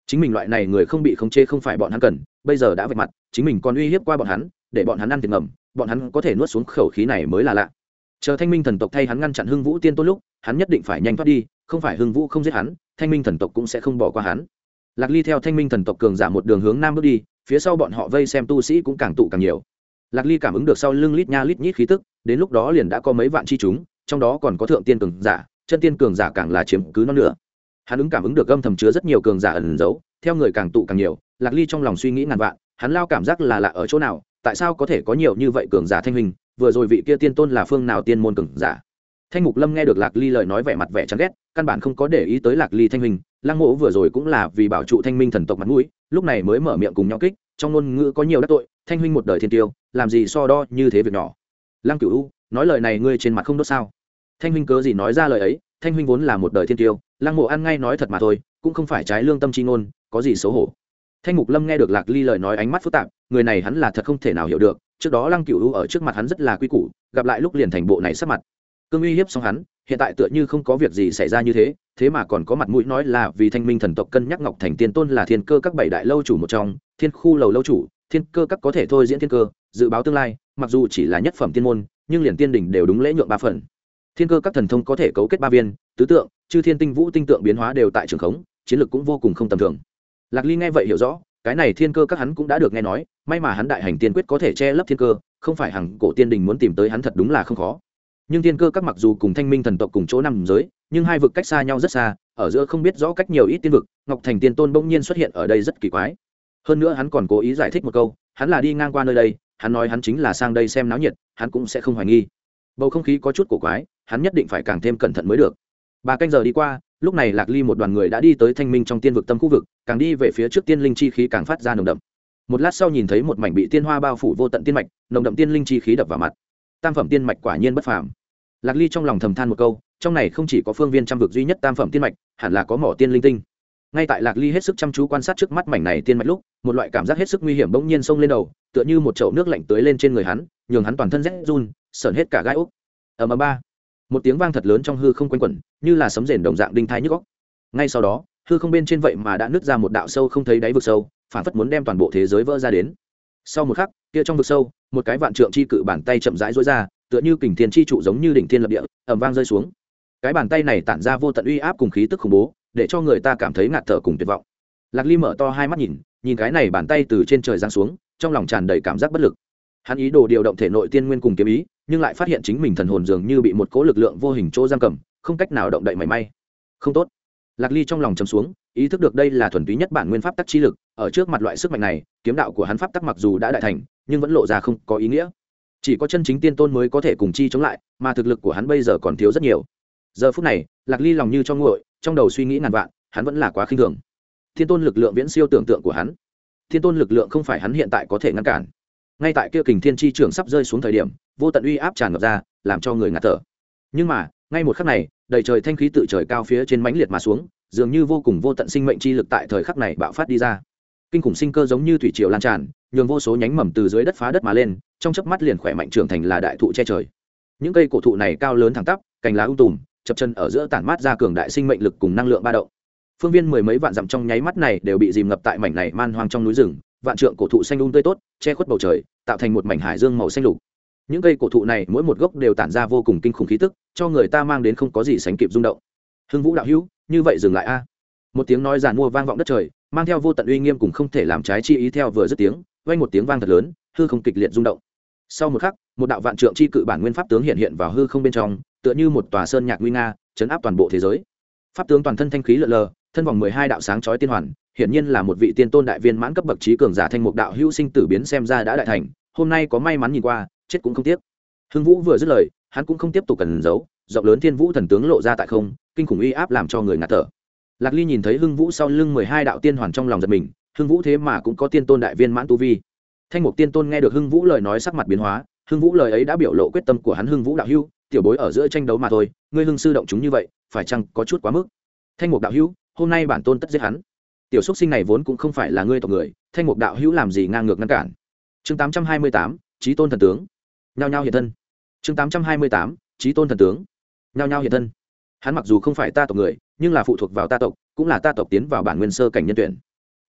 chính mình loại này người không bị khống chế không phải bọn hắn cần, bây giờ đã vạch mặt chính mình còn uy hiếp qua bọn hắn, để bọn hắn ăn thiệt ngầm, bọn hắn có thể nuốt xuống khẩu khí này mới là lạ. Chờ thanh minh thần tộc thay hắn ngăn chặn hưng vũ tiên tôn lúc, hắn nhất định phải nhanh thoát đi, không phải hưng vũ không giết hắn, thanh minh thần tộc cũng sẽ không bỏ qua hắn. Lạc Ly theo thanh minh thần tộc cường giả một đường hướng nam bước đi, phía sau bọn họ vây xem tu sĩ cũng càng tụ càng nhiều. Lạc Ly cảm ứng được sau lưng lít nha lít nhít khí tức, đến lúc đó liền đã có mấy vạn chi chúng, trong đó còn có thượng tiên cường giả, chân tiên cường giả càng là chiếm cứ non nữa. Hắn ứng cảm ứng được âm thầm chứa rất nhiều cường giả ẩn giấu, theo người càng tụ càng nhiều, Lạc Ly trong lòng suy nghĩ ngàn vạn, hắn lao cảm giác là lạ ở chỗ nào, tại sao có thể có nhiều như vậy cường giả thanh minh, vừa rồi vị kia tiên tôn là phương nào tiên môn cường giả. Thanh Mục Lâm nghe được Lạc Ly lời nói vẻ mặt vẻ chán ghét, căn bản không có để ý tới Lạc Ly thanh minh, Lăng Mộ vừa rồi cũng là vì bảo trụ thanh minh thần tộc mặt mũi, lúc này mới mở miệng cùng nhau kích, trong ngôn ngữ có nhiều đắc tội, thanh huynh một đời thiên tiêu, làm gì so đo như thế việc nhỏ. Lăng Cửu U, nói lời này ngươi trên mặt không đốt sao? Thanh huynh cớ gì nói ra lời ấy, thanh huynh vốn là một đời thiên tiêu, Lăng Mộ ăn ngay nói thật mà thôi, cũng không phải trái lương tâm chi ngôn, có gì xấu hổ. Thanh Mục Lâm nghe được Lạc Ly lời nói ánh mắt phức tạp, người này hắn là thật không thể nào hiểu được, trước đó Lăng Cửu U ở trước mặt hắn rất là quy củ, gặp lại lúc liền thành bộ này sắc mặt. Cương uy hiếp xong hắn, hiện tại tựa như không có việc gì xảy ra như thế, thế mà còn có mặt mũi nói là vì thanh minh thần tộc cân nhắc Ngọc Thành Tiên Tôn là thiên cơ các bảy đại lâu chủ một trong, thiên khu lầu lâu chủ, thiên cơ các có thể thôi diễn thiên cơ, dự báo tương lai, mặc dù chỉ là nhất phẩm tiên môn, nhưng liền tiên đỉnh đều đúng lễ nhượng ba phần. Thiên cơ các thần thông có thể cấu kết ba viên, tứ tượng, chư thiên tinh vũ tinh tượng biến hóa đều tại trường khống, chiến lược cũng vô cùng không tầm thường. Lạc Ly nghe vậy hiểu rõ, cái này thiên cơ các hắn cũng đã được nghe nói, may mà hắn đại hành tiên quyết có thể che lấp thiên cơ, không phải hằng cổ tiên đình muốn tìm tới hắn thật đúng là không khó. Nhưng thiên cơ các mặc dù cùng thanh minh thần tộc cùng chỗ nằm giới, nhưng hai vực cách xa nhau rất xa, ở giữa không biết rõ cách nhiều ít tiên vực, Ngọc Thành Tiên Tôn bỗng nhiên xuất hiện ở đây rất kỳ quái. Hơn nữa hắn còn cố ý giải thích một câu, hắn là đi ngang qua nơi đây, hắn nói hắn chính là sang đây xem náo nhiệt, hắn cũng sẽ không hoài nghi. Bầu không khí có chút cổ quái, hắn nhất định phải càng thêm cẩn thận mới được. Ba canh giờ đi qua, lúc này Lạc Ly một đoàn người đã đi tới thanh minh trong tiên vực tâm khu vực, càng đi về phía trước tiên linh chi khí càng phát ra nồng đậm. Một lát sau nhìn thấy một mảnh bị tiên hoa bao phủ vô tận tiên mạch, nồng đậm tiên linh chi khí đập vào mặt. Tam phẩm tiên mạch quả nhiên bất phàm. Lạc Ly trong lòng thầm than một câu, trong này không chỉ có phương viên trăm vực duy nhất tam phẩm tiên mạch, hẳn là có mỏ tiên linh tinh. Ngay tại Lạc Ly hết sức chăm chú quan sát trước mắt mảnh này tiên mạch lúc, một loại cảm giác hết sức nguy hiểm bỗng nhiên xông lên đầu, tựa như một chậu nước lạnh tưới lên trên người hắn, nhường hắn toàn thân rét run, sởn hết cả gai ốc. Ầm ầm ba, một tiếng vang thật lớn trong hư không quanh quẩn, như là sấm rền đồng dạng đinh thai nhức óc. Ngay sau đó, hư không bên trên vậy mà đã nứt ra một đạo sâu không thấy đáy vực sâu, phản phất muốn đem toàn bộ thế giới vỡ ra đến. Sau một khắc, kia trong vực sâu, một cái vạn trượng chi cự bàn tay chậm rãi duỗi ra, tựa như kình thiên chi trụ giống như đỉnh thiên lập địa, ầm vang rơi xuống. Cái bàn tay này tản ra vô tận uy áp cùng khí tức khủng bố, để cho người ta cảm thấy ngạt thở cùng tuyệt vọng. Lạc Ly mở to hai mắt nhìn, nhìn cái này bàn tay từ trên trời giáng xuống, trong lòng tràn đầy cảm giác bất lực. Hắn ý đồ điều động thể nội tiên nguyên cùng kiếm ý, nhưng lại phát hiện chính mình thần hồn dường như bị một cỗ lực lượng vô hình chỗ giam cầm, không cách nào động đậy mảy may. Không tốt. Lạc Ly trong lòng trầm xuống, ý thức được đây là thuần túy nhất bản nguyên pháp tắc chi lực, ở trước mặt loại sức mạnh này, kiếm đạo của hắn pháp tắc mặc dù đã đại thành, nhưng vẫn lộ ra không có ý nghĩa. Chỉ có chân chính tiên tôn mới có thể cùng chi chống lại, mà thực lực của hắn bây giờ còn thiếu rất nhiều. Giờ phút này, Lạc Ly lòng như cho nguội, trong đầu suy nghĩ ngàn vạn, hắn vẫn là quá khinh thường. Thiên tôn lực lượng viễn siêu tưởng tượng của hắn. Thiên tôn lực lượng không phải hắn hiện tại có thể ngăn cản. Ngay tại kia kình thiên chi trưởng sắp rơi xuống thời điểm, vô tận uy áp tràn ngập ra, làm cho người ngạt thở. Nhưng mà, ngay một khắc này, đầy trời thanh khí tự trời cao phía trên mãnh liệt mà xuống, dường như vô cùng vô tận sinh mệnh chi lực tại thời khắc này bạo phát đi ra. Kinh khủng sinh cơ giống như thủy triều lan tràn, nhường vô số nhánh mầm từ dưới đất phá đất mà lên, trong chớp mắt liền khỏe mạnh trưởng thành là đại thụ che trời. Những cây cổ thụ này cao lớn thẳng tắp, cành lá um tùm, chập chân ở giữa tản mát ra cường đại sinh mệnh lực cùng năng lượng ba động. Phương viên mười mấy vạn dặm trong nháy mắt này đều bị dìm ngập tại mảnh này man hoang trong núi rừng, vạn trượng cổ thụ xanh um tươi tốt, che khuất bầu trời, tạo thành một mảnh hải dương màu xanh lục. Những cây cổ thụ này mỗi một gốc đều tản ra vô cùng kinh khủng khí tức, cho người ta mang đến không có gì sánh kịp rung động. Hưng Vũ đạo hữu, như vậy dừng lại a. Một tiếng nói giàn mua vang vọng đất trời, mang theo vô tận uy nghiêm cùng không thể làm trái chi ý theo vừa dứt tiếng, vang một tiếng vang thật lớn, hư không kịch liệt rung động. Sau một khắc, một đạo vạn trượng chi cự bản nguyên pháp tướng hiện hiện vào hư không bên trong, tựa như một tòa sơn nhạc nguy nga, chấn áp toàn bộ thế giới. Pháp tướng toàn thân thanh khí lượn lờ, thân vòng mười hai đạo sáng chói tiên hoàn, hiển nhiên là một vị tiên tôn đại viên mãn cấp bậc trí cường giả thanh mục đạo hữu sinh tử biến xem ra đã đại thành, hôm nay có may mắn nhìn qua, chết cũng không tiếc. Hưng Vũ vừa dứt lời, hắn cũng không tiếp tục cần giấu, rộng lớn thiên vũ thần tướng lộ ra tại không, kinh khủng uy áp làm cho người ngạt thở. Lạc Ly nhìn thấy Hưng Vũ sau lưng mười hai đạo tiên hoàn trong lòng giật mình, Hưng Vũ thế mà cũng có tiên tôn đại viên mãn tu vi. Thanh mục tiên tôn nghe được Hưng Vũ lời nói sắc mặt biến hóa, Hưng Vũ lời ấy đã biểu lộ quyết tâm của hắn. Hưng Vũ đạo hữu, tiểu bối ở giữa tranh đấu mà thôi, ngươi Hưng sư động chúng như vậy, phải chăng có chút quá mức? Thanh mục đạo hữu, hôm nay bản tôn tất giết hắn. Tiểu xuất sinh này vốn cũng không phải là ngươi tộc người, Thanh mục đạo hữu làm gì ngang ngược ngăn cản? Chương tám trăm hai mươi tám, Chí tôn thần tướng. Nhao nhao hiện thân. Chương tám trăm hai mươi tám, Chí tôn thần tướng. Nhao nhao hiện thân. Hắn mặc dù không phải ta tộc người, nhưng là phụ thuộc vào ta tộc, cũng là ta tộc tiến vào bản nguyên sơ cảnh nhân tuyển.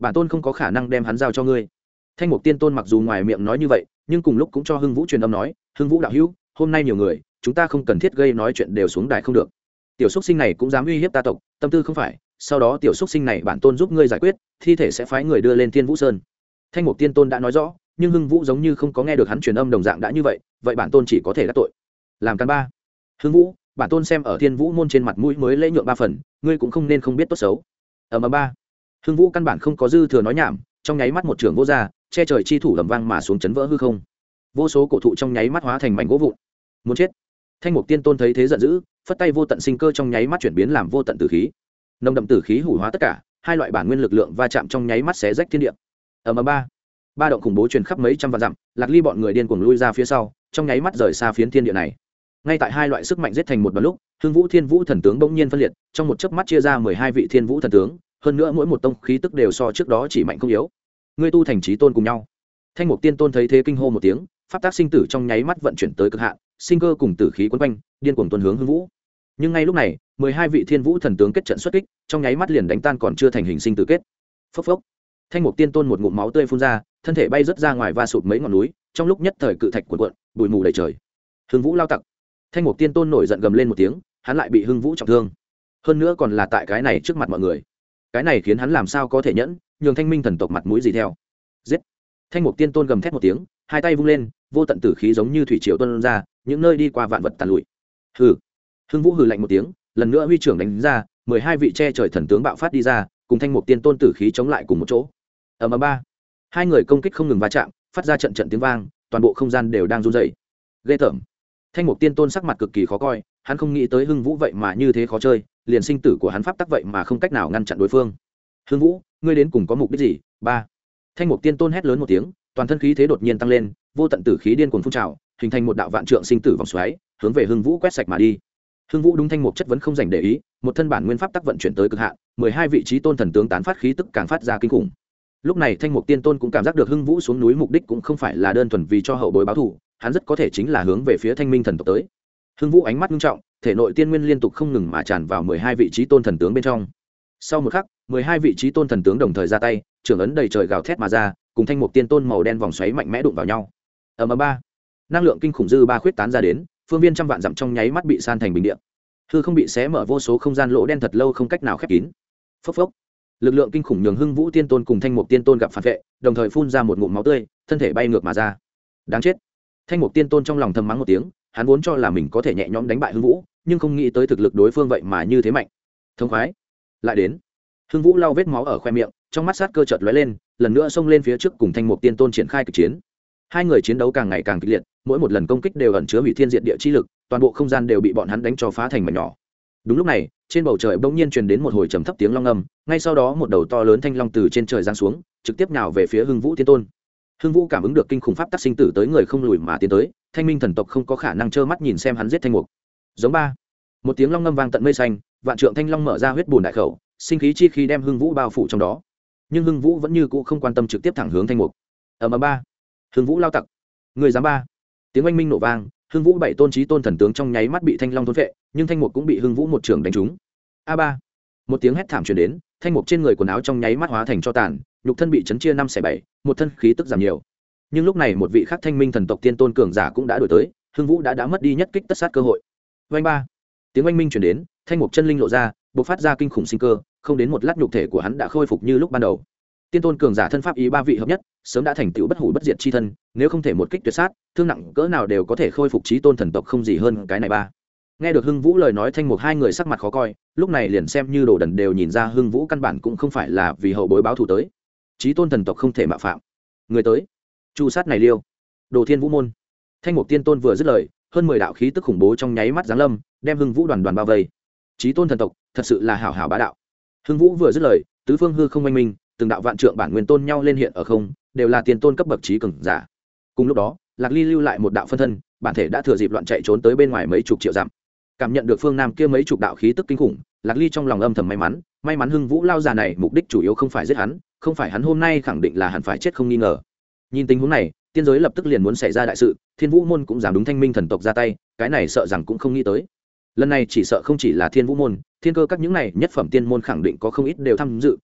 bản tôn không có khả năng đem hắn giao cho ngươi. Thanh Mục Tiên Tôn mặc dù ngoài miệng nói như vậy, nhưng cùng lúc cũng cho Hưng Vũ truyền âm nói, Hưng Vũ đạo hữu, hôm nay nhiều người, chúng ta không cần thiết gây nói chuyện đều xuống đài không được. Tiểu xúc sinh này cũng dám uy hiếp ta tộc, tâm tư không phải, sau đó tiểu xúc sinh này bản tôn giúp ngươi giải quyết, thi thể sẽ phái người đưa lên Thiên Vũ Sơn. Thanh Mục Tiên Tôn đã nói rõ, nhưng Hưng Vũ giống như không có nghe được hắn truyền âm đồng dạng đã như vậy, vậy bản tôn chỉ có thể đắc tội. Làm căn ba. Hưng Vũ, bản tôn xem ở Thiên Vũ môn trên mặt mũi mới lễ nhượng ba phần, ngươi cũng không nên không biết tốt xấu. Ở mà ba. Hưng Vũ căn bản không có dư thừa nói nhảm, trong nháy mắt một trường vô ra, che trời chi thủ lầm vang mà xuống chấn vỡ hư không. Vô số cổ thụ trong nháy mắt hóa thành mảnh gỗ vụn. Muốn chết. Thanh Mục Tiên Tôn thấy thế giận dữ, phất tay vô tận sinh cơ trong nháy mắt chuyển biến làm vô tận tử khí. Nồng đậm tử khí hủ hóa tất cả, hai loại bản nguyên lực lượng va chạm trong nháy mắt xé rách thiên địa. Ở mà ba. Ba động khủng bố truyền khắp mấy trăm vạn dặm, Lạc Ly bọn người điên cuồng lui ra phía sau, trong nháy mắt rời xa phiến thiên địa này. Ngay tại hai loại sức mạnh giết thành một đoạn lúc, Hưng Vũ Thiên Vũ thần tướng bỗng nhiên phân liệt, trong một chớp mắt chia ra mười hai vị Thiên Vũ thần tướng, hơn nữa mỗi một tông khí tức đều so trước đó chỉ mạnh không yếu. Ngươi tu thành chí tôn cùng nhau. Thanh Mục Tiên Tôn thấy thế kinh hô một tiếng, pháp tác sinh tử trong nháy mắt vận chuyển tới cực hạn, sinh cơ cùng tử khí quấn quanh, điên cuồng tuần hướng Hưng Vũ. Nhưng ngay lúc này, mười hai vị Thiên Vũ thần tướng kết trận xuất kích, trong nháy mắt liền đánh tan còn chưa thành hình sinh tử kết. Phốc phốc. Thanh Mục Tiên Tôn một ngụm máu tươi phun ra, thân thể bay rất ra ngoài va sụp mấy ngọn núi, trong lúc nhất thời cự thạch cuộn cuộn, bụi mù đầy trời. Hưng Vũ lao tặc. Thanh Mục Tiên Tôn nổi giận gầm lên một tiếng, hắn lại bị Hưng Vũ trọng thương, hơn nữa còn là tại cái này trước mặt mọi người. Cái này khiến hắn làm sao có thể nhẫn, nhường Thanh Minh thần tộc mặt mũi gì theo. Giết. Thanh Mục Tiên Tôn gầm thét một tiếng, hai tay vung lên, vô tận tử khí giống như thủy triều tuôn ra, những nơi đi qua vạn vật tàn lụi. Hừ. Hưng Vũ hừ lạnh một tiếng, lần nữa huy trưởng đánh ra, mười hai vị che trời thần tướng bạo phát đi ra, cùng Thanh Mục Tiên Tôn tử khí chống lại cùng một chỗ. Ầm ầm ba. Hai người công kích không ngừng va chạm, phát ra trận trận tiếng vang, toàn bộ không gian đều đang run rẩy. Ghê tởm. Thanh Mục Tiên Tôn sắc mặt cực kỳ khó coi, hắn không nghĩ tới Hưng Vũ vậy mà như thế khó chơi, liền sinh tử của hắn pháp tắc vậy mà không cách nào ngăn chặn đối phương. Hưng Vũ, ngươi đến cùng có mục đích gì? Ba. Thanh Mục Tiên Tôn hét lớn một tiếng, toàn thân khí thế đột nhiên tăng lên, vô tận tử khí điên cuồng phun trào, hình thành một đạo vạn trượng sinh tử vòng xoáy, hướng về Hưng Vũ quét sạch mà đi. Hưng Vũ đúng Thanh Mục chất vấn không dành để ý, một thân bản nguyên pháp tắc vận chuyển tới cực hạn, mười hai vị trí tôn thần tướng tán phát khí tức càng phát ra kinh khủng. Lúc này Thanh Mục Tiên Tôn cũng cảm giác được Hưng Vũ xuống núi mục đích cũng không phải là đơn thuần vì cho hậu bối báo thù, hắn rất có thể chính là hướng về phía Thanh Minh thần tộc tới. Hưng Vũ ánh mắt nghiêm trọng, thể nội tiên nguyên liên tục không ngừng mà tràn vào mười hai vị trí tôn thần tướng bên trong. Sau một khắc, mười hai vị trí tôn thần tướng đồng thời ra tay, trưởng ấn đầy trời gào thét mà ra, cùng Thanh Mục Tiên Tôn màu đen vòng xoáy mạnh mẽ đụng vào nhau. Ầm ầm ba. Năng lượng kinh khủng dư ba khuyết tán ra đến, phương viên trăm vạn dặm trong nháy mắt bị san thành bình địa. Hư không bị xé mở vô số không gian lỗ đen thật lâu không cách nào khép kín. Phốc phốc. Lực lượng kinh khủng nhường Hưng Vũ Tiên Tôn cùng Thanh Mục Tiên Tôn gặp phản vệ, đồng thời phun ra một ngụm máu tươi, thân thể bay ngược mà ra. Đáng chết. Thanh Mục Tiên Tôn trong lòng thầm mắng một tiếng, hắn vốn cho là mình có thể nhẹ nhõm đánh bại Hưng Vũ, nhưng không nghĩ tới thực lực đối phương vậy mà như thế mạnh. Thông khoái. Lại đến. Hưng Vũ lau vết máu ở khoe miệng, trong mắt sát cơ chợt lóe lên, lần nữa xông lên phía trước cùng Thanh Mục Tiên Tôn triển khai kịch chiến. Hai người chiến đấu càng ngày càng kịch liệt, mỗi một lần công kích đều ẩn chứa hủy thiên diệt địa chi lực, toàn bộ không gian đều bị bọn hắn đánh cho phá thành mảnh nhỏ. Đúng lúc này, trên bầu trời bỗng nhiên truyền đến một hồi trầm thấp tiếng long ngâm, ngay sau đó một đầu to lớn thanh long từ trên trời giáng xuống, trực tiếp nhào về phía Hưng Vũ Tiên Tôn. Hưng Vũ cảm ứng được kinh khủng pháp tắc sinh tử tới người không lùi mà tiến tới, Thanh Minh thần tộc không có khả năng trơ mắt nhìn xem hắn giết Thanh Mục. Giống ba. Một tiếng long ngâm vang tận mây xanh, vạn trượng thanh long mở ra huyết bùn đại khẩu, sinh khí chi khí đem Hưng Vũ bao phủ trong đó. Nhưng Hưng Vũ vẫn như cũ không quan tâm trực tiếp thẳng hướng Thanh Mục. Ầm ầm ba. Hưng Vũ lao tặc. Người dám ba. Tiếng oanh minh nổ vang, Hưng Vũ bảy tôn chí tôn thần tướng trong nháy mắt bị thanh long thôn phệ, nhưng Thanh Mục cũng bị Hưng Vũ một trường đánh trúng. A ba. Một tiếng hét thảm truyền đến, Thanh Mục trên người quần áo trong nháy mắt hóa thành tro tàn, nhục thân bị chấn chia năm xẻ bảy, một thân khí tức giảm nhiều. Nhưng lúc này một vị khác Thanh Minh thần tộc tiên tôn cường giả cũng đã đuổi tới, Hưng Vũ đã đã mất đi nhất kích tất sát cơ hội. Oanh ba. Tiếng oanh minh truyền đến, Thanh Mục chân linh lộ ra, bộc phát ra kinh khủng sinh cơ, không đến một lát nhục thể của hắn đã khôi phục như lúc ban đầu. Tiên tôn cường giả thân pháp ý ba vị hợp nhất, sớm đã thành tựu bất hủ bất diệt chi thân, nếu không thể một kích tuyệt sát, thương nặng cỡ nào đều có thể khôi phục chí tôn thần tộc không gì hơn cái này ba. Nghe được Hưng Vũ lời nói, Thanh Mục hai người sắc mặt khó coi, lúc này liền xem như đồ đần đều nhìn ra Hưng Vũ căn bản cũng không phải là vì hậu bối báo thù tới. Chí tôn thần tộc không thể mạo phạm. Người tới, chu sát này liêu. Đồ Thiên Vũ môn. Thanh Mục tiên tôn vừa dứt lời, hơn mười đạo khí tức khủng bố trong nháy mắt giáng lâm, đem Hưng Vũ đoàn đoàn bao vây. Chí tôn thần tộc, thật sự là hảo hảo bá đạo. Hưng Vũ vừa dứt lời, tứ phương hư không oanh minh, từng đạo vạn trượng bản nguyên tôn nhau lên hiện ở không, đều là tiền tôn cấp bậc trí cường giả. Cùng lúc đó, Lạc Ly lưu lại một đạo phân thân, bản thể đã thừa dịp loạn chạy trốn tới bên ngoài mấy chục triệu dặm. Cảm nhận được phương nam kia mấy chục đạo khí tức kinh khủng, Lạc Ly trong lòng âm thầm may mắn, may mắn Hưng Vũ lao già này mục đích chủ yếu không phải giết hắn, không phải hắn hôm nay khẳng định là hẳn phải chết không nghi ngờ. Nhìn tình huống này, tiên giới lập tức liền muốn xảy ra đại sự, Thiên Vũ môn cũng dám đúng Thanh Minh thần tộc ra tay, cái này sợ rằng cũng không nghĩ tới. Lần này chỉ sợ không chỉ là Thiên Vũ môn, thiên cơ các những này nhất phẩm tiên môn khẳng định có không ít đều tham dự,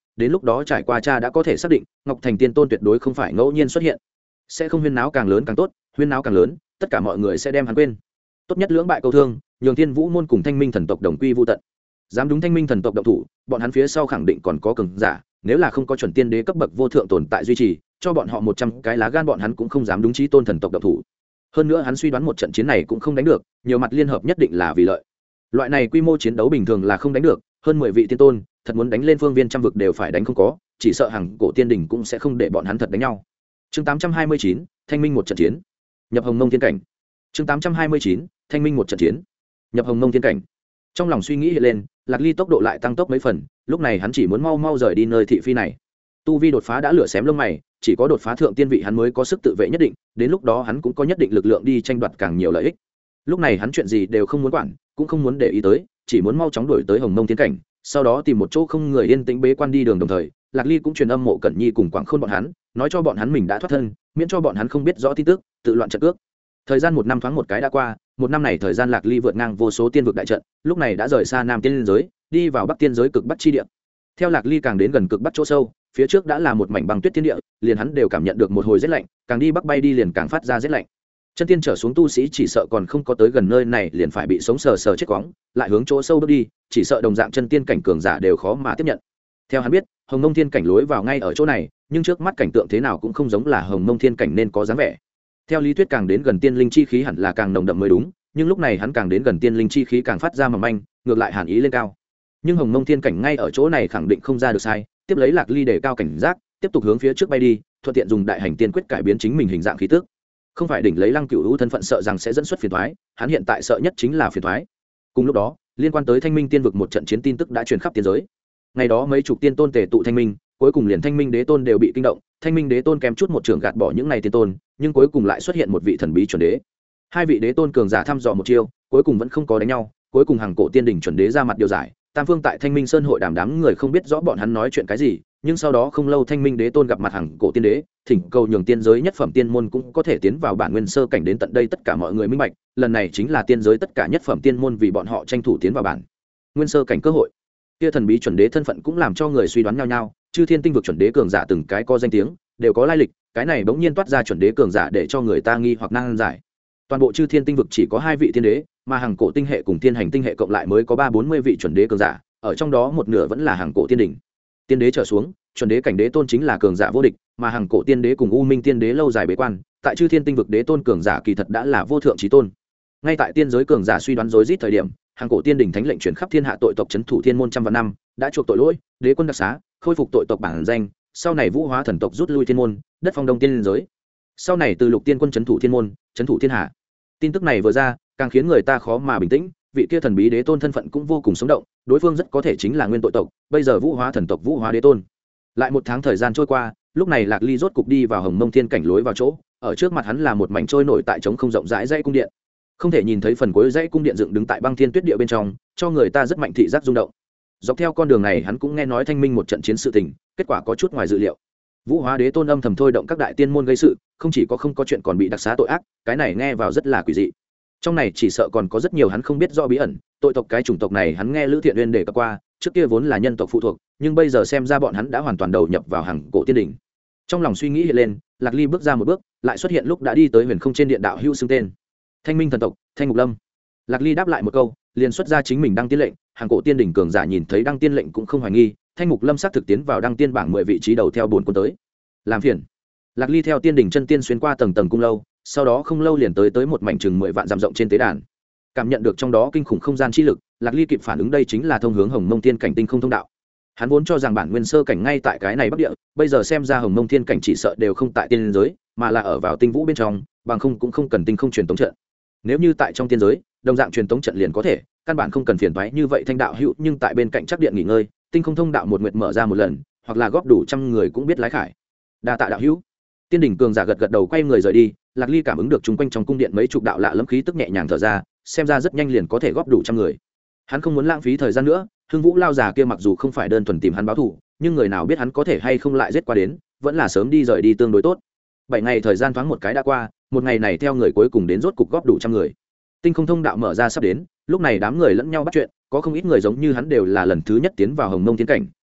đến lúc đó trải qua cha đã có thể xác định Ngọc Thành tiên tôn tuyệt đối không phải ngẫu nhiên xuất hiện, sẽ không huyên náo càng lớn càng tốt, huyên náo càng lớn tất cả mọi người sẽ đem hắn quên. Tốt nhất lưỡng bại câu thương, nhường Thiên Vũ môn cùng Thanh Minh thần tộc đồng quy vu tận. Dám đúng Thanh Minh thần tộc động thủ, bọn hắn phía sau khẳng định còn có cường giả, nếu là không có chuẩn tiên đế cấp bậc vô thượng tồn tại duy trì, cho bọn họ một trăm cái lá gan bọn hắn cũng không dám đúng chí tôn thần tộc động thủ. Hơn nữa hắn suy đoán một trận chiến này cũng không đánh được, nhiều mặt liên hợp nhất định là vì lợi. Loại này quy mô chiến đấu bình thường là không đánh được, hơn mười vị tiên tôn, thật muốn đánh lên phương viên trăm vực đều phải đánh không có, chỉ sợ hàng cổ tiên đỉnh cũng sẽ không để bọn hắn thật đánh nhau. Chương tám trăm hai mươi chín, Thanh Minh một trận chiến. Nhập Hồng Mông Thiên cảnh. Chương tám trăm hai mươi chín, Thanh Minh một trận chiến. Nhập Hồng Mông Thiên cảnh. Trong lòng suy nghĩ hiện lên, Lạc Ly tốc độ lại tăng tốc mấy phần, lúc này hắn chỉ muốn mau mau rời đi nơi thị phi này. Tu vi đột phá đã lửa xém lông mày, chỉ có đột phá thượng tiên vị hắn mới có sức tự vệ nhất định, đến lúc đó hắn cũng có nhất định lực lượng đi tranh đoạt càng nhiều lợi ích. Lúc này hắn chuyện gì đều không muốn quản, cũng không muốn để ý tới, chỉ muốn mau chóng đuổi tới Hồng Mông Thiên cảnh, sau đó tìm một chỗ không người yên tĩnh bế quan đi đường. Đồng thời, Lạc Ly cũng truyền âm Mộ Cẩn Nhi cùng Quảng Khôn bọn hắn, nói cho bọn hắn mình đã thoát thân, miễn cho bọn hắn không biết rõ tin tức, tự loạn trận cước. Thời gian một năm thoáng một cái đã qua, một năm này thời gian Lạc Ly vượt ngang vô số tiên vực đại trận, lúc này đã rời xa Nam tiên giới, đi vào Bắc tiên giới cực bắc chi địa. Theo Lạc Ly càng đến gần cực bắc chỗ sâu, phía trước đã là một mảnh băng tuyết thiên địa, liền hắn đều cảm nhận được một hồi rét lạnh, càng đi bắc bay đi liền càng phát ra rét lạnh. Chân tiên trở xuống tu sĩ chỉ sợ còn không có tới gần nơi này liền phải bị sống sờ sờ chết quóng, lại hướng chỗ sâu bước đi, chỉ sợ đồng dạng chân tiên cảnh cường giả đều khó mà tiếp nhận. Theo hắn biết, Hồng Mông Thiên cảnh lối vào ngay ở chỗ này, nhưng trước mắt cảnh tượng thế nào cũng không giống là Hồng Mông Thiên cảnh nên có dáng vẻ. Theo lý thuyết càng đến gần tiên linh chi khí hẳn là càng nồng đậm mới đúng, nhưng lúc này hắn càng đến gần tiên linh chi khí càng phát ra mỏng manh, ngược lại hàn ý lên cao. Nhưng Hồng Mông Thiên cảnh ngay ở chỗ này khẳng định không ra được sai, tiếp lấy Lạc Ly để cao cảnh giác, tiếp tục hướng phía trước bay đi, thuận tiện dùng đại hành tiên quyết cải biến chính mình hình dạng khí tức. Không phải đỉnh lấy Lăng Cửu Vũ thân phận sợ rằng sẽ dẫn xuất phiền toái, hắn hiện tại sợ nhất chính là phiền toái. Cùng lúc đó, liên quan tới Thanh Minh tiên vực một trận chiến tin tức đã truyền khắp tiên giới. Ngày đó mấy chục tiên tôn tề tụ Thanh Minh, cuối cùng liền Thanh Minh đế tôn đều bị kinh động, Thanh Minh đế tôn kém chút một trường gạt bỏ những này tiên tôn, nhưng cuối cùng lại xuất hiện một vị thần bí chuẩn đế. Hai vị đế tôn cường giả thăm dò một chiêu, cuối cùng vẫn không có đánh nhau, cuối cùng hàng cổ tiên đỉnh chuẩn đế ra mặt điều giải, tam phương tại Thanh Minh Sơn hội đàm đám người không biết rõ bọn hắn nói chuyện cái gì, nhưng sau đó không lâu Thanh Minh đế tôn gặp mặt hàng cổ tiên đế, thỉnh cầu nhường tiên giới nhất phẩm tiên môn cũng có thể tiến vào bản nguyên sơ cảnh. Đến tận đây tất cả mọi người minh bạch, lần này chính là tiên giới tất cả nhất phẩm tiên môn vì bọn họ tranh thủ tiến vào bản nguyên sơ cảnh cơ hội. Kia thần bí chuẩn đế thân phận cũng làm cho người suy đoán nhau nhau, chư thiên tinh vực chuẩn đế cường giả từng cái có danh tiếng, đều có lai lịch, cái này bỗng nhiên toát ra chuẩn đế cường giả để cho người ta nghi hoặc nan giải. Toàn bộ chư thiên tinh vực chỉ có hai vị tiên đế, mà hàng cổ tinh hệ cùng thiên hành tinh hệ cộng lại mới có ba bốn mươi vị chuẩn đế cường giả, ở trong đó một nửa vẫn là hàng cổ tiên đỉnh. Tiên đế trở xuống, chuẩn đế cảnh đế tôn chính là cường giả vô địch, mà hàng cổ tiên đế cùng u minh tiên đế lâu dài bế quan, tại chư thiên tinh vực đế tôn cường giả kỳ thật đã là vô thượng chí tôn. Ngay tại tiên giới cường giả suy đoán rối rít thời điểm, hàng cổ tiên đỉnh thánh lệnh truyền khắp thiên hạ tội tộc trấn thủ thiên môn trăm vạn năm, đã chuộc tội lỗi, đế quân đặc xá, khôi phục tội tộc bản danh, sau này vũ hóa thần tộc rút lui thiên môn, đất phong đông tiên giới. Sau này từ lục tiên quân trấn thủ thiên môn, trấn thủ thiên hạ. Tin tức này vừa ra, càng khiến người ta khó mà bình tĩnh, vị kia thần bí đế tôn thân phận cũng vô cùng sống động, đối phương rất có thể chính là nguyên tội tộc, bây giờ vũ hóa thần tộc vũ hóa đế tôn. Lại một tháng thời gian trôi qua, lúc này Lạc Ly rốt cục đi vào Hồng Mông Thiên cảnh lối vào chỗ, ở trước mặt hắn là một mảnh trôi nổi tại trống không rộng rãi dãy cung điện. Không thể nhìn thấy phần cuối dãy cung điện dựng đứng tại băng thiên tuyết địa bên trong, cho người ta rất mạnh thị giác rung động. Dọc theo con đường này hắn cũng nghe nói Thanh Minh một trận chiến sự tình, kết quả có chút ngoài dự liệu. Vũ hóa đế tôn âm thầm thôi động các đại tiên môn gây sự, không chỉ có không có chuyện còn bị đặc xá tội ác, cái này nghe vào rất là quỷ dị. Trong này chỉ sợ còn có rất nhiều hắn không biết rõ bí ẩn, tội tộc cái chủng tộc này hắn nghe Lữ Thiện Uyên đề cập qua, trước kia vốn là nhân tộc phụ thuộc, nhưng bây giờ xem ra bọn hắn đã hoàn toàn đầu nhập vào hàng cổ tiên đỉnh. Trong lòng suy nghĩ hiện lên, Lạc Ly bước ra một bước, lại xuất hiện lúc đã đi tới huyền không trên điện đạo hữu xưng tên. Thanh Minh thần tộc, Thanh Ngục Lâm. Lạc Ly đáp lại một câu, liền xuất ra chính mình đăng tiên lệnh, hàng cổ tiên đỉnh cường giả nhìn thấy đăng tiên lệnh cũng không hoài nghi, Thanh Ngục Lâm xác thực tiến vào đăng tiên bảng mười vị trí đầu theo bốn quân tới. Làm phiền. Lạc Ly theo tiên đỉnh chân tiên xuyên qua tầng tầng cung lâu, sau đó không lâu liền tới tới một mảnh chừng mười vạn dặm rộng trên tế đàn. Cảm nhận được trong đó kinh khủng không gian chi lực, Lạc Ly kịp phản ứng đây chính là thông hướng Hồng Mông Thiên cảnh tinh không thông đạo. Hắn vốn cho rằng bản nguyên sơ cảnh ngay tại cái này bắc địa, bây giờ xem ra Hồng Mông Thiên cảnh chỉ sợ đều không tại tiên giới, mà là ở vào tinh vũ bên trong, bằng không cũng không cần tinh không truyền tống trận. Nếu như tại trong tiên giới, đồng dạng truyền tống trận liền có thể, căn bản không cần phiền toái như vậy Thanh đạo hữu, nhưng tại bên cạnh chắc điện nghỉ ngơi, tinh không thông đạo một nguyệt mở ra một lần, hoặc là góp đủ trăm người cũng biết lái khải. Đa tạ đạo hữu. Tiên đỉnh cường giả gật gật đầu quay người rời đi, Lạc Ly cảm ứng được chung quanh trong cung điện mấy chục đạo lạ lẫm khí tức nhẹ nhàng thở ra, xem ra rất nhanh liền có thể góp đủ trăm người. Hắn không muốn lãng phí thời gian nữa, Hưng Vũ lao già kia mặc dù không phải đơn thuần tìm hắn báo thù, nhưng người nào biết hắn có thể hay không lại giết qua đến, vẫn là sớm đi rời đi tương đối tốt. Bảy ngày thời gian thoáng một cái đã qua, một ngày này theo người cuối cùng đến rốt cục góp đủ trăm người. Tinh không thông đạo mở ra sắp đến, lúc này đám người lẫn nhau bắt chuyện, có không ít người giống như hắn đều là lần thứ nhất tiến vào Hồng Mông Thiên cảnh,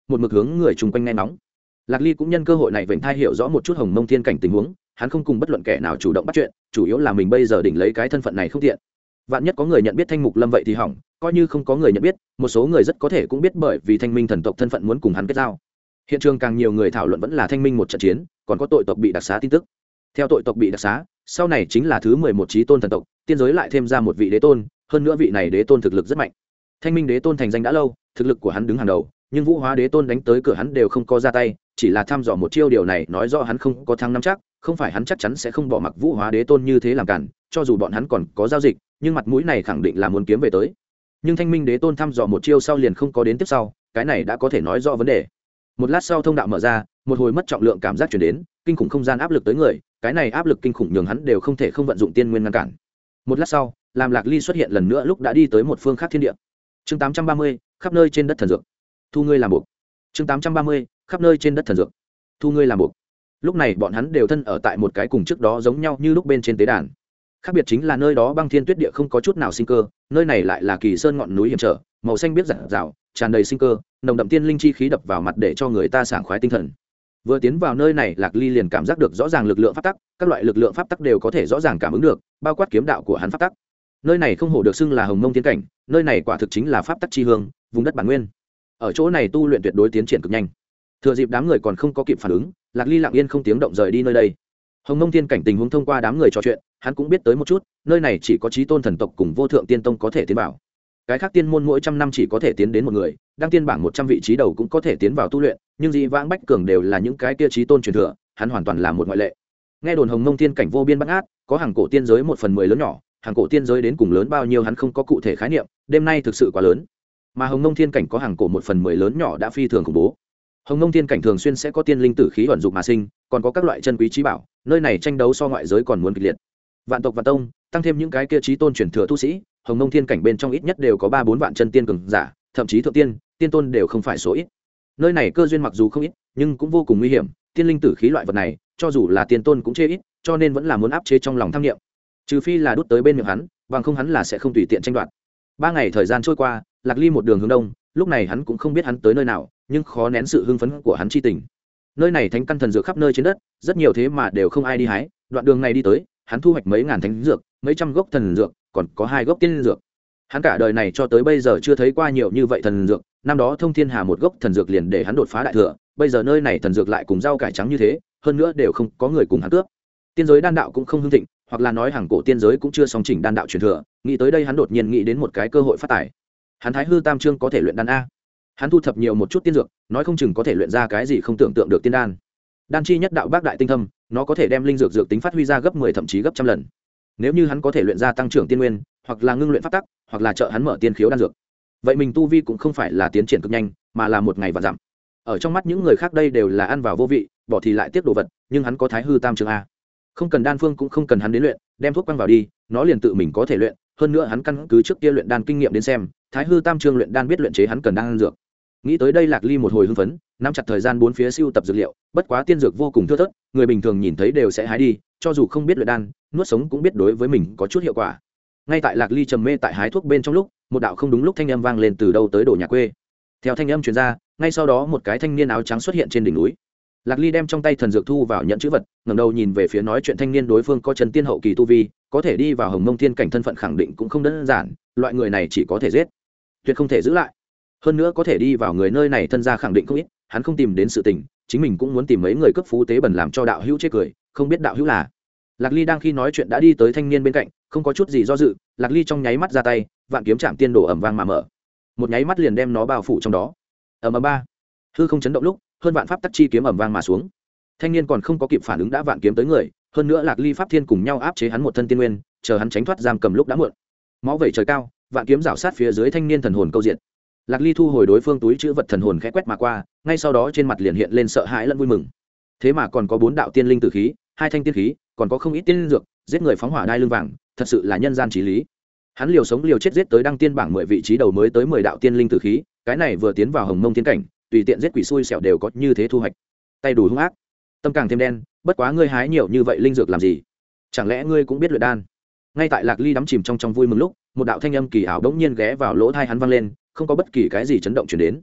một mực hướng người chung quanh nghe ngóng. Lạc Ly cũng nhân cơ hội này vểnh thai hiểu rõ một chút Hồng Mông Thiên cảnh tình huống, hắn không cùng bất luận kẻ nào chủ động bắt chuyện, chủ yếu là mình bây giờ đỉnh lấy cái thân phận này không tiện. Vạn nhất có người nhận biết Thanh Mục Lâm vậy thì hỏng, coi như không có người nhận biết, một số người rất có thể cũng biết bởi vì Thanh Minh thần tộc thân phận muốn cùng hắn kết giao. Hiện trường càng nhiều người thảo luận vẫn là Thanh Minh một trận chiến, còn có tội tộc bị đặc xá tin tức. Theo tội tộc bị đặc xá, sau này chính là thứ mười một chí tôn thần tộc, tiên giới lại thêm ra một vị đế tôn, hơn nữa vị này đế tôn thực lực rất mạnh. Thanh Minh đế tôn thành danh đã lâu, thực lực của hắn đứng hàng đầu, nhưng Vũ Hóa đế tôn đánh tới cửa hắn đều không có ra tay, chỉ là thăm dò một chiêu, điều này nói rõ hắn không có thắng nắm chắc, không phải hắn chắc chắn sẽ không bỏ mặc Vũ Hóa đế tôn như thế làm cản, cho dù bọn hắn còn có giao dịch, nhưng mặt mũi này khẳng định là muốn kiếm về tới. Nhưng Thanh Minh đế tôn thăm dò một chiêu sau liền không có đến tiếp sau, cái này đã có thể nói rõ vấn đề. Một lát sau thông đạo mở ra, một hồi mất trọng lượng cảm giác truyền đến, kinh khủng không gian áp lực tới người, cái này áp lực kinh khủng nhường hắn đều không thể không vận dụng tiên nguyên ngăn cản. Một lát sau, làm Lạc Ly xuất hiện lần nữa lúc đã đi tới một phương khác thiên địa. Chương tám trăm ba mươi, khắp nơi trên đất thần dược. Thu ngươi làm buộc. Chương tám trăm ba mươi, khắp nơi trên đất thần dược. Thu ngươi làm buộc. Lúc này bọn hắn đều thân ở tại một cái cùng trước đó giống nhau như lúc bên trên tế đàn. Khác biệt chính là nơi đó băng thiên tuyết địa không có chút nào sinh cơ, nơi này lại là kỳ sơn ngọn núi hiểm trở, màu xanh biết rạng rào, tràn đầy sinh cơ, nồng đậm tiên linh chi khí đập vào mặt để cho người ta sảng khoái tinh thần. Vừa tiến vào nơi này, Lạc Ly liền cảm giác được rõ ràng lực lượng pháp tắc, các loại lực lượng pháp tắc đều có thể rõ ràng cảm ứng được, bao quát kiếm đạo của hắn pháp tắc. Nơi này không hổ được xưng là Hồng Mông Thiên cảnh, nơi này quả thực chính là pháp tắc chi hương, vùng đất bản nguyên. Ở chỗ này tu luyện tuyệt đối tiến triển cực nhanh. Thừa dịp đám người còn không có kịp phản ứng, Lạc Ly lặng yên không tiếng động rời đi nơi đây. Hồng Mông Thiên cảnh tình huống thông qua đám người trò chuyện, hắn cũng biết tới một chút, nơi này chỉ có chí tôn thần tộc cùng vô thượng tiên tông có thể tiến vào. Cái khác tiên môn mỗi trăm năm chỉ có thể tiến đến một người, đăng tiên bảng một trăm vị trí đầu cũng có thể tiến vào tu luyện, nhưng Dĩ Vãng Bách Cường đều là những cái kia chí tôn truyền thừa, hắn hoàn toàn là một ngoại lệ. Nghe đồn Hồng Mông Thiên cảnh vô biên bát ngát, có hàng cổ tiên giới một phần mười lớn nhỏ, hàng cổ tiên giới đến cùng lớn bao nhiêu hắn không có cụ thể khái niệm, đêm nay thực sự quá lớn. Mà Hồng Mông Thiên cảnh có hàng cổ một phần mười lớn nhỏ đã phi thường khủng bố. Hồng Mông Thiên cảnh thường xuyên sẽ có tiên linh tử khí ẩn dục mà sinh, còn có các loại chân quý trí bảo, nơi này tranh đấu so ngoại giới còn muốn kịch liệt. Vạn tộc và tông, tăng thêm những cái kia chí tôn truyền thừa tu sĩ, Hồng Mông Thiên cảnh bên trong ít nhất đều có ba bốn vạn chân tiên cường giả, thậm chí thượng tiên, tiên tôn đều không phải số ít. Nơi này cơ duyên mặc dù không ít, nhưng cũng vô cùng nguy hiểm, tiên linh tử khí loại vật này, cho dù là tiên tôn cũng chê ít, cho nên vẫn là muốn áp chế trong lòng tham niệm. Trừ phi là đút tới bên miệng hắn, bằng không hắn là sẽ không tùy tiện tranh đoạt. Ba ngày thời gian trôi qua, Lạc Ly một đường hướng đông, lúc này hắn cũng không biết hắn tới nơi nào, nhưng khó nén sự hưng phấn của hắn chi tình. Nơi này thánh căn thần dược khắp nơi trên đất, rất nhiều thế mà đều không ai đi hái, đoạn đường này đi tới, hắn thu hoạch mấy ngàn thánh dược, mấy trăm gốc thần dược, còn có hai gốc tiên dược. Hắn cả đời này cho tới bây giờ chưa thấy qua nhiều như vậy thần dược, năm đó Thông Thiên Hà một gốc thần dược liền để hắn đột phá đại thừa, bây giờ nơi này thần dược lại cùng rau cải trắng như thế, hơn nữa đều không có người cùng hắn cướp. Tiên giới đan đạo cũng không hưng thịnh, hoặc là nói hàng cổ tiên giới cũng chưa song chỉnh đan đạo truyền thừa, nghĩ tới đây hắn đột nhiên nghĩ đến một cái cơ hội phát tài. Hắn Thái Hư Tam Chương có thể luyện đan a. Hắn thu thập nhiều một chút tiên dược, nói không chừng có thể luyện ra cái gì không tưởng tượng được tiên đan. Đan chi nhất đạo bác đại tinh thâm, nó có thể đem linh dược dược tính phát huy ra gấp mười thậm chí gấp trăm lần. Nếu như hắn có thể luyện ra tăng trưởng tiên nguyên, hoặc là ngưng luyện pháp tắc, hoặc là trợ hắn mở tiên khiếu đan dược, vậy mình tu vi cũng không phải là tiến triển cực nhanh, mà là một ngày và dặm. Ở trong mắt những người khác đây đều là ăn vào vô vị, bỏ thì lại tiếc đồ vật, nhưng hắn có Thái Hư Tam Chương a. Không cần đan phương cũng không cần hắn đến luyện, đem thuốc quăng vào đi, nó liền tự mình có thể luyện, hơn nữa hắn căn cứ trước kia luyện đan kinh nghiệm đến xem, Thái Hư Tam Chương luyện đan biết luyện chế hắn cần đan dược. Nghĩ tới đây, Lạc Ly một hồi hưng phấn, nắm chặt thời gian bốn phía siêu tập dược liệu, bất quá tiên dược vô cùng thưa thớt, người bình thường nhìn thấy đều sẽ hái đi, cho dù không biết luyện đan, nuốt sống cũng biết đối với mình có chút hiệu quả. Ngay tại Lạc Ly trầm mê tại hái thuốc bên trong lúc, một đạo không đúng lúc thanh âm vang lên từ đâu tới đồ nhà quê. Theo thanh âm truyền ra, ngay sau đó một cái thanh niên áo trắng xuất hiện trên đỉnh núi. Lạc Ly đem trong tay thần dược thu vào nhận chữ vật, ngẩng đầu nhìn về phía nói chuyện thanh niên, đối phương có chân tiên hậu kỳ tu vi, có thể đi vào Hồng Mông Thiên cảnh, thân phận khẳng định cũng không đơn giản, loại người này chỉ có thể giết, tuyệt không thể giữ lại. Hơn nữa có thể đi vào người nơi này thân gia khẳng định không ít, hắn không tìm đến sự tình, chính mình cũng muốn tìm mấy người cấp phú tế bẩn làm cho đạo hữu chế cười, không biết đạo hữu là. Lạc Ly đang khi nói chuyện đã đi tới thanh niên bên cạnh, không có chút gì do dự, Lạc Ly trong nháy mắt ra tay, vạn kiếm chạm tiên đồ ầm vang mà mở, một nháy mắt liền đem nó bao phủ trong đó. Ầm ầm ba, hư không chấn động lúc, hơn vạn pháp tắc chi kiếm ầm vang mà xuống. Thanh niên còn không có kịp phản ứng đã vạn kiếm tới người, hơn nữa Lạc Ly pháp thiên cùng nhau áp chế hắn một thân tiên nguyên, chờ hắn tránh thoát giam cầm lúc đã muộn. Máu vẩy trời cao, vạn kiếm rảo sát phía dưới thanh niên thần hồn câu diện. Lạc Ly thu hồi đối phương túi chữ vật thần hồn khẽ quét mà qua, ngay sau đó trên mặt liền hiện lên sợ hãi lẫn vui mừng. Thế mà còn có bốn đạo tiên linh tử khí, hai thanh tiên khí, còn có không ít tiên dược, giết người phóng hỏa đai lưng vàng, thật sự là nhân gian chí lý. Hắn liều sống liều chết giết tới đăng tiên bảng mười vị trí đầu mới tới mười đạo tiên linh tử khí, cái này vừa tiến vào Hồng Mông Thiên cảnh, tùy tiện giết quỷ xui xẻo đều có như thế thu hoạch. Tay đủ hung ác, tâm càng thêm đen, bất quá ngươi hái nhiều như vậy linh dược làm gì? Chẳng lẽ ngươi cũng biết luyện đan? Ngay tại Lạc Ly đắm chìm trong trong vui mừng lúc, một đạo thanh âm kỳ ảo đống nhiên ghé vào lỗ tai hắn vang lên, không có bất kỳ cái gì chấn động truyền đến.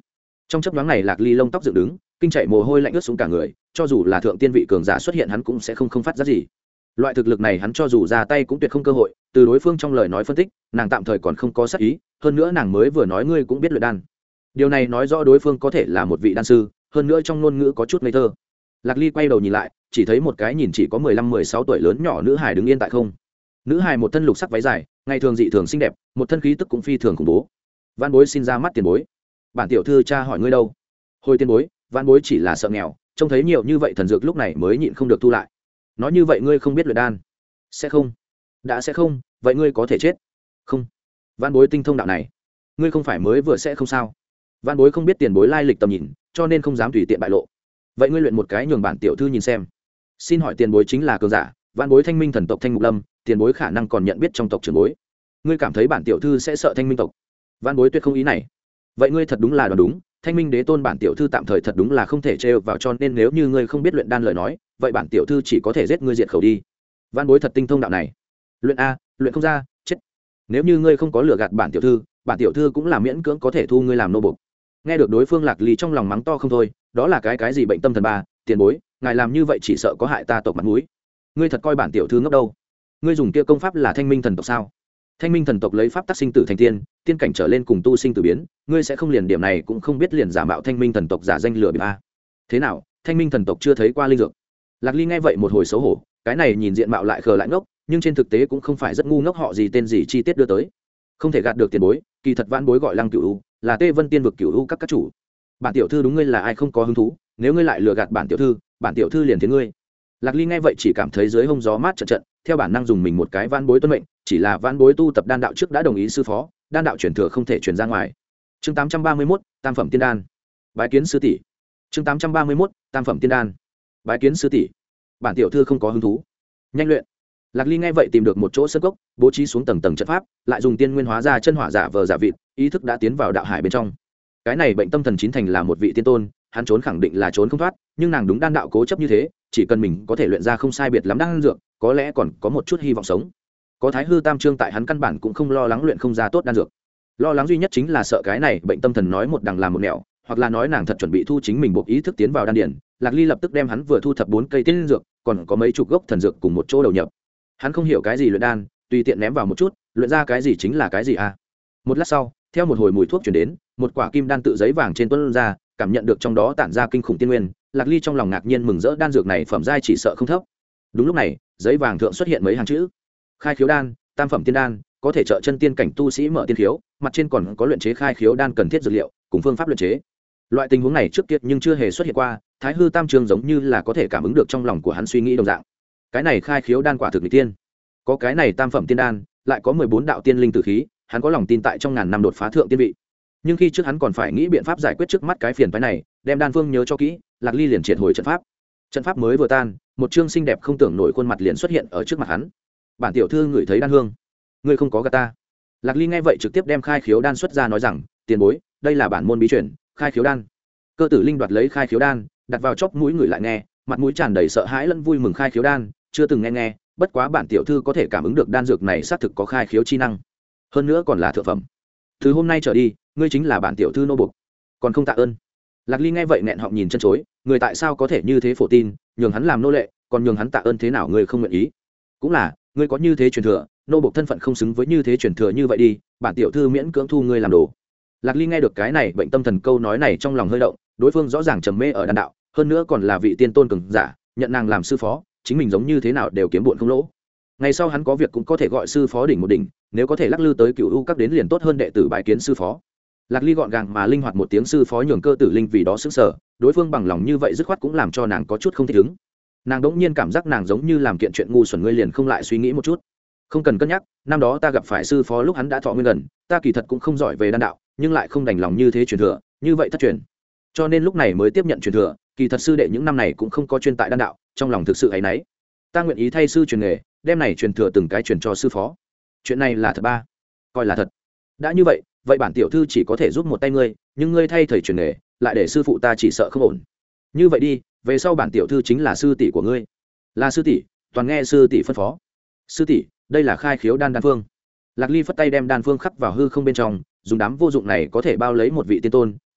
Trong chấp nhoáng này Lạc Ly lông tóc dựng đứng, kinh chạy mồ hôi lạnh ướt xuống cả người, cho dù là thượng tiên vị cường giả xuất hiện hắn cũng sẽ không không phát ra gì. Loại thực lực này hắn cho dù ra tay cũng tuyệt không cơ hội, từ đối phương trong lời nói phân tích, nàng tạm thời còn không có sát ý, hơn nữa nàng mới vừa nói ngươi cũng biết luyện đan. Điều này nói rõ đối phương có thể là một vị đan sư, hơn nữa trong ngôn ngữ có chút ngây thơ. Lạc Ly quay đầu nhìn lại, chỉ thấy một cái nhìn chỉ có mười lăm mười sáu tuổi lớn nhỏ nữ hài đứng yên tại không. Nữ hài một thân lục sắc váy dài, ngày thường dị thường xinh đẹp, một thân khí tức cũng phi thường khủng bố. Vãn Bối xin ra mắt tiền bối. Bản tiểu thư cha hỏi ngươi đâu? Hồi tiền bối, Vãn Bối chỉ là sợ nghèo, trông thấy nhiều như vậy thần dược lúc này mới nhịn không được thu lại. Nói như vậy ngươi không biết luyện đan? Sẽ không. Đã sẽ không, vậy ngươi có thể chết. Không. Vãn Bối tinh thông đạo này. Ngươi không phải mới vừa sẽ không sao? Vãn Bối không biết tiền bối lai lịch tầm nhìn, cho nên không dám tùy tiện bại lộ. Vậy ngươi luyện một cái nhường bản tiểu thư nhìn xem. Xin hỏi tiền bối chính là cường giả, Vãn Bối Thanh Minh thần tộc Thanh Mục Lâm, tiền bối khả năng còn nhận biết trong tộc trưởng bối. Ngươi cảm thấy bản tiểu thư sẽ sợ Thanh Minh tộc? Vãn Bối tuyệt không ý này. Vậy ngươi thật đúng là đoán đúng, Thanh Minh đế tôn bản tiểu thư tạm thời thật đúng là không thể trêu vào, cho nên nếu như ngươi không biết luyện đan lời nói, vậy bản tiểu thư chỉ có thể giết ngươi diệt khẩu đi. Vãn Bối thật tinh thông đạo này. Luyện a, luyện không ra, chết. Nếu như ngươi không có lừa gạt bản tiểu thư, bản tiểu thư cũng là miễn cưỡng có thể thu ngươi làm nô bộc. Nghe được đối phương Lạc Ly trong lòng mắng to không thôi, đó là cái cái gì bệnh tâm thần ba, tiền bối, ngài làm như vậy chỉ sợ có hại ta tộc mặt mũi. Ngươi thật coi bản tiểu thư ngốc đâu? Ngươi dùng kia công pháp là Thanh Minh thần tộc sao? Thanh Minh thần tộc lấy pháp tác sinh tử thành tiên, tiên cảnh trở lên cùng tu sinh tử biến, ngươi sẽ không liền điểm này cũng không biết liền giả mạo Thanh Minh thần tộc giả danh lừa bịp a. Thế nào, Thanh Minh thần tộc chưa thấy qua linh dược? Lạc Ly nghe vậy một hồi xấu hổ, cái này nhìn diện mạo lại khờ lại ngốc, nhưng trên thực tế cũng không phải rất ngu ngốc, họ gì tên gì chi tiết đưa tới. Không thể gạt được tiền bối, kỳ thật Vãn Bối gọi Lăng Cửu U, là Tê Vân Tiên vực Cửu U các các chủ. Bản tiểu thư đúng ngươi là ai không có hứng thú, nếu ngươi lại lừa gạt bản tiểu thư, bản tiểu thư liền thiến ngươi. Lạc Ly nghe vậy chỉ cảm thấy dưới hông gió mát trận trận, theo bản năng dùng mình một cái Vãn Bối tuân mệnh, chỉ là Vãn Bối tu tập đan đạo trước đã đồng ý sư phó, đan đạo truyền thừa không thể truyền ra ngoài. Chương tám trăm ba mươi mốt, tam phẩm tiên đan. Bái kiến sư tỷ. Chương tám trăm ba mươi mốt, tam phẩm tiên đan. Bái kiến sư tỷ. Bản tiểu thư không có hứng thú. Nhanh luyện. Lạc Ly nghe vậy tìm được một chỗ sân gốc, bố trí xuống tầng tầng trận pháp, lại dùng tiên nguyên hóa ra chân hỏa giả vờ giả vịt, ý thức đã tiến vào đạo hải bên trong. Cái này bệnh tâm thần chín thành là một vị tiên tôn, hắn trốn khẳng định là trốn không thoát, nhưng nàng đúng đan đạo cố chấp như thế, chỉ cần mình có thể luyện ra không sai biệt lắm đan dược, có lẽ còn có một chút hy vọng sống. Có Thái Hư Tam Chương tại hắn căn bản cũng không lo lắng luyện không ra tốt đan dược. Lo lắng duy nhất chính là sợ cái này bệnh tâm thần nói một đằng làm một nẻo, hoặc là nói nàng thật chuẩn bị thu chính mình buộc ý thức tiến vào đan điển. Lạc Ly lập tức đem hắn vừa thu thập bốn cây tiên dược, còn có mấy chục gốc thần dược cùng một chỗ đầu nhập. Hắn không hiểu cái gì luyện đan, tùy tiện ném vào một chút, luyện ra cái gì chính là cái gì a. Một lát sau, theo một hồi mùi thuốc truyền đến, một quả kim đan tự giấy vàng trên tuôn ra, cảm nhận được trong đó tản ra kinh khủng tiên nguyên, Lạc Ly trong lòng ngạc nhiên mừng rỡ, đan dược này phẩm giai chỉ sợ không thấp. Đúng lúc này, giấy vàng thượng xuất hiện mấy hàng chữ: khai khiếu đan, tam phẩm tiên đan, có thể trợ chân tiên cảnh tu sĩ mở tiên khiếu, mặt trên còn có luyện chế khai khiếu đan cần thiết dược liệu cùng phương pháp luyện chế. Loại tình huống này trước kia nhưng chưa hề xuất hiện qua, Thái Hư Tam Chương giống như là có thể cảm ứng được trong lòng của hắn suy nghĩ đồng dạng. Cái này khai khiếu đan quả thực nghịch tiên. Có cái này tam phẩm tiên đan, lại có mười bốn đạo tiên linh tử khí, hắn có lòng tin tại trong ngàn năm đột phá thượng tiên vị. Nhưng khi trước hắn còn phải nghĩ biện pháp giải quyết trước mắt cái phiền phức này, đem đan phương nhớ cho kỹ, Lạc Ly liền triệt hồi trận pháp. Trận pháp mới vừa tan, một trương xinh đẹp không tưởng nổi khuôn mặt liền xuất hiện ở trước mặt hắn. Bản tiểu thư ngửi thấy đan hương, ngươi không có gạt ta. Lạc Ly nghe vậy trực tiếp đem khai khiếu đan xuất ra nói rằng, tiền bối, đây là bản môn bí truyền, khai khiếu đan. Cơ Tử Linh đoạt lấy khai khiếu đan, đặt vào chóp mũi người lại nghe, mặt mũi tràn đầy sợ hãi lẫn vui mừng. Khai khiếu đan, chưa từng nghe nghe, bất quá bản tiểu thư có thể cảm ứng được đan dược này xác thực có khai khiếu chi năng, hơn nữa còn là thượng phẩm. Từ hôm nay trở đi, ngươi chính là bản tiểu thư nô buộc, còn không tạ ơn. Lạc Ly nghe vậy nghẹn họng nhìn chân chối, người tại sao có thể như thế phổ tin, nhường hắn làm nô lệ, còn nhường hắn tạ ơn thế nào ngươi không nguyện ý. Cũng là, ngươi có như thế truyền thừa, nô buộc thân phận không xứng với như thế truyền thừa như vậy đi, bản tiểu thư miễn cưỡng thu ngươi làm đồ. Lạc Ly nghe được cái này bệnh tâm thần câu nói này trong lòng hơi động, đối phương rõ ràng trầm mê ở đan đạo, hơn nữa còn là vị tiên tôn cường giả, nhận nàng làm sư phó, chính mình giống như thế nào đều kiếm bộn không lỗ. Ngày sau hắn có việc cũng có thể gọi sư phó đỉnh một đỉnh, nếu có thể lắc lư tới Cửu U các đến liền tốt hơn đệ tử bái kiến sư phó. Lạc Ly gọn gàng mà linh hoạt một tiếng sư phó nhường Cơ Tử Linh vì đó sững sờ, đối phương bằng lòng như vậy dứt khoát cũng làm cho nàng có chút không thích ứng. Nàng đỗng nhiên cảm giác nàng giống như làm kiện chuyện ngu xuẩn, ngươi liền không lại suy nghĩ một chút. Không cần cân nhắc, năm đó ta gặp phải sư phó lúc hắn đã thọ nguyên gần, ta kỳ thật cũng không giỏi về đan đạo, nhưng lại không đành lòng như thế truyền thừa, như vậy thất truyền. Cho nên lúc này mới tiếp nhận truyền thừa, kỳ thật sư đệ những năm này cũng không có chuyên tại đan đạo, trong lòng thực sự áy náy. Ta nguyện ý thay sư truyền nghề, đem này truyền thừa từng cái truyền cho sư phó. Chuyện này là thật ba, coi là thật. Đã như vậy, vậy bản tiểu thư chỉ có thể giúp một tay ngươi, nhưng ngươi thay thầy truyền nghề, lại để sư phụ ta chỉ sợ không ổn. Như vậy đi, về sau bản tiểu thư chính là sư tỷ của ngươi. Là sư tỷ, toàn nghe sư tỷ phân phó. Sư tỷ, đây là khai khiếu đan đan phương. Lạc Ly phất tay đem đan phương khắc vào hư không bên trong, dùng đám vô dụng này có thể bao lấy một vị tiên tôn,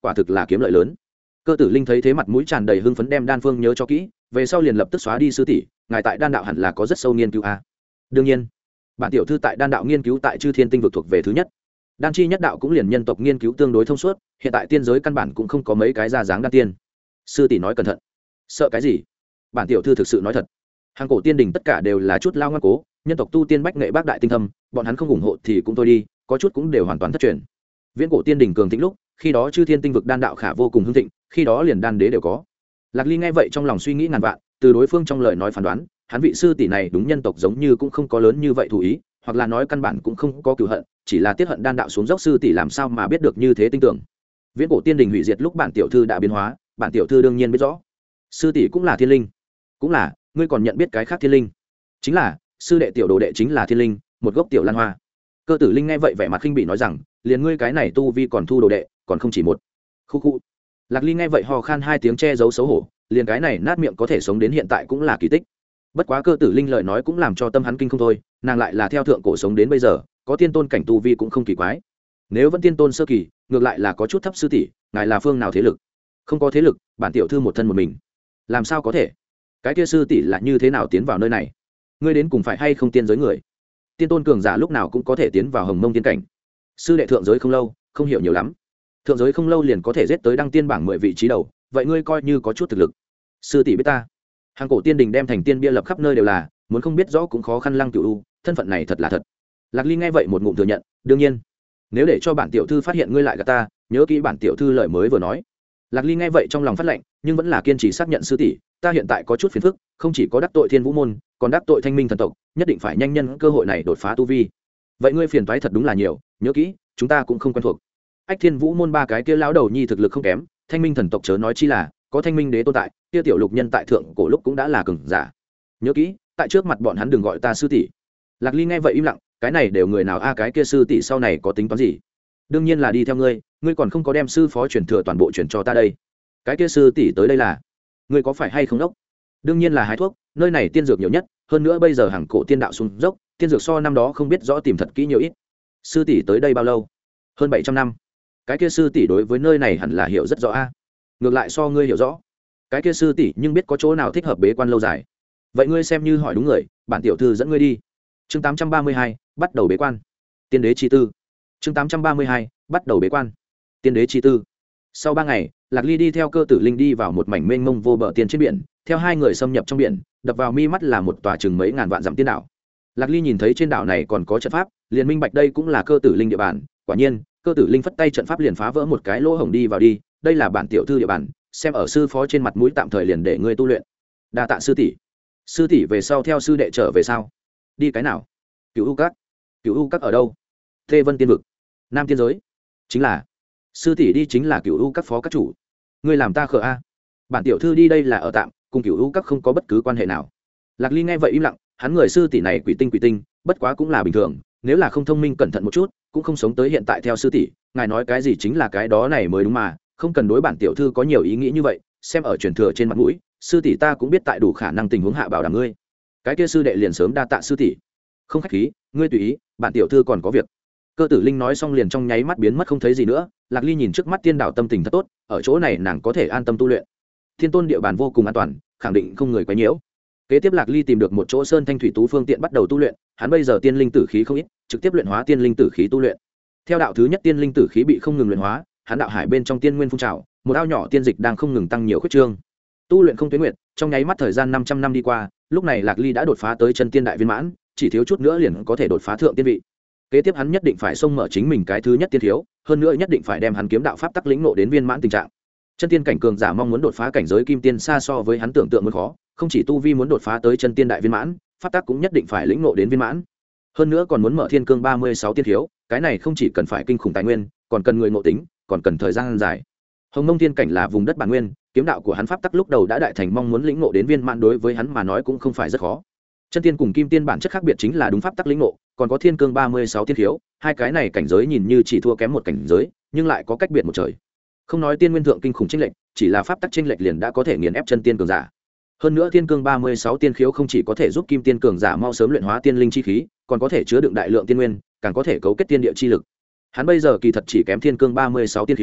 quả thực là kiếm lợi lớn. Cơ Tử Linh thấy thế mặt mũi tràn đầy hưng phấn, đem đan phương nhớ cho kỹ, về sau liền lập tức xóa đi. Sư tỷ, ngài tại đan đạo hẳn là có rất sâu nghiên cứu a. Đương nhiên, bản tiểu thư tại đan đạo nghiên cứu tại Chư Thiên Tinh vực thuộc về thứ nhất. Đan chi nhất đạo cũng liền nhân tộc nghiên cứu tương đối thông suốt, hiện tại tiên giới căn bản cũng không có mấy cái ra dáng đan tiên. Sư tỷ nói cẩn thận. Sợ cái gì? Bản tiểu thư thực sự nói thật. Hàng cổ tiên đình tất cả đều là chút lao ngoan cố, nhân tộc tu tiên bách nghệ bác đại tinh thâm, bọn hắn không ủng hộ thì cũng thôi đi, có chút cũng đều hoàn toàn thất truyền. Viễn cổ tiên đình cường thịnh lúc, khi đó Chư Thiên Tinh vực đan đạo khả vô cùng hưng thịnh, khi đó liền đan đế đều có. Lạc Ly nghe vậy trong lòng suy nghĩ ngàn vạn, từ đối phương trong lời nói phán đoán, hắn vị sư tỷ này đúng nhân tộc giống như cũng không có lớn như vậy thù ý, hoặc là nói căn bản cũng không có cửu hận, chỉ là tiết hận đan đạo xuống dốc. Sư tỷ làm sao mà biết được như thế tinh tưởng. Viễn cổ tiên đình hủy diệt lúc bản tiểu thư đã biến hóa, bản tiểu thư đương nhiên biết rõ. Sư tỷ cũng là thiên linh. Cũng là, ngươi còn nhận biết cái khác thiên linh? Chính là, sư đệ tiểu đồ đệ chính là thiên linh, một gốc tiểu lan hoa. Cơ Tử Linh nghe vậy vẻ mặt khinh bỉ nói rằng, liền ngươi cái này tu vi còn thu đồ đệ, còn không chỉ một. Khu khu. Lạc Ly nghe vậy ho khan hai tiếng che giấu xấu hổ, liền cái này nát miệng có thể sống đến hiện tại cũng là kỳ tích. Bất quá Cơ Tử Linh lời nói cũng làm cho tâm hắn kinh không thôi, nàng lại là theo thượng cổ sống đến bây giờ, có tiên tôn cảnh tu vi cũng không kỳ quái. Nếu vẫn tiên tôn sơ kỳ, ngược lại là có chút thấp. Sư tỷ, ngài là phương nào thế lực? Không có thế lực, bản tiểu thư một thân một mình. Làm sao có thể? Cái kia sư tỷ là như thế nào tiến vào nơi này? Ngươi đến cùng phải hay không tiên giới người? Tiên tôn cường giả lúc nào cũng có thể tiến vào hồng mông tiên cảnh. Sư đệ thượng giới không lâu, không hiểu nhiều lắm. Thượng giới không lâu liền có thể giết tới đăng tiên bảng mười vị trí đầu, vậy ngươi coi như có chút thực lực. Sư tỷ biết ta. Hàng cổ tiên đình đem thành tiên bia lập khắp nơi đều là, muốn không biết rõ cũng khó khăn. Lăng Cửu U, thân phận này thật là thật. Lạc Ly nghe vậy một ngụm thừa nhận, đương nhiên, nếu để cho bản tiểu thư phát hiện ngươi lại gạt ta, nhớ kỹ bản tiểu thư lời mới vừa nói. Lạc Ly nghe vậy trong lòng phát lạnh, nhưng vẫn là kiên trì xác nhận. Sư tỷ, ta hiện tại có chút phiền phức, không chỉ có đắc tội Thiên Vũ môn, còn đắc tội Thanh Minh thần tộc, nhất định phải nhanh nhân cơ hội này đột phá tu vi. Vậy ngươi phiền toái thật đúng là nhiều, nhớ kỹ, chúng ta cũng không quen thuộc. Ách Thiên Vũ môn ba cái kia lão đầu nhi thực lực không kém, Thanh Minh thần tộc chớ nói chi là có Thanh Minh đế tồn tại, kia tiểu lục nhân tại thượng cổ lúc cũng đã là cường giả. Nhớ kỹ, tại trước mặt bọn hắn đừng gọi ta sư tỷ. Lạc Ly nghe vậy im lặng, cái này đều người nào a? Cái kia sư tỷ sau này có tính toán gì? Đương nhiên là đi theo ngươi, ngươi còn không có đem sư phó truyền thừa toàn bộ truyền cho ta đây. Cái kia sư tỷ tới đây là, ngươi có phải hay không đốc? Đương nhiên là hái thuốc, nơi này tiên dược nhiều nhất, hơn nữa bây giờ hàng cổ tiên đạo xuống dốc, tiên dược so năm đó không biết rõ tìm thật kỹ nhiều ít. Sư tỷ tới đây bao lâu? Hơn bảy trăm năm. Cái kia sư tỷ đối với nơi này hẳn là hiểu rất rõ a. Ngược lại so ngươi hiểu rõ. Cái kia sư tỷ nhưng biết có chỗ nào thích hợp bế quan lâu dài. Vậy ngươi xem như hỏi đúng người, bản tiểu thư dẫn ngươi đi. Chương tám trăm ba mươi hai, bắt đầu bế quan. Tiên đế chi tư. Chương tám trăm ba mươi hai, bắt đầu bế quan. Tiên đế chi tư. Sau ba ngày, Lạc Ly đi theo Cơ Tử Linh đi vào một mảnh mênh mông vô bờ tiên trên biển, theo hai người xâm nhập trong biển, đập vào mi mắt là một tòa chừng mấy ngàn vạn dặm tiên đảo. Lạc Ly nhìn thấy trên đảo này còn có trận pháp, liền minh bạch đây cũng là Cơ Tử Linh địa bàn. Quả nhiên, Cơ Tử Linh phất tay trận pháp liền phá vỡ một cái lỗ hổng đi vào đi, đây là bản tiểu thư địa bàn, xem ở sư phó trên mặt mũi tạm thời liền để ngươi tu luyện. Đa tạ sư tỷ. Sư tỷ về sau theo sư đệ trở về sao? Đi cái nào? Cửu U Các. Cửu U Các ở đâu? Thê Vân tiên vực. Nam tiên giới. Chính là. Sư tỷ đi chính là Cửu U Các phó các chủ. Ngươi làm ta khờ a? Bản tiểu thư đi đây là ở tạm, cùng Cửu U Các không có bất cứ quan hệ nào. Lạc Ly nghe vậy im lặng, hắn người sư tỷ này quỷ tinh quỷ tinh, bất quá cũng là bình thường, nếu là không thông minh cẩn thận một chút, cũng không sống tới hiện tại. Theo sư tỷ, ngài nói cái gì chính là cái đó này mới đúng mà, không cần đối bản tiểu thư có nhiều ý nghĩ như vậy, xem ở truyền thừa trên mặt mũi, sư tỷ ta cũng biết tại đủ khả năng tình huống hạ bảo đảm ngươi. Cái kia sư đệ liền sớm đa tạ sư tỷ. Không khách khí, ngươi tùy ý, bản tiểu thư còn có việc. Cơ Tử Linh nói xong liền trong nháy mắt biến mất không thấy gì nữa. Lạc Ly nhìn trước mắt tiên đảo tâm tình thật tốt, ở chỗ này nàng có thể an tâm tu luyện. Thiên Tôn địa bàn vô cùng an toàn, khẳng định không người quấy nhiễu. Kế tiếp Lạc Ly tìm được một chỗ sơn thanh thủy tú phương tiện bắt đầu tu luyện, hắn bây giờ tiên linh tử khí không ít, trực tiếp luyện hóa tiên linh tử khí tu luyện. Theo đạo thứ nhất tiên linh tử khí bị không ngừng luyện hóa, hắn đạo hải bên trong tiên nguyên phun trào, một ao nhỏ tiên dịch đang không ngừng tăng nhiều khuyết trương. Tu luyện không tuyến nguyệt, trong nháy mắt thời gian năm trăm năm đi qua, lúc này Lạc Ly đã đột phá tới chân tiên đại viên mãn, chỉ thiếu chút nữa liền có thể đột phá thượng tiên vị. Kế tiếp hắn nhất định phải xông mở chính mình cái thứ nhất tiên thiếu, hơn nữa nhất định phải đem hắn kiếm đạo pháp tắc lĩnh ngộ đến viên mãn tình trạng. Chân tiên cảnh cường giả mong muốn đột phá cảnh giới kim tiên xa so với hắn tưởng tượng muốn khó, không chỉ tu vi muốn đột phá tới chân tiên đại viên mãn, pháp tắc cũng nhất định phải lĩnh ngộ đến viên mãn. Hơn nữa còn muốn mở thiên cương ba mươi sáu tiên thiếu, cái này không chỉ cần phải kinh khủng tài nguyên, còn cần người ngộ tính, còn cần thời gian dài. Hồng Mông Tiên cảnh là vùng đất bản nguyên, kiếm đạo của hắn pháp tắc lúc đầu đã đại thành, mong muốn lĩnh ngộ đến viên mãn đối với hắn mà nói cũng không phải rất khó. Chân tiên cùng kim tiên bản chất khác biệt chính là đúng pháp tắc lĩnh ngộ, còn có thiên cương ba mươi sáu tiên thiếu, hai cái này cảnh giới nhìn như chỉ thua kém một cảnh giới, nhưng lại có cách biệt một trời. Không nói tiên nguyên thượng kinh khủng chênh lệch, chỉ là pháp tắc chênh lệch liền đã có thể nghiền ép chân tiên cường giả. Hơn nữa thiên cương ba mươi sáu tiên khiếu không chỉ có thể giúp kim tiên cường giả mau sớm luyện hóa tiên linh chi khí, còn có thể chứa đựng đại lượng tiên nguyên, càng có thể cấu kết tiên địa chi lực. Hắn bây giờ kỳ thật chỉ kém thiên cương ba mươi sáu tiên khiếu,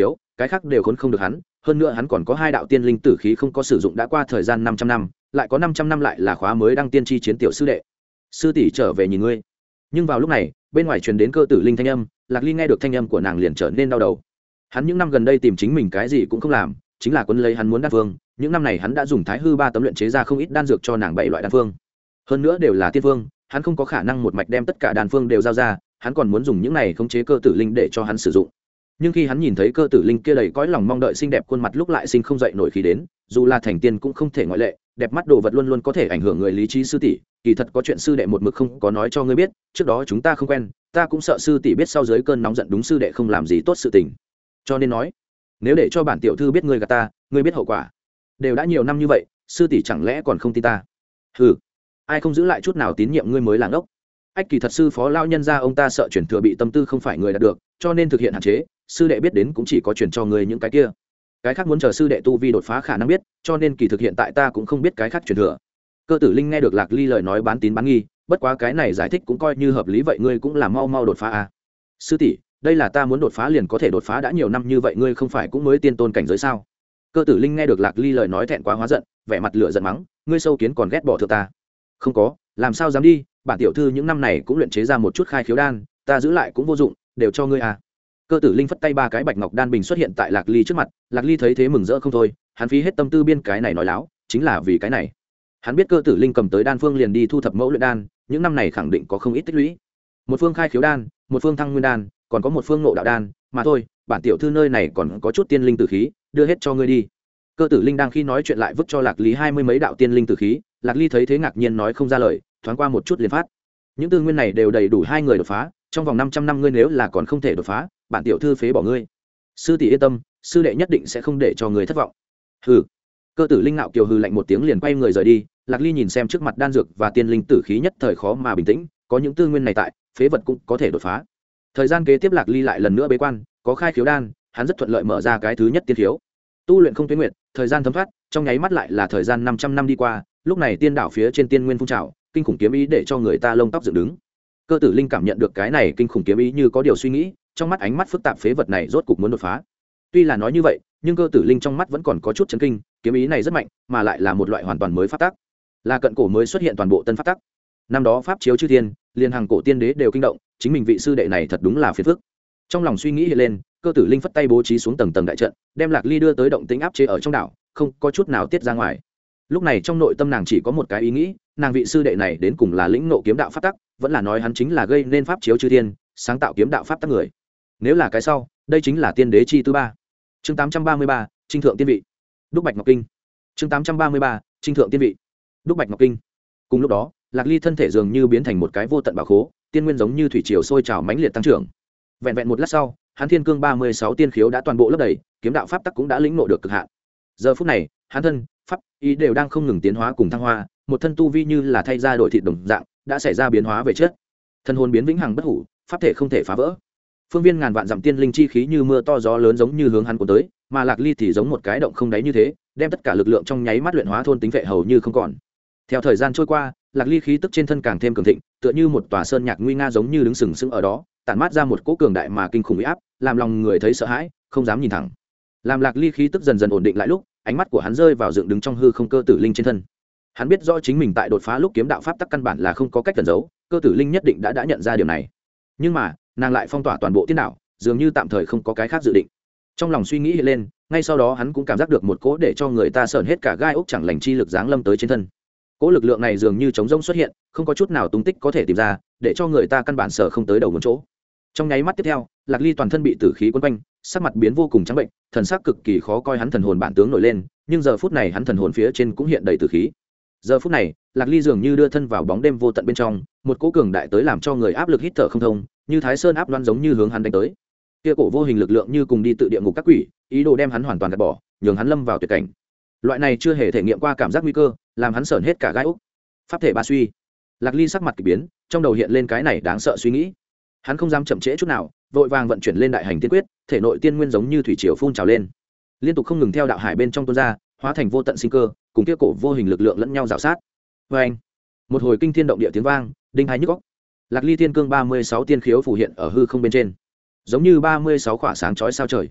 cái khác đều khốn không được hắn. Hơn nữa hắn còn có hai đạo tiên linh tử khí không có sử dụng đã qua thời gian năm trăm năm, lại có năm trăm năm lại là khóa mới đăng tiên chi chiến tiểu sư đệ. Sư tỷ trở về nhìn ngươi. Nhưng vào lúc này, bên ngoài truyền đến cơ tử linh thanh âm, Lạc Ly nghe được thanh âm của nàng liền trở nên đau đầu. Hắn những năm gần đây tìm chính mình cái gì cũng không làm, chính là quấn lấy hắn muốn đan phương, những năm này hắn đã dùng Thái hư ba tấm luyện chế ra không ít đan dược cho nàng bảy loại đan phương. Hơn nữa đều là tiên phương, hắn không có khả năng một mạch đem tất cả đan phương đều giao ra, hắn còn muốn dùng những này khống chế cơ tử linh để cho hắn sử dụng. Nhưng khi hắn nhìn thấy cơ tử linh kia đầy cõi lòng mong đợi xinh đẹp khuôn mặt lúc lại sinh không dậy nổi khí đến, dù là thành tiên cũng không thể ngoại lệ, đẹp mắt đồ vật luôn luôn có thể ảnh hưởng người lý trí. Sư tỷ, kỳ thật có chuyện sư đệ một mực không có nói cho ngươi biết, trước đó chúng ta không quen, ta cũng sợ sư tỷ biết sau dưới cơn nóng giận đúng sư đệ không làm gì tốt sự tình, cho nên nói, nếu để cho bản tiểu thư biết ngươi gạt ta, ngươi biết hậu quả. Đều đã nhiều năm như vậy, sư tỷ chẳng lẽ còn không tin ta? Hừ, ai không giữ lại chút nào tín nhiệm ngươi mới là ngốc. Ách, kỳ thật sư phó lao nhân gia ông ta sợ chuyển thừa bị tâm tư không phải người đạt được, cho nên thực hiện hạn chế, sư đệ biết đến cũng chỉ có chuyển cho ngươi những cái kia, cái khác muốn chờ sư đệ tu vi đột phá khả năng biết, cho nên kỳ thực hiện tại ta cũng không biết cái khác truyền thừa. Cơ tử linh nghe được Lạc Ly lời nói bán tín bán nghi, bất quá cái này giải thích cũng coi như hợp lý, vậy ngươi cũng là mau mau đột phá à? Sư tỷ, đây là ta muốn đột phá liền có thể đột phá, đã nhiều năm như vậy ngươi không phải cũng mới tiên tôn cảnh giới sao? Cơ tử linh nghe được Lạc Ly lời nói thẹn quá hóa giận, vẻ mặt lửa giận mắng, ngươi sâu kiến còn ghét bỏ thượng ta? Không có, làm sao dám đi, bản tiểu thư những năm này cũng luyện chế ra một chút khai khiếu đan, ta giữ lại cũng vô dụng, đều cho ngươi à? Cơ tử linh phất tay, ba cái bạch ngọc đan bình xuất hiện tại Lạc Ly trước mặt. Lạc Ly thấy thế mừng rỡ không thôi, hắn phí hết tâm tư biên cái này nói láo, chính là vì cái này. Hắn biết cơ tử linh cầm tới đan phương liền đi thu thập mẫu luyện đan, những năm này khẳng định có không ít tích lũy. Một phương khai khiếu đan, một phương thăng nguyên đan, còn có một phương ngộ đạo đan, mà thôi, bản tiểu thư nơi này còn có chút tiên linh tử khí, đưa hết cho ngươi đi. Cơ tử linh đang khi nói chuyện lại vứt cho Lạc Ly hai mươi mấy đạo tiên linh tử khí. Lạc Ly thấy thế ngạc nhiên nói không ra lời, thoáng qua một chút liền phát. Những tư nguyên này đều đầy đủ hai người đột phá, trong vòng năm trăm năm ngươi nếu là còn không thể đột phá, bản tiểu thư phế bỏ ngươi. Sư tỷ yên tâm, sư đệ nhất định sẽ không để cho người thất vọng. Hừ. Cơ tử linh nạo kiều hừ lạnh một tiếng liền quay người rời đi. Lạc Ly nhìn xem trước mặt đan dược và tiên linh tử khí nhất thời khó mà bình tĩnh, có những tư nguyên này tại, phế vật cũng có thể đột phá. Thời gian kế tiếp Lạc Ly lại lần nữa bế quan, có khai khiếu đan, hắn rất thuận lợi mở ra cái thứ nhất tiên khiếu. Tu luyện không tuyến nguyệt, thời gian thấm thoát, trong nháy mắt lại là thời gian năm trăm năm đi qua, lúc này tiên đảo phía trên tiên nguyên phun trào, kinh khủng kiếm ý để cho người ta lông tóc dựng đứng. Cơ tử linh cảm nhận được cái này kinh khủng kiếm ý như có điều suy nghĩ, trong mắt ánh mắt phức tạp, phế vật này rốt cục muốn đột phá. Tuy là nói như vậy, nhưng cơ tử linh trong mắt vẫn còn có chút chấn kinh, kiếm ý này rất mạnh, mà lại là một loại hoàn toàn mới pháp tắc, là cận cổ mới xuất hiện toàn bộ tân pháp tắc. Năm đó pháp chiếu chư thiên, liên hàng cổ tiên đế đều kinh động, chính mình vị sư đệ này thật đúng là phiền phức. Trong lòng suy nghĩ hiện lên, cơ tử linh phất tay bố trí xuống tầng tầng đại trận, đem Lạc Ly đưa tới động tĩnh áp chế ở trong đảo, không có chút nào tiết ra ngoài. Lúc này trong nội tâm nàng chỉ có một cái ý nghĩ, nàng vị sư đệ này đến cùng là lĩnh ngộ kiếm đạo pháp tắc, vẫn là nói hắn chính là gây nên pháp chiếu chư thiên, sáng tạo kiếm đạo pháp tắc người. Nếu là cái sau, đây chính là tiên đế chi thứ ba. Chương tám trăm ba mươi ba, Trinh thượng tiên vị. Đúc Bạch Ngọc Kinh. Chương tám trăm ba mươi ba, Trinh thượng tiên vị. Đúc Bạch Ngọc Kinh. Cùng lúc đó, Lạc Ly thân thể dường như biến thành một cái vô tận bảo khố, tiên nguyên giống như thủy triều sôi trào mãnh liệt tăng trưởng. Vẹn vẹn một lát sau, hắn thiên cương ba mươi sáu tiên khiếu đã toàn bộ lấp đầy, kiếm đạo pháp tắc cũng đã lĩnh ngộ được cực hạn. Giờ phút này, hắn thân, pháp, ý đều đang không ngừng tiến hóa cùng thăng hoa, một thân tu vi như là thay ra đổi thịt đồng dạng, đã xảy ra biến hóa về chất. Thân hồn biến vĩnh hằng bất hủ, pháp thể không thể phá vỡ. Phương viên ngàn vạn dặm tiên linh chi khí như mưa to gió lớn giống như hướng hắn cuốn tới, mà Lạc Ly thì giống một cái động không đáy như thế, đem tất cả lực lượng trong nháy mắt luyện hóa thôn tính vệ hầu như không còn. Theo thời gian trôi qua, Lạc Ly khí tức trên thân càng thêm cường thịnh, tựa như một tòa sơn nhạc nguy nga giống như đứng sừng sững ở đó, tản mát ra một cỗ cường đại mà kinh khủng uy áp, làm lòng người thấy sợ hãi, không dám nhìn thẳng. Làm Lạc Ly khí tức dần dần ổn định lại lúc, ánh mắt của hắn rơi vào dựng đứng trong hư không cơ tử linh trên thân. Hắn biết rõ chính mình tại đột phá lúc kiếm đạo pháp tắc căn bản là không có cách tẩn giấu, cơ tử linh nhất định đã đã nhận ra điều này. Nhưng mà, nàng lại phong tỏa toàn bộ tiên đảo, dường như tạm thời không có cái khác dự định. Trong lòng suy nghĩ hiện lên, ngay sau đó hắn cũng cảm giác được một cỗ để cho người ta sởn hết cả gai ốc chẳng lành chi lực giáng lâm tới trên thân. Cỗ lực lượng này dường như trống rỗng xuất hiện, không có chút nào tung tích có thể tìm ra, để cho người ta căn bản sở không tới đầu nguồn chỗ. Trong nháy mắt tiếp theo, Lạc Ly toàn thân bị tử khí quấn quanh, sắc mặt biến vô cùng trắng bệnh, thần sắc cực kỳ khó coi, hắn thần hồn bản tướng nổi lên, nhưng giờ phút này hắn thần hồn phía trên cũng hiện đầy tử khí. Giờ phút này, Lạc Ly dường như đưa thân vào bóng đêm vô tận bên trong, một cỗ cường đại tới làm cho người áp lực hít thở không thông, như Thái Sơn áp loan giống như hướng hắn đánh tới. Kia cổ vô hình lực lượng như cùng đi tự địa ngục các quỷ, ý đồ đem hắn hoàn toàn gạt bỏ, nhường hắn lâm vào tuyệt cảnh. Loại này chưa hề thể nghiệm qua cảm giác nguy cơ, làm hắn sởn hết cả gai ốc. Pháp thể ba suy. Lạc Ly sắc mặt kỳ biến, trong đầu hiện lên cái này đáng sợ suy nghĩ. Hắn không dám chậm trễ chút nào, vội vàng vận chuyển lên đại hành tiên quyết, thể nội tiên nguyên giống như thủy triều phun trào lên, liên tục không ngừng theo đạo hải bên trong tuôn ra, hóa thành vô tận sinh cơ, cùng kia cổ vô hình lực lượng lẫn nhau rào sát. Và anh, một hồi kinh thiên động địa tiếng vang, đinh hai nhức óc. Lạc Ly thiên cương ba mươi sáu tiên khiếu phủ hiện ở hư không bên trên, giống như ba mươi sáu khỏa sáng chói sao trời.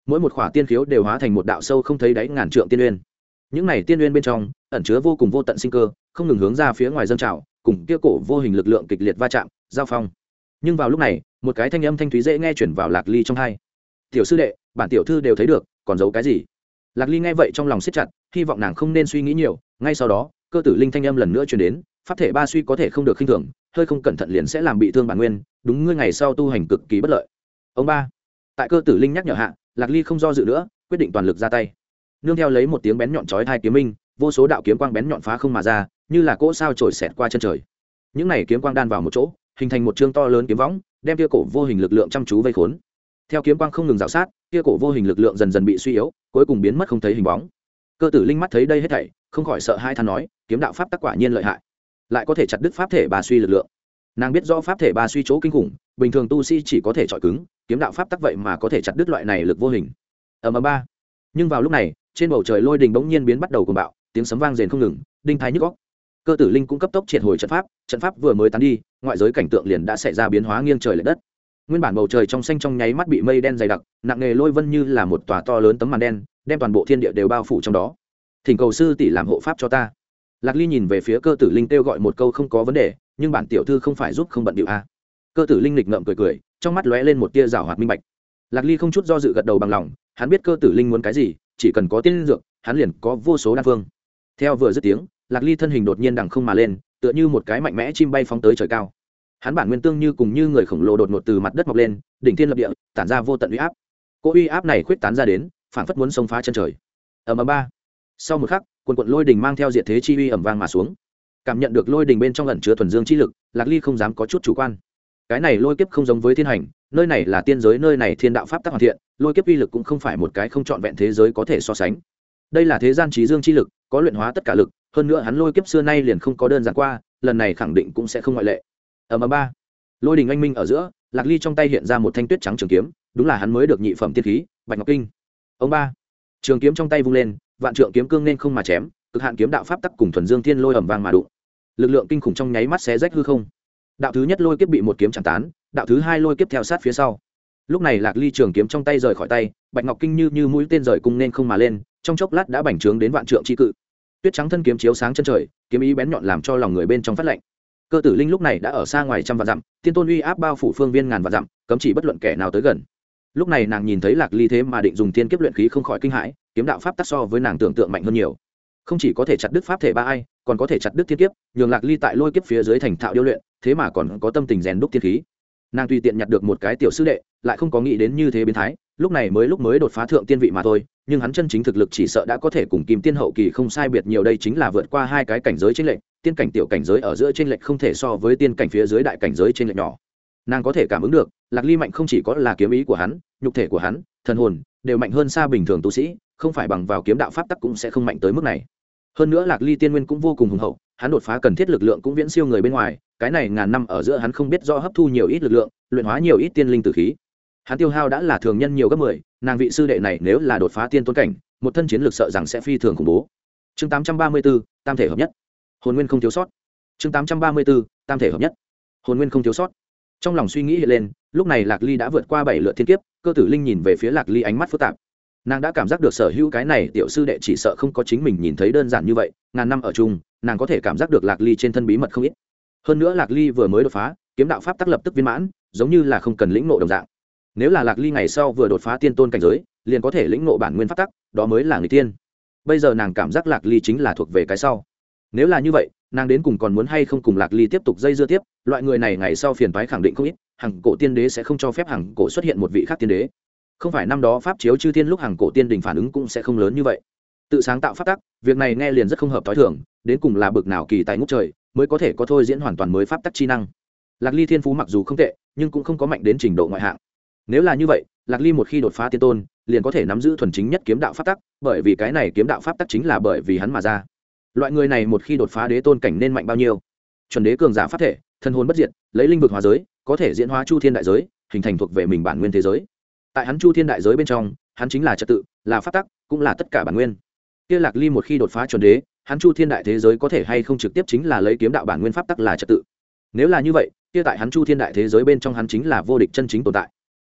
mỗi một khỏa tiên khiếu đều hóa thành một đạo sâu không thấy đáy ngàn trượng tiên uyên. Những này tiên uyên bên trong ẩn chứa vô cùng vô tận sinh cơ, không ngừng hướng ra phía ngoài dâng trào, cùng kia cổ vô hình lực lượng kịch liệt va chạm, giao phong. Nhưng vào lúc này, một cái thanh âm thanh thúy dễ nghe chuyển vào Lạc Ly trong tai. "Tiểu sư đệ, bản tiểu thư đều thấy được, còn giấu cái gì?" Lạc Ly nghe vậy trong lòng siết chặt, hy vọng nàng không nên suy nghĩ nhiều. Ngay sau đó, cơ tử linh thanh âm lần nữa truyền đến, "Pháp thể ba suy có thể không được khinh thường, hơi không cẩn thận liền sẽ làm bị thương bản nguyên, đúng ngươi ngày sau tu hành cực kỳ bất lợi." Ông ba. Tại cơ tử linh nhắc nhở hạ, Lạc Ly không do dự nữa, quyết định toàn lực ra tay. Nương theo lấy một tiếng bén nhọn chói tai kiếm minh, vô số đạo kiếm quang bén nhọn phá không mà ra, như là cỗ sao trổi xẹt qua chân trời. Những này kiếm quang đan vào một chỗ, hình thành một chương to lớn kiếm võng, đem kia cổ vô hình lực lượng chăm chú vây khốn. Theo kiếm quang không ngừng rào sát, kia cổ vô hình lực lượng dần dần bị suy yếu, cuối cùng biến mất không thấy hình bóng. Cơ tử linh mắt thấy đây hết thảy, không khỏi sợ hai than nói, kiếm đạo pháp tắc quả nhiên lợi hại, lại có thể chặt đứt pháp thể ba suy lực lượng. Nàng biết rõ pháp thể ba suy chỗ kinh khủng, bình thường tu sĩ chỉ có thể chọi cứng, kiếm đạo pháp tắc vậy mà có thể chặt đứt loại này lực vô hình. Ầm ầm ba. Nhưng vào lúc này, trên bầu trời lôi đình bỗng nhiên biến bắt đầu cuồng bạo, tiếng sấm vang rền không ngừng, đinh thái nhức óc. Cơ tử linh cũng cấp tốc triệt hồi trận pháp, trận pháp vừa mới tán đi, ngoại giới cảnh tượng liền đã xảy ra biến hóa nghiêng trời lệch đất. Nguyên bản bầu trời trong xanh trong nháy mắt bị mây đen dày đặc, nặng nề lôi vân như là một tòa to lớn tấm màn đen, đem toàn bộ thiên địa đều bao phủ trong đó. Thỉnh cầu sư tỷ làm hộ pháp cho ta. Lạc Ly nhìn về phía cơ tử linh kêu gọi một câu không có vấn đề, nhưng bản tiểu thư không phải giúp không bận điệu a. Cơ tử linh lịch ngậm cười cười, trong mắt lóe lên một tia giảo hoạt minh bạch. Lạc Ly không chút do dự gật đầu bằng lòng, hắn biết cơ tử linh muốn cái gì, chỉ cần có tiên dược, hắn liền có vô số đan phương. Theo vừa dứt tiếng, Lạc Ly thân hình đột nhiên đằng không mà lên, tựa như một cái mạnh mẽ chim bay phóng tới trời cao. Hắn bản nguyên tương như cùng như người khổng lồ đột ngột từ mặt đất mọc lên, đỉnh thiên lập địa, tản ra vô tận uy áp. Cỗ uy áp này khuyết tán ra đến, phảng phất muốn xông phá chân trời. Ầm ầm ba. Sau một khắc, quần quần lôi đình mang theo diệt thế chi uy ầm vang mà xuống. Cảm nhận được lôi đình bên trong ẩn chứa thuần dương chi lực, Lạc Ly không dám có chút chủ quan. Cái này lôi kiếp không giống với thiên hành, nơi này là tiên giới, nơi này thiên đạo pháp tắc hoàn thiện, lôi kiếp uy lực cũng không phải một cái không trọn vẹn thế giới có thể so sánh. Đây là thế gian trí dương chi lực, có luyện hóa tất cả lực, hơn nữa hắn lôi kiếp xưa nay liền không có đơn giản qua, lần này khẳng định cũng sẽ không ngoại lệ. Ầm ầm ba. Lôi đình anh minh ở giữa, Lạc Ly trong tay hiện ra một thanh tuyết trắng trường kiếm, đúng là hắn mới được nhị phẩm tiên khí, Bạch Ngọc Kinh. Ông ba. Trường kiếm trong tay vung lên, vạn trượng kiếm cương nên không mà chém, cực hạn kiếm đạo pháp tắc cùng thuần dương thiên lôi ầm vang mà đụng. Lực lượng kinh khủng trong nháy mắt xé rách hư không. Đạo thứ nhất lôi kiếp bị một kiếm chạm tán, đạo thứ hai lôi kiếp theo sát phía sau. Lúc này Lạc Ly trường kiếm trong tay rời khỏi tay, Bạch Ngọc Kinh như như mũi tên rời cung nên không mà lên, trong chốc lát đã bành trướng đến vạn trượng chi cự. Tuyết trắng thân kiếm chiếu sáng chân trời, kiếm ý bén nhọn làm cho lòng người bên trong phát lạnh. Cơ tử linh lúc này đã ở xa ngoài trăm vạn dặm, tiên tôn uy áp bao phủ phương viên ngàn vạn dặm, cấm chỉ bất luận kẻ nào tới gần. Lúc này nàng nhìn thấy Lạc Ly thế mà định dùng tiên kiếp luyện khí, không khỏi kinh hãi, kiếm đạo pháp tắc so với nàng tưởng tượng mạnh hơn nhiều. Không chỉ có thể chặt đứt pháp thể ba ai, còn có thể chặt đứt tiên kiếp, nhường Lạc Ly tại lôi kiếp phía dưới thành thạo điêu luyện, thế mà còn có tâm tình rèn đúc tiên khí. Nàng tùy tiện nhặt được một cái tiểu sư đệ, lại không có nghĩ đến như thế biến thái, lúc này mới lúc mới đột phá thượng tiên vị mà thôi, nhưng hắn chân chính thực lực chỉ sợ đã có thể cùng Kim Tiên hậu kỳ không sai biệt nhiều, đây chính là vượt qua hai cái cảnh giới chênh lệch, tiên cảnh tiểu cảnh giới ở giữa chênh lệch không thể so với tiên cảnh phía dưới đại cảnh giới chênh lệch nhỏ. Nàng có thể cảm ứng được, Lạc Ly mạnh không chỉ có là kiếm ý của hắn, nhục thể của hắn, thần hồn đều mạnh hơn xa bình thường tu sĩ, không phải bằng vào kiếm đạo pháp tắc cũng sẽ không mạnh tới mức này. Hơn nữa Lạc Ly tiên nguyên cũng vô cùng hùng hậu, hắn đột phá cần thiết lực lượng cũng viễn siêu người bên ngoài, cái này ngàn năm ở giữa hắn không biết rõ hấp thu nhiều ít lực lượng, luyện hóa nhiều ít tiên linh tử khí. Hắn tiêu hao đã là thường nhân nhiều gấp mười, nàng vị sư đệ này nếu là đột phá tiên tôn cảnh, một thân chiến lực sợ rằng sẽ phi thường khủng bố. Chương tám trăm ba mươi 34, tam thể hợp nhất. Hồn nguyên không thiếu sót. Chương tám trăm ba mươi 34, tam thể hợp nhất. Hồn nguyên không thiếu sót. Trong lòng suy nghĩ hiện lên, lúc này Lạc Ly đã vượt qua bảy lượt thiên kiếp, cơ tử linh nhìn về phía Lạc Ly ánh mắt phức tạp. Nàng đã cảm giác được sở hữu cái này tiểu sư đệ chỉ sợ không có chính mình nhìn thấy đơn giản như vậy, ngàn năm ở chung, nàng có thể cảm giác được Lạc Ly trên thân bí mật không ít. Hơn nữa Lạc Ly vừa mới đột phá, kiếm đạo pháp tắc lập tức viên mãn, giống như là không cần lĩnh ngộ đồng dạng. Nếu là Lạc Ly ngày sau vừa đột phá tiên tôn cảnh giới, liền có thể lĩnh ngộ bản nguyên pháp tắc, đó mới là người tiên. Bây giờ nàng cảm giác Lạc Ly chính là thuộc về cái sau. Nếu là như vậy, nàng đến cùng còn muốn hay không cùng Lạc Ly tiếp tục dây dưa tiếp, loại người này ngày sau phiền toái khẳng định không ít, Hằng Cổ Tiên Đế sẽ không cho phép Hằng Cổ xuất hiện một vị khác tiên đế. Không phải năm đó pháp chiếu chư thiên lúc Hằng Cổ Tiên Đình phản ứng cũng sẽ không lớn như vậy. Tự sáng tạo pháp tắc, việc này nghe liền rất không hợp tối thường, đến cùng là bực nào kỳ tài ngút trời, mới có thể có thôi diễn hoàn toàn mới pháp tắc chi năng. Lạc Ly thiên phú mặc dù không tệ, nhưng cũng không có mạnh đến trình độ ngoại hạng. Nếu là như vậy, Lạc Ly một khi đột phá tiên tôn, liền có thể nắm giữ thuần chính nhất kiếm đạo pháp tắc, bởi vì cái này kiếm đạo pháp tắc chính là bởi vì hắn mà ra. Loại người này một khi đột phá đế tôn cảnh nên mạnh bao nhiêu? Chuẩn đế cường giả pháp thể, thân hồn bất diệt, lấy linh vực hóa giới, có thể diễn hóa chu thiên đại giới, hình thành thuộc về mình bản nguyên thế giới. Tại hắn chu thiên đại giới bên trong, hắn chính là trật tự, là pháp tắc, cũng là tất cả bản nguyên. Kia Lạc Ly một khi đột phá chuẩn đế, hắn chu thiên đại thế giới có thể hay không trực tiếp chính là lấy kiếm đạo bản nguyên pháp tắc là trật tự. Nếu là như vậy, kia tại hắn chu thiên đại thế giới bên trong hắn chính là vô địch chân chính tồn tại.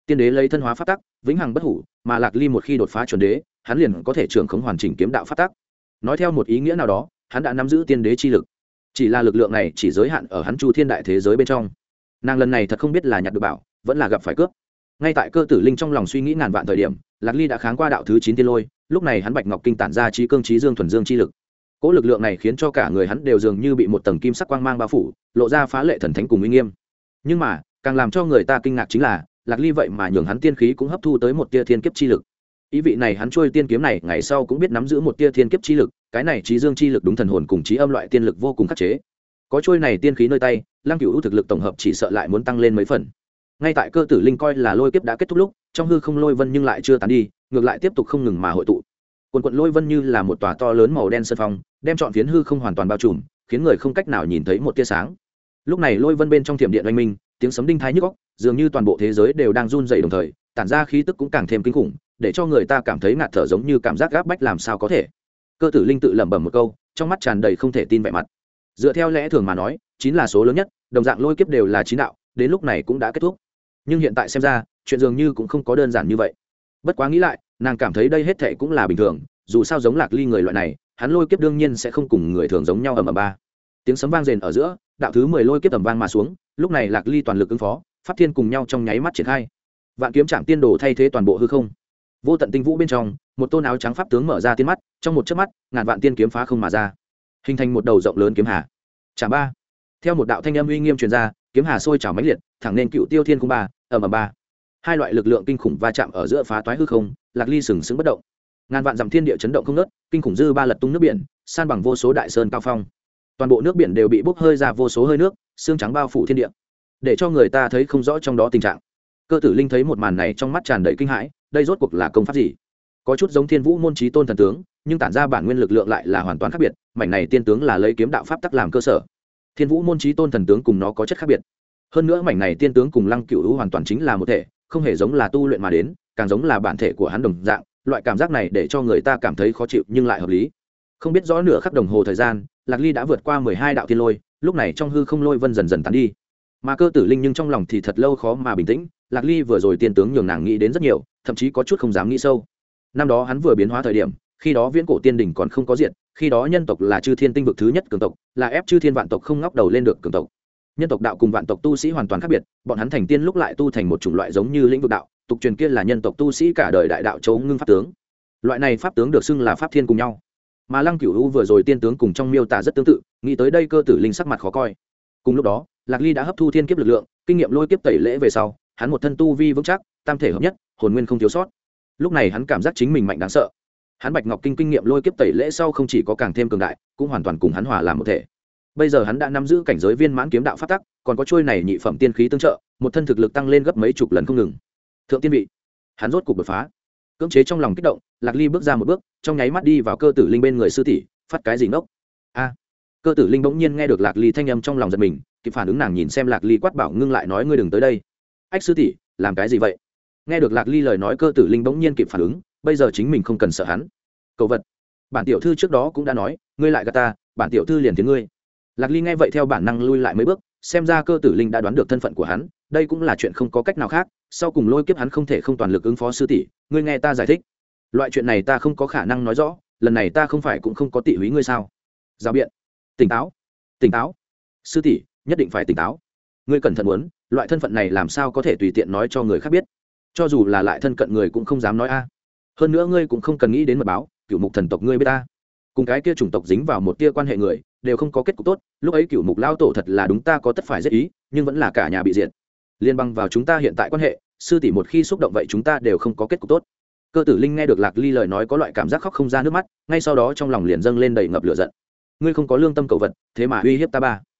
tiên đế lấy thân hóa pháp tắc vĩnh hằng bất hủ, mà lạc ly một khi đột phá chuẩn đế hắn liền có thể trưởng khống hoàn chỉnh kiếm đạo pháp tắc. Nói theo một ý nghĩa nào đó hắn đã nắm giữ tiên đế chi lực, chỉ là lực lượng này chỉ giới hạn ở hắn chu thiên đại thế giới bên trong. Nàng lần này thật không biết là nhặt được bảo vẫn là gặp phải cướp. Ngay tại Cơ Tử Linh trong lòng suy nghĩ ngàn vạn thời điểm, lạc ly đã kháng qua đạo thứ chín tiên lôi. Lúc này hắn bạch ngọc kinh tản ra trí cương trí dương thuần dương chi lực, cỗ lực lượng này khiến cho cả người hắn đều dường như bị một tầng kim sắc quang mang bao phủ, lộ ra phá lệ thần thánh cùng uy nghiêm. Nhưng mà càng làm cho người ta kinh ngạc chính là lạc ly vậy mà nhường hắn tiên khí cũng hấp thu tới một tia thiên kiếp chi lực. Ý vị này hắn trôi tiên kiếm này ngày sau cũng biết nắm giữ một tia thiên kiếp chi lực, cái này trí dương chi lực đúng thần hồn cùng trí âm loại tiên lực vô cùng khắc chế. Có trôi này tiên khí nơi tay, Lăng Cửu thực lực tổng hợp chỉ sợ lại muốn tăng lên mấy phần. Ngay tại Cơ Tử Linh coi là lôi kiếp đã kết thúc lúc, trong hư không lôi vân nhưng lại chưa tán đi, ngược lại tiếp tục không ngừng mà hội tụ. Quần quần lôi vân như là một tòa to lớn màu đen sơn phong, đem trọn phiến hư không hoàn toàn bao trùm, khiến người không cách nào nhìn thấy một tia sáng. Lúc này lôi vân bên trong thiểm điện oanh minh, tiếng sấm đinh thái nhức óc, dường như toàn bộ thế giới đều đang run rẩy đồng thời, tản ra khí tức cũng càng thêm kinh khủng, để cho người ta cảm thấy ngạt thở, giống như cảm giác gáp bách làm sao có thể. Cơ Tử Linh tự lẩm bẩm một câu, trong mắt tràn đầy không thể tin vẻ mặt. Dựa theo lẽ thường mà nói, chín là số lớn nhất, đồng dạng lôi kiếp đều là chín đạo, đến lúc này cũng đã kết thúc. Nhưng hiện tại xem ra, chuyện dường như cũng không có đơn giản như vậy. Bất quá nghĩ lại, nàng cảm thấy đây hết thảy cũng là bình thường, dù sao giống lạc ly người loại này, hắn lôi kiếp đương nhiên sẽ không cùng người thường giống nhau. Ầm ầm ba, tiếng sấm vang rền ở giữa, đạo thứ mười lôi kiếp tầm vang mà xuống. Lúc này lạc ly toàn lực ứng phó, pháp thiên cùng nhau trong nháy mắt triển khai, vạn kiếm trảm tiên đồ thay thế toàn bộ hư không. Vô tận tinh vũ bên trong, một tôn áo trắng pháp tướng mở ra tiên mắt, trong một chớp mắt, ngàn vạn tiên kiếm phá không mà ra, hình thành một đầu rộng lớn kiếm hà. Trảm ba, theo một đạo thanh âm uy nghiêm truyền ra, kiếm hà sôi trào mãnh liệt, thẳng nên cựu tiêu thiên cung ba. Ầm ầm ba, hai loại lực lượng kinh khủng va chạm ở giữa phá toái hư không, lạc ly sừng sững bất động. Ngàn vạn dặm thiên địa chấn động không ngớt, kinh khủng dư ba lật tung nước biển, san bằng vô số đại sơn cao phong. Toàn bộ nước biển đều bị bốc hơi ra vô số hơi nước, xương trắng bao phủ thiên địa, để cho người ta thấy không rõ trong đó tình trạng. Cơ Tử Linh thấy một màn này trong mắt tràn đầy kinh hãi, đây rốt cuộc là công pháp gì? Có chút giống Thiên Vũ môn chí tôn thần tướng, nhưng tản ra bản nguyên lực lượng lại là hoàn toàn khác biệt. Mảnh này tiên tướng là lấy kiếm đạo pháp tắc làm cơ sở. Thiên Vũ môn chí tôn thần tướng cùng nó có chất khác biệt. Hơn nữa mảnh này tiên tướng cùng Lăng Cửu hoàn toàn chính là một thể, không hề giống là tu luyện mà đến, càng giống là bản thể của hắn đồng dạng. Loại cảm giác này để cho người ta cảm thấy khó chịu nhưng lại hợp lý. Không biết rõ nửa khắc đồng hồ thời gian, Lạc Ly đã vượt qua mười hai đạo thiên lôi, lúc này trong hư không lôi vân dần dần tán đi. Mà Cơ Tử Linh nhưng trong lòng thì thật lâu khó mà bình tĩnh, Lạc Ly vừa rồi tiên tướng nhường nàng nghĩ đến rất nhiều, thậm chí có chút không dám nghĩ sâu. Năm đó hắn vừa biến hóa thời điểm, khi đó viễn cổ tiên đỉnh còn không có diệt, khi đó nhân tộc là chư thiên tinh vực thứ nhất cường tộc, là ép chư thiên vạn tộc không ngóc đầu lên được cường tộc. Nhân tộc đạo cùng vạn tộc tu sĩ hoàn toàn khác biệt, bọn hắn thành tiên lúc lại tu thành một chủng loại giống như lĩnh vực đạo, tục truyền kia là nhân tộc tu sĩ cả đời đại đạo chấu ngưng pháp tướng. Loại này pháp tướng được xưng là pháp thiên cùng nhau. Mà Lăng Cửu U vừa rồi tiên tướng cùng trong miêu tả rất tương tự, nghĩ tới đây Cơ Tử Linh sắc mặt khó coi. Cùng lúc đó, Lạc Ly đã hấp thu thiên kiếp lực lượng, kinh nghiệm lôi kiếp tẩy lễ về sau, hắn một thân tu vi vững chắc, tam thể hợp nhất, hồn nguyên không thiếu sót. Lúc này hắn cảm giác chính mình mạnh đáng sợ. Hắn Bạch Ngọc kinh kinh nghiệm lôi kiếp tẩy lễ sau không chỉ có càng thêm cường đại, cũng hoàn toàn cùng hắn hòa làm một thể. Bây giờ hắn đã nắm giữ cảnh giới viên mãn kiếm đạo pháp tắc, còn có trôi này nhị phẩm tiên khí tương trợ, một thân thực lực tăng lên gấp mấy chục lần không ngừng. Thượng tiên vị, hắn rốt cục đột phá. Cưỡng chế trong lòng kích động, Lạc Ly bước ra một bước, trong nháy mắt đi vào Cơ Tử Linh bên người sư tỷ, phát cái gì nốc? A! Cơ Tử Linh bỗng nhiên nghe được Lạc Ly thanh âm trong lòng giật mình, kịp phản ứng nàng nhìn xem Lạc Ly quát bảo ngưng lại nói ngươi đừng tới đây. Ách sư tỷ, làm cái gì vậy? Nghe được Lạc Ly lời nói Cơ Tử Linh bỗng nhiên kịp phản ứng, bây giờ chính mình không cần sợ hắn. Cầu vật, bản tiểu thư trước đó cũng đã nói, ngươi lại gạt ta, bản tiểu thư liền tiếng ngươi. Lạc Ly nghe vậy theo bản năng lui lại mấy bước, xem ra Cơ Tử Linh đã đoán được thân phận của hắn, đây cũng là chuyện không có cách nào khác, sau cùng lôi kiếp hắn không thể không toàn lực ứng phó sư tỷ, ngươi nghe ta giải thích. Loại chuyện này ta không có khả năng nói rõ, lần này ta không phải cũng không có tị húy ngươi sao? Giao biện, tỉnh táo, tỉnh táo, sư tỷ, nhất định phải tỉnh táo. Ngươi cẩn thận muốn, loại thân phận này làm sao có thể tùy tiện nói cho người khác biết, cho dù là lại thân cận người cũng không dám nói a. Hơn nữa ngươi cũng không cần nghĩ đến mật báo, Cửu Mục thần tộc ngươi biết ta, cùng cái kia chủng tộc dính vào một tia quan hệ người đều không có kết cục tốt, lúc ấy Cửu Mục lao tổ thật là đúng ta có tất phải giết ý, nhưng vẫn là cả nhà bị diệt. Liên bang vào chúng ta hiện tại quan hệ, sư tỷ một khi xúc động vậy chúng ta đều không có kết cục tốt. Cơ Tử Linh nghe được Lạc Ly lời nói có loại cảm giác khóc không ra nước mắt, ngay sau đó trong lòng liền dâng lên đầy ngập lửa giận. Ngươi không có lương tâm cầu vật, thế mà uy hiếp ta ba.